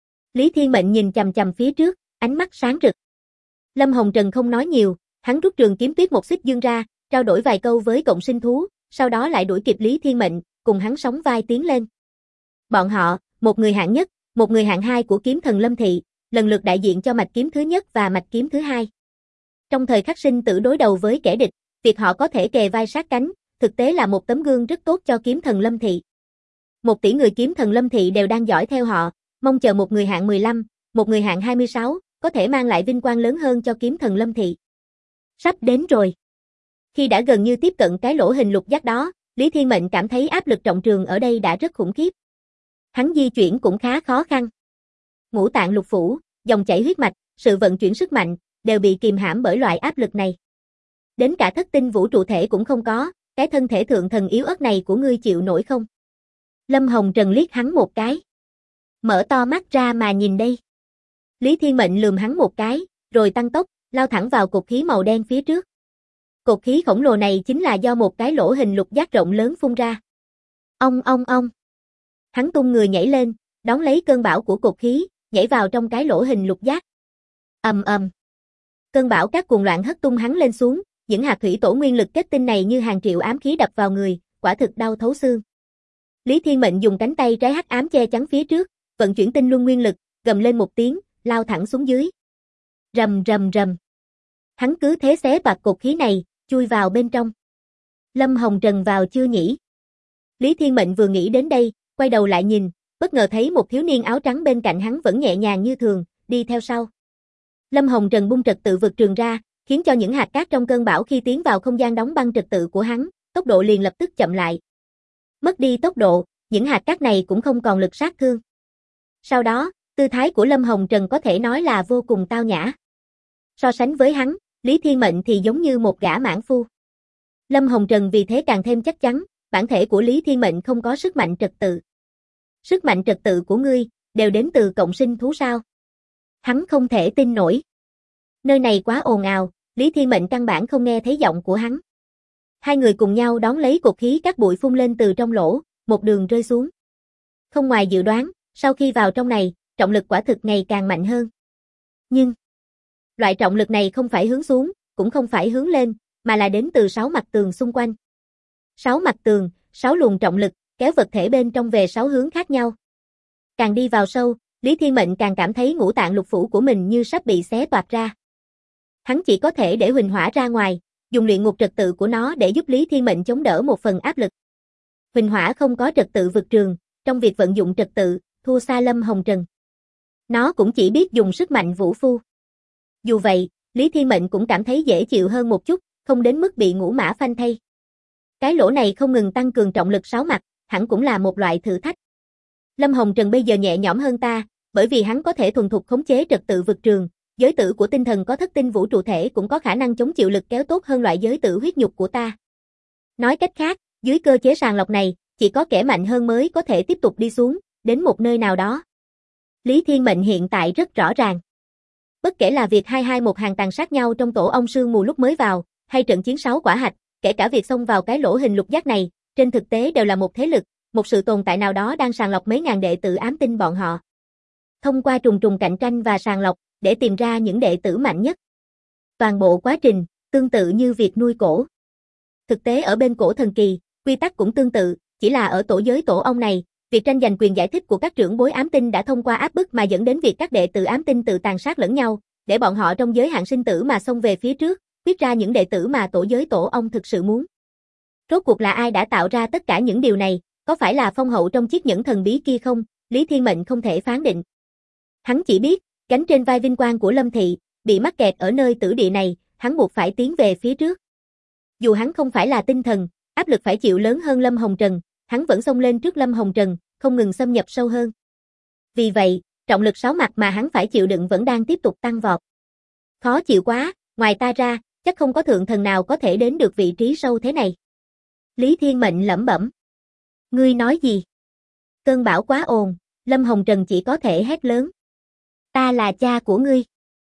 Speaker 1: Lý Thiên Mệnh nhìn chằm chằm phía trước, ánh mắt sáng rực. Lâm Hồng Trần không nói nhiều, hắn rút trường kiếm tuyết một xích dương ra, trao đổi vài câu với cộng sinh thú, sau đó lại đuổi kịp Lý Thiên Mệnh, cùng hắn sóng vai tiến lên. Bọn họ, một người hạng nhất, một người hạng hai của kiếm thần Lâm Thị, lần lượt đại diện cho mạch kiếm thứ nhất và mạch kiếm thứ hai. Trong thời khắc sinh tử đối đầu với kẻ địch, việc họ có thể kề vai sát cánh, thực tế là một tấm gương rất tốt cho kiếm thần Lâm Thị. 1 tỷ người kiếm thần Lâm Thị đều đang dõi theo họ, mong chờ một người hạng 15, một người hạng 26, có thể mang lại vinh quang lớn hơn cho kiếm thần Lâm Thị. Sắp đến rồi. Khi đã gần như tiếp cận cái lỗ hình lục giác đó, Lý Thiên Mệnh cảm thấy áp lực trọng trường ở đây đã rất khủng khiếp. Hắn di chuyển cũng khá khó khăn. Ngũ tạng lục phủ, dòng chảy huyết mạch, sự vận chuyển sức mạnh, đều bị kìm hãm bởi loại áp lực này. Đến cả thất tinh vũ trụ thể cũng không có, cái thân thể thượng thần yếu ớt này của ngươi chịu nổi không? Lâm Hồng Trần liếc hắn một cái. Mở to mắt ra mà nhìn đây. Lý Thiên Mệnh lườm hắn một cái, rồi tăng tốc, lao thẳng vào cột khí màu đen phía trước. Cột khí khổng lồ này chính là do một cái lỗ hình lục giác rộng lớn phun ra. Ong ong ong. Hắn tung người nhảy lên, đón lấy cơn bão của cột khí, nhảy vào trong cái lỗ hình lục giác. Ầm ầm. Cơn bão các cuồng loạn hất tung hắn lên xuống, những hạt thủy tổ nguyên lực kết tinh này như hàng triệu ám khí đập vào người, quả thực đau thấu xương. Lý Thiên Mệnh dùng cánh tay trái hắc ám che chắn phía trước, vận chuyển tinh luân nguyên lực, gầm lên một tiếng, lao thẳng xuống dưới. Rầm rầm rầm. Hắn cứ thế xé toạc cột khí này, chui vào bên trong. Lâm Hồng Trần vào chưa nhỉ? Lý Thiên Mệnh vừa nghĩ đến đây, quay đầu lại nhìn, bất ngờ thấy một thiếu niên áo trắng bên cạnh hắn vẫn nhẹ nhàng như thường, đi theo sau. Lâm Hồng Trần bung trật tự vực trường ra, khiến cho những hạt cát trong cơn bão khi tiến vào không gian đóng băng trật tự của hắn, tốc độ liền lập tức chậm lại. Mất đi tốc độ, những hạt cát này cũng không còn lực sát thương. Sau đó, tư thái của Lâm Hồng Trần có thể nói là vô cùng tao nhã. So sánh với hắn, Lý Thiên Mệnh thì giống như một gã mãn phu. Lâm Hồng Trần vì thế càng thêm chắc chắn, bản thể của Lý Thiên Mệnh không có sức mạnh trật tự. Sức mạnh trật tự của ngươi, đều đến từ cộng sinh thú sao? Hắn không thể tin nổi. Nơi này quá ồn ào, Lý Thiên Mệnh căn bản không nghe thấy giọng của hắn. Hai người cùng nhau đón lấy cột khí các bụi phun lên từ trong lỗ, một đường rơi xuống. Không ngoài dự đoán, sau khi vào trong này, trọng lực quả thực ngày càng mạnh hơn. Nhưng, loại trọng lực này không phải hướng xuống, cũng không phải hướng lên, mà là đến từ 6 mặt tường xung quanh. 6 mặt tường, 6 luồng trọng lực, kéo vật thể bên trong về 6 hướng khác nhau. Càng đi vào sâu, Lý Thiên Mệnh càng cảm thấy ngũ tạng lục phủ của mình như sắp bị xé toạc ra. Hắn chỉ có thể để huỳnh hỏa ra ngoài, dùng luyện ngục trật tự của nó để giúp Lý Thiên Mệnh chống đỡ một phần áp lực. Huỳnh hỏa không có trật tự vực trường, trong việc vận dụng trật tự, thua xa Lâm Hồng Trần. Nó cũng chỉ biết dùng sức mạnh vũ phu. Dù vậy, Lý Thiên Mệnh cũng cảm thấy dễ chịu hơn một chút, không đến mức bị ngũ mã phanh thây. Cái lỗ này không ngừng tăng cường trọng lực 6 mặt, hẳn cũng là một loại thử thách. Lâm Hồng Trần bây giờ nhẹ nhõm hơn ta, bởi vì hắn có thể thuần thục khống chế trật tự vực trường, giới tử của tinh thần có thất tinh vũ trụ thể cũng có khả năng chống chịu lực kéo tốt hơn loại giới tử huyết nhục của ta. Nói cách khác, dưới cơ chế sàng lọc này, chỉ có kẻ mạnh hơn mới có thể tiếp tục đi xuống, đến một nơi nào đó. Lý Thiên Mệnh hiện tại rất rõ ràng. Bất kể là việc 221 hàng tàn sát nhau trong tổ ong sương mù lúc mới vào, hay trận chiến 6 quả hạch, kể cả việc xông vào cái lỗ hình lục giác này, trên thực tế đều là một thế lực, một sự tồn tại nào đó đang sàng lọc mấy ngàn đệ tử ám tinh bọn họ. Thông qua trùng trùng cạnh tranh và sàng lọc, để tìm ra những đệ tử mạnh nhất. Toàn bộ quá trình, tương tự như việc nuôi cổ. Thực tế ở bên cổ thần kỳ, quy tắc cũng tương tự, chỉ là ở tổ giới tổ ong này, việc tranh giành quyền giải thích của các trưởng bối ám tinh đã thông qua áp bức mà dẫn đến việc các đệ tử ám tinh tự tàn sát lẫn nhau, để bọn họ trong giới hạn sinh tử mà xông về phía trước, quyết ra những đệ tử mà tổ giới tổ ông thực sự muốn. Rốt cuộc là ai đã tạo ra tất cả những điều này, có phải là phong hậu trong chiếc nhẫn thần bí kia không? Lý Thiên Mệnh không thể phán định. Hắn chỉ biết, gánh trên vai vinh quang của Lâm Thị, bị mắc kẹt ở nơi tử địa này, hắn buộc phải tiến về phía trước. Dù hắn không phải là tinh thần, áp lực phải chịu lớn hơn Lâm Hồng Trần, hắn vẫn xông lên trước Lâm Hồng Trần, không ngừng xâm nhập sâu hơn. Vì vậy, trọng lực 6 mặt mà hắn phải chịu đựng vẫn đang tiếp tục tăng vọt. Khó chịu quá, ngoài ta ra, chắc không có thượng thần nào có thể đến được vị trí sâu thế này. Lý Thiên Mệnh lẩm bẩm. Ngươi nói gì? Cơn bão quá ồn, Lâm Hồng Trần chỉ có thể hét lớn. Ta là cha của ngươi.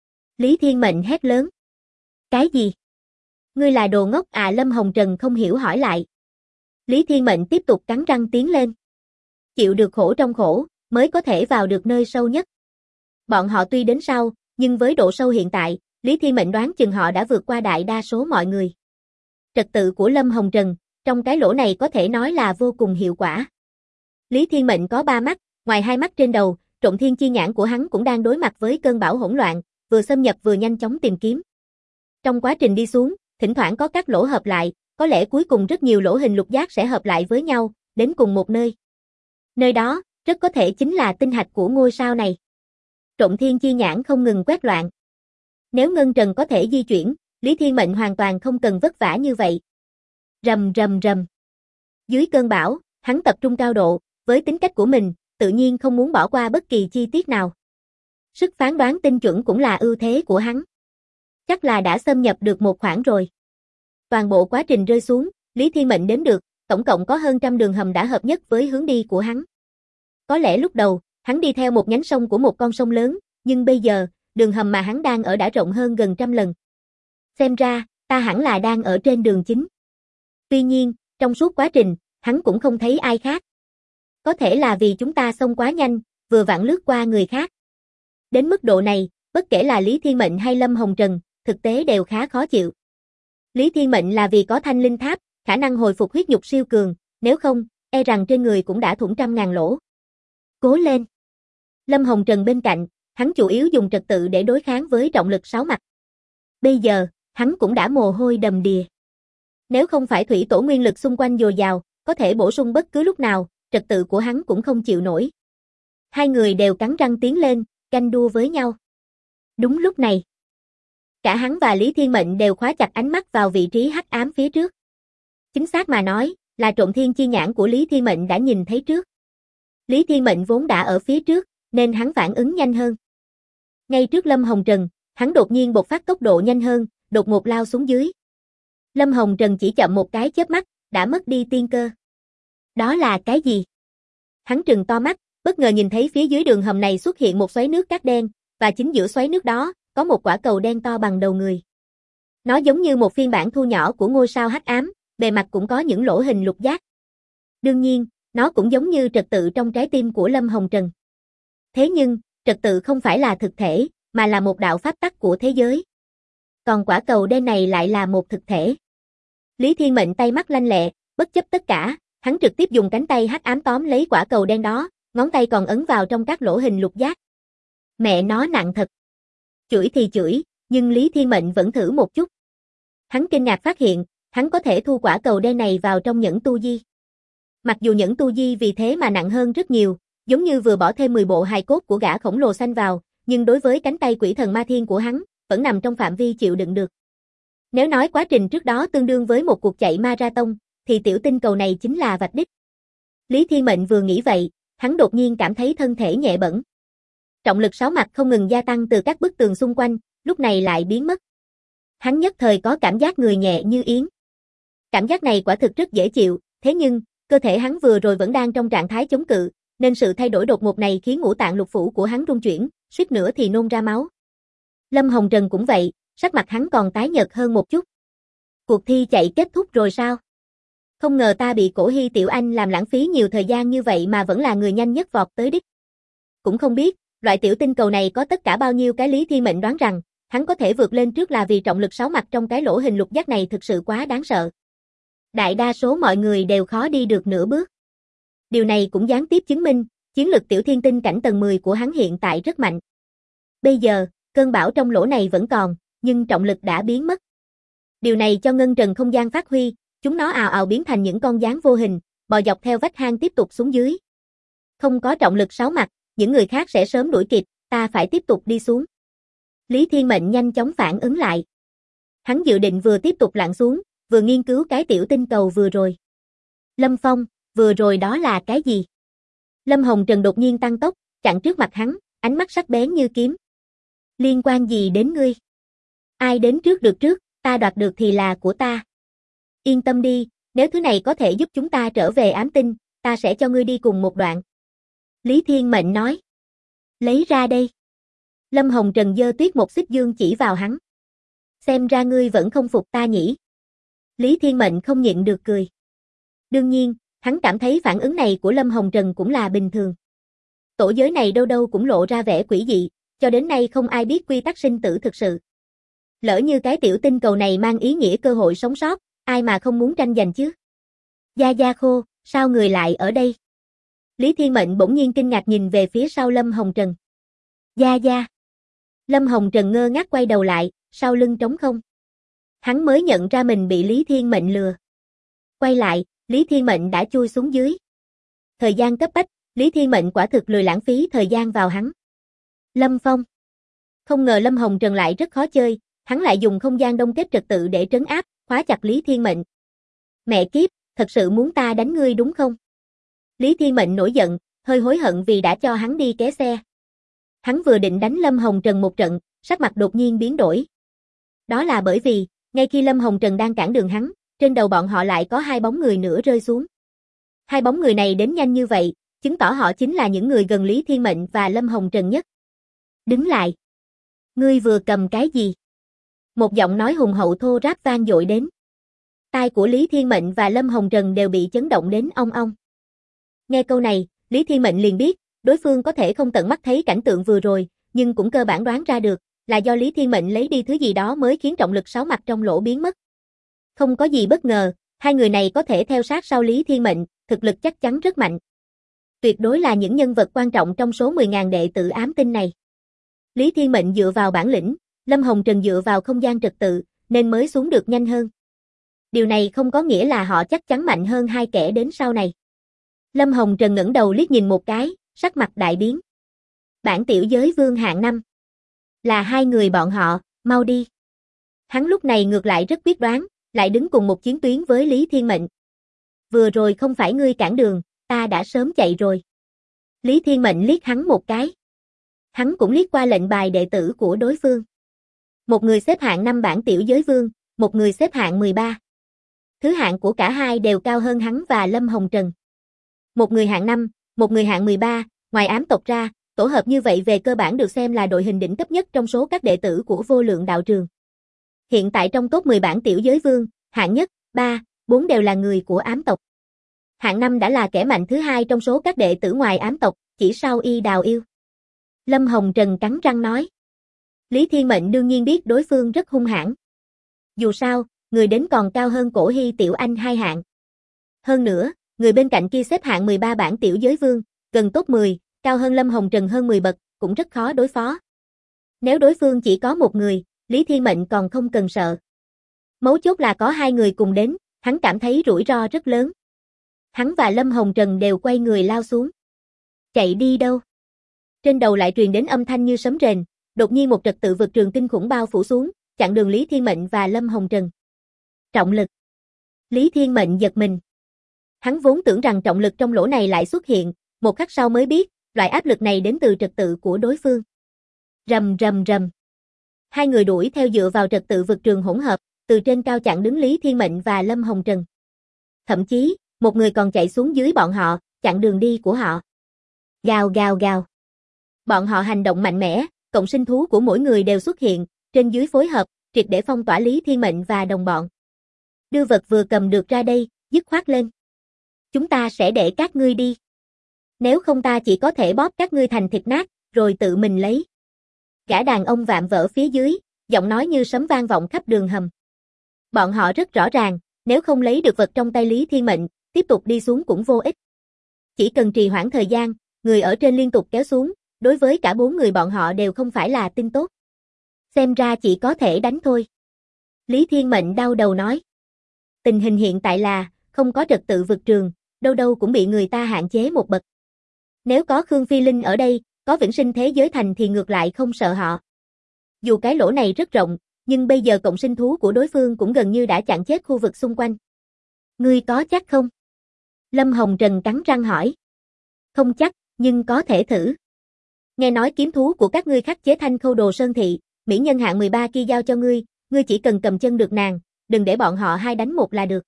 Speaker 1: Lý Thiên Mệnh hét lớn. Cái gì? Ngươi là đồ ngốc à? Lâm Hồng Trần không hiểu hỏi lại. Lý Thiên Mệnh tiếp tục cắn răng tiến lên. Chịu được khổ trong khổ, mới có thể vào được nơi sâu nhất. Bọn họ tuy đến sau, nhưng với độ sâu hiện tại, Lý Thiên Mệnh đoán chừng họ đã vượt qua đại đa số mọi người. Trật tự của Lâm Hồng Trần, trong cái lỗ này có thể nói là vô cùng hiệu quả. Lý Thiên Mệnh có 3 mắt, ngoài 2 mắt trên đầu, Trộm Thiên Chi Nhãn của hắn cũng đang đối mặt với cơn bão hỗn loạn, vừa xâm nhập vừa nhanh chóng tìm kiếm. Trong quá trình đi xuống, thỉnh thoảng có các lỗ hợp lại, có lẽ cuối cùng rất nhiều lỗ hình lục giác sẽ hợp lại với nhau, đến cùng một nơi. Nơi đó, rất có thể chính là tinh hạch của ngôi sao này. Trộm Thiên Chi Nhãn không ngừng quét loạn. Nếu Ngân Trần có thể di chuyển, Lý Thiên Mệnh hoàn toàn không cần vất vả như vậy. Rầm rầm rầm. Dưới cơn bão, hắn tập trung cao độ, với tính cách của mình, tự nhiên không muốn bỏ qua bất kỳ chi tiết nào. Sức phán đoán tinh chuẩn cũng là ưu thế của hắn. Chắc là đã xâm nhập được một khoảng rồi. Toàn bộ quá trình rơi xuống, Lý Thiên Mệnh đếm được, tổng cộng có hơn 100 đường hầm đã hợp nhất với hướng đi của hắn. Có lẽ lúc đầu, hắn đi theo một nhánh sông của một con sông lớn, nhưng bây giờ, đường hầm mà hắn đang ở đã rộng hơn gần 100 lần. Xem ra, ta hẳn là đang ở trên đường chính. Tuy nhiên, trong suốt quá trình, hắn cũng không thấy ai khác. Có thể là vì chúng ta xông quá nhanh, vừa vặn lướt qua người khác. Đến mức độ này, bất kể là Lý Thiên Mệnh hay Lâm Hồng Trần, thực tế đều khá khó chịu. Lý Thiên Mệnh là vì có thanh linh tháp, khả năng hồi phục huyết nhục siêu cường, nếu không, e rằng trên người cũng đã thủng 100.000 lỗ. Cố lên. Lâm Hồng Trần bên cạnh, hắn chủ yếu dùng trật tự để đối kháng với trọng lực 6 mặt. Bây giờ, hắn cũng đã mồ hôi đầm đìa. Nếu không phải thủy tổ nguyên lực xung quanh dồi dào, có thể bổ sung bất cứ lúc nào, trật tự của hắn cũng không chịu nổi. Hai người đều cắn răng tiến lên, ganh đua với nhau. Đúng lúc này, cả hắn và Lý Thiên Mệnh đều khóa chặt ánh mắt vào vị trí hắc ám phía trước. Chính xác mà nói, là Trộm Thiên Chi Nhãn của Lý Thiên Mệnh đã nhìn thấy trước. Lý Thiên Mệnh vốn đã ở phía trước, nên hắn phản ứng nhanh hơn. Ngay trước Lâm Hồng Trần, hắn đột nhiên bộc phát tốc độ nhanh hơn, đột ngột lao xuống dưới. Lâm Hồng Trần chỉ chậm một cái chớp mắt, đã mất đi tiên cơ. Đó là cái gì? Hắn trừng to mắt, bất ngờ nhìn thấy phía dưới đường hầm này xuất hiện một xoáy nước cát đen, và chính giữa xoáy nước đó, có một quả cầu đen to bằng đầu người. Nó giống như một phiên bản thu nhỏ của ngôi sao hắc ám, bề mặt cũng có những lỗ hình lục giác. Đương nhiên, nó cũng giống như trật tự trong trái tim của Lâm Hồng Trần. Thế nhưng, trật tự không phải là thực thể, mà là một đạo pháp tắc của thế giới. Còn quả cầu đen này lại là một thực thể. Lý Thiên Mệnh tay mắt lanh lẹ, bất chấp tất cả, hắn trực tiếp dùng cánh tay hắc ám tóm lấy quả cầu đen đó, ngón tay còn ấn vào trong các lỗ hình lục giác. Mẹ nó nặng thật. Chửi thì chửi, nhưng Lý Thiên Mệnh vẫn thử một chút. Hắn kinh ngạc phát hiện, hắn có thể thu quả cầu đen này vào trong nhẫn tu di. Mặc dù nhẫn tu di vì thế mà nặng hơn rất nhiều, giống như vừa bỏ thêm 10 bộ hài cốt của gã khổng lồ xanh vào, nhưng đối với cánh tay quỷ thần ma thiên của hắn, vẫn nằm trong phạm vi chịu đựng được. Nếu nói quá trình trước đó tương đương với một cuộc chạy marathon, thì tiểu tinh cầu này chính là vạch đích. Lý Thiên Mệnh vừa nghĩ vậy, hắn đột nhiên cảm thấy thân thể nhẹ bẫng. Trọng lực 6 mặt không ngừng gia tăng từ các bức tường xung quanh, lúc này lại biến mất. Hắn nhất thời có cảm giác người nhẹ như yến. Cảm giác này quả thực rất dễ chịu, thế nhưng, cơ thể hắn vừa rồi vẫn đang trong trạng thái chống cự, nên sự thay đổi đột ngột này khiến ngũ tạng lục phủ của hắn rung chuyển, suýt nữa thì nôn ra máu. Lâm Hồng Trần cũng vậy, sắc mặt hắn còn tái nhợt hơn một chút. Cuộc thi chạy kết thúc rồi sao? Không ngờ ta bị Cổ Hy tiểu anh làm lãng phí nhiều thời gian như vậy mà vẫn là người nhanh nhất vọt tới đích. Cũng không biết, loại tiểu tinh cầu này có tất cả bao nhiêu cái. Lý Thiên Mệnh đoán rằng, hắn có thể vượt lên trước là vì trọng lực 6 mặt trong cái lỗ hình lục giác này thực sự quá đáng sợ. Đại đa số mọi người đều khó đi được nửa bước. Điều này cũng gián tiếp chứng minh, chiến lực tiểu thiên tinh cảnh tầng 10 của hắn hiện tại rất mạnh. Bây giờ, Cơn bão trong lỗ này vẫn còn, nhưng trọng lực đã biến mất. Điều này cho ngân trần không gian phát huy, chúng nó ào ào biến thành những con gián vô hình, bò dọc theo vách hang tiếp tục xuống dưới. Không có trọng lực sáu mặt, những người khác sẽ sớm đuổi kịp, ta phải tiếp tục đi xuống. Lý Thiên Mệnh nhanh chóng phản ứng lại. Hắn dự định vừa tiếp tục lặn xuống, vừa nghiên cứu cái tiểu tinh cầu vừa rồi. Lâm Phong, vừa rồi đó là cái gì? Lâm Hồng Trần đột nhiên tăng tốc, chặn trước mặt hắn, ánh mắt sắc bén như kiếm. Liên quan gì đến ngươi? Ai đến trước được trước, ta đoạt được thì là của ta. Yên tâm đi, nếu thứ này có thể giúp chúng ta trở về ám tinh, ta sẽ cho ngươi đi cùng một đoạn. Lý Thiên Mệnh nói. Lấy ra đây. Lâm Hồng Trần giơ tuyết một xích dương chỉ vào hắn. Xem ra ngươi vẫn không phục ta nhỉ? Lý Thiên Mệnh không nhịn được cười. Đương nhiên, hắn cảm thấy phản ứng này của Lâm Hồng Trần cũng là bình thường. Tổ giới này đâu đâu cũng lộ ra vẻ quỷ dị, cho đến nay không ai biết quy tắc sinh tử thực sự. Lỡ như cái tiểu tinh cầu này mang ý nghĩa cơ hội sống sót, ai mà không muốn tranh giành chứ? Gia Gia Khô, sao người lại ở đây? Lý Thiên Mệnh bỗng nhiên kinh ngạc nhìn về phía sau Lâm Hồng Trần. Gia Gia. Lâm Hồng Trần ngơ ngác quay đầu lại, sau lưng trống không. Hắn mới nhận ra mình bị Lý Thiên Mệnh lừa. Quay lại, Lý Thiên Mệnh đã chui xuống dưới. Thời gian cấp bách, Lý Thiên Mệnh quả thực lười lãng phí thời gian vào hắn. Lâm Phong. Không ngờ Lâm Hồng Trần lại rất khó chơi, hắn lại dùng không gian đông kết trật tự để trấn áp, khóa chặt Lý Thiên Mệnh. Mẹ kiếp, thật sự muốn ta đánh ngươi đúng không? Lý Thiên Mệnh nổi giận, hơi hối hận vì đã cho hắn đi ké xe. Hắn vừa định đánh Lâm Hồng Trần một trận, sắc mặt đột nhiên biến đổi. Đó là bởi vì, ngay khi Lâm Hồng Trần đang cản đường hắn, trên đầu bọn họ lại có hai bóng người nữa rơi xuống. Hai bóng người này đến nhanh như vậy, chứng tỏ họ chính là những người gần Lý Thiên Mệnh và Lâm Hồng Trần nhất. Đứng lại. Ngươi vừa cầm cái gì? Một giọng nói hùng hậu thô ráp vang dội đến. Tai của Lý Thiên Mệnh và Lâm Hồng Trần đều bị chấn động đến ong ong. Nghe câu này, Lý Thiên Mệnh liền biết, đối phương có thể không tận mắt thấy cảnh tượng vừa rồi, nhưng cũng cơ bản đoán ra được, là do Lý Thiên Mệnh lấy đi thứ gì đó mới khiến trọng lực sáu mặt trong lỗ biến mất. Không có gì bất ngờ, hai người này có thể theo sát sau Lý Thiên Mệnh, thực lực chắc chắn rất mạnh. Tuyệt đối là những nhân vật quan trọng trong số 10.000 đệ tử ám tinh này. Lý Thiên Mệnh dựa vào bản lĩnh, Lâm Hồng Trần dựa vào không gian trật tự, nên mới xuống được nhanh hơn. Điều này không có nghĩa là họ chắc chắn mạnh hơn hai kẻ đến sau này. Lâm Hồng Trần ngẩng đầu liếc nhìn một cái, sắc mặt đại biến. Bản tiểu giới vương hạng 5. Là hai người bọn họ, mau đi. Hắn lúc này ngược lại rất biết đoán, lại đứng cùng một chiến tuyến với Lý Thiên Mệnh. Vừa rồi không phải ngươi cản đường, ta đã sớm chạy rồi. Lý Thiên Mệnh liếc hắn một cái. Hắn cũng liếc qua lệnh bài đệ tử của đối phương. Một người xếp hạng 5 bản tiểu giới vương, một người xếp hạng 13. Thứ hạng của cả hai đều cao hơn hắn và Lâm Hồng Trần. Một người hạng 5, một người hạng 13, ngoài ám tộc ra, tổ hợp như vậy về cơ bản được xem là đội hình đỉnh cấp nhất trong số các đệ tử của vô lượng đạo trường. Hiện tại trong top 10 bản tiểu giới vương, hạng nhất, 3, 4 đều là người của ám tộc. Hạng 5 đã là kẻ mạnh thứ hai trong số các đệ tử ngoài ám tộc, chỉ sau Y Đào Yêu. Lâm Hồng Trần cắn răng nói. Lý Thiên Mệnh đương nhiên biết đối phương rất hung hãn. Dù sao, người đến còn cao hơn Cổ Hy Tiểu Anh 2 hạng. Hơn nữa, người bên cạnh kia xếp hạng 13 bản tiểu giới vương, gần top 10, cao hơn Lâm Hồng Trần hơn 10 bậc, cũng rất khó đối phó. Nếu đối phương chỉ có một người, Lý Thiên Mệnh còn không cần sợ. Mấu chốt là có hai người cùng đến, hắn cảm thấy rủi ro rất lớn. Hắn và Lâm Hồng Trần đều quay người lao xuống. Chạy đi đâu? Trên đầu lại truyền đến âm thanh như sấm rền, đột nhiên một trật tự vực trường kinh khủng bao phủ xuống, chặn đường Lý Thiên Mệnh và Lâm Hồng Trần. Trọng lực. Lý Thiên Mệnh giật mình. Hắn vốn tưởng rằng trọng lực trong lỗ này lại xuất hiện, một khắc sau mới biết, loại áp lực này đến từ trật tự của đối phương. Rầm rầm rầm. Hai người đuổi theo dựa vào trật tự vực trường hỗn hợp, từ trên cao chặn đứng Lý Thiên Mệnh và Lâm Hồng Trần. Thậm chí, một người còn chạy xuống dưới bọn họ, chặn đường đi của họ. Gào gào gào. Bọn họ hành động mạnh mẽ, cộng sinh thú của mỗi người đều xuất hiện, trên dưới phối hợp, triệt để phong tỏa Lý Thiên Mệnh và đồng bọn. Đưa vật vừa cầm được ra đây, dứt khoát lên. Chúng ta sẽ để các ngươi đi. Nếu không ta chỉ có thể bóp các ngươi thành thịt nát, rồi tự mình lấy. Gã đàn ông vạm vỡ phía dưới, giọng nói như sấm vang vọng khắp đường hầm. Bọn họ rất rõ ràng, nếu không lấy được vật trong tay Lý Thiên Mệnh, tiếp tục đi xuống cũng vô ích. Chỉ cần trì hoãn thời gian, người ở trên liên tục kéo xuống, đối với cả 4 người bọn họ đều không phải là tin tốt. Xem ra chỉ có thể đánh thôi. Lý Thiên Mệnh đau đầu nói. Tình hình hiện tại là, không có trật tự vực trường, đâu đâu cũng bị người ta hạn chế một bậc. Nếu có Khương Phi Linh ở đây, có Vĩnh Sinh Thế Giới Thành thì ngược lại không sợ họ. Dù cái lỗ này rất rộng, nhưng bây giờ cộng sinh thú của đối phương cũng gần như đã chặn chết khu vực xung quanh. Ngươi có chắc không? Lâm Hồng Trần cắn răng hỏi. Không chắc, nhưng có thể thử. Nghe nói kiếm thú của các ngươi khắc chế Thanh Khâu Đồ Sơn Thị, mỹ nhân hạng 13 kia giao cho ngươi chỉ cần cầm chân được nàng, đừng để bọn họ hai đánh một là được.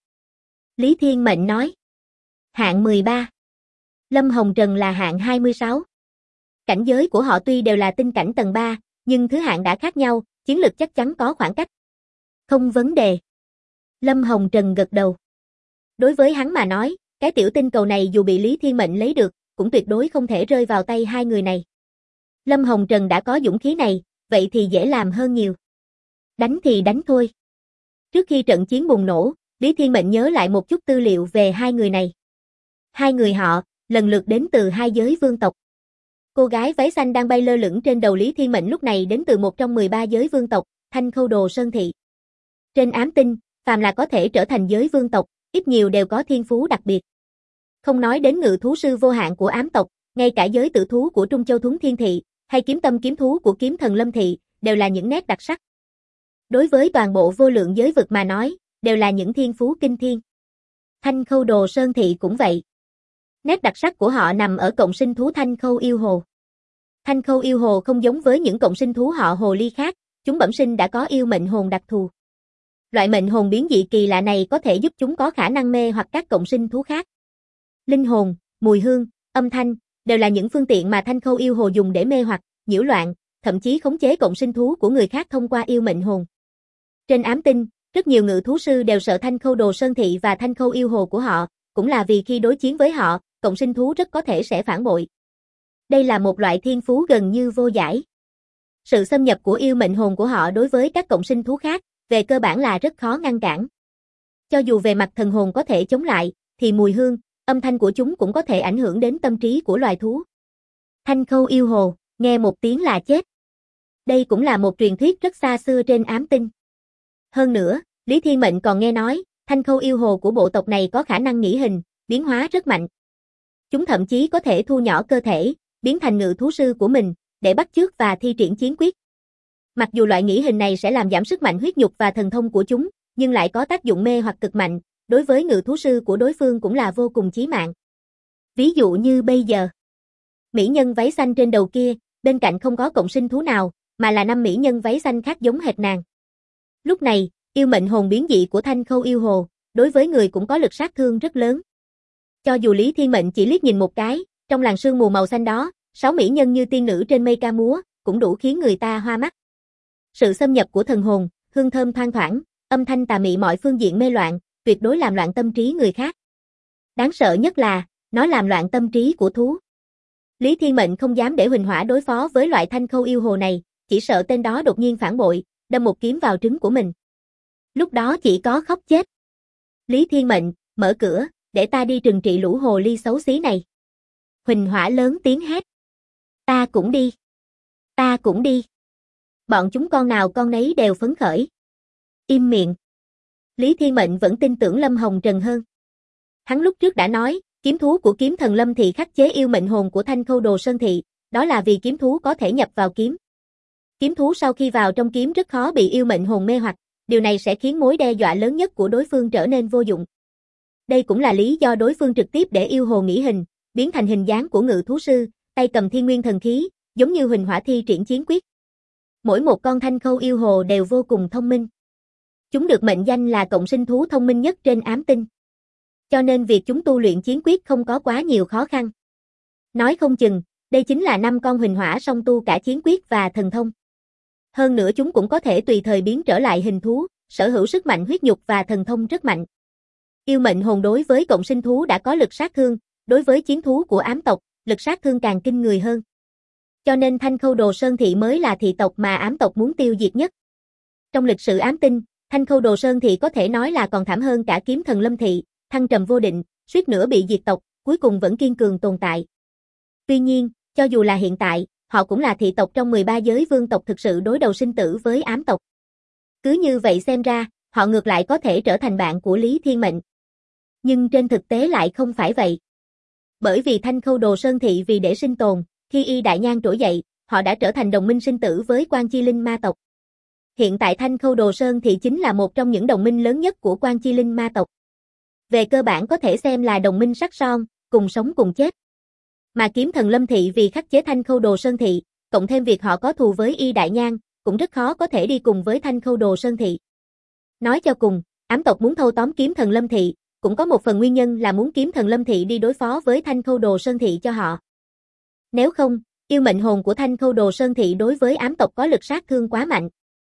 Speaker 1: Lý Thiên Mệnh nói. Hạng 13. Lâm Hồng Trần là hạng 26. Cảnh giới của họ tuy đều là tinh cảnh tầng 3, nhưng thứ hạng đã khác nhau, chiến lực chắc chắn có khoảng cách. Không vấn đề. Lâm Hồng Trần gật đầu. Đối với hắn mà nói, cái tiểu tinh cầu này dù bị Lý Thiên Mệnh lấy được, cũng tuyệt đối không thể rơi vào tay hai người này. Lâm Hồng Trần đã có dũng khí này, vậy thì dễ làm hơn nhiều. Đánh thì đánh thôi. Trước khi trận chiến bùng nổ, Lý Thiên Mệnh nhớ lại một chút tư liệu về hai người này. Hai người họ, lần lượt đến từ hai giới vương tộc. Cô gái váy xanh đang bay lơ lửng trên đầu Lý Thiên Mệnh lúc này đến từ một trong 13 giới vương tộc, Thanh Khâu Đồ Sơn Thị. Trên ám tinh, phàm là có thể trở thành giới vương tộc, ít nhiều đều có thiên phú đặc biệt. Không nói đến ngự thú sư vô hạn của ám tộc, ngay cả giới tử thú của Trung Châu Thuấn Thiên Thị, hay kiếm tâm kiếm thú của Kiếm Thần Lâm Thị, đều là những nét đặc sắc. Đối với toàn bộ vô lượng giới vực mà nói, đều là những thiên phú kinh thiên. Thanh Khâu Đồ Sơn Thị cũng vậy. Nét đặc sắc của họ nằm ở cộng sinh thú Thanh Khâu Yêu Hồ. Thanh Khâu Yêu Hồ không giống với những cộng sinh thú họ hồ ly khác, chúng bẩm sinh đã có yêu mệnh hồn đặc thù. Loại mệnh hồn biến dị kỳ lạ này có thể giúp chúng có khả năng mê hoặc các cộng sinh thú khác. Linh hồn, mùi hương, âm thanh, đều là những phương tiện mà Thanh Khâu Yêu Hồ dùng để mê hoặc, nhiễu loạn, thậm chí khống chế cộng sinh thú của người khác thông qua yêu mệnh hồn. Trên ám tinh, rất nhiều ngự thú sư đều sợ Thanh Khâu Đồ Sơn Thị và Thanh Khâu Yêu Hồ của họ, cũng là vì khi đối chiến với họ, cộng sinh thú rất có thể sẽ phản bội. Đây là một loại thiên phú gần như vô giải. Sự xâm nhập của yêu mệnh hồn của họ đối với các cộng sinh thú khác, về cơ bản là rất khó ngăn cản. Cho dù về mặt thần hồn có thể chống lại, thì mùi hương, âm thanh của chúng cũng có thể ảnh hưởng đến tâm trí của loài thú. Thanh Khâu Yêu Hồ, nghe một tiếng là chết. Đây cũng là một truyền thuyết rất xa xưa trên ám tinh. Hơn nữa, Lý Thiên Mệnh còn nghe nói, Thanh Khâu Yêu Hồ của bộ tộc này có khả năng nghĩ hình, biến hóa rất mạnh. Chúng thậm chí có thể thu nhỏ cơ thể, biến thành ngự thú sư của mình, để bắt chước và thi triển chiến quyết. Mặc dù loại nghĩ hình này sẽ làm giảm sức mạnh huyết nhục và thần thông của chúng, nhưng lại có tác dụng mê hoặc cực mạnh, đối với ngự thú sư của đối phương cũng là vô cùng chí mạng. Ví dụ như bây giờ, mỹ nhân váy xanh trên đầu kia, bên cạnh không có cộng sinh thú nào, mà là 5 mỹ nhân váy xanh khác giống hệt nàng. Lúc này, yêu mệnh hồn biến dị của Thanh Khâu Yêu Hồ, đối với người cũng có lực sát thương rất lớn. Cho dù Lý Thiên Mệnh chỉ liếc nhìn một cái, trong làn sương mù màu xanh đó, 6 mỹ nhân như tiên nữ trên mây ca múa, cũng đủ khiến người ta hoa mắt. Sự xâm nhập của thần hồn, hương thơm thoang thoảng, âm thanh tà mị mọi phương diện mê loạn, tuyệt đối làm loạn tâm trí người khác. Đáng sợ nhất là, nó làm loạn tâm trí của thú. Lý Thiên Mệnh không dám để Huỳnh Hỏa đối phó với loại Thanh Khâu Yêu Hồ này, chỉ sợ tên đó đột nhiên phản bội, đâm một kiếm vào trứng của mình. Lúc đó chỉ có khóc chết. Lý Thiên Mệnh, mở cửa, để ta đi trừng trị lũ hồ ly xấu xí này. Huỳnh Hỏa lớn tiếng hét. Ta cũng đi. Ta cũng đi. Bọn chúng con nào con nấy đều phấn khởi. Im miệng. Lý Thiên Mệnh vẫn tin tưởng Lâm Hồng Trần hơn. Hắn lúc trước đã nói, kiếm thú của Kiếm Thần Lâm Thị khắc chế yêu mệnh hồn của Thanh Khâu Đồ Sơn Thị, đó là vì kiếm thú có thể nhập vào kiếm. Kiếm thú sau khi vào trong kiếm rất khó bị yêu mệnh hồn mê hoặc, điều này sẽ khiến mối đe dọa lớn nhất của đối phương trở nên vô dụng. Đây cũng là lý do đối phương trực tiếp để yêu hồ nghĩ hình, biến thành hình dáng của ngự thú sư, tay cầm thiên nguyên thần khí, giống như Huỳnh Hỏa thi triển chiến quyết. Mỗi một con Thanh Khâu Yêu Hồ đều vô cùng thông minh. Chúng được mệnh danh là cộng sinh thú thông minh nhất trên ám tinh. Cho nên việc chúng tu luyện chiến quyết không có quá nhiều khó khăn. Nói không chừng, đây chính là 5 con Huỳnh Hỏa song tu cả chiến quyết và thần thông. Hơn nữa chúng cũng có thể tùy thời biến trở lại hình thú, sở hữu sức mạnh huyết nhục và thần thông rất mạnh. Yêu mệnh hồn đối với cộng sinh thú đã có lực sát thương, đối với chiến thú của ám tộc, lực sát thương càng kinh người hơn. Cho nên Thanh Khâu Đồ Sơn Thị mới là thị tộc mà ám tộc muốn tiêu diệt nhất. Trong lịch sử ám tinh, Thanh Khâu Đồ Sơn Thị có thể nói là còn thảm hơn cả Kiếm Thần Lâm Thị, thăng trầm vô định, suýt nữa bị diệt tộc, cuối cùng vẫn kiên cường tồn tại. Tuy nhiên, cho dù là hiện tại, họ cũng là thị tộc trong 13 giới vương tộc thực sự đối đầu sinh tử với ám tộc. Cứ như vậy xem ra, họ ngược lại có thể trở thành bạn của Lý Thiên Mệnh. Nhưng trên thực tế lại không phải vậy. Bởi vì Thanh Khâu Đồ Sơn Thị vì để sinh tồn, khi Y Đại Nhan trỗi dậy, họ đã trở thành đồng minh sinh tử với Quan Chi Linh ma tộc. Hiện tại Thanh Khâu Đồ Sơn Thị chính là một trong những đồng minh lớn nhất của Quan Chi Linh ma tộc. Về cơ bản có thể xem là đồng minh sắc son, cùng sống cùng chết. Mà Kiếm Thần Lâm Thị vì khắc chế Thanh Khâu Đồ Sơn Thị, cộng thêm việc họ có thù với Y Đại Nhan, cũng rất khó có thể đi cùng với Thanh Khâu Đồ Sơn Thị. Nói cho cùng, ám tộc muốn thâu tóm Kiếm Thần Lâm Thị, cũng có một phần nguyên nhân là muốn Kiếm Thần Lâm Thị đi đối phó với Thanh Khâu Đồ Sơn Thị cho họ. Nếu không, yêu mệnh hồn của Thanh Khâu Đồ Sơn Thị đối với ám tộc có lực sát thương quá mạnh.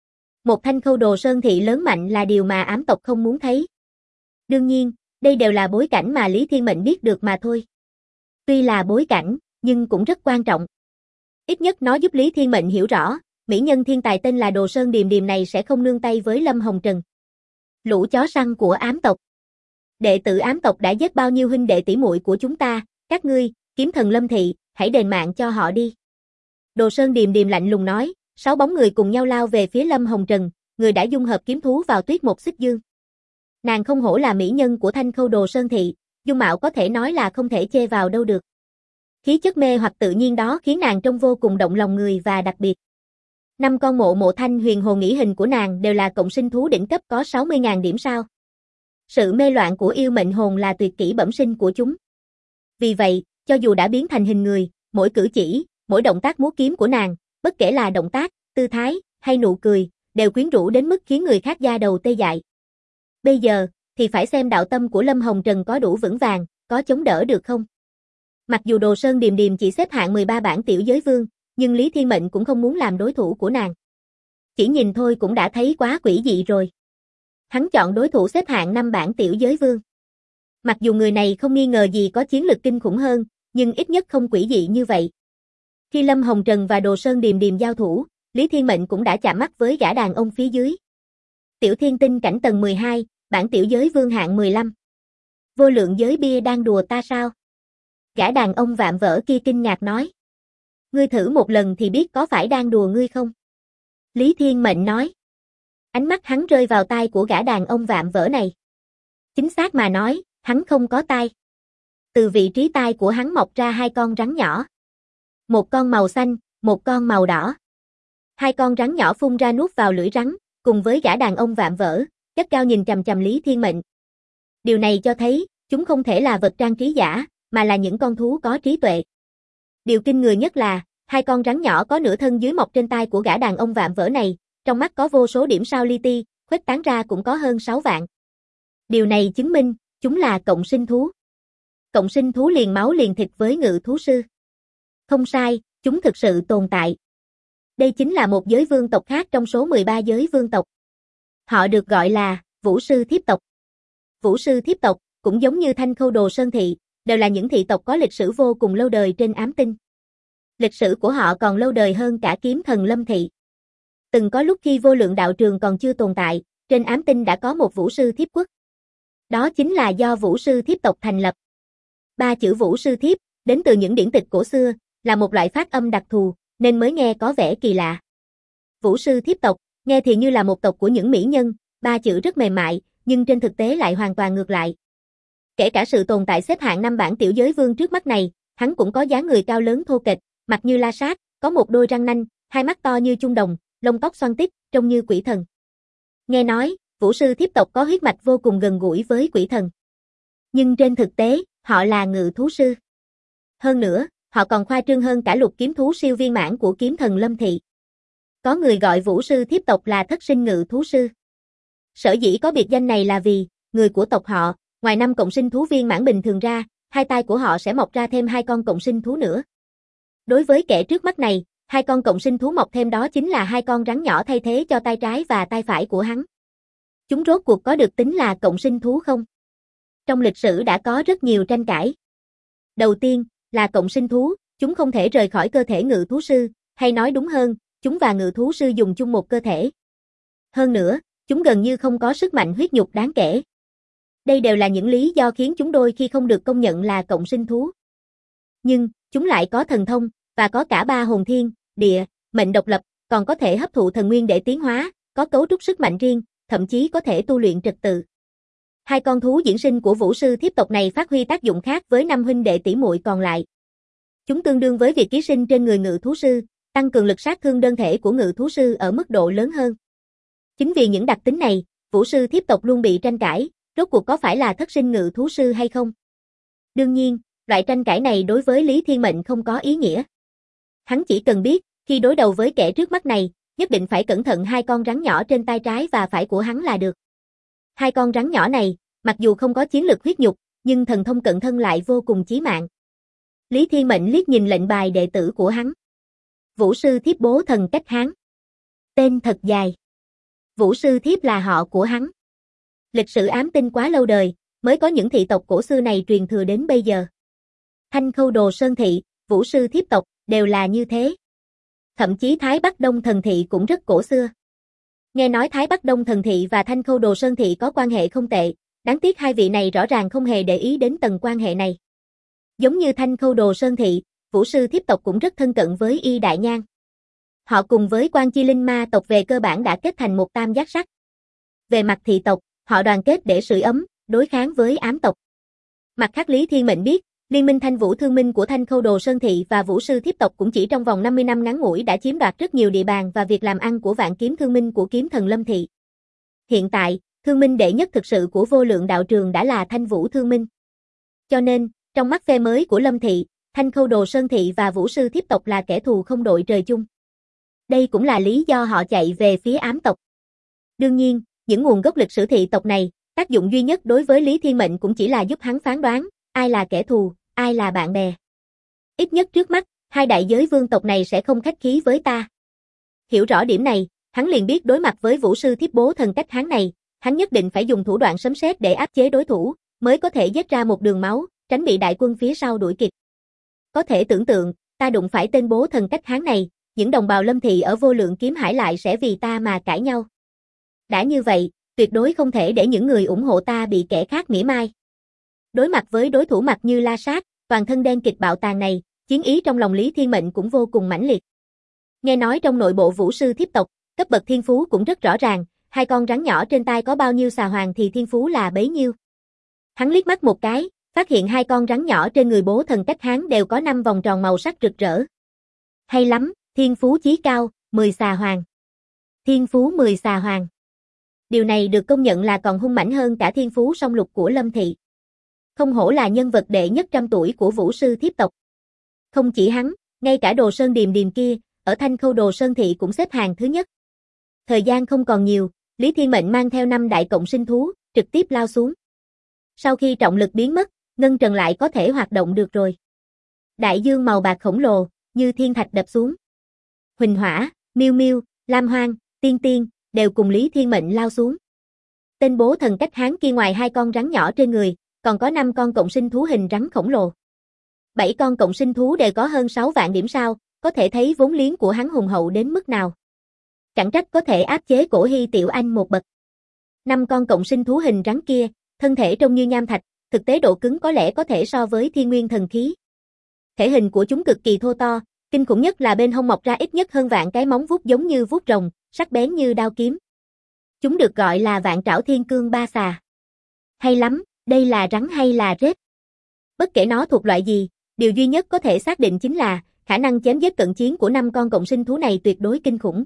Speaker 1: Một Thanh Khâu Đồ Sơn Thị lớn mạnh là điều mà ám tộc không muốn thấy. Đương nhiên, đây đều là bối cảnh mà Lý Thiên Mệnh biết được mà thôi. Tuy là bối cảnh, nhưng cũng rất quan trọng. Ít nhất nó giúp Lý Thiên Mệnh hiểu rõ, mỹ nhân thiên tài tên là Đồ Sơn Điềm Điềm này sẽ không nương tay với Lâm Hồng Trần. Lũ chó săn của ám tộc. Đệ tử ám tộc đã giết bao nhiêu huynh đệ tỷ muội của chúng ta, các ngươi, Kiếm Thần Lâm Thị, hãy đền mạng cho họ đi. Đồ Sơn Điềm Điềm lạnh lùng nói, 6 bóng người cùng nhau lao về phía Lâm Hồng Trần, người đã dung hợp kiếm thú vào Tuyết Một Xích Dương. Nàng không hổ là mỹ nhân của Thanh Khâu Đồ Sơn Thị, dung mạo có thể nói là không thể chê vào đâu được. Khí chất mê hoặc tự nhiên đó khiến nàng trông vô cùng động lòng người và đặc biệt. 5 con mộ thanh huyền hồ nghĩ hình của nàng đều là cộng sinh thú đỉnh cấp có 60.000 điểm sao. Sự mê loạn của yêu mệnh hồn là tuyệt kỹ bẩm sinh của chúng. Vì vậy, cho dù đã biến thành hình người, mỗi cử chỉ, mỗi động tác múa kiếm của nàng, bất kể là động tác, tư thái, hay nụ cười, đều quyến rũ đến mức khiến người khác da đầu tê dại. Bây giờ, thì phải xem đạo tâm của Lâm Hồng Trần có đủ vững vàng, có chống đỡ được không. Mặc dù Đồ Sơn Điềm Điềm chỉ xếp hạng 13 bảng tiểu giới vương, nhưng Lý Thiên Mệnh cũng không muốn làm đối thủ của nàng. Chỉ nhìn thôi cũng đã thấy quá quỷ dị rồi. Hắn chọn đối thủ xếp hạng 5 bảng tiểu giới vương. Mặc dù người này không nghi ngờ gì có chiến lực kinh khủng hơn, nhưng ít nhất không quỷ dị như vậy. Khi Lâm Hồng Trần và Đồ Sơn Điềm Điềm giao thủ, Lý Thiên Mệnh cũng đã chạm mắt với gã đàn ông phía dưới. Tiểu Thiên Tinh cảnh tầng 12, bản tiểu giới vương hạng 15. Vô lượng giới bia đang đùa ta sao? Gã đàn ông vạm vỡ kia kinh ngạc nói. Ngươi thử một lần thì biết có phải đang đùa ngươi không? Lý Thiên Mệnh nói. Ánh mắt hắn rơi vào tai của gã đàn ông vạm vỡ này. Chính xác mà nói, hắn không có tai. Từ vị trí tai của hắn mọc ra 2 con rắn nhỏ. Một con màu xanh, một con màu đỏ. 2 con rắn nhỏ phun ra nuốt vào lưỡi rắn, cùng với gã đàn ông vạm vỡ, gắt cao nhìn chằm chằm Lý Thiên Mệnh. Điều này cho thấy, chúng không thể là vật trang trí giả, mà là những con thú có trí tuệ. Điều kinh người nhất là, 2 con rắn nhỏ có nửa thân dưới mọc trên tai của gã đàn ông vạm vỡ này, trong mắt có vô số điểm sao li ti, khuếch tán ra cũng có hơn 6 vạn. Điều này chứng minh, chúng là cộng sinh thú. Cộng sinh thú liền máu liền thịt với ngự thú sư. Không sai, chúng thực sự tồn tại. Đây chính là một giới vương tộc khác trong số 13 giới vương tộc. Họ được gọi là Vũ Sư Thiếp tộc. Vũ Sư Thiếp tộc, cũng giống như Thanh Khâu Đồ Sơn Thị, đều là những thị tộc có lịch sử vô cùng lâu đời trên ám tinh. Lịch sử của họ còn lâu đời hơn cả Kiếm Thần Lâm Thị. Từng có lúc khi vô lượng đạo trường còn chưa tồn tại, trên ám tinh đã có một Vũ Sư Thiếp quốc. Đó chính là do Vũ Sư Thiếp tộc thành lập. 3 chữ Vũ Sư Thiếp, đến từ những điển tịch cổ xưa, là một loại phát âm đặc thù, nên mới nghe có vẻ kỳ lạ. Vũ Sư Thiếp tộc, nghe thì như là một tộc của những mỹ nhân, 3 chữ rất mềm mại, nhưng trên thực tế lại hoàn toàn ngược lại. Kể cả sự tồn tại xếp hạng 5 bảng tiểu giới vương trước mắt này, hắn cũng có dáng người cao lớn thô kệch, mặt như la sát, có một đôi răng nanh, 2 mắt to như chuông đồng, lông tóc xoăn tít, trông như quỷ thần. Nghe nói, Vũ Sư Thiếp tộc có huyết mạch vô cùng gần gũi với quỷ thần. Nhưng trên thực tế, họ là ngự thú sư. Hơn nữa, họ còn khoa trương hơn cả lục kiếm thú siêu viên mãn của Kiếm Thần Lâm Thị. Có người gọi Vũ Sư Thiếp tộc là thất sinh ngự thú sư. Sở dĩ có biệt danh này là vì, người của tộc họ, ngoài 5 cộng sinh thú viên mãn bình thường ra, 2 tai của họ sẽ mọc ra thêm 2 con cộng sinh thú nữa. Đối với kẻ trước mắt này, 2 con cộng sinh thú mọc thêm đó chính là 2 con rắn nhỏ thay thế cho tai trái và tai phải của hắn. Chúng rốt cuộc có được tính là cộng sinh thú không? Trong lịch sử đã có rất nhiều tranh cãi. Đầu tiên, là cộng sinh thú, chúng không thể rời khỏi cơ thể ngự thú sư, hay nói đúng hơn, chúng và ngự thú sư dùng chung một cơ thể. Hơn nữa, chúng gần như không có sức mạnh huyết nhục đáng kể. Đây đều là những lý do khiến chúng đôi khi không được công nhận là cộng sinh thú. Nhưng, chúng lại có thần thông, và có cả 3 hồn thiên, địa, mệnh độc lập, còn có thể hấp thụ thần nguyên để tiến hóa, có cấu trúc sức mạnh riêng, thậm chí có thể tu luyện trật tự. Hai con thú diễn sinh của vũ sư thiếp tộc này phát huy tác dụng khác với 5 huynh đệ tỷ muội còn lại. Chúng tương đương với việc ký sinh trên người ngự thú sư, tăng cường lực sát thương đơn thể của ngự thú sư ở mức độ lớn hơn. Chính vì những đặc tính này, vũ sư thiếp tộc luôn bị tranh cãi, rốt cuộc có phải là thất sinh ngự thú sư hay không? Đương nhiên, loại tranh cãi này đối với Lý Thiên Mệnh không có ý nghĩa. Hắn chỉ cần biết, khi đối đầu với kẻ trước mắt này, nhất định phải cẩn thận 2 con rắn nhỏ trên tay trái và phải của hắn là được. 2 con rắn nhỏ này, mặc dù không có chiến lực huyết nhục, nhưng thần thông cận thân lại vô cùng chí mạng. Lý Thiên Mệnh liếc nhìn lệnh bài đệ tử của hắn. Vũ sư thiếp bố thần cách Hán. Tên thật dài. Vũ sư thiếp là họ của hắn. Lịch sử ám tinh quá lâu đời, mới có những thị tộc cổ xưa này truyền thừa đến bây giờ. Thanh Khâu Đồ Sơn Thị, vũ sư thiếp tộc, đều là như thế. Thậm chí Thái Bắc Đông Thần Thị cũng rất cổ xưa. Nghe nói Thái Bắc Đông Thần Thị và Thanh Khâu Đồ Sơn Thị có quan hệ không tệ, đáng tiếc hai vị này rõ ràng không hề để ý đến tầng quan hệ này. Giống như Thanh Khâu Đồ Sơn Thị, vũ sư thiếp tộc cũng rất thân cận với Y Đại Nhan. Họ cùng với Quan Chi Linh Ma tộc về cơ bản đã kết thành một tam giác sắt. Về mặt thị tộc, họ đoàn kết để sưởi ấm, đối kháng với ám tộc. Mặt khác Lý Thiên Mệnh biết, Liên minh Thanh Vũ Thương Minh của Thanh Khâu Đồ Sơn Thị và vũ sư thiếp tộc cũng chỉ trong vòng 50 năm ngắn ngủi đã chiếm đoạt rất nhiều địa bàn và việc làm ăn của Vạn Kiếm Thương Minh của Kiếm Thần Lâm Thị. Hiện tại, thương minh đệ nhất thực sự của vô lượng đạo trường đã là Thanh Vũ Thương Minh. Cho nên, trong mắt phe mới của Lâm Thị, Thanh Khâu Đồ Sơn Thị và vũ sư thiếp tộc là kẻ thù không đội trời chung. Đây cũng là lý do họ chạy về phía ám tộc. Đương nhiên, những nguồn gốc lịch sử thị tộc này, tác dụng duy nhất đối với Lý Thiên Mệnh cũng chỉ là giúp hắn phán đoán, ai là kẻ thù, ai là bạn bè. Ít nhất trước mắt, hai đại giới vương tộc này sẽ không khách khí với ta. Hiểu rõ điểm này, hắn liền biết đối mặt với vũ sư thiếp bố thần cách Hán này, hắn nhất định phải dùng thủ đoạn sấm sét để áp chế đối thủ, mới có thể giết ra một đường máu, tránh bị đại quân phía sau đuổi kịp. Có thể tưởng tượng, ta đụng phải tên bố thần cách Hán này, những đồng bào Lâm Thị ở vô lượng kiếm hải lại sẽ vì ta mà cãi nhau. Đã như vậy, tuyệt đối không thể để những người ủng hộ ta bị kẻ khác mỉa mai. Đối mặt với đối thủ mặt như La Sát, toàn thân đen kịt bạo tàn này, chiến ý trong lòng Lý Thiên Mệnh cũng vô cùng mãnh liệt. Nghe nói trong nội bộ vũ sư thiếp tộc, cấp bậc thiên phú cũng rất rõ ràng, 2 con rắn nhỏ trên tay có bao nhiêu xà hoàng thì thiên phú là bấy nhiêu. Hắn liếc mắt một cái, phát hiện 2 con rắn nhỏ trên người bố thần cách Hán đều có 5 vòng tròn màu sắc rực rỡ. Hay lắm, thiên phú chí cao, 10 xà hoàng. Thiên phú 10 xà hoàng. Điều này được công nhận là còn hung mãnh hơn cả thiên phú song lục của Lâm Thị. Không hổ là nhân vật đệ nhất trăm tuổi của vũ sư thiếp tộc. Không chỉ hắn, ngay cả Đồ Sơn Điềm Điềm kia, ở Thanh Khâu Đồ Sơn Thị cũng xếp hàng thứ nhất. Thời gian không còn nhiều, Lý Thiên Mệnh mang theo 5 đại cộng sinh thú, trực tiếp lao xuống. Sau khi trọng lực biến mất, ngân trần lại có thể hoạt động được rồi. Đại dương màu bạc khổng lồ, như thiên thạch đập xuống. Huỳnh Hỏa, Miêu Miêu, Lam Hoang, Tiên Tiên, đều cùng Lý Thiên Mệnh lao xuống. Tên bố thần cách Hán kia ngoài 2 con rắn nhỏ trên người, còn có 5 con cộng sinh thú hình rắn khổng lồ. 7 con cộng sinh thú đều có hơn 6 vạn điểm sao, có thể thấy vốn liếng của hắn hùng hậu đến mức nào. Chẳng trách có thể áp chế Cổ Hy Tiểu Anh một bậc. 5 con cộng sinh thú hình rắn kia, thân thể trông như nham thạch, thực tế độ cứng có lẽ có thể so với thiên nguyên thần khí. Thể hình của chúng cực kỳ thô to, kinh khủng nhất là bên hông mọc ra ít nhất hơn vạn cái móng vuốt giống như vuốt rồng, sắc bén như đao kiếm. Chúng được gọi là vạn trảo thiên cương ba xà. Hay lắm, đây là rắn hay là rết? Bất kể nó thuộc loại gì, điều duy nhất có thể xác định chính là khả năng chém giết cận chiến của 5 con cộng sinh thú này tuyệt đối kinh khủng.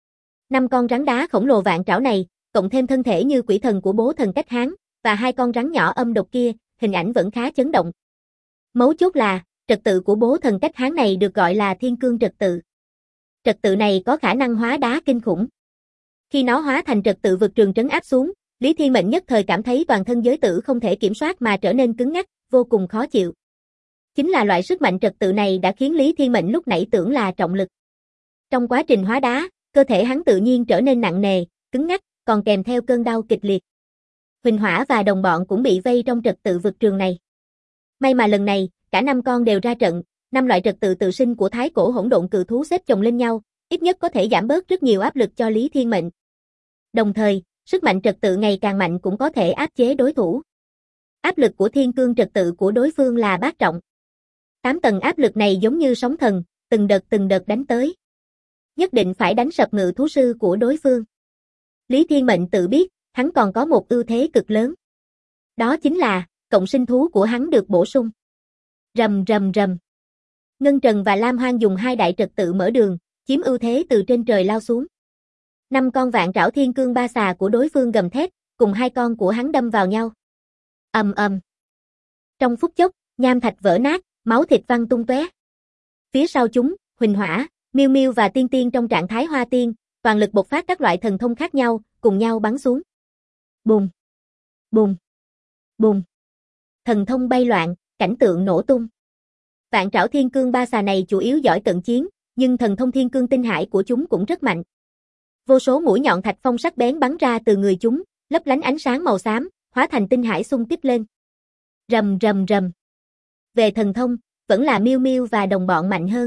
Speaker 1: 5 con rắn đá khổng lồ vạn trảo này, cộng thêm thân thể như quỷ thần của bố thần cách Hán, và 2 con rắn nhỏ âm độc kia, hình ảnh vẫn khá chấn động. Mấu chốt là, trật tự của bố thần cách Hán này được gọi là thiên cương trật tự. Trật tự này có khả năng hóa đá kinh khủng. Khi nó hóa thành trật tự vực trường trấn áp xuống, Lý Thiên Mệnh nhất thời cảm thấy toàn thân giới tử không thể kiểm soát mà trở nên cứng ngắc, vô cùng khó chịu. Chính là loại sức mạnh trật tự này đã khiến Lý Thiên Mệnh lúc nãy tưởng là trọng lực. Trong quá trình hóa đá, cơ thể hắn tự nhiên trở nên nặng nề, cứng ngắc, còn kèm theo cơn đau kịch liệt. Huỳnh Hỏa và đồng bọn cũng bị vây trong trật tự vực trường này. May mà lần này, cả 5 con đều ra trận, 5 loại trật tự tự sinh của thái cổ hỗn độn cự thú xếp chồng lên nhau, ít nhất có thể giảm bớt rất nhiều áp lực cho Lý Thiên Mệnh. Đồng thời, sức mạnh trật tự ngày càng mạnh cũng có thể áp chế đối thủ. Áp lực của thiên cương trật tự của đối phương là bát trọng. 8 tầng áp lực này giống như sóng thần, từng đợt đánh tới. Nhất định phải đánh sập ngự thú sư của đối phương. Lý Thiên Mệnh tự biết, hắn còn có một ưu thế cực lớn. Đó chính là, cộng sinh thú của hắn được bổ sung. Rầm rầm rầm. Ngân Trần và Lam Hoang dùng hai đại trật tự mở đường, chiếm ưu thế từ trên trời lao xuống. 5 con vạn trảo thiên cương ba xà của đối phương gầm thét, cùng 2 con của hắn đâm vào nhau. Ầm ầm. Trong phút chốc, nham thạch vỡ nát, máu thịt văng tung tóe. Phía sau chúng, Huỳnh Hỏa, Miêu Miêu và Tiên Tiên trong trạng thái hoa tiên, toàn lực bộc phát các loại thần thông khác nhau, cùng nhau bắn xuống. Bùng, bùng, bùng. Thần thông bay loạn, cảnh tượng nổ tung. Vạn trảo thiên cương ba xà này chủ yếu giỏi cận chiến, nhưng thần thông thiên cương tinh hải của chúng cũng rất mạnh. Vô số mũi nhọn thạch phong sắc bén bắn ra từ người chúng, lấp lánh ánh sáng màu xám, hóa thành tinh hải xung kích lên. Rầm rầm rầm. Về thần thông, vẫn là Miêu Miêu và đồng bọn mạnh hơn.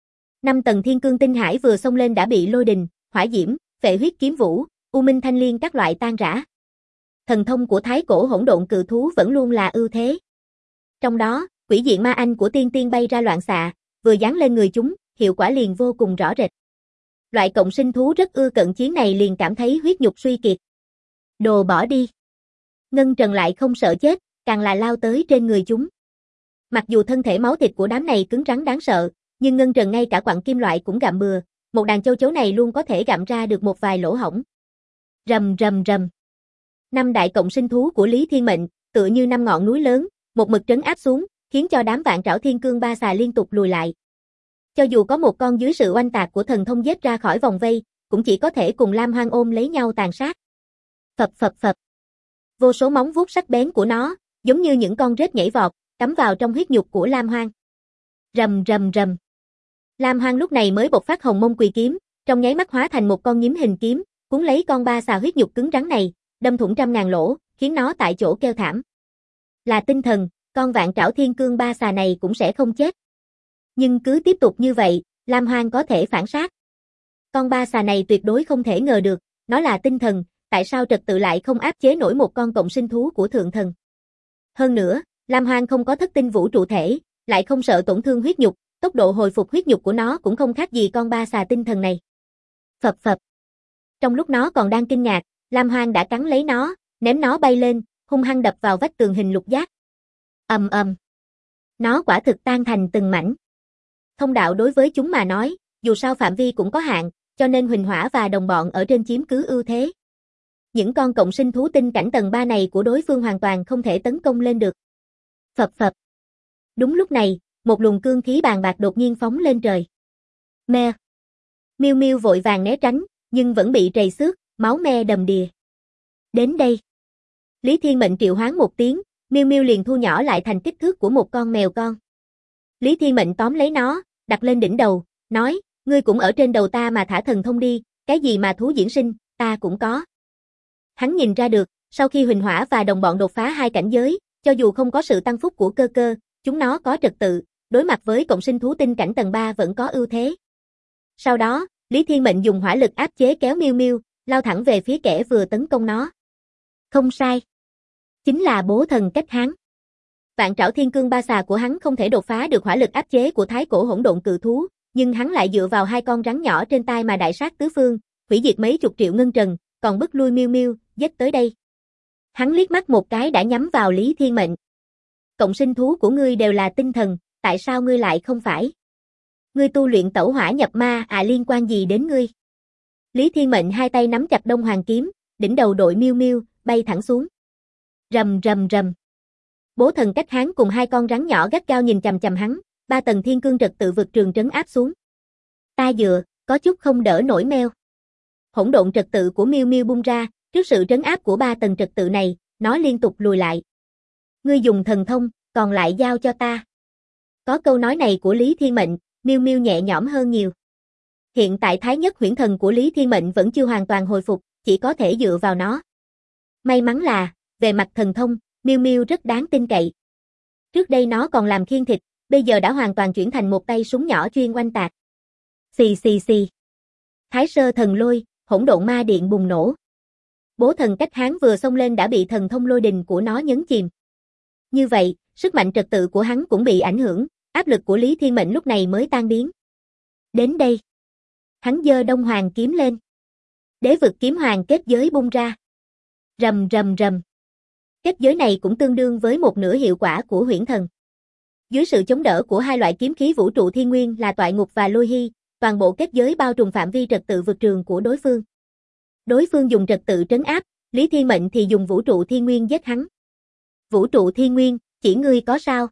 Speaker 1: 5 tầng thiên cương tinh hải vừa xông lên đã bị lôi đình, hỏa diễm, phệ huyết kiếm vũ, u minh thanh liên các loại tan rã. Thần thông của thái cổ hỗn độn cự thú vẫn luôn là ưu thế. Trong đó, quỷ diện ma anh của Tiên Tiên bay ra loạn xạ, vừa giáng lên người chúng, hiệu quả liền vô cùng rõ rệt. Loại cộng sinh thú rất ưa cận chiến này liền cảm thấy huyết nhục suy kiệt. Đồ bỏ đi. Ngân Trần lại không sợ chết, càng là lao tới trên người chúng. Mặc dù thân thể máu thịt của đám này cứng rắn đáng sợ, nhưng Ngân Trần ngay cả quặng kim loại cũng gặm bừa, một đàn châu chấu này luôn có thể gặm ra được một vài lỗ hổng. Rầm rầm rầm. 5 đại cộng sinh thú của Lý Thiên Mệnh, tựa như 5 ngọn núi lớn, một mực trấn áp xuống, khiến cho đám vạn trảo thiên cương ba xà liên tục lùi lại. Cho dù có một con dưới sự oanh tạc của thần thông giết ra khỏi vòng vây, cũng chỉ có thể cùng Lam Hoang ôm lấy nhau tàn sát. Phập phập phập. Vô số móng vuốt sắc bén của nó, giống như những con rết nhảy vọt, cắm vào trong huyết nhục của Lam Hoang. Rầm rầm rầm. Lam Hoang lúc này mới bộc phát hồng mông quỳ kiếm, trong nháy mắt hóa thành một con nhím hình kiếm, cuốn lấy con ba xà huyết nhục cứng rắn này, đâm thủng trăm ngàn lỗ, khiến nó tại chỗ kêu thảm. Là tinh thần, con vạn trảo thiên cương ba xà này cũng sẽ không chết. Nhưng cứ tiếp tục như vậy, Lam Hoang có thể phản sát. Con ba xà này tuyệt đối không thể ngờ được, nó là tinh thần, tại sao trật tự lại không áp chế nổi một con cộng sinh thú của thượng thần. Hơn nữa, Lam Hoang không có thất tinh vũ trụ thể, lại không sợ tổn thương huyết nhục, tốc độ hồi phục huyết nhục của nó cũng không khác gì con ba xà tinh thần này. Phập phập. Trong lúc nó còn đang kinh ngạc, Lam Hoang đã cắn lấy nó, ném nó bay lên, hung hăng đập vào vách tường hình lục giác. Ầm ầm. Nó quả thực tan thành từng mảnh. Thông đạo đối với chúng mà nói, dù sao phạm vi cũng có hạn, cho nên Huỳnh Hỏa và đồng bọn ở trên chiếm cứ ưu thế. Những con cộng sinh thú tinh cảnh tầng 3 này của đối phương hoàn toàn không thể tấn công lên được. Phập phập. Đúng lúc này, một luồng cương khí bàn bạc đột nhiên phóng lên trời. Me. Miêu Miêu vội vàng né tránh, nhưng vẫn bị trầy xước, máu me đầm đìa. Đến đây. Lý Thiên Mệnh triệu hoán một tiếng, Miêu Miêu liền thu nhỏ lại thành kích thước của một con mèo con. Lý Thiên Mệnh tóm lấy nó, đặt lên đỉnh đầu, nói, ngươi cũng ở trên đầu ta mà thả thần thông đi, cái gì mà thú diễn sinh, ta cũng có. Hắn nhìn ra được, sau khi Huỳnh Hỏa và đồng bọn đột phá 2 cảnh giới, cho dù không có sự tăng phúc của cơ cơ, chúng nó có trật tự, đối mặt với cộng sinh thú tinh cảnh tầng 3 vẫn có ưu thế. Sau đó, Lý Thiên Mệnh dùng hỏa lực áp chế kéo Miêu Miêu, lao thẳng về phía kẻ vừa tấn công nó. Không sai. Chính là bố thần cách hắn. Vạn trảo thiên cương ba xà của hắn không thể đột phá được hỏa lực áp chế của thái cổ hỗn độn cự thú, nhưng hắn lại dựa vào 2 con rắn nhỏ trên tay mà đại sát tứ phương, hủy diệt mấy chục triệu ngân trần, còn bức lui Miêu Miêu, giết tới đây. Hắn liếc mắt một cái đã nhắm vào Lý Thiên Mệnh. Cộng sinh thú của ngươi đều là tinh thần, tại sao ngươi lại không phải? Ngươi tu luyện tẩu hỏa nhập ma liên quan gì đến ngươi? Lý Thiên Mệnh hai tay nắm chặt Đông Hoàng kiếm, đỉnh đầu đội Miêu Miêu, bay thẳng xuống. Rầm rầm rầm. Bố thần cách hắn cùng 2 con rắn nhỏ gắt gao nhìn chằm chằm hắn, 3 tầng thiên cương trật tự vực trường trấn áp xuống. Ta dựa, có chút không đỡ nổi meo. Hỗn độn trật tự của Miêu Miêu bung ra, trước sự trấn áp của 3 tầng trật tự này, nó liên tục lùi lại. Ngươi dùng thần thông, còn lại giao cho ta. Có câu nói này của Lý Thiên Mệnh, Miêu Miêu nhẹ nhõm hơn nhiều. Hiện tại thái nhất huyễn thần của Lý Thiên Mệnh vẫn chưa hoàn toàn hồi phục, chỉ có thể dựa vào nó. May mắn là, về mặt thần thông, Miêu Miêu rất đáng tin cậy. Trước đây nó còn làm khiên thịt, bây giờ đã hoàn toàn chuyển thành một tay súng nhỏ chuyên oanh tạc. Xì xì xì. Thái sơ thần lôi, hỗn độn ma điện bùng nổ. Bố thần cách hắn vừa xông lên đã bị thần thông lôi đình của nó nhấn chìm. Như vậy, sức mạnh trật tự của hắn cũng bị ảnh hưởng, áp lực của Lý Thiên Mệnh lúc này mới tan biến. Đến đây. Hắn giơ Đông Hoàng kiếm lên. Đế vực kiếm hoàng kết giới bung ra. Rầm rầm rầm. Kết giới này cũng tương đương với một nửa hiệu quả của huyễn thần. Dưới sự chống đỡ của hai loại kiếm khí vũ trụ thiên nguyên là toại ngục và lôi hy, toàn bộ kết giới bao trùm phạm vi trật tự vượt trường của đối phương. Đối phương dùng trật tự trấn áp, Lý Thiên Mệnh thì dùng vũ trụ thiên nguyên giết hắn. Vũ trụ thiên nguyên, chỉ ngươi có sao?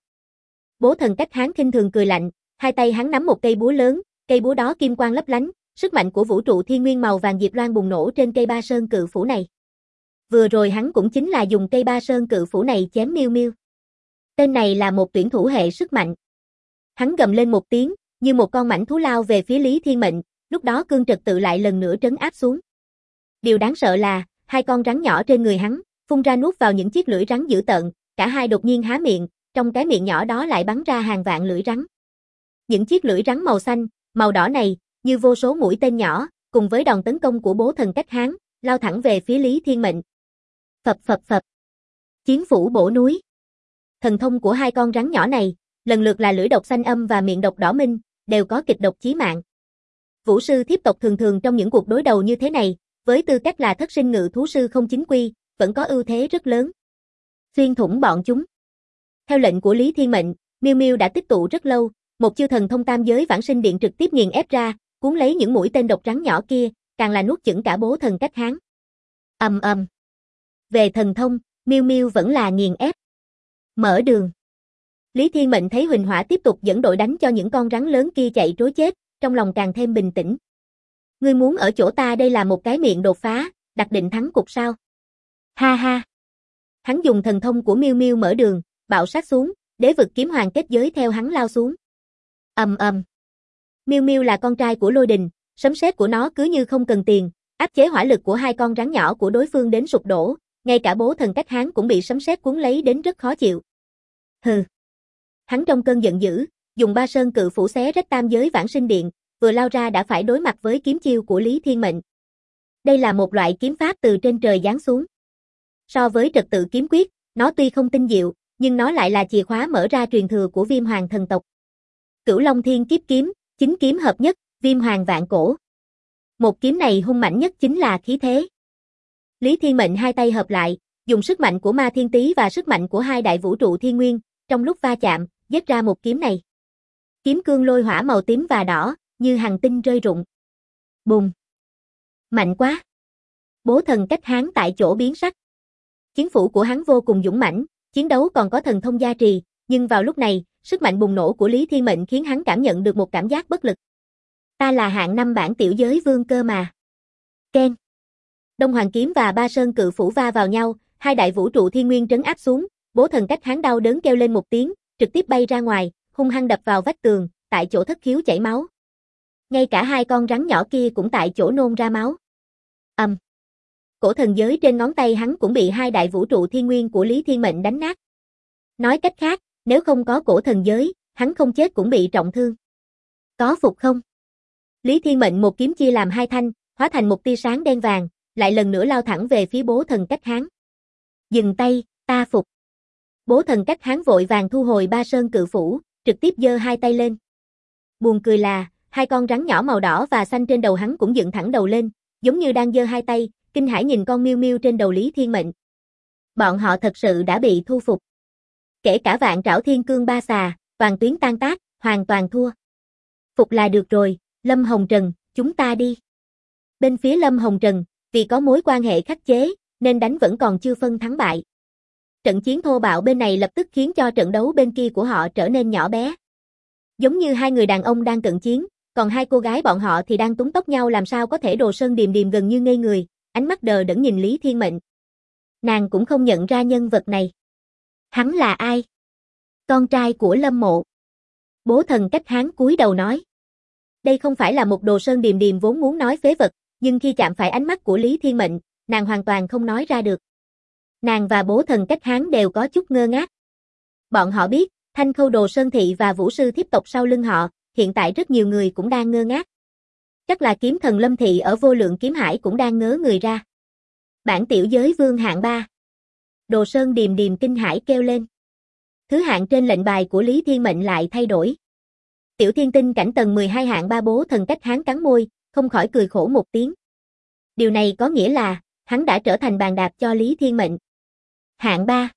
Speaker 1: Bố thần Cách Hán khinh thường cười lạnh, hai tay hắn nắm một cây búa lớn, cây búa đó kim quang lấp lánh, sức mạnh của vũ trụ thiên nguyên màu vàng diệp loan bùng nổ trên cây Ba Sơn cự phủ này. Vừa rồi hắn cũng chính là dùng cây Ba Sơn cự phủ này chém Miêu Miêu. Tên này là một tuyển thủ hệ sức mạnh. Hắn gầm lên một tiếng, như một con mãnh thú lao về phía Lý Thiên Mệnh, lúc đó cương trật tự lại lần nữa trấn áp xuống. Điều đáng sợ là, hai con rắn nhỏ trên người hắn, phun ra nuốt vào những chiếc lưỡi rắn dữ tợn, cả hai đột nhiên há miệng, trong cái miệng nhỏ đó lại bắn ra hàng vạn lưỡi rắn. Những chiếc lưỡi rắn màu xanh, màu đỏ này, như vô số mũi tên nhỏ, cùng với đòn tấn công của bố thần Cách Hán, lao thẳng về phía Lý Thiên Mệnh. Phập phập phập. Chiến phủ bổ núi. Thần thông của hai con rắn nhỏ này, lần lượt là lưỡi độc xanh âm và miệng độc đỏ minh, đều có kịch độc chí mạng. Vũ sư thiếp tộc thường thường trong những cuộc đối đầu như thế này, với tư cách là thất sinh ngự thú sư không chính quy, vẫn có ưu thế rất lớn. Xuyên thủng bọn chúng. Theo lệnh của Lý Thiên Mệnh, Miêu Miêu đã tích tụ rất lâu, một chiêu thần thông tam giới vãng sinh điện trực tiếp nghiền ép ra, cuốn lấy những mũi tên độc rắn nhỏ kia, càng là nuốt chửng cả bố thần Cách Hán. Ầm ầm. Về thần thông, Miêu Miêu vẫn là nghiền ép. Mở đường. Lý Thiên Mệnh thấy Huỳnh Hỏa tiếp tục dẫn đội đánh cho những con rắn lớn kia chạy trối chết, trong lòng càng thêm bình tĩnh. Ngươi muốn ở chỗ ta đây là một cái miệng đột phá, đặt định thắng cục sao? Ha ha. Hắn dùng thần thông của Miêu Miêu mở đường, bạo sát xuống, đế vực kiếm hoàng kết giới theo hắn lao xuống. Ầm ầm. Miêu Miêu là con trai của Lôi Đình, sấm sét của nó cứ như không cần tiền, áp chế hỏa lực của hai con rắn nhỏ của đối phương đến sụp đổ, ngay cả bố thần Cách Hán cũng bị sấm sét cuốn lấy đến rất khó chịu. Hừ. Hắn trong cơn giận dữ, dùng Ba Sơn cự phủ xé rách tam giới vãng sinh điện, vừa lao ra đã phải đối mặt với kiếm chiêu của Lý Thiên Mệnh. Đây là một loại kiếm pháp từ trên trời giáng xuống. So với trật tự kiếm quyết, nó tuy không tinh diệu, nhưng nó lại là chìa khóa mở ra truyền thừa của Viêm Hoàng thần tộc. Cửu Long Thiên Kiếp kiếm, chính kiếm hợp nhất, Viêm Hoàng vạn cổ. Một kiếm này hung mạnh nhất chính là khí thế. Lý Thiên Mệnh hai tay hợp lại, dùng sức mạnh của Ma Thiên Tý và sức mạnh của hai đại vũ trụ thiên nguyên, trong lúc va chạm, giết ra một kiếm này. Kiếm cương lôi hỏa màu tím và đỏ, như hành tinh rơi rụng. Bùng! Mạnh quá! Bố thần Cách Hán tại chỗ biến sắc. Chiến phủ của hắn vô cùng dũng mãnh, chiến đấu còn có thần thông gia trì, nhưng vào lúc này, sức mạnh bùng nổ của Lý Thiên Mệnh khiến hắn cảm nhận được một cảm giác bất lực. Ta là hạng 5 bản tiểu giới vương cơ mà. Ken! Đông Hoàng kiếm và Ba Sơn cự phủ va vào nhau, hai đại vũ trụ thiên nguyên trấn áp xuống, bố thần Cách Hán đau đớn kêu lên một tiếng, trực tiếp bay ra ngoài, hung hăng đập vào vách tường, tại chỗ thất khiếu chảy máu. Ngay cả hai con rắn nhỏ kia cũng tại chỗ nôn ra máu. Cổ thần giới trên ngón tay hắn cũng bị hai đại vũ trụ thiên nguyên của Lý Thiên Mệnh đánh nát. Nói cách khác, nếu không có cổ thần giới, hắn không chết cũng bị trọng thương. Có phục không? Lý Thiên Mệnh một kiếm chia làm hai thanh, hóa thành một tia sáng đen vàng, lại lần nữa lao thẳng về phía bố thần Cách Hán. Dừng tay, ta phục. Bố thần Cách Hán vội vàng thu hồi Ba Sơn cự phủ, trực tiếp giơ hai tay lên. Buồn cười là, hai con rắn nhỏ màu đỏ và xanh trên đầu hắn cũng dựng thẳng đầu lên, giống như đang giơ hai tay, kinh hãi nhìn con Miêu Miêu trên đầu Lý Thiên Mệnh. Bọn họ thật sự đã bị thu phục. Kể cả Vạn Trảo Thiên Cương Ba Xà, toàn tuyến tan tác, hoàn toàn thua. Phục là được rồi, Lâm Hồng Trần, chúng ta đi. Bên phía Lâm Hồng Trần, vì có mối quan hệ khắc chế, nên đánh vẫn còn chưa phân thắng bại. Trận chiến thô bạo bên này lập tức khiến cho trận đấu bên kia của họ trở nên nhỏ bé. Giống như hai người đàn ông đang cận chiến, còn hai cô gái bọn họ thì đang túng tóc nhau làm sao có thể. Đồ Sơn Điềm Điềm gần như ngây người, ánh mắt đờ đẫn nhìn Lý Thiên Mệnh. Nàng cũng không nhận ra nhân vật này. Hắn là ai? Con trai của Lâm Mộ. Bố thần Cách Hán cúi đầu nói. Đây không phải là một Đồ Sơn Điềm Điềm vốn muốn nói phế vật, nhưng khi chạm phải ánh mắt của Lý Thiên Mệnh, nàng hoàn toàn không nói ra được. Nàng và bố thần Cách Hán đều có chút ngơ ngác. Bọn họ biết, Thanh Khâu Đồ Sơn Thị và Vũ sư thiếp tộc sau lưng họ, hiện tại rất nhiều người cũng đang ngơ ngác. Chắc là kiếm thần Lâm Thị ở Vô Lượng Kiếm Hải cũng đang ngớ người ra. Bản tiểu giới vương hạng 3. Đồ Sơn Điềm Điềm kinh hãi kêu lên. Thứ hạng trên lệnh bài của Lý Thiên Mệnh lại thay đổi. Tiểu Thiên Tinh cảnh tầng 12 hạng 3 bố thần cách Hán cắn môi, không khỏi cười khổ một tiếng. Điều này có nghĩa là, hắn đã trở thành bàn đạp cho Lý Thiên Mệnh. Hạng 3.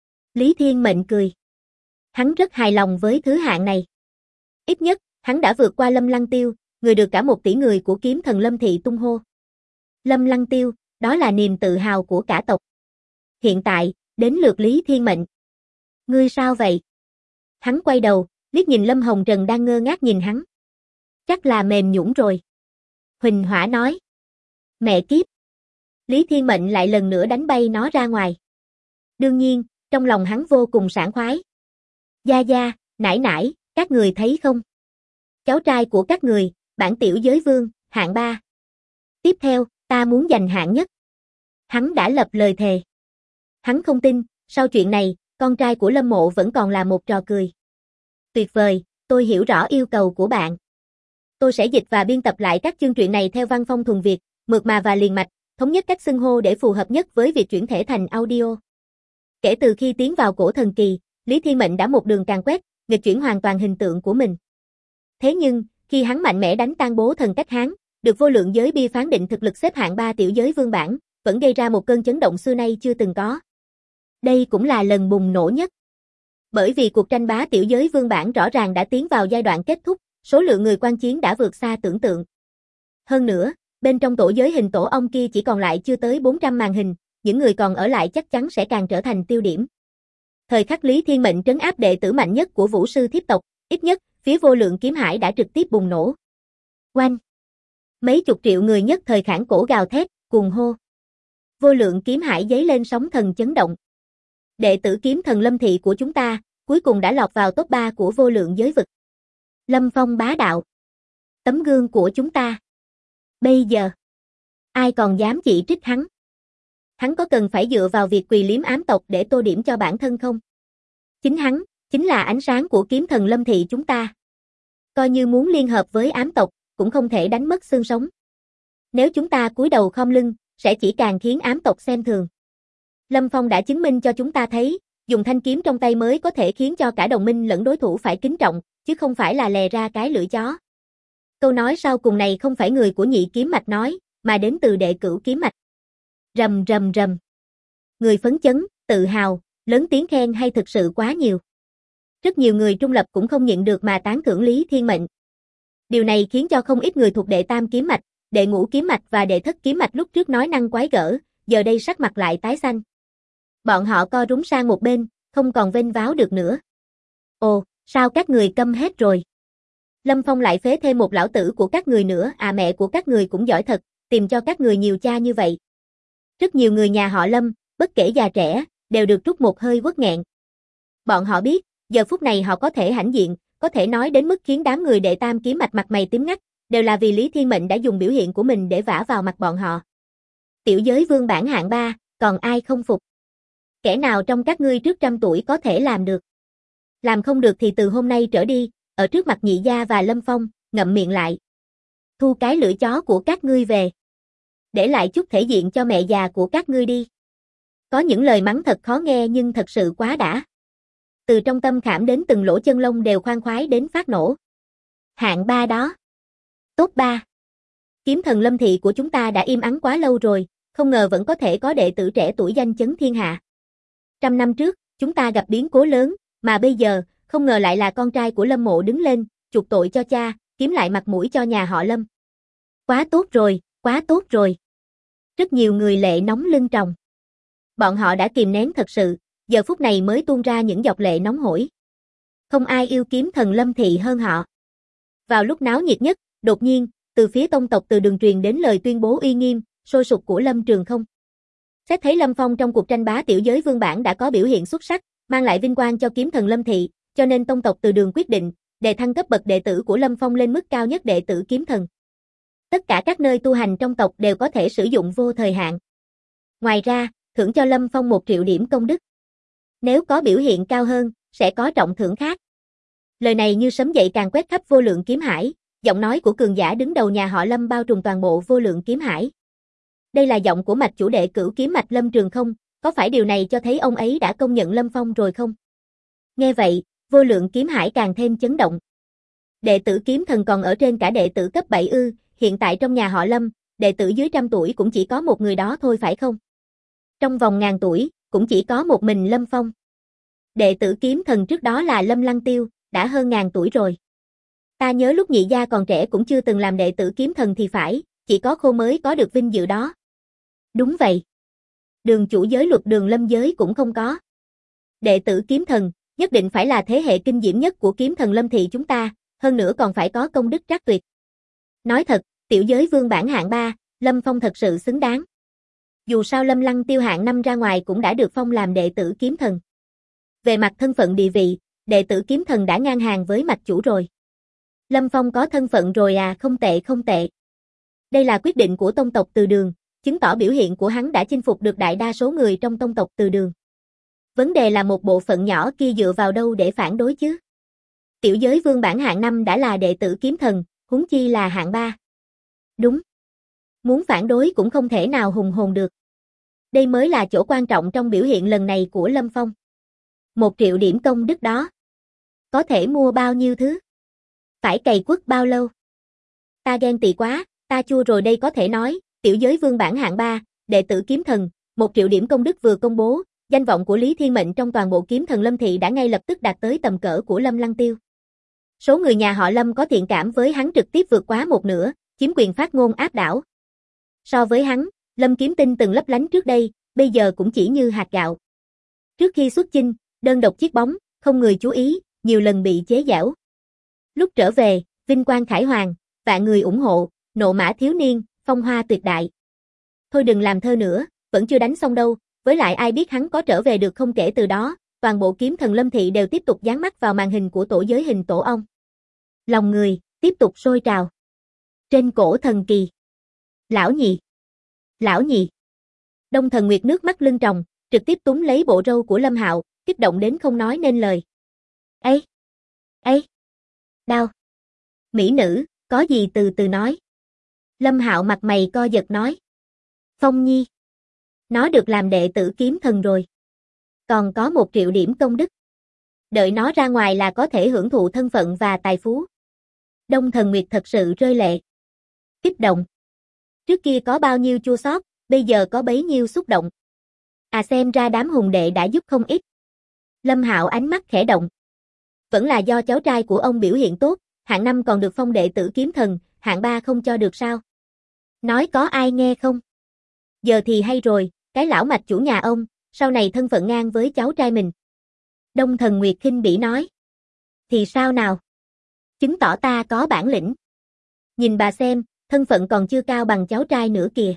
Speaker 1: Lý Thiên Mệnh cười. Hắn rất hài lòng với thứ hạng này. Ít nhất, hắn đã vượt qua Lâm Lăng Tiêu, người được cả 1 tỷ người của kiếm thần Lâm Thị tung hô. Lâm Lăng Tiêu, đó là niềm tự hào của cả tộc. Hiện tại, đến lượt Lý Thiên Mệnh. Ngươi sao vậy? Hắn quay đầu, liếc nhìn Lâm Hồng Trần đang ngơ ngác nhìn hắn. Chắc là mềm nhũn rồi. Huỳnh Hỏa nói. Mẹ kiếp. Lý Thiên Mệnh lại lần nữa đánh bay nó ra ngoài. Đương nhiên, trong lòng hắn vô cùng sảng khoái. Gia Gia, nải nải, các người thấy không? Cháu trai của các người, bản tiểu giới vương, hạng 3. Tiếp theo, ta muốn giành hạng nhất. Hắn đã lập lời thề. Hắn không tin, sau chuyện này, con trai của Lâm Mộ vẫn còn là một trò cười. Tuyệt vời, tôi hiểu rõ yêu cầu của bạn. Tôi sẽ dịch và biên tập lại các chương truyện này theo văn phong thuần Việt, mượt mà và liền mạch, thống nhất cách xưng hô để phù hợp nhất với việc chuyển thể thành audio. Kể từ khi tiến vào cổ thần kỳ, Lý Thiên Mệnh đã một đường càn quét, nghịch chuyển hoàn toàn hình tượng của mình. Thế nhưng, khi hắn mạnh mẽ đánh tan bố thần cách Hán, được vô lượng giới bia phán định thực lực xếp hạng 3 tiểu giới vương bản, vẫn gây ra một cơn chấn động xưa nay chưa từng có. Đây cũng là lần bùng nổ nhất. Bởi vì cuộc tranh bá tiểu giới vương bản rõ ràng đã tiến vào giai đoạn kết thúc, số lượng người quan chiến đã vượt xa tưởng tượng. Hơn nữa, bên trong tổ giới hình tổ ong kia chỉ còn lại chưa tới 400 màn hình, những người còn ở lại chắc chắn sẽ càng trở thành tiêu điểm. Thời khắc Lý Thiên Mệnh trấn áp đệ tử mạnh nhất của Vũ Sư Thiếp tộc, ít nhất, phía vô lượng kiếm hải đã trực tiếp bùng nổ. Oanh! Mấy chục triệu người nhất thời khản cổ gào thét, cuồng hô. Vô lượng kiếm hải giấy lên sóng thần chấn động. Đệ tử kiếm thần Lâm Thị của chúng ta, cuối cùng đã lọt vào top 3 của vô lượng giới vực. Lâm Phong bá đạo. Tấm gương của chúng ta. Bây giờ, ai còn dám chỉ trích hắn? Hắn có cần phải dựa vào việc quỳ liếm ám tộc để tô điểm cho bản thân không? Chính hắn, chính là ánh sáng của kiếm thần Lâm Thị chúng ta. Coi như muốn liên hợp với ám tộc, cũng không thể đánh mất xương sống. Nếu chúng ta cúi đầu khom lưng, sẽ chỉ càng khiến ám tộc xem thường. Lâm Phong đã chứng minh cho chúng ta thấy, dùng thanh kiếm trong tay mới có thể khiến cho cả đồng minh lẫn đối thủ phải kính trọng, chứ không phải là lè ra cái lưỡi chó. Câu nói sau cùng này không phải người của Nhị Kiếm Mạch nói, mà đến từ Đệ Cửu Kiếm Mạch. Rầm rầm rầm. Người phấn chấn, tự hào, lớn tiếng khen hay thực sự quá nhiều. Rất nhiều người trung lập cũng không nhịn được mà tán thưởng Lý Thiên Mệnh. Điều này khiến cho không ít người thuộc Đệ Tam Kiếm Mạch, Đệ Ngũ Kiếm Mạch và Đệ Thất Kiếm Mạch lúc trước nói năng quái gở, giờ đây sắc mặt lại tái xanh. Bọn họ co rúm sang một bên, không còn vênh váo được nữa. Ồ, sao các người câm hết rồi? Lâm Phong lại phế thêm một lão tử của các người nữa, à mẹ của các người cũng giỏi thật, tìm cho các người nhiều cha như vậy. Rất nhiều người nhà họ Lâm, bất kể già trẻ, đều được trút một hơi uất nghẹn. Bọn họ biết, giờ phút này họ có thể hãnh diện, có thể nói đến mức khiến đám người Đệ Tam Kiếm Mạch mặt mày tím ngắt, đều là vì Lý Thiên Mệnh đã dùng biểu hiện của mình để vả vào mặt bọn họ. Tiểu giới vương bản hạng 3, còn ai không phục? Kẻ nào trong các ngươi trước 100 tuổi có thể làm được? Làm không được thì từ hôm nay trở đi, ở trước mặt Nhị Gia và Lâm Phong, ngậm miệng lại. Thu cái lưỡi chó của các ngươi về. Để lại chút thể diện cho mẹ già của các ngươi đi. Có những lời mắng thật khó nghe nhưng thật sự quá đã. Từ trong tâm khảm đến từng lỗ chân lông đều khoan khoái đến phát nổ. Hạng 3 đó. Top 3. Kiếm thần Lâm Thị của chúng ta đã im ắng quá lâu rồi, không ngờ vẫn có thể có đệ tử trẻ tuổi danh chấn thiên hạ. 100 năm trước, chúng ta gặp biến cố lớn, mà bây giờ, không ngờ lại là con trai của Lâm Mộ đứng lên, chuộc tội cho cha, kiếm lại mặt mũi cho nhà họ Lâm. Quá tốt rồi, quá tốt rồi. Rất nhiều người lệ nóng lưng tròng. Bọn họ đã kìm nén thật sự, giờ phút này mới tuôn ra những giọt lệ nóng hổi. Không ai yêu kiếm thần Lâm Thị hơn họ. Vào lúc náo nhiệt nhất, đột nhiên, từ phía tông tộc Từ Đường truyền đến lời tuyên bố uy nghiêm, sôi sục của Lâm Trường Không. Xét thấy Lâm Phong trong cuộc tranh bá tiểu giới vương bản đã có biểu hiện xuất sắc, mang lại vinh quang cho kiếm thần Lâm Thị, cho nên tông tộc Từ Đường quyết định, đề thăng cấp bậc đệ tử của Lâm Phong lên mức cao nhất đệ tử kiếm thần. Tất cả các nơi tu hành trong tộc đều có thể sử dụng vô thời hạn. Ngoài ra, thưởng cho Lâm Phong 1 triệu điểm công đức. Nếu có biểu hiện cao hơn, sẽ có trọng thưởng khác. Lời này như sấm dậy càng quét khắp vô lượng kiếm hải, giọng nói của cường giả đứng đầu nhà họ Lâm bao trùm toàn bộ vô lượng kiếm hải. Đây là giọng của mạch chủ đệ Cửu Kiếm Mạch Lâm Trường Không, có phải điều này cho thấy ông ấy đã công nhận Lâm Phong rồi không? Nghe vậy, vô lượng kiếm hải càng thêm chấn động. Đệ tử kiếm thần còn ở trên cả đệ tử cấp 7 ư, hiện tại trong nhà họ Lâm, đệ tử dưới 100 tuổi cũng chỉ có một người đó thôi phải không? Trong vòng ngàn tuổi, cũng chỉ có một mình Lâm Phong. Đệ tử kiếm thần trước đó là Lâm Lăng Tiêu, đã hơn ngàn tuổi rồi. Ta nhớ lúc nhị gia còn trẻ cũng chưa từng làm đệ tử kiếm thần thì phải, chỉ có Khô mới có được vinh dự đó. Đúng vậy. Đường chủ giới luật Đường Lâm giới cũng không có. Đệ tử kiếm thần, nhất định phải là thế hệ kinh diễm nhất của kiếm thần Lâm thị chúng ta, hơn nữa còn phải có công đức trác tuyệt. Nói thật, tiểu giới vương bảng hạng 3, Lâm Phong thật sự xứng đáng. Dù sao Lâm Lăng Tiêu hạng 5 ra ngoài cũng đã được phong làm đệ tử kiếm thần. Về mặt thân phận địa vị, đệ tử kiếm thần đã ngang hàng với mạch chủ rồi. Lâm Phong có thân phận rồi à, không tệ không tệ. Đây là quyết định của tông tộc Từ Đường, chứng tỏ biểu hiện của hắn đã chinh phục được đại đa số người trong tông tộc Từ Đường. Vấn đề là một bộ phận nhỏ kia dựa vào đâu để phản đối chứ? Tiểu giới vương bảng hạng 5 đã là đệ tử kiếm thần, huống chi là hạng 3. Đúng. Muốn phản đối cũng không thể nào hùng hồn được. Đây mới là chỗ quan trọng trong biểu hiện lần này của Lâm Phong. 1 triệu điểm công đức đó. Có thể mua bao nhiêu thứ? Phải cày quất bao lâu? Ta ghen tị quá, ta chua rồi đây có thể nói, tiểu giới vương bảng hạng 3, đệ tử kiếm thần, 1 triệu điểm công đức vừa công bố, danh vọng của Lý Thiên Mệnh trong toàn bộ kiếm thần Lâm thị đã ngay lập tức đạt tới tầm cỡ của Lâm Lăng Tiêu. Số người nhà họ Lâm có thiện cảm với hắn trực tiếp vượt quá một nửa, chiếm quyền phát ngôn áp đảo. So với hắn, Lâm Kiếm Tinh từng lấp lánh trước đây, bây giờ cũng chỉ như hạt gạo. Trước khi xuất chinh, đơn độc chiếc bóng, không người chú ý, nhiều lần bị chế giễu. Lúc trở về, vinh quang khải hoàng, vạn người ủng hộ, nộ mã thiếu niên, phong hoa tuyệt đại. Thôi đừng làm thơ nữa, vẫn chưa đánh xong đâu, với lại ai biết hắn có trở về được không. Kể từ đó, toàn bộ kiếm thần Lâm thị đều tiếp tục dán mắt vào màn hình của tổ giới hình tổ ong. Lòng người, tiếp tục sôi trào. Trên cổ thần kỳ. Lão nhị. Lão nhị. Đông Thần Nguyệt nước mắt lưng tròng, trực tiếp túm lấy bộ râu của Lâm Hạo, kích động đến không nói nên lời. Ê! Ê! Đau! Mỹ nữ, có gì từ từ nói. Lâm Hạo mặt mày co giật nói. Phong Nhi. Nó được làm đệ tử kiếm thần rồi. Còn có 1 triệu điểm công đức. Đợi nó ra ngoài là có thể hưởng thụ thân phận và tài phú. Đông Thần Nguyệt thật sự rơi lệ. Kích động. Trước kia có bao nhiêu chua xót, bây giờ có bấy nhiêu xúc động. À xem ra đám hùng đệ đã giúp không ít. Lâm Hạo ánh mắt khẽ động. Vẫn là do cháu trai của ông biểu hiện tốt, hạng 5 còn được phong đệ tử kiếm thần, hạng 3 không cho được sao? Nói có ai nghe không? Giờ thì hay rồi, cái lão mạch chủ nhà ông, sau này thân phận ngang với cháu trai mình. Đông Thần Nguyệt khinh bỉ nói. Thì sao nào? Chứng tỏ ta có bản lĩnh. Nhìn bà xem, thân phận còn chưa cao bằng cháu trai nữa kìa.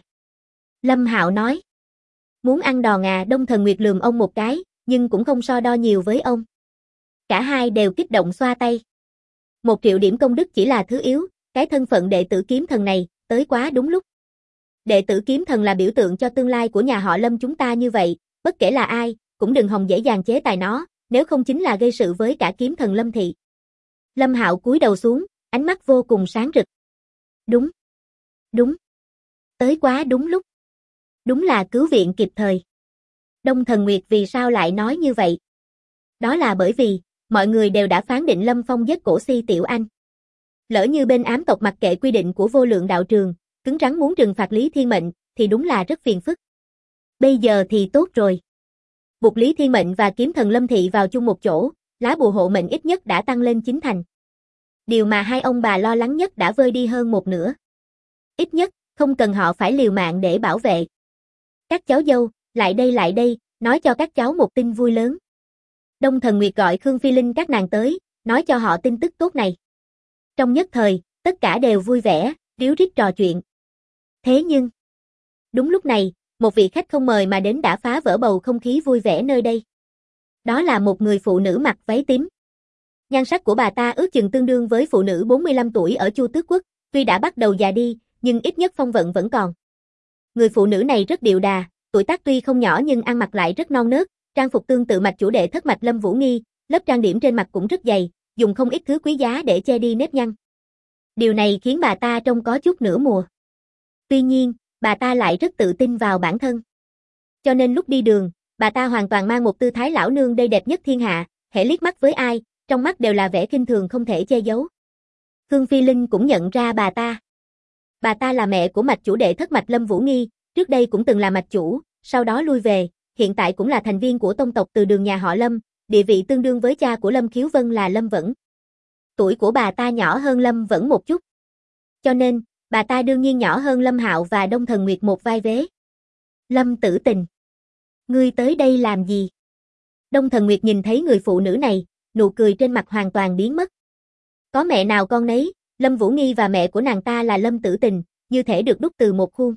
Speaker 1: Lâm Hạo nói. Muốn ăn đòn à? Đông Thần Nguyệt lườm ông một cái, nhưng cũng không so đo nhiều với ông. Cả hai đều kích động xoa tay. 1 triệu điểm công đức chỉ là thứ yếu, cái thân phận đệ tử kiếm thần này, tới quá đúng lúc. Đệ tử kiếm thần là biểu tượng cho tương lai của nhà họ Lâm chúng ta như vậy, bất kể là ai, cũng đừng hòng dễ dàng chế tài nó, nếu không chính là gây sự với cả kiếm thần Lâm thị. Lâm Hạo cúi đầu xuống, ánh mắt vô cùng sáng rực. Đúng. Đúng. Tới quá đúng lúc. Đúng là cứu viện kịp thời. Đông Thần Nguyệt vì sao lại nói như vậy? Đó là bởi vì, mọi người đều đã phán định Lâm Phong giết cổ si Tiểu Anh. Lỡ như bên ám tộc mặc kệ quy định của vô lượng đạo trường, cứng rắn muốn trừng phạt Lý Thiên Mệnh, thì đúng là rất phiền phức. Bây giờ thì tốt rồi. Buộc Lý Thiên Mệnh và kiếm thần Lâm thị vào chung một chỗ, lá bùa hộ mệnh ít nhất đã tăng lên 9 thành. Điều mà hai ông bà lo lắng nhất đã vơi đi hơn một nửa. Ít nhất, không cần họ phải liều mạng để bảo vệ. Các cháu dâu, lại đây, nói cho các cháu một tin vui lớn. Đông Thần Nguyệt gọi Khương Phi Linh các nàng tới, nói cho họ tin tức tốt này. Trong nhất thời, tất cả đều vui vẻ, ríu rít trò chuyện. Thế nhưng, đúng lúc này, một vị khách không mời mà đến đã phá vỡ bầu không khí vui vẻ nơi đây. Đó là một người phụ nữ mặc váy tím. Nhan sắc của bà ta ước chừng tương đương với phụ nữ 45 tuổi ở Chu Tước Quốc, tuy đã bắt đầu già đi, nhưng ít nhất phong vận vẫn còn. Người phụ nữ này rất điệu đà, tuổi tác tuy không nhỏ nhưng ăn mặc lại rất non nớt, trang phục tương tự mạch chủ đệ thất mạch Lâm Vũ Nghi, lớp trang điểm trên mặt cũng rất dày, dùng không ít thứ quý giá để che đi nếp nhăn. Điều này khiến bà ta trông có chút nửa mùa. Tuy nhiên, bà ta lại rất tự tin vào bản thân. Cho nên lúc đi đường, bà ta hoàn toàn mang một tư thái lão nương đây đẹp nhất thiên hạ, hễ liếc mắt với ai, trong mắt đều là vẻ khinh thường không thể che giấu. Khương Phi Linh cũng nhận ra bà ta. Bà ta là mẹ của mạch chủ đệ thất mạch Lâm Vũ Nghi, trước đây cũng từng là mạch chủ, sau đó lui về, hiện tại cũng là thành viên của tông tộc từ đường nhà họ Lâm, địa vị tương đương với cha của Lâm Khiếu Vân là Lâm Vẫn. Tuổi của bà ta nhỏ hơn Lâm Vẫn một chút. Cho nên, bà ta đương nhiên nhỏ hơn Lâm Hạo và Đông Thần Nguyệt một vai vế. Lâm Tử Tình, ngươi tới đây làm gì? Đông Thần Nguyệt nhìn thấy người phụ nữ này, nụ cười trên mặt hoàn toàn biến mất. Có mẹ nào con nấy, Lâm Vũ Nghi và mẹ của nàng ta là Lâm Tử Tình, như thể được đúc từ một khuôn.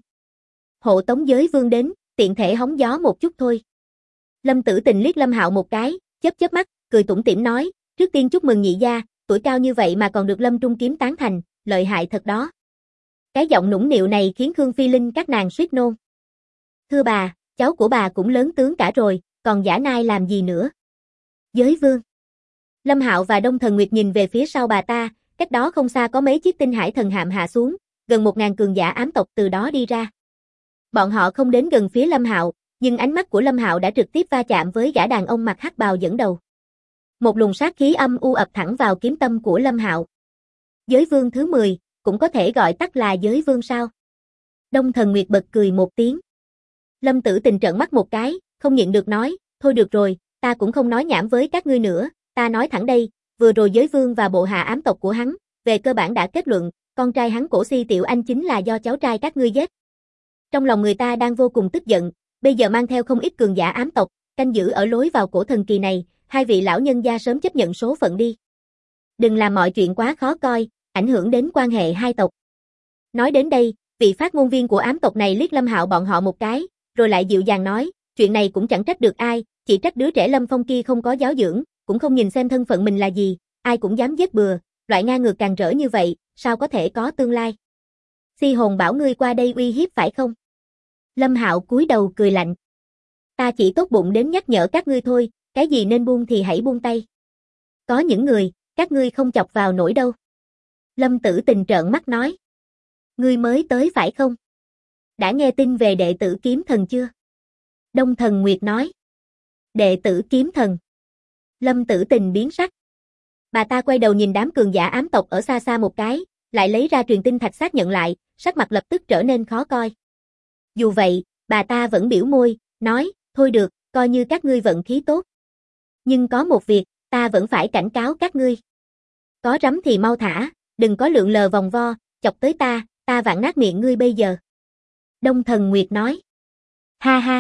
Speaker 1: Hộ tống giới vương đến, tiện thể hóng gió một chút thôi. Lâm Tử Tình liếc Lâm Hạo một cái, chớp mắt, cười tủm tỉm nói, trước tiên chúc mừng nhị gia, tuổi cao như vậy mà còn được Lâm Trung Kiếm tán thành, lợi hại thật đó. Cái giọng nũng nịu này khiến Khương Phi Linh các nàng suýt nôn. Thưa bà, cháu của bà cũng lớn tướng cả rồi, còn giả nai làm gì nữa? Giới vương. Lâm Hạo và Đông Thần Nguyệt nhìn về phía sau bà ta, cách đó không xa có mấy chiếc tinh hải thần hạm hạ xuống, gần 1000 cường giả ám tộc từ đó đi ra. Bọn họ không đến gần phía Lâm Hạo, nhưng ánh mắt của Lâm Hạo đã trực tiếp va chạm với gã đàn ông mặc hắc bào dẫn đầu. Một luồng sát khí âm u ập thẳng vào kiếm tâm của Lâm Hạo. Giới vương thứ 10, cũng có thể gọi tắt là giới vương sao? Đông Thần Nguyệt bật cười một tiếng. Lâm Tử Tình trợn mắt một cái, không nhịn được nói, thôi được rồi, ta cũng không nói nhảm với các ngươi nữa, ta nói thẳng đây, vừa rồi giới vương và bộ hạ ám tộc của hắn, về cơ bản đã kết luận, con trai hắn Cổ Si Tiểu Anh chính là do cháu trai các ngươi giết. Trong lòng người ta đang vô cùng tức giận, bây giờ mang theo không ít cường giả ám tộc, canh giữ ở lối vào cổ thần kỳ này, hai vị lão nhân gia sớm chấp nhận số phận đi. Đừng làm mọi chuyện quá khó coi, ảnh hưởng đến quan hệ hai tộc. Nói đến đây, vị phát ngôn viên của ám tộc này liếc Lâm Hạo bọn họ một cái, rồi lại dịu dàng nói, chuyện này cũng chẳng trách được ai, chỉ trách đứa trẻ Lâm Phong kia không có giáo dưỡng, cũng không nhìn xem thân phận mình là gì, ai cũng dám giết bừa, loại ngang ngược càng rỡ như vậy, sao có thể có tương lai. Si hồn bảo ngươi qua đây uy hiếp phải không? Lâm Hạo cúi đầu cười lạnh. Ta chỉ tốt bụng đến nhắc nhở các ngươi thôi, cái gì nên buông thì hãy buông tay. Có những người, các ngươi không chọc vào nổi đâu. Lâm Tử Tình trợn mắt nói. Ngươi mới tới phải không? Đã nghe tin về đệ tử kiếm thần chưa? Đông Thần Nguyệt nói. Đệ tử kiếm thần. Lâm Tử Tình biến sắc. Bà ta quay đầu nhìn đám cường giả ám tộc ở xa xa một cái, lại lấy ra truyền tin thạch xác nhận lại, sắc mặt lập tức trở nên khó coi. Dù vậy, bà ta vẫn biểu môi, nói, thôi được, coi như các ngươi vận khí tốt. Nhưng có một việc, ta vẫn phải cảnh cáo các ngươi. Có rắm thì mau thả, đừng có lượn lờ vòng vo, chọc tới ta vặn nát miệng ngươi bây giờ. Đông Thần Nguyệt nói. Ha ha.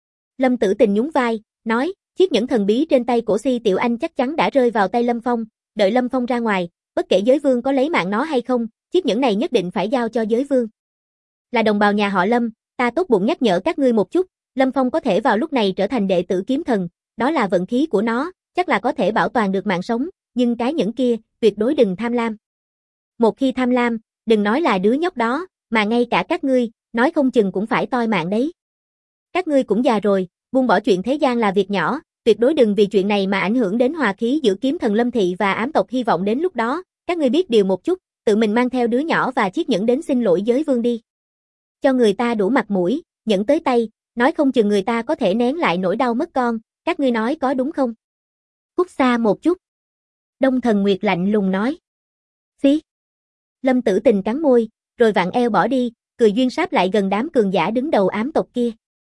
Speaker 1: Lâm Tử Tình nhún vai, nói, chiếc nhẫn thần bí trên tay của Si Tiểu Anh chắc chắn đã rơi vào tay Lâm Phong, đợi Lâm Phong ra ngoài, bất kể giới vương có lấy mạng nó hay không, chiếc nhẫn này nhất định phải giao cho giới vương. Là đồng bào nhà họ Lâm, ta tốt bụng nhắc nhở các ngươi một chút, Lâm Phong có thể vào lúc này trở thành đệ tử kiếm thần, đó là vận khí của nó, chắc là có thể bảo toàn được mạng sống, nhưng cái nhẫn kia, tuyệt đối đừng tham lam. Một khi tham lam, đừng nói là đứa nhóc đó, mà ngay cả các ngươi, nói không chừng cũng phải toi mạng đấy. Các ngươi cũng già rồi, buông bỏ chuyện thế gian là việc nhỏ, tuyệt đối đừng vì chuyện này mà ảnh hưởng đến hòa khí giữa kiếm thần Lâm Thị và ám tộc, hy vọng đến lúc đó, các ngươi biết điều một chút, tự mình mang theo đứa nhỏ và chiếc nhẫn đến xin lỗi giới vương đi. Cho người ta đủ mặt mũi, nhẫn tới tay, nói không chừng người ta có thể nén lại nỗi đau mất con, các ngươi nói có đúng không? Cút xa một chút. Đông Thần Nguyệt lạnh lùng nói. Phí. Lâm Tử Tình cắn môi, rồi vặn eo bỏ đi, cười duyên sáp lại gần đám cường giả đứng đầu ám tộc kia.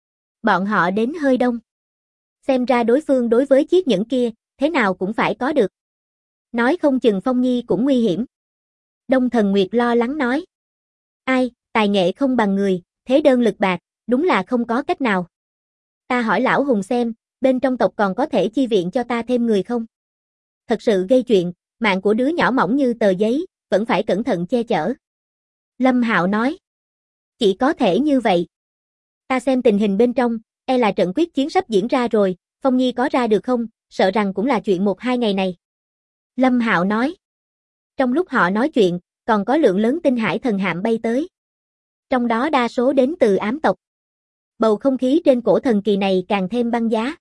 Speaker 1: Bọn họ đến hơi đông. Xem ra đối phương đối với chiếc nhẫn kia, thế nào cũng phải có được. Nói không chừng Phong Nhi cũng nguy hiểm. Đông Thần Nguyệt lo lắng nói. Ai, tài nghệ không bằng người, thế đơn lực bạc, đúng là không có cách nào. Ta hỏi lão Hùng xem, bên trong tộc còn có thể chi viện cho ta thêm người không? Thật sự gây chuyện, mạng của đứa nhỏ mỏng như tờ giấy, vẫn phải cẩn thận che chở. Lâm Hạo nói. Chỉ có thể như vậy. Ta xem tình hình bên trong, e là trận quyết chiến sắp diễn ra rồi, Phong Nhi có ra được không, sợ rằng cũng là chuyện 1-2 ngày này. Lâm Hạo nói. Trong lúc họ nói chuyện, còn có lượng lớn tinh hải thần hạm bay tới. Trong đó đa số đến từ ám tộc. Bầu không khí trên cổ thần kỳ này càng thêm băng giá.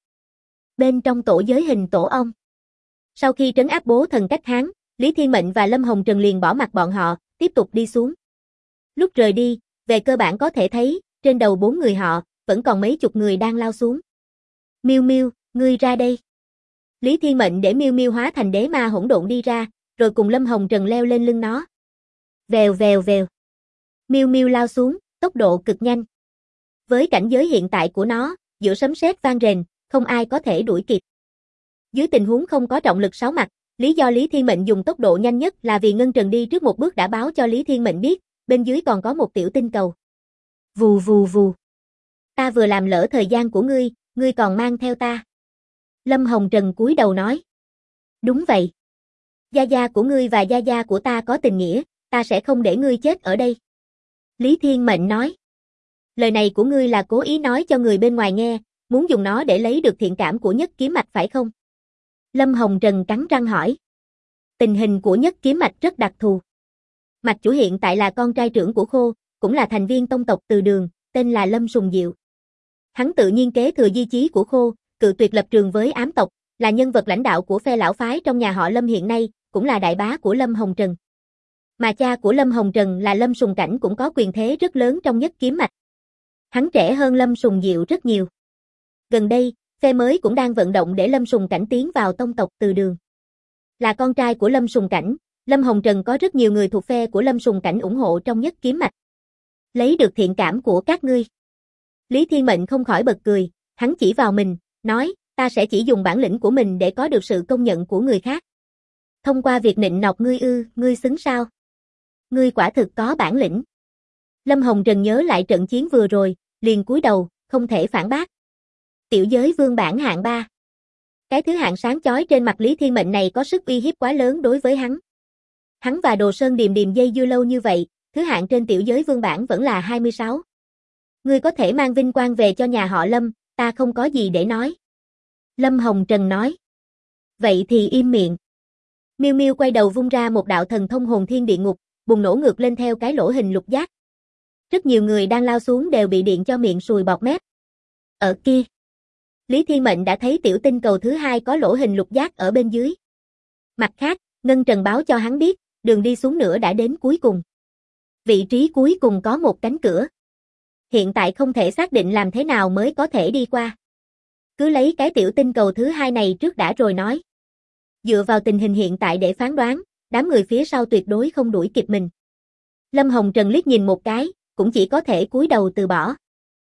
Speaker 1: Bên trong tổ giới hình tổ ong. Sau khi trấn áp bố thần cách Hán, Lý Thiên Mệnh và Lâm Hồng Trần liền bỏ mặc bọn họ, tiếp tục đi xuống. Lúc rời đi, về cơ bản có thể thấy, trên đầu 4 người họ, vẫn còn mấy chục người đang lao xuống. Miêu Miêu, ngươi ra đây. Lý Thiên Mệnh để Miêu Miêu hóa thành đế ma hỗn độn đi ra, rồi cùng Lâm Hồng Trần leo lên lưng nó. Vèo vèo vèo. Miu Miu lao xuống, tốc độ cực nhanh. Với cảnh giới hiện tại của nó, giữa sấm sét vang rền, không ai có thể đuổi kịp. Dưới tình huống không có trọng lực sáu mặt, lý do Lý Thiên Mệnh dùng tốc độ nhanh nhất là vì Ngân Trần đi trước một bước đã báo cho Lý Thiên Mệnh biết, bên dưới còn có một tiểu tinh cầu. Vù vù vù. Ta vừa làm lỡ thời gian của ngươi còn mang theo ta. Lâm Hồng Trần cúi đầu nói. Đúng vậy. Gia gia của ngươi và gia gia của ta có tình nghĩa, ta sẽ không để ngươi chết ở đây. Lý Thiên Mệnh nói. Lời này của ngươi là cố ý nói cho người bên ngoài nghe, muốn dùng nó để lấy được thiện cảm của Nhất Kiếm Mạch phải không? Lâm Hồng Trần cắn răng hỏi. Tình hình của Nhất Kiếm Mạch rất đặc thù. Mạch chủ hiện tại là con trai trưởng của Khô, cũng là thành viên tông tộc Từ Đường, tên là Lâm Sùng Diệu. Hắn tự nhiên kế thừa di chí của Khô, cự tuyệt lập trường với ám tộc, là nhân vật lãnh đạo của phe lão phái trong nhà họ Lâm hiện nay, cũng là đại bá của Lâm Hồng Trần. Mà cha của Lâm Hồng Trần là Lâm Sùng Cảnh cũng có quyền thế rất lớn trong Nhất Kiếm Mạch. Hắn trẻ hơn Lâm Sùng Diệu rất nhiều. Gần đây, phe mới cũng đang vận động để Lâm Sùng Cảnh tiến vào tông tộc Từ Đường. Là con trai của Lâm Sùng Cảnh, Lâm Hồng Trần có rất nhiều người thuộc phe của Lâm Sùng Cảnh ủng hộ trong Nhất Kiếm Mạch. Lấy được thiện cảm của các ngươi. Lý Thiên Mệnh không khỏi bật cười, hắn chỉ vào mình, nói, ta sẽ chỉ dùng bản lĩnh của mình để có được sự công nhận của người khác. Thông qua việc nịnh nọt ngươi xứng sao? Ngươi quả thực có bản lĩnh. Lâm Hồng Trần nhớ lại trận chiến vừa rồi, liền cúi đầu, không thể phản bác. Tiểu giới vương bản hạng 3. Cái thứ hạng sáng chói trên mặt Lý Thiên Mệnh này có sức uy hiếp quá lớn đối với hắn. Hắn và Đồ Sơn Điềm Điềm dây dưa lâu như vậy, thứ hạng trên tiểu giới vương bản vẫn là 26. Ngươi có thể mang vinh quang về cho nhà họ Lâm, ta không có gì để nói. Lâm Hồng Trần nói. Vậy thì im miệng. Miu Miu quay đầu vung ra một đạo thần thông hồn thiên địa ngục, bùng nổ ngược lên theo cái lỗ hình lục giác. Rất nhiều người đang lao xuống đều bị điện cho miệng sùi bọt mép. Ở kia, Lý Thiên Mệnh đã thấy tiểu tinh cầu thứ hai có lỗ hình lục giác ở bên dưới. Mặt khác, Ngân Trần báo cho hắn biết, đường đi xuống nữa đã đến cuối cùng. Vị trí cuối cùng có một cánh cửa. Hiện tại không thể xác định làm thế nào mới có thể đi qua. Cứ lấy cái tiểu tinh cầu thứ hai này trước đã rồi nói. Dựa vào tình hình hiện tại để phán đoán, đám người phía sau tuyệt đối không đuổi kịp mình. Lâm Hồng Trần liếc nhìn một cái, cũng chỉ có thể cúi đầu từ bỏ.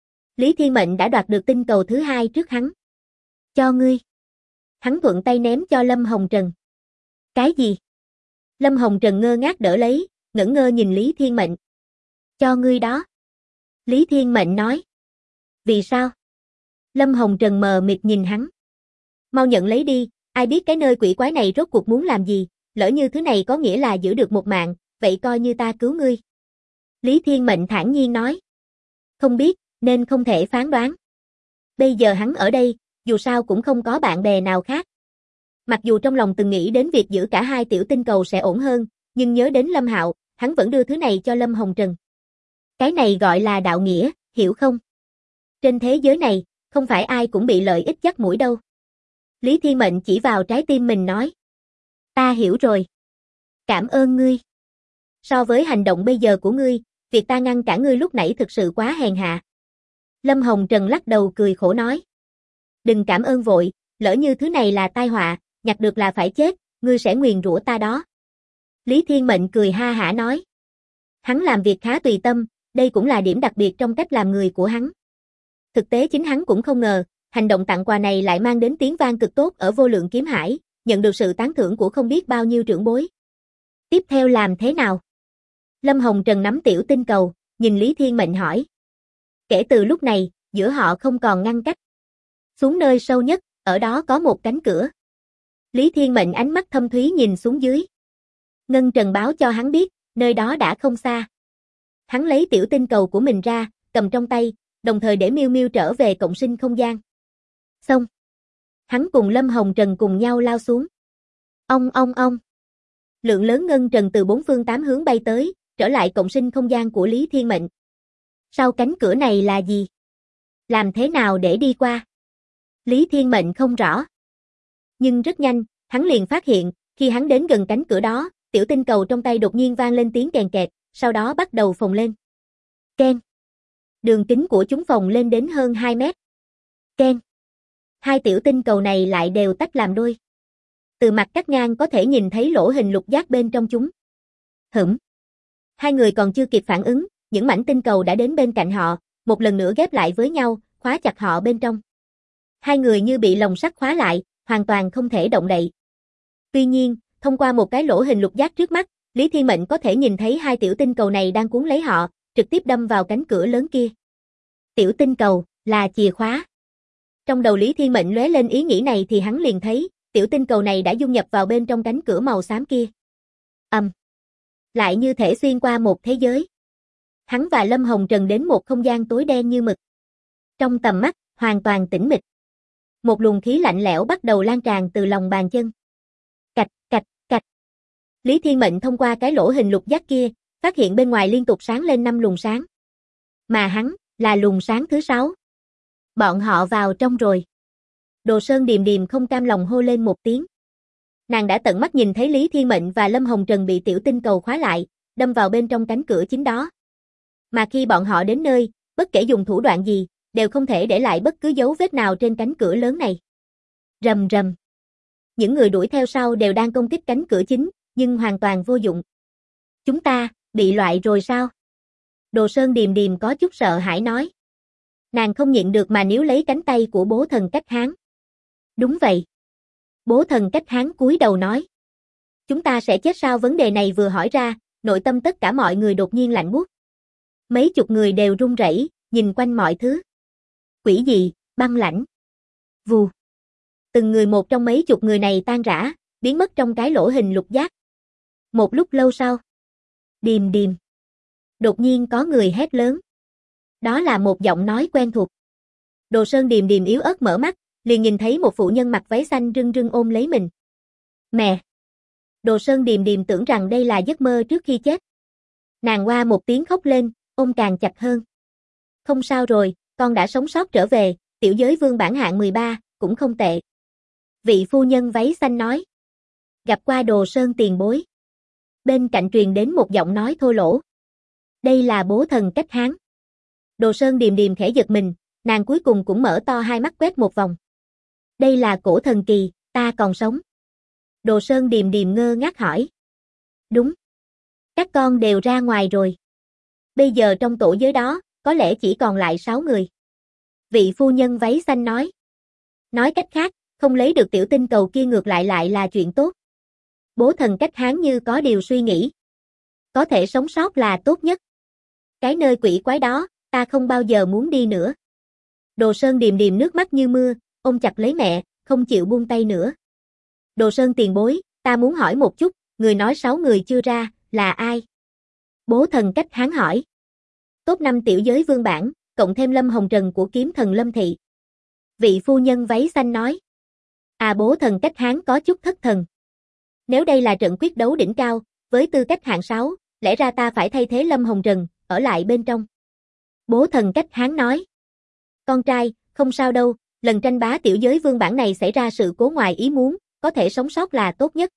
Speaker 1: Lý Thiên Mệnh đã đoạt được tinh cầu thứ hai trước hắn. Cho ngươi. Hắn thuận tay ném cho Lâm Hồng Trần. Cái gì? Lâm Hồng Trần ngơ ngác đỡ lấy, ngẩn ngơ nhìn Lý Thiên Mệnh. Cho ngươi đó. Lý Thiên Mệnh nói. Vì sao? Lâm Hồng Trần mờ mịt nhìn hắn. Mau nhận lấy đi, ai biết cái nơi quỷ quái này rốt cuộc muốn làm gì, lỡ như thứ này có nghĩa là giữ được một mạng, vậy coi như ta cứu ngươi. Lý Thiên Mệnh thản nhiên nói. Không biết, nên không thể phán đoán. Bây giờ hắn ở đây, dù sao cũng không có bạn bè nào khác. Mặc dù trong lòng từng nghĩ đến việc giữ cả hai tiểu tinh cầu sẽ ổn hơn, nhưng nhớ đến Lâm Hạo, hắn vẫn đưa thứ này cho Lâm Hồng Trần. Cái này gọi là đạo nghĩa, hiểu không? Trên thế giới này, không phải ai cũng bị lợi ích dắt mũi đâu. Lý Thiên Mệnh chỉ vào trái tim mình nói. Ta hiểu rồi. Cảm ơn ngươi. So với hành động bây giờ của ngươi, việc ta ngăn cản ngươi lúc nãy thực sự quá hèn hạ. Lâm Hồng Trần lắc đầu cười khổ nói. Đừng cảm ơn vội, lỡ như thứ này là tai họa, nhặt được là phải chết, ngươi sẽ nguyền rủa ta đó. Lý Thiên Mệnh cười ha hả nói. Hắn làm việc khá tùy tâm, đây cũng là điểm đặc biệt trong cách làm người của hắn. Thực tế chính hắn cũng không ngờ, hành động tặng quà này lại mang đến tiếng vang cực tốt ở Vô Lượng Kiếm Hải, nhận được sự tán thưởng của không biết bao nhiêu trưởng bối. Tiếp theo làm thế nào? Lâm Hồng Trần nắm tiểu tinh cầu, nhìn Lý Thiên Mệnh hỏi. Kể từ lúc này, giữa họ không còn ngăn cách. Xuống nơi sâu nhất, ở đó có một cánh cửa. Lý Thiên Mệnh ánh mắt thâm thúy nhìn xuống dưới. Ngân Trần báo cho hắn biết, nơi đó đã không xa. Hắn lấy tiểu tinh cầu của mình ra, cầm trong tay, đồng thời để Miu Miu trở về cộng sinh không gian. Xong. Hắn cùng Lâm Hồng Trần cùng nhau lao xuống. Ong. Lượng lớn ngân trần từ bốn phương tám hướng bay tới, trở lại cộng sinh không gian của Lý Thiên Mệnh. Sau cánh cửa này là gì? Làm thế nào để đi qua? Lý Thiên Mệnh không rõ. Nhưng rất nhanh, hắn liền phát hiện, khi hắn đến gần cánh cửa đó, tiểu tinh cầu trong tay đột nhiên vang lên tiếng kèn kẹt, sau đó bắt đầu phồng lên. Ken. Đường kính của chúng phồng lên đến hơn 2 mét. Ken. Hai tiểu tinh cầu này lại đều tách làm đôi. Từ mặt cắt ngang có thể nhìn thấy lỗ hình lục giác bên trong chúng. Hai người còn chưa kịp phản ứng, những mảnh tinh cầu đã đến bên cạnh họ, một lần nữa ghép lại với nhau, khóa chặt họ bên trong. Hai người như bị lồng sắt khóa lại, hoàn toàn không thể động đậy. Tuy nhiên, thông qua một cái lỗ hình lục giác trước mắt, Lý Thiên Mệnh có thể nhìn thấy hai tiểu tinh cầu này đang cuốn lấy họ, trực tiếp đâm vào cánh cửa lớn kia. Tiểu tinh cầu, là chìa khóa. Trong đầu Lý Thiên Mệnh lóe lên ý nghĩ này thì hắn liền thấy, tiểu tinh cầu này đã dung nhập vào bên trong cánh cửa màu xám kia. Lại như thể xuyên qua một thế giới. Hắn và Lâm Hồng Trần đến một không gian tối đen như mực. Trong tầm mắt, hoàn toàn tĩnh mịch. Một luồng khí lạnh lẽo bắt đầu lan tràn từ lòng bàn chân. Cạch, cạch, cạch. Lý Thiên Mệnh thông qua cái lỗ hình lục giác kia, phát hiện bên ngoài liên tục sáng lên 5 luồng sáng. Mà hắn, là luồng sáng thứ 6. Bọn họ vào trong rồi. Đồ Sơn Điềm Điềm không cam lòng hô lên một tiếng. Nàng đã tận mắt nhìn thấy Lý Thiên Mệnh và Lâm Hồng Trần bị tiểu tinh cầu khóa lại, đâm vào bên trong cánh cửa chính đó. Mà khi bọn họ đến nơi, bất kể dùng thủ đoạn gì, đều không thể để lại bất cứ dấu vết nào trên cánh cửa lớn này. Rầm rầm. Những người đuổi theo sau đều đang công kích cánh cửa chính, nhưng hoàn toàn vô dụng. Chúng ta, bị loại rồi sao? Đồ Sơn Điềm Điềm có chút sợ hãi nói. Nàng không nhịn được mà níu lấy cánh tay của bố thần Cách Hán. Đúng vậy. Bố thần Cách Hán cúi đầu nói. Chúng ta sẽ chết sao? Vấn đề này vừa hỏi ra, nội tâm tất cả mọi người đột nhiên lạnh buốt. Mấy chục người đều run rẩy, nhìn quanh mọi thứ. Quỷ gì, băng lãnh. Vù. Từng người một trong mấy chục người này tan rã, biến mất trong cái lỗ hình lục giác. Một lúc lâu sau. Điềm điềm. Đột nhiên có người hét lớn. Đó là một giọng nói quen thuộc. Đồ Sơn Điềm Điềm yếu ớt mở mắt, liền nhìn thấy một phụ nhân mặc váy xanh rưng rưng ôm lấy mình. Mẹ! Đồ Sơn Điềm Điềm tưởng rằng đây là giấc mơ trước khi chết. Nàng oa một tiếng khóc lên, ôm càng chặt hơn. Không sao rồi, con đã sống sót trở về, tiểu giới vương bản hạng 13, cũng không tệ. Vị phu nhân váy xanh nói. Gặp qua Đồ Sơn tiền bối. Bên cạnh truyền đến một giọng nói thô lỗ. Đây là bố thần Cách Hán. Đồ Sơn Điềm Điềm khẽ giật mình, nàng cuối cùng cũng mở to hai mắt quét một vòng. Đây là cổ thần kỳ, ta còn sống. Đồ Sơn Điềm Điềm ngơ ngác hỏi. Đúng. Các con đều ra ngoài rồi. Bây giờ trong tổ giới đó, có lẽ chỉ còn lại 6 người. Vị phu nhân váy xanh nói. Nói cách khác, không lấy được tiểu tinh cầu kia ngược lại là chuyện tốt. Bố thần Cách Hán như có điều suy nghĩ. Có thể sống sót là tốt nhất. Cái nơi quỷ quái đó, ta không bao giờ muốn đi nữa. Đồ Sơn Điềm Điềm nước mắt như mưa, ôm chặt lấy mẹ, không chịu buông tay nữa. Đồ Sơn tiền bối, ta muốn hỏi một chút, người nói 6 người chưa ra, là ai? Bố thần Cách Hán hỏi. Top 5 tiểu giới vương bản, cộng thêm Lâm Hồng Trần của kiếm thần Lâm Thị. Vị phu nhân váy xanh nói. À, bố thần Cách Hán có chút thất thần. Nếu đây là trận quyết đấu đỉnh cao, với tư cách hạng 6, lẽ ra ta phải thay thế Lâm Hồng Trần, ở lại bên trong. Bố thần Cách Hán nói. Con trai, không sao đâu, lần tranh bá tiểu giới vương bản này xảy ra sự cố ngoài ý muốn, có thể sống sót là tốt nhất.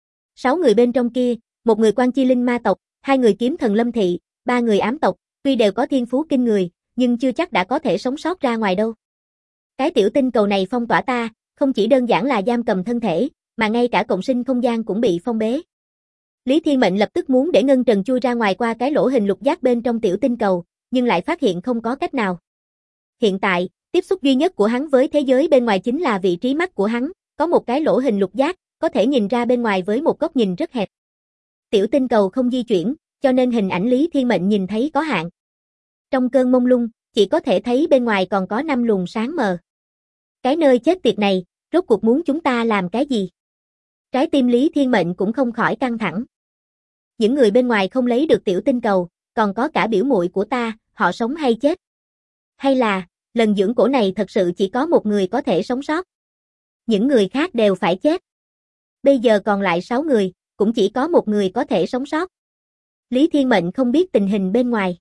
Speaker 1: 6 người bên trong kia, một người quan chi linh ma tộc, 2 người kiếm thần Lâm Thị, 3 người ám tộc, tuy đều có thiên phú kinh người, nhưng chưa chắc đã có thể sống sót ra ngoài đâu. Cái tiểu tinh cầu này phong tỏa ta, không chỉ đơn giản là giam cầm thân thể, mà ngay cả cộng sinh không gian cũng bị phong bế. Lý Thiên Mệnh lập tức muốn để Ngân Trần chui ra ngoài qua cái lỗ hình lục giác bên trong tiểu tinh cầu, nhưng lại phát hiện không có cách nào. Hiện tại, tiếp xúc duy nhất của hắn với thế giới bên ngoài chính là vị trí mắt của hắn, có một cái lỗ hình lục giác, có thể nhìn ra bên ngoài với một góc nhìn rất hẹp. Tiểu tinh cầu không di chuyển, cho nên hình ảnh Lý Thiên Mệnh nhìn thấy có hạn. Trong cơn mông lung, chỉ có thể thấy bên ngoài còn có 5 luồng sáng mờ. Cái nơi chết tiệt này, rốt cuộc muốn chúng ta làm cái gì? Trái tim Lý Thiên Mệnh cũng không khỏi căng thẳng. Những người bên ngoài không lấy được tiểu tinh cầu, còn có cả biểu muội của ta, họ sống hay chết? Hay là, lần dưỡng cổ này thật sự chỉ có một người có thể sống sót? Những người khác đều phải chết. Bây giờ còn lại 6 người, cũng chỉ có một người có thể sống sót. Lý Thiên Mệnh không biết tình hình bên ngoài.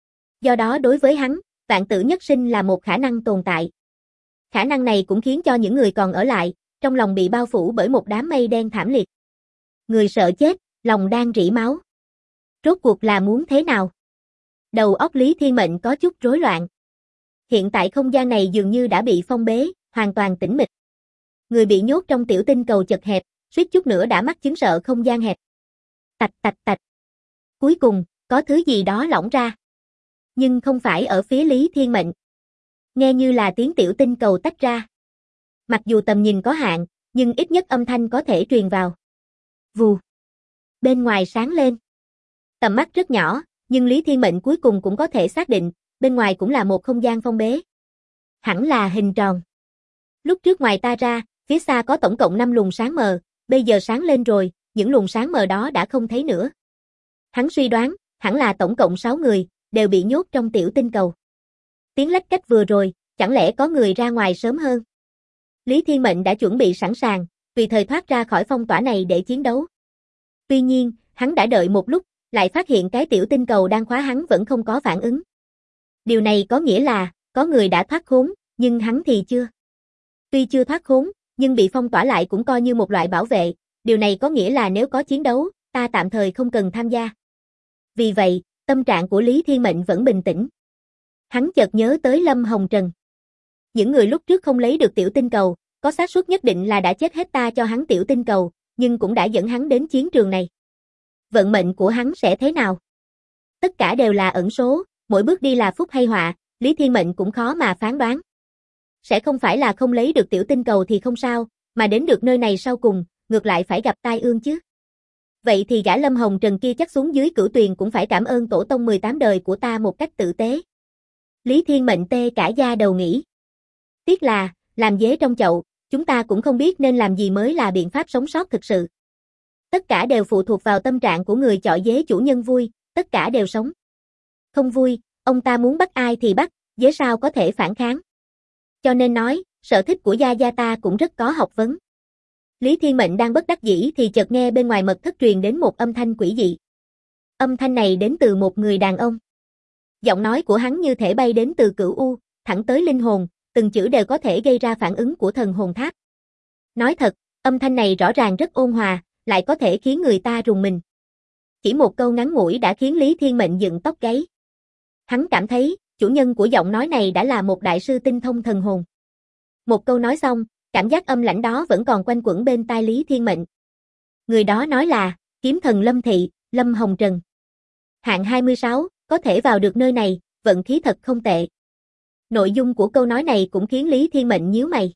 Speaker 1: Do đó đối với hắn, vạn tử nhất sinh là một khả năng tồn tại. Khả năng này cũng khiến cho những người còn ở lại, trong lòng bị bao phủ bởi một đám mây đen thảm liệt. Người sợ chết, lòng đang rỉ máu. Rốt cuộc là muốn thế nào? Đầu óc Lý Thiên Mệnh có chút rối loạn. Hiện tại không gian này dường như đã bị phong bế, hoàn toàn tĩnh mịch. Người bị nhốt trong tiểu tinh cầu chật hẹp, suýt chút nữa đã mắc chứng sợ không gian hẹp. Tạch tạch tạch. Cuối cùng, có thứ gì đó lỏng ra. Nhưng không phải ở phía Lý Thiên Mệnh. Nghe như là tiếng tiểu tinh cầu tách ra. Mặc dù tầm nhìn có hạn, nhưng ít nhất âm thanh có thể truyền vào. Vù. Bên ngoài sáng lên. Tầm mắt rất nhỏ, nhưng Lý Thiên Mệnh cuối cùng cũng có thể xác định, bên ngoài cũng là một không gian phong bế. Hẳn là hình tròn. Lúc trước ngoài ta ra, phía xa có tổng cộng 5 luồng sáng mờ, bây giờ sáng lên rồi, những luồng sáng mờ đó đã không thấy nữa. Hắn suy đoán, hẳn là tổng cộng 6 người, đều bị nhốt trong tiểu tinh cầu. Tiếng lách cách vừa rồi, chẳng lẽ có người ra ngoài sớm hơn? Lý Thiên Mệnh đã chuẩn bị sẵn sàng, tùy thời thoát ra khỏi phong tỏa này để chiến đấu. Tuy nhiên, hắn đã đợi một lúc, lại phát hiện cái tiểu tinh cầu đang khóa hắn vẫn không có phản ứng. Điều này có nghĩa là, có người đã thoát khốn, nhưng hắn thì chưa. Tuy chưa thoát khốn, nhưng bị phong tỏa lại cũng coi như một loại bảo vệ, điều này có nghĩa là nếu có chiến đấu, ta tạm thời không cần tham gia. Vì vậy, tâm trạng của Lý Thiên Mệnh vẫn bình tĩnh. Hắn chợt nhớ tới Lâm Hồng Trần. Những người lúc trước không lấy được tiểu tinh cầu, có xác suất nhất định là đã chết hết ta cho hắn tiểu tinh cầu, nhưng cũng đã dẫn hắn đến chiến trường này. Vận mệnh của hắn sẽ thế nào? Tất cả đều là ẩn số, mỗi bước đi là phúc hay họa, Lý Thiên Mệnh cũng khó mà phán đoán. Sẽ không phải là không lấy được tiểu tinh cầu thì không sao, mà đến được nơi này sau cùng, ngược lại phải gặp tai ương chứ. Vậy thì gã Lâm Hồng Trần kia chắc xuống dưới Cửu Tuyền cũng phải cảm ơn tổ tông 18 đời của ta một cách tử tế. Lý Thiên Mệnh tê cả da đầu nghĩ. Tiếc là, làm dế trong chậu, chúng ta cũng không biết nên làm gì mới là biện pháp sống sót thực sự. Tất cả đều phụ thuộc vào tâm trạng của người chọi dế chủ nhân vui, tất cả đều sống. Không vui, ông ta muốn bắt ai thì bắt, dế sao có thể phản kháng. Cho nên nói, sở thích của gia gia ta cũng rất có học vấn. Lý Thiên Mệnh đang bất đắc dĩ thì chợt nghe bên ngoài mật thất truyền đến một âm thanh quỷ dị. Âm thanh này đến từ một người đàn ông. Giọng nói của hắn như thể bay đến từ cửu u, thẳng tới linh hồn, từng chữ đều có thể gây ra phản ứng của thần hồn tháp. Nói thật, âm thanh này rõ ràng rất ôn hòa, lại có thể khiến người ta rùng mình. Chỉ một câu ngắn ngủi đã khiến Lý Thiên Mệnh dựng tóc gáy. Hắn cảm thấy, chủ nhân của giọng nói này đã là một đại sư tinh thông thần hồn. Một câu nói xong, cảm giác âm lãnh đó vẫn còn quanh quẩn bên tai Lý Thiên Mệnh. Người đó nói là, kiếm thần Lâm Thị, Lâm Hồng Trần. Hạng 26, có thể vào được nơi này, vận khí thật không tệ. Nội dung của câu nói này cũng khiến Lý Thiên Mệnh nhíu mày.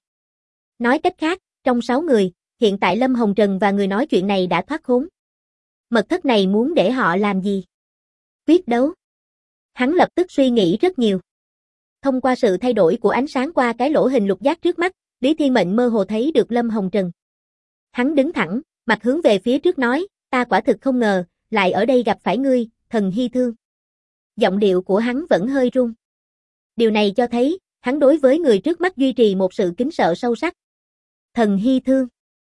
Speaker 1: Nói cách khác, trong 6 người, hiện tại Lâm Hồng Trần và người nói chuyện này đã thoát khốn. Mật thất này muốn để họ làm gì? Quyết đấu. Hắn lập tức suy nghĩ rất nhiều. Thông qua sự thay đổi của ánh sáng qua cái lỗ hình lục giác trước mắt, Lý Thiên Mệnh mơ hồ thấy được Lâm Hồng Trần. Hắn đứng thẳng, mặt hướng về phía trước nói, ta quả thực không ngờ, lại ở đây gặp phải ngươi, Thần Hy Thương. Giọng điệu của hắn vẫn hơi run. Điều này cho thấy, hắn đối với người trước mắt duy trì một sự kính sợ sâu sắc. Thần Hy Thương.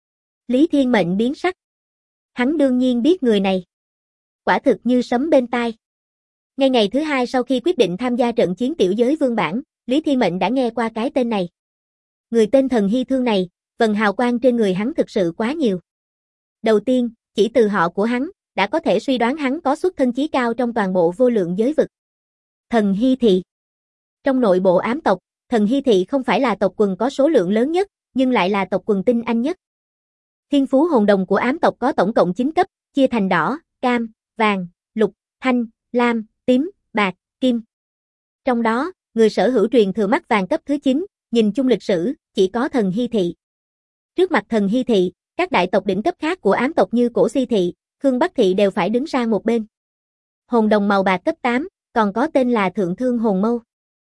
Speaker 1: Lý Thiên Mệnh biến sắc. Hắn đương nhiên biết người này. Quả thực như sấm bên tai. Ngay ngày thứ 2 sau khi quyết định tham gia trận chiến tiểu giới vương bản, Lý Thiên Mệnh đã nghe qua cái tên này. Người tên Thần Hy Thương này, vầng hào quang trên người hắn thực sự quá nhiều. Đầu tiên, chỉ từ họ của hắn, đã có thể suy đoán hắn có xuất thân chí cao trong toàn bộ vô lượng giới vực. Thần Hy Thị. Trong nội bộ ám tộc, Thần Hy Thị không phải là tộc quần có số lượng lớn nhất, nhưng lại là tộc quần tinh anh nhất. Thiên phú hồn đồng của ám tộc có tổng cộng 9 cấp, chia thành đỏ, cam, vàng, lục, thanh, lam, tím, bạc, kim. Trong đó, người sở hữu truyền thừa mắt vàng cấp thứ 9, nhìn chung lịch sử, chỉ có Thần Hy Thị. Trước mặt Thần Hy Thị, các đại tộc đỉnh cấp khác của ám tộc như Cổ Si Thị, Khương Bắc Thị đều phải đứng sang một bên. Hồn đồng màu bạc cấp 8, còn có tên là Thượng Thương Hồn Mâu.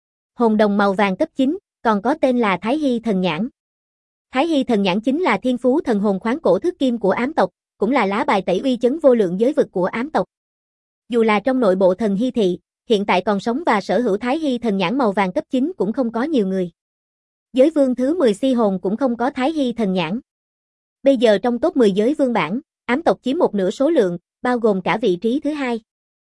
Speaker 1: Hồn đồng màu vàng cấp 9, còn có tên là Thái Hy Thần Nhãn. Thái Hy Thần Nhãn chính là thiên phú thần hồn khoáng cổ thước kim của ám tộc, cũng là lá bài tẩy uy chấn vô lượng giới vực của ám tộc. Dù là trong nội bộ Thần Hy Thị, hiện tại còn sống và sở hữu Thái Hy Thần Nhãn màu vàng cấp 9 cũng không có nhiều người. Giới vương thứ 10 Si Hồn cũng không có Thái Hy Thần Nhãn. Bây giờ trong top 10 giới vương bản, ám tộc chiếm một nửa số lượng, bao gồm cả vị trí thứ 2.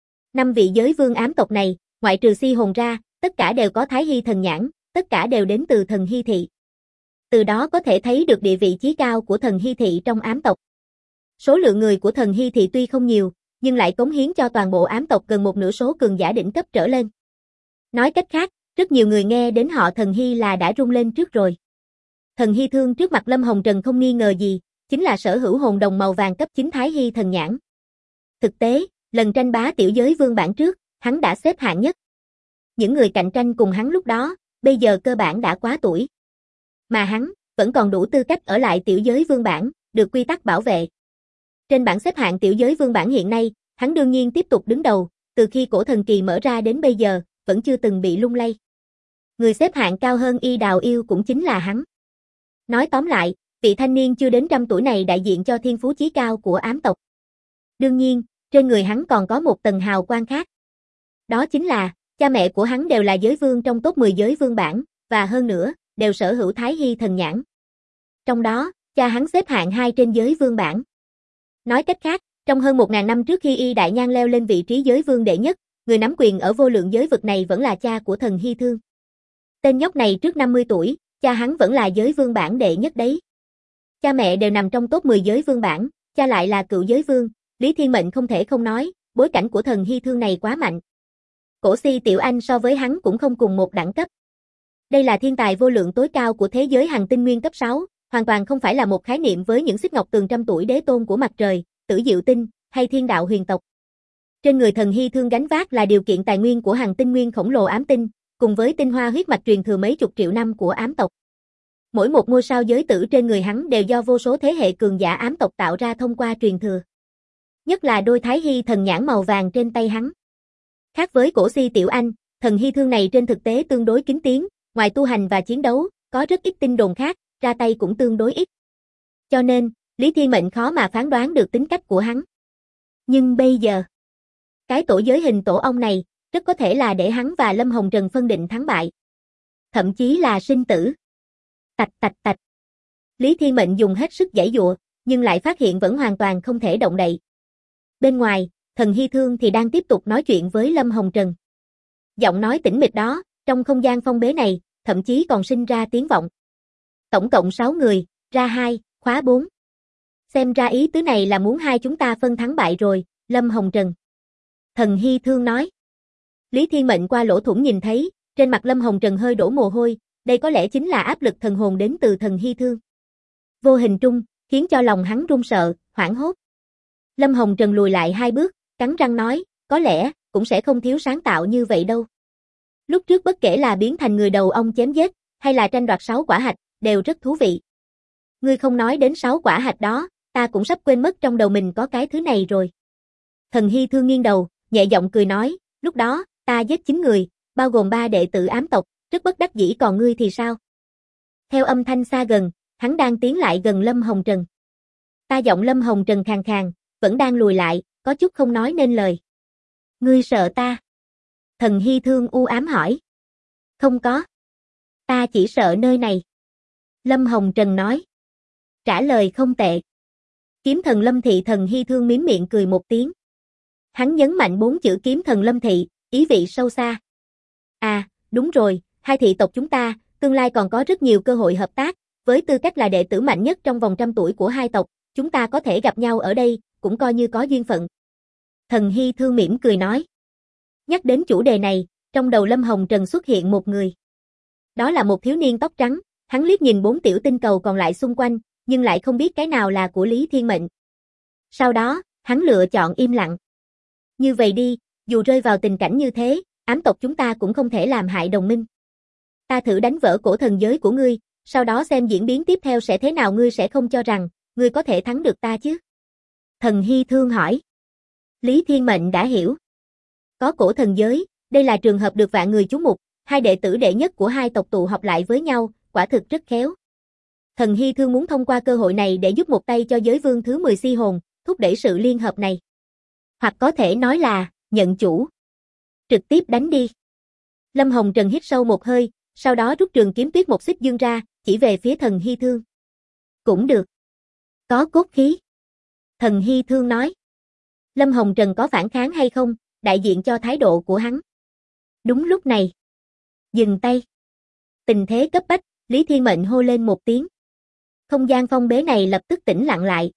Speaker 1: 5 vị giới vương ám tộc này, ngoại trừ Si Hồn ra, tất cả đều có Thái Hy Thần Nhãn, tất cả đều đến từ Thần Hy Thị. Từ đó có thể thấy được địa vị chí cao của Thần Hy Thị trong ám tộc. Số lượng người của Thần Hy Thị tuy không nhiều, nhưng lại cống hiến cho toàn bộ ám tộc gần một nửa số cường giả đỉnh cấp trở lên. Nói cách khác, rất nhiều người nghe đến họ Thần Hy là đã rung lên trước rồi. Thần Hy Thương trước mặt Lâm Hồng Trần không nghi ngờ gì, chính là sở hữu hồn đồng màu vàng cấp 9 Thái Hy thần nhãn. Thực tế, lần tranh bá tiểu giới vương bản trước, hắn đã xếp hạng nhất. Những người cạnh tranh cùng hắn lúc đó, bây giờ cơ bản đã quá tuổi. Mà hắn, vẫn còn đủ tư cách ở lại tiểu giới vương bản, được quy tắc bảo vệ. Trên bảng xếp hạng tiểu giới vương bản hiện nay, hắn đương nhiên tiếp tục đứng đầu, từ khi cổ thần kỳ mở ra đến bây giờ, vẫn chưa từng bị lung lay. Người xếp hạng cao hơn Y Đào Yêu cũng chính là hắn. Nói tóm lại, vị thanh niên chưa đến trăm tuổi này đại diện cho thiên phú chí cao của ám tộc. Đương nhiên, trên người hắn còn có một tầng hào quang khác. Đó chính là, cha mẹ của hắn đều là giới vương trong top 10 giới vương bản, và hơn nữa, đều sở hữu Thái Hy thần nhãn. Trong đó, cha hắn xếp hạng 2 trên giới vương bản. Nói cách khác, trong hơn 1000 năm trước khi Y Đại Nhan leo lên vị trí giới vương đệ nhất, người nắm quyền ở vô lượng giới vực này vẫn là cha của thần Hy Thương. Tên nhóc này trước 50 tuổi, cha hắn vẫn là giới vương bản đệ nhất đấy. Cha mẹ đều nằm trong top 10 giới vương bản, cha lại là cựu giới vương, Lý Thiên Mệnh không thể không nói, bối cảnh của thần Hy Thương này quá mạnh. Cổ Si Tiểu Anh so với hắn cũng không cùng một đẳng cấp. Đây là thiên tài vô lượng tối cao của thế giới hành tinh nguyên cấp 6, hoàn toàn không phải là một khái niệm với những xích ngọc tường trăm tuổi đế tôn của mặt trời, Tử Diệu Tinh, hay thiên đạo huyền tộc. Trên người thần Hy Thương gánh vác là điều kiện tài nguyên của hành tinh nguyên khổng lồ ám tinh, cùng với tinh hoa huyết mạch truyền thừa mấy chục triệu năm của ám tộc. Mỗi một ngôi sao giới tử trên người hắn đều do vô số thế hệ cường giả ám tộc tạo ra thông qua truyền thừa. Nhất là đôi Thái Hy thần nhãn màu vàng trên tay hắn. Khác với Cổ Si Tiểu Anh, thần Hy Thương này trên thực tế tương đối kín tiếng, ngoài tu hành và chiến đấu, có rất ít tin đồn khác, ra tay cũng tương đối ít. Cho nên, Lý Thiên Mệnh khó mà phán đoán được tính cách của hắn. Nhưng bây giờ, cái tổ giới hình tổ ong này, rất có thể là để hắn và Lâm Hồng Trần phân định thắng bại. Thậm chí là sinh tử. Tạch tạch tạch. Lý Thiên Mệnh dùng hết sức giãy giụa, nhưng lại phát hiện vẫn hoàn toàn không thể động đậy. Bên ngoài, thần Hy Thương thì đang tiếp tục nói chuyện với Lâm Hồng Trần. Giọng nói tĩnh mịch đó, trong không gian phong bế này, thậm chí còn sinh ra tiếng vọng. Tổng cộng 6 người, ra 2, khóa 4. Xem ra ý tứ này là muốn hai chúng ta phân thắng bại rồi, Lâm Hồng Trần. Thần Hy Thương nói. Lý Thiên Mệnh qua lỗ thủng nhìn thấy, trên mặt Lâm Hồng Trần hơi đổ mồ hôi, đây có lẽ chính là áp lực thần hồn đến từ thần Hy Thương. Vô hình trung, khiến cho lòng hắn run sợ, hoảng hốt. Lâm Hồng Trần lùi lại 2 bước, cắn răng nói, có lẽ, cũng sẽ không thiếu sáng tạo như vậy đâu. Lúc trước bất kể là biến thành người đầu ong chém giết, hay là tranh đoạt 6 quả hạch, đều rất thú vị. Ngươi không nói đến 6 quả hạch đó, ta cũng sắp quên mất trong đầu mình có cái thứ này rồi. Thần Hy Thương nghiêng đầu, nhẹ giọng cười nói, lúc đó, ta giết 9 người, bao gồm 3 đệ tử ám tộc, rất bất đắc dĩ, còn ngươi thì sao? Theo âm thanh xa gần, hắn đang tiến lại gần Lâm Hồng Trần. Ta giọng Lâm Hồng Trần khàn khàn, vẫn đang lùi lại, có chút không nói nên lời. Ngươi sợ ta? Thần Hy Thương u ám hỏi. Không có. Ta chỉ sợ nơi này. Lâm Hồng Trần nói. Trả lời không tệ. Kiếm thần Lâm Thị. Thần Hy Thương mím miệng cười một tiếng. Hắn nhấn mạnh 4 chữ kiếm thần Lâm Thị, ý vị sâu xa. À, đúng rồi, hai thị tộc chúng ta, tương lai còn có rất nhiều cơ hội hợp tác, với tư cách là đệ tử mạnh nhất trong vòng 100 tuổi của hai tộc, chúng ta có thể gặp nhau ở đây, cũng coi như có duyên phận. Thần Hy Thương mỉm cười nói. Nhắc đến chủ đề này, trong đầu Lâm Hồng Trần xuất hiện một người. Đó là một thiếu niên tóc trắng, hắn liếc nhìn 4 tiểu tinh cầu còn lại xung quanh, nhưng lại không biết cái nào là của Lý Thiên Mệnh. Sau đó, hắn lựa chọn im lặng. Như vậy đi, dù rơi vào tình cảnh như thế, ám tộc chúng ta cũng không thể làm hại đồng minh. Ta thử đánh vỡ cổ thần giới của ngươi, sau đó xem diễn biến tiếp theo sẽ thế nào, ngươi sẽ không cho rằng, ngươi có thể thắng được ta chứ? Thần Hy Thương hỏi. Lý Thiên Mệnh đã hiểu. Có cổ thần giới, đây là trường hợp được vạn người chú mục, hai đệ tử đệ nhất của hai tộc tụ họp lại với nhau, quả thực rất khéo. Thần Hy Thương muốn thông qua cơ hội này để giúp một tay cho giới vương thứ 10 si hồn, thúc đẩy sự liên hợp này. Hoặc có thể nói là, nhận chủ. Trực tiếp đánh đi. Lâm Hồng Trần hít sâu một hơi, sau đó rút trường kiếm tuyết một xích dương ra, chỉ về phía thần Hy Thương. Cũng được. Có cốt khí. Thần Hy Thương nói. Lâm Hồng Trần có phản kháng hay không, đại diện cho thái độ của hắn. Đúng lúc này. Dừng tay. Tình thế cấp bách, Lý Thiên Mệnh hô lên một tiếng. Không gian phong bế này lập tức tĩnh lặng lại.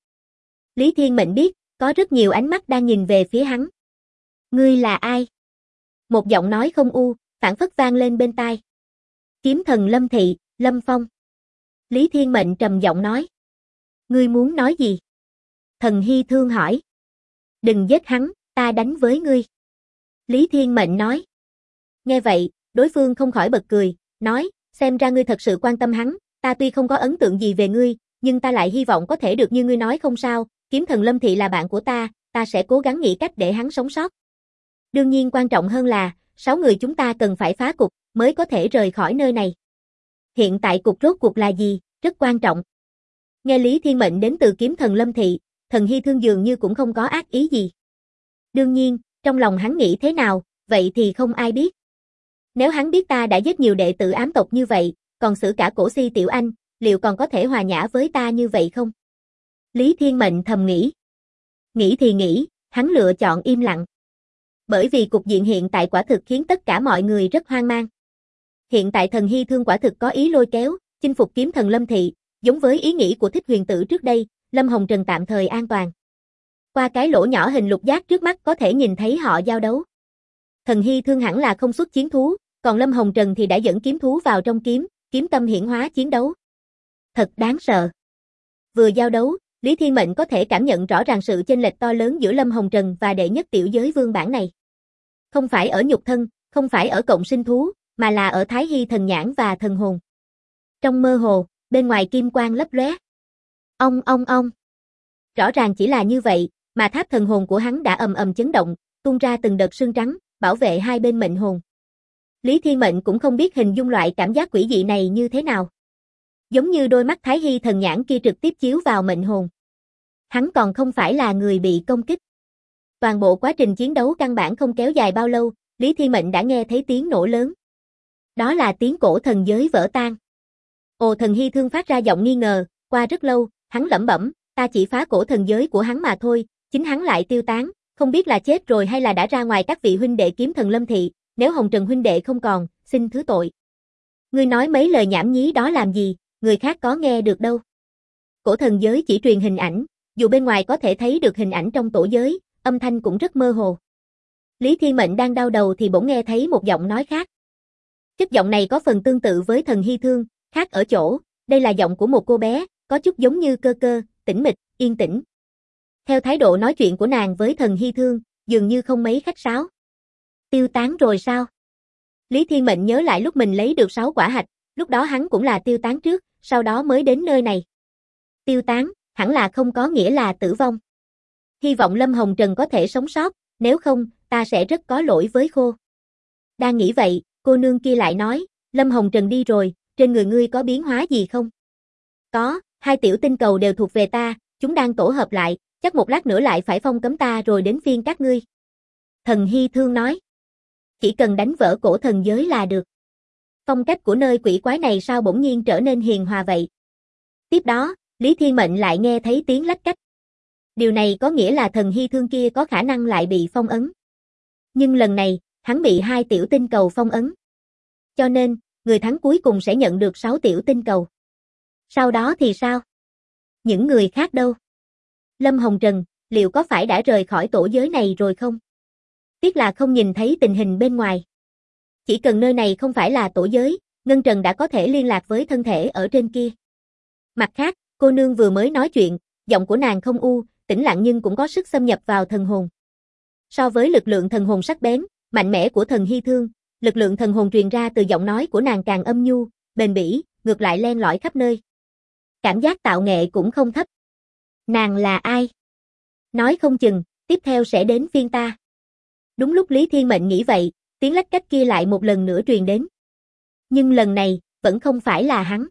Speaker 1: Lý Thiên Mệnh biết, có rất nhiều ánh mắt đang nhìn về phía hắn. Ngươi là ai? Một giọng nói không u, phảng phất vang lên bên tai. Kiếm thần Lâm Thị, Lâm Phong. Lý Thiên Mệnh trầm giọng nói. Ngươi muốn nói gì? Thần Hy Thương hỏi. Đừng giết hắn, ta đánh với ngươi. Lý Thiên Mệnh nói. Nghe vậy, đối phương không khỏi bật cười, nói, xem ra ngươi thật sự quan tâm hắn, ta tuy không có ấn tượng gì về ngươi, nhưng ta lại hy vọng có thể được như ngươi nói không sao, kiếm thần Lâm Thị là bạn của ta sẽ cố gắng nghĩ cách để hắn sống sót. Đương nhiên quan trọng hơn là, 6 người chúng ta cần phải phá cục, mới có thể rời khỏi nơi này. Hiện tại cục rốt cuộc là gì, rất quan trọng. Nghe Lý Thiên Mệnh đến từ kiếm thần Lâm Thị, Thần Hy Thương dường như cũng không có ác ý gì. Đương nhiên, trong lòng hắn nghĩ thế nào, vậy thì không ai biết. Nếu hắn biết ta đã giết nhiều đệ tử ám tộc như vậy, còn xử cả Cổ Si tiểu anh, liệu còn có thể hòa nhã với ta như vậy không? Lý Thiên Mệnh thầm nghĩ. Nghĩ thì nghĩ, hắn lựa chọn im lặng. Bởi vì cục diện hiện tại quả thực khiến tất cả mọi người rất hoang mang. Hiện tại Thần Hy Thương quả thực có ý lôi kéo, chinh phục kiếm thần Lâm Thị, giống với ý nghĩ của Thích Huyền Tử trước đây, Lâm Hồng Trần tạm thời an toàn. Qua cái lỗ nhỏ hình lục giác trước mắt có thể nhìn thấy họ giao đấu. Thần Hy Thương hẳn là không xuất chiến thú, còn Lâm Hồng Trần thì đã dẫn kiếm thú vào trong kiếm tâm hiển hóa chiến đấu. Thật đáng sợ. Vừa giao đấu, Lý Thiên Mệnh có thể cảm nhận rõ ràng sự chênh lệch to lớn giữa Lâm Hồng Trần và đệ nhất tiểu giới vương bản này. Không phải ở nhục thân, không phải ở cộng sinh thú, mà là ở Thái Hy thần nhãn và thần hồn. Trong mơ hồ, bên ngoài kim quang lấp lóe. Ong. Rõ ràng chỉ là như vậy, mà tháp thần hồn của hắn đã ầm ầm chấn động, tung ra từng đợt sương trắng, bảo vệ hai bên mệnh hồn. Lý Thiên Mệnh cũng không biết hình dung loại cảm giác quỷ dị này như thế nào. Giống như đôi mắt Thái Hy thần nhãn kia trực tiếp chiếu vào mệnh hồn. Hắn còn không phải là người bị công kích. Toàn bộ quá trình chiến đấu căn bản không kéo dài bao lâu, Lý Thiên Mệnh đã nghe thấy tiếng nổ lớn. Đó là tiếng cổ thần giới vỡ tan. Ồ, Thần Hy Thương phát ra giọng nghi ngờ, qua rất lâu, hắn lẩm bẩm, ta chỉ phá cổ thần giới của hắn mà thôi, chính hắn lại tiêu tán, không biết là chết rồi hay là đã ra ngoài các vị huynh đệ kiếm thần Lâm Thị, nếu Hồng Trần huynh đệ không còn, xin thứ tội. Ngươi nói mấy lời nhảm nhí đó làm gì, người khác có nghe được đâu. Cổ thần giới chỉ truyền hình ảnh, dù bên ngoài có thể thấy được hình ảnh trong tổ giới, âm thanh cũng rất mơ hồ. Lý Thiên Mệnh đang đau đầu thì bỗng nghe thấy một giọng nói khác. Chất giọng này có phần tương tự với Thần Hy Thương, khác ở chỗ, đây là giọng của một cô bé, có chút giống như cơ, tĩnh mịch, yên tĩnh. Theo thái độ nói chuyện của nàng với Thần Hy Thương, dường như không mấy khách sáo. Tiêu tán rồi sao? Lý Thiên Mệnh nhớ lại lúc mình lấy được 6 quả hạch, lúc đó hắn cũng là tiêu tán trước, sau đó mới đến nơi này. Tiêu tán, hẳn là không có nghĩa là tử vong. Hy vọng Lâm Hồng Trần có thể sống sót, nếu không, ta sẽ rất có lỗi với Khô. Đang nghĩ vậy, cô nương kia lại nói, Lâm Hồng Trần đi rồi, trên người ngươi có biến hóa gì không? Có, 2 tiểu tinh cầu đều thuộc về ta, chúng đang tổ hợp lại, chắc một lát nữa lại phải phong cấm ta rồi đến phiên các ngươi. Thần Hy Thương nói. Chỉ cần đánh vỡ cổ thần giới là được. Phong cách của nơi quỷ quái này sao bỗng nhiên trở nên hiền hòa vậy? Tiếp đó, Lý Thiên Mệnh lại nghe thấy tiếng lách cách. Điều này có nghĩa là Thần Hy Thương kia có khả năng lại bị phong ấn. Nhưng lần này, hắn bị 2 tiểu tinh cầu phong ấn. Cho nên, người thắng cuối cùng sẽ nhận được 6 tiểu tinh cầu. Sau đó thì sao? Những người khác đâu? Lâm Hồng Trần, liệu có phải đã rời khỏi tổ giới này rồi không? Tiếc là không nhìn thấy tình hình bên ngoài. Chỉ cần nơi này không phải là tổ giới, Ngân Trần đã có thể liên lạc với thân thể ở trên kia. Mặt khác, cô nương vừa mới nói chuyện, giọng của nàng không tĩnh lặng nhưng cũng có sức xâm nhập vào thần hồn. So với lực lượng thần hồn sắc bén, mạnh mẽ của Thần Hy Thương, lực lượng thần hồn truyền ra từ giọng nói của nàng càng âm nhu, bền bỉ, ngược lại len lỏi khắp nơi. Cảm giác tạo nghệ cũng không thấp. Nàng là ai? Nói không chừng, tiếp theo sẽ đến phiên ta. Đúng lúc Lý Thiên Mệnh nghĩ vậy, tiếng lách cách kia lại một lần nữa truyền đến. Nhưng lần này, vẫn không phải là hắn.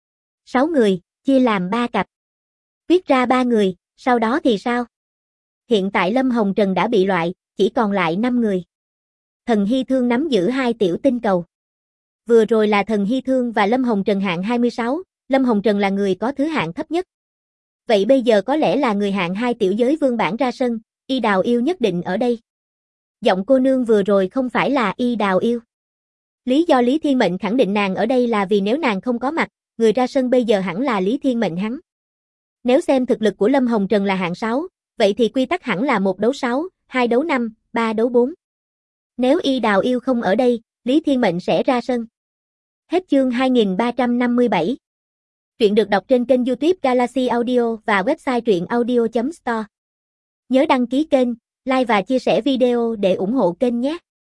Speaker 1: 6 người, chia làm 3 cặp. Viết ra 3 người, sau đó thì sao? Hiện tại Lâm Hồng Trần đã bị loại, chỉ còn lại 5 người. Thần Hy Thương nắm giữ 2 tiểu tinh cầu. Vừa rồi là Thần Hy Thương và Lâm Hồng Trần hạng 26, Lâm Hồng Trần là người có thứ hạng thấp nhất. Vậy bây giờ có lẽ là người hạng 2 tiểu giới vương bản ra sân, Y Đào Yêu nhất định ở đây. Giọng cô nương vừa rồi không phải là Y Đào Yêu. Lý do Lý Thiên Mệnh khẳng định nàng ở đây là vì nếu nàng không có mặt, người ra sân bây giờ hẳn là Lý Thiên Mệnh hắn. Nếu xem thực lực của Lâm Hồng Trần là hạng 6, vậy thì quy tắc hẳn là 1 đấu 6, 2 đấu 5, 3 đấu 4. Nếu Y Đào Yêu không ở đây, Lý Thiên Mệnh sẽ ra sân. Hết chương 2357. Truyện được đọc trên kênh YouTube Galaxy Audio và website truyệnaudio.store. Nhớ đăng ký kênh, like và chia sẻ video để ủng hộ kênh nhé.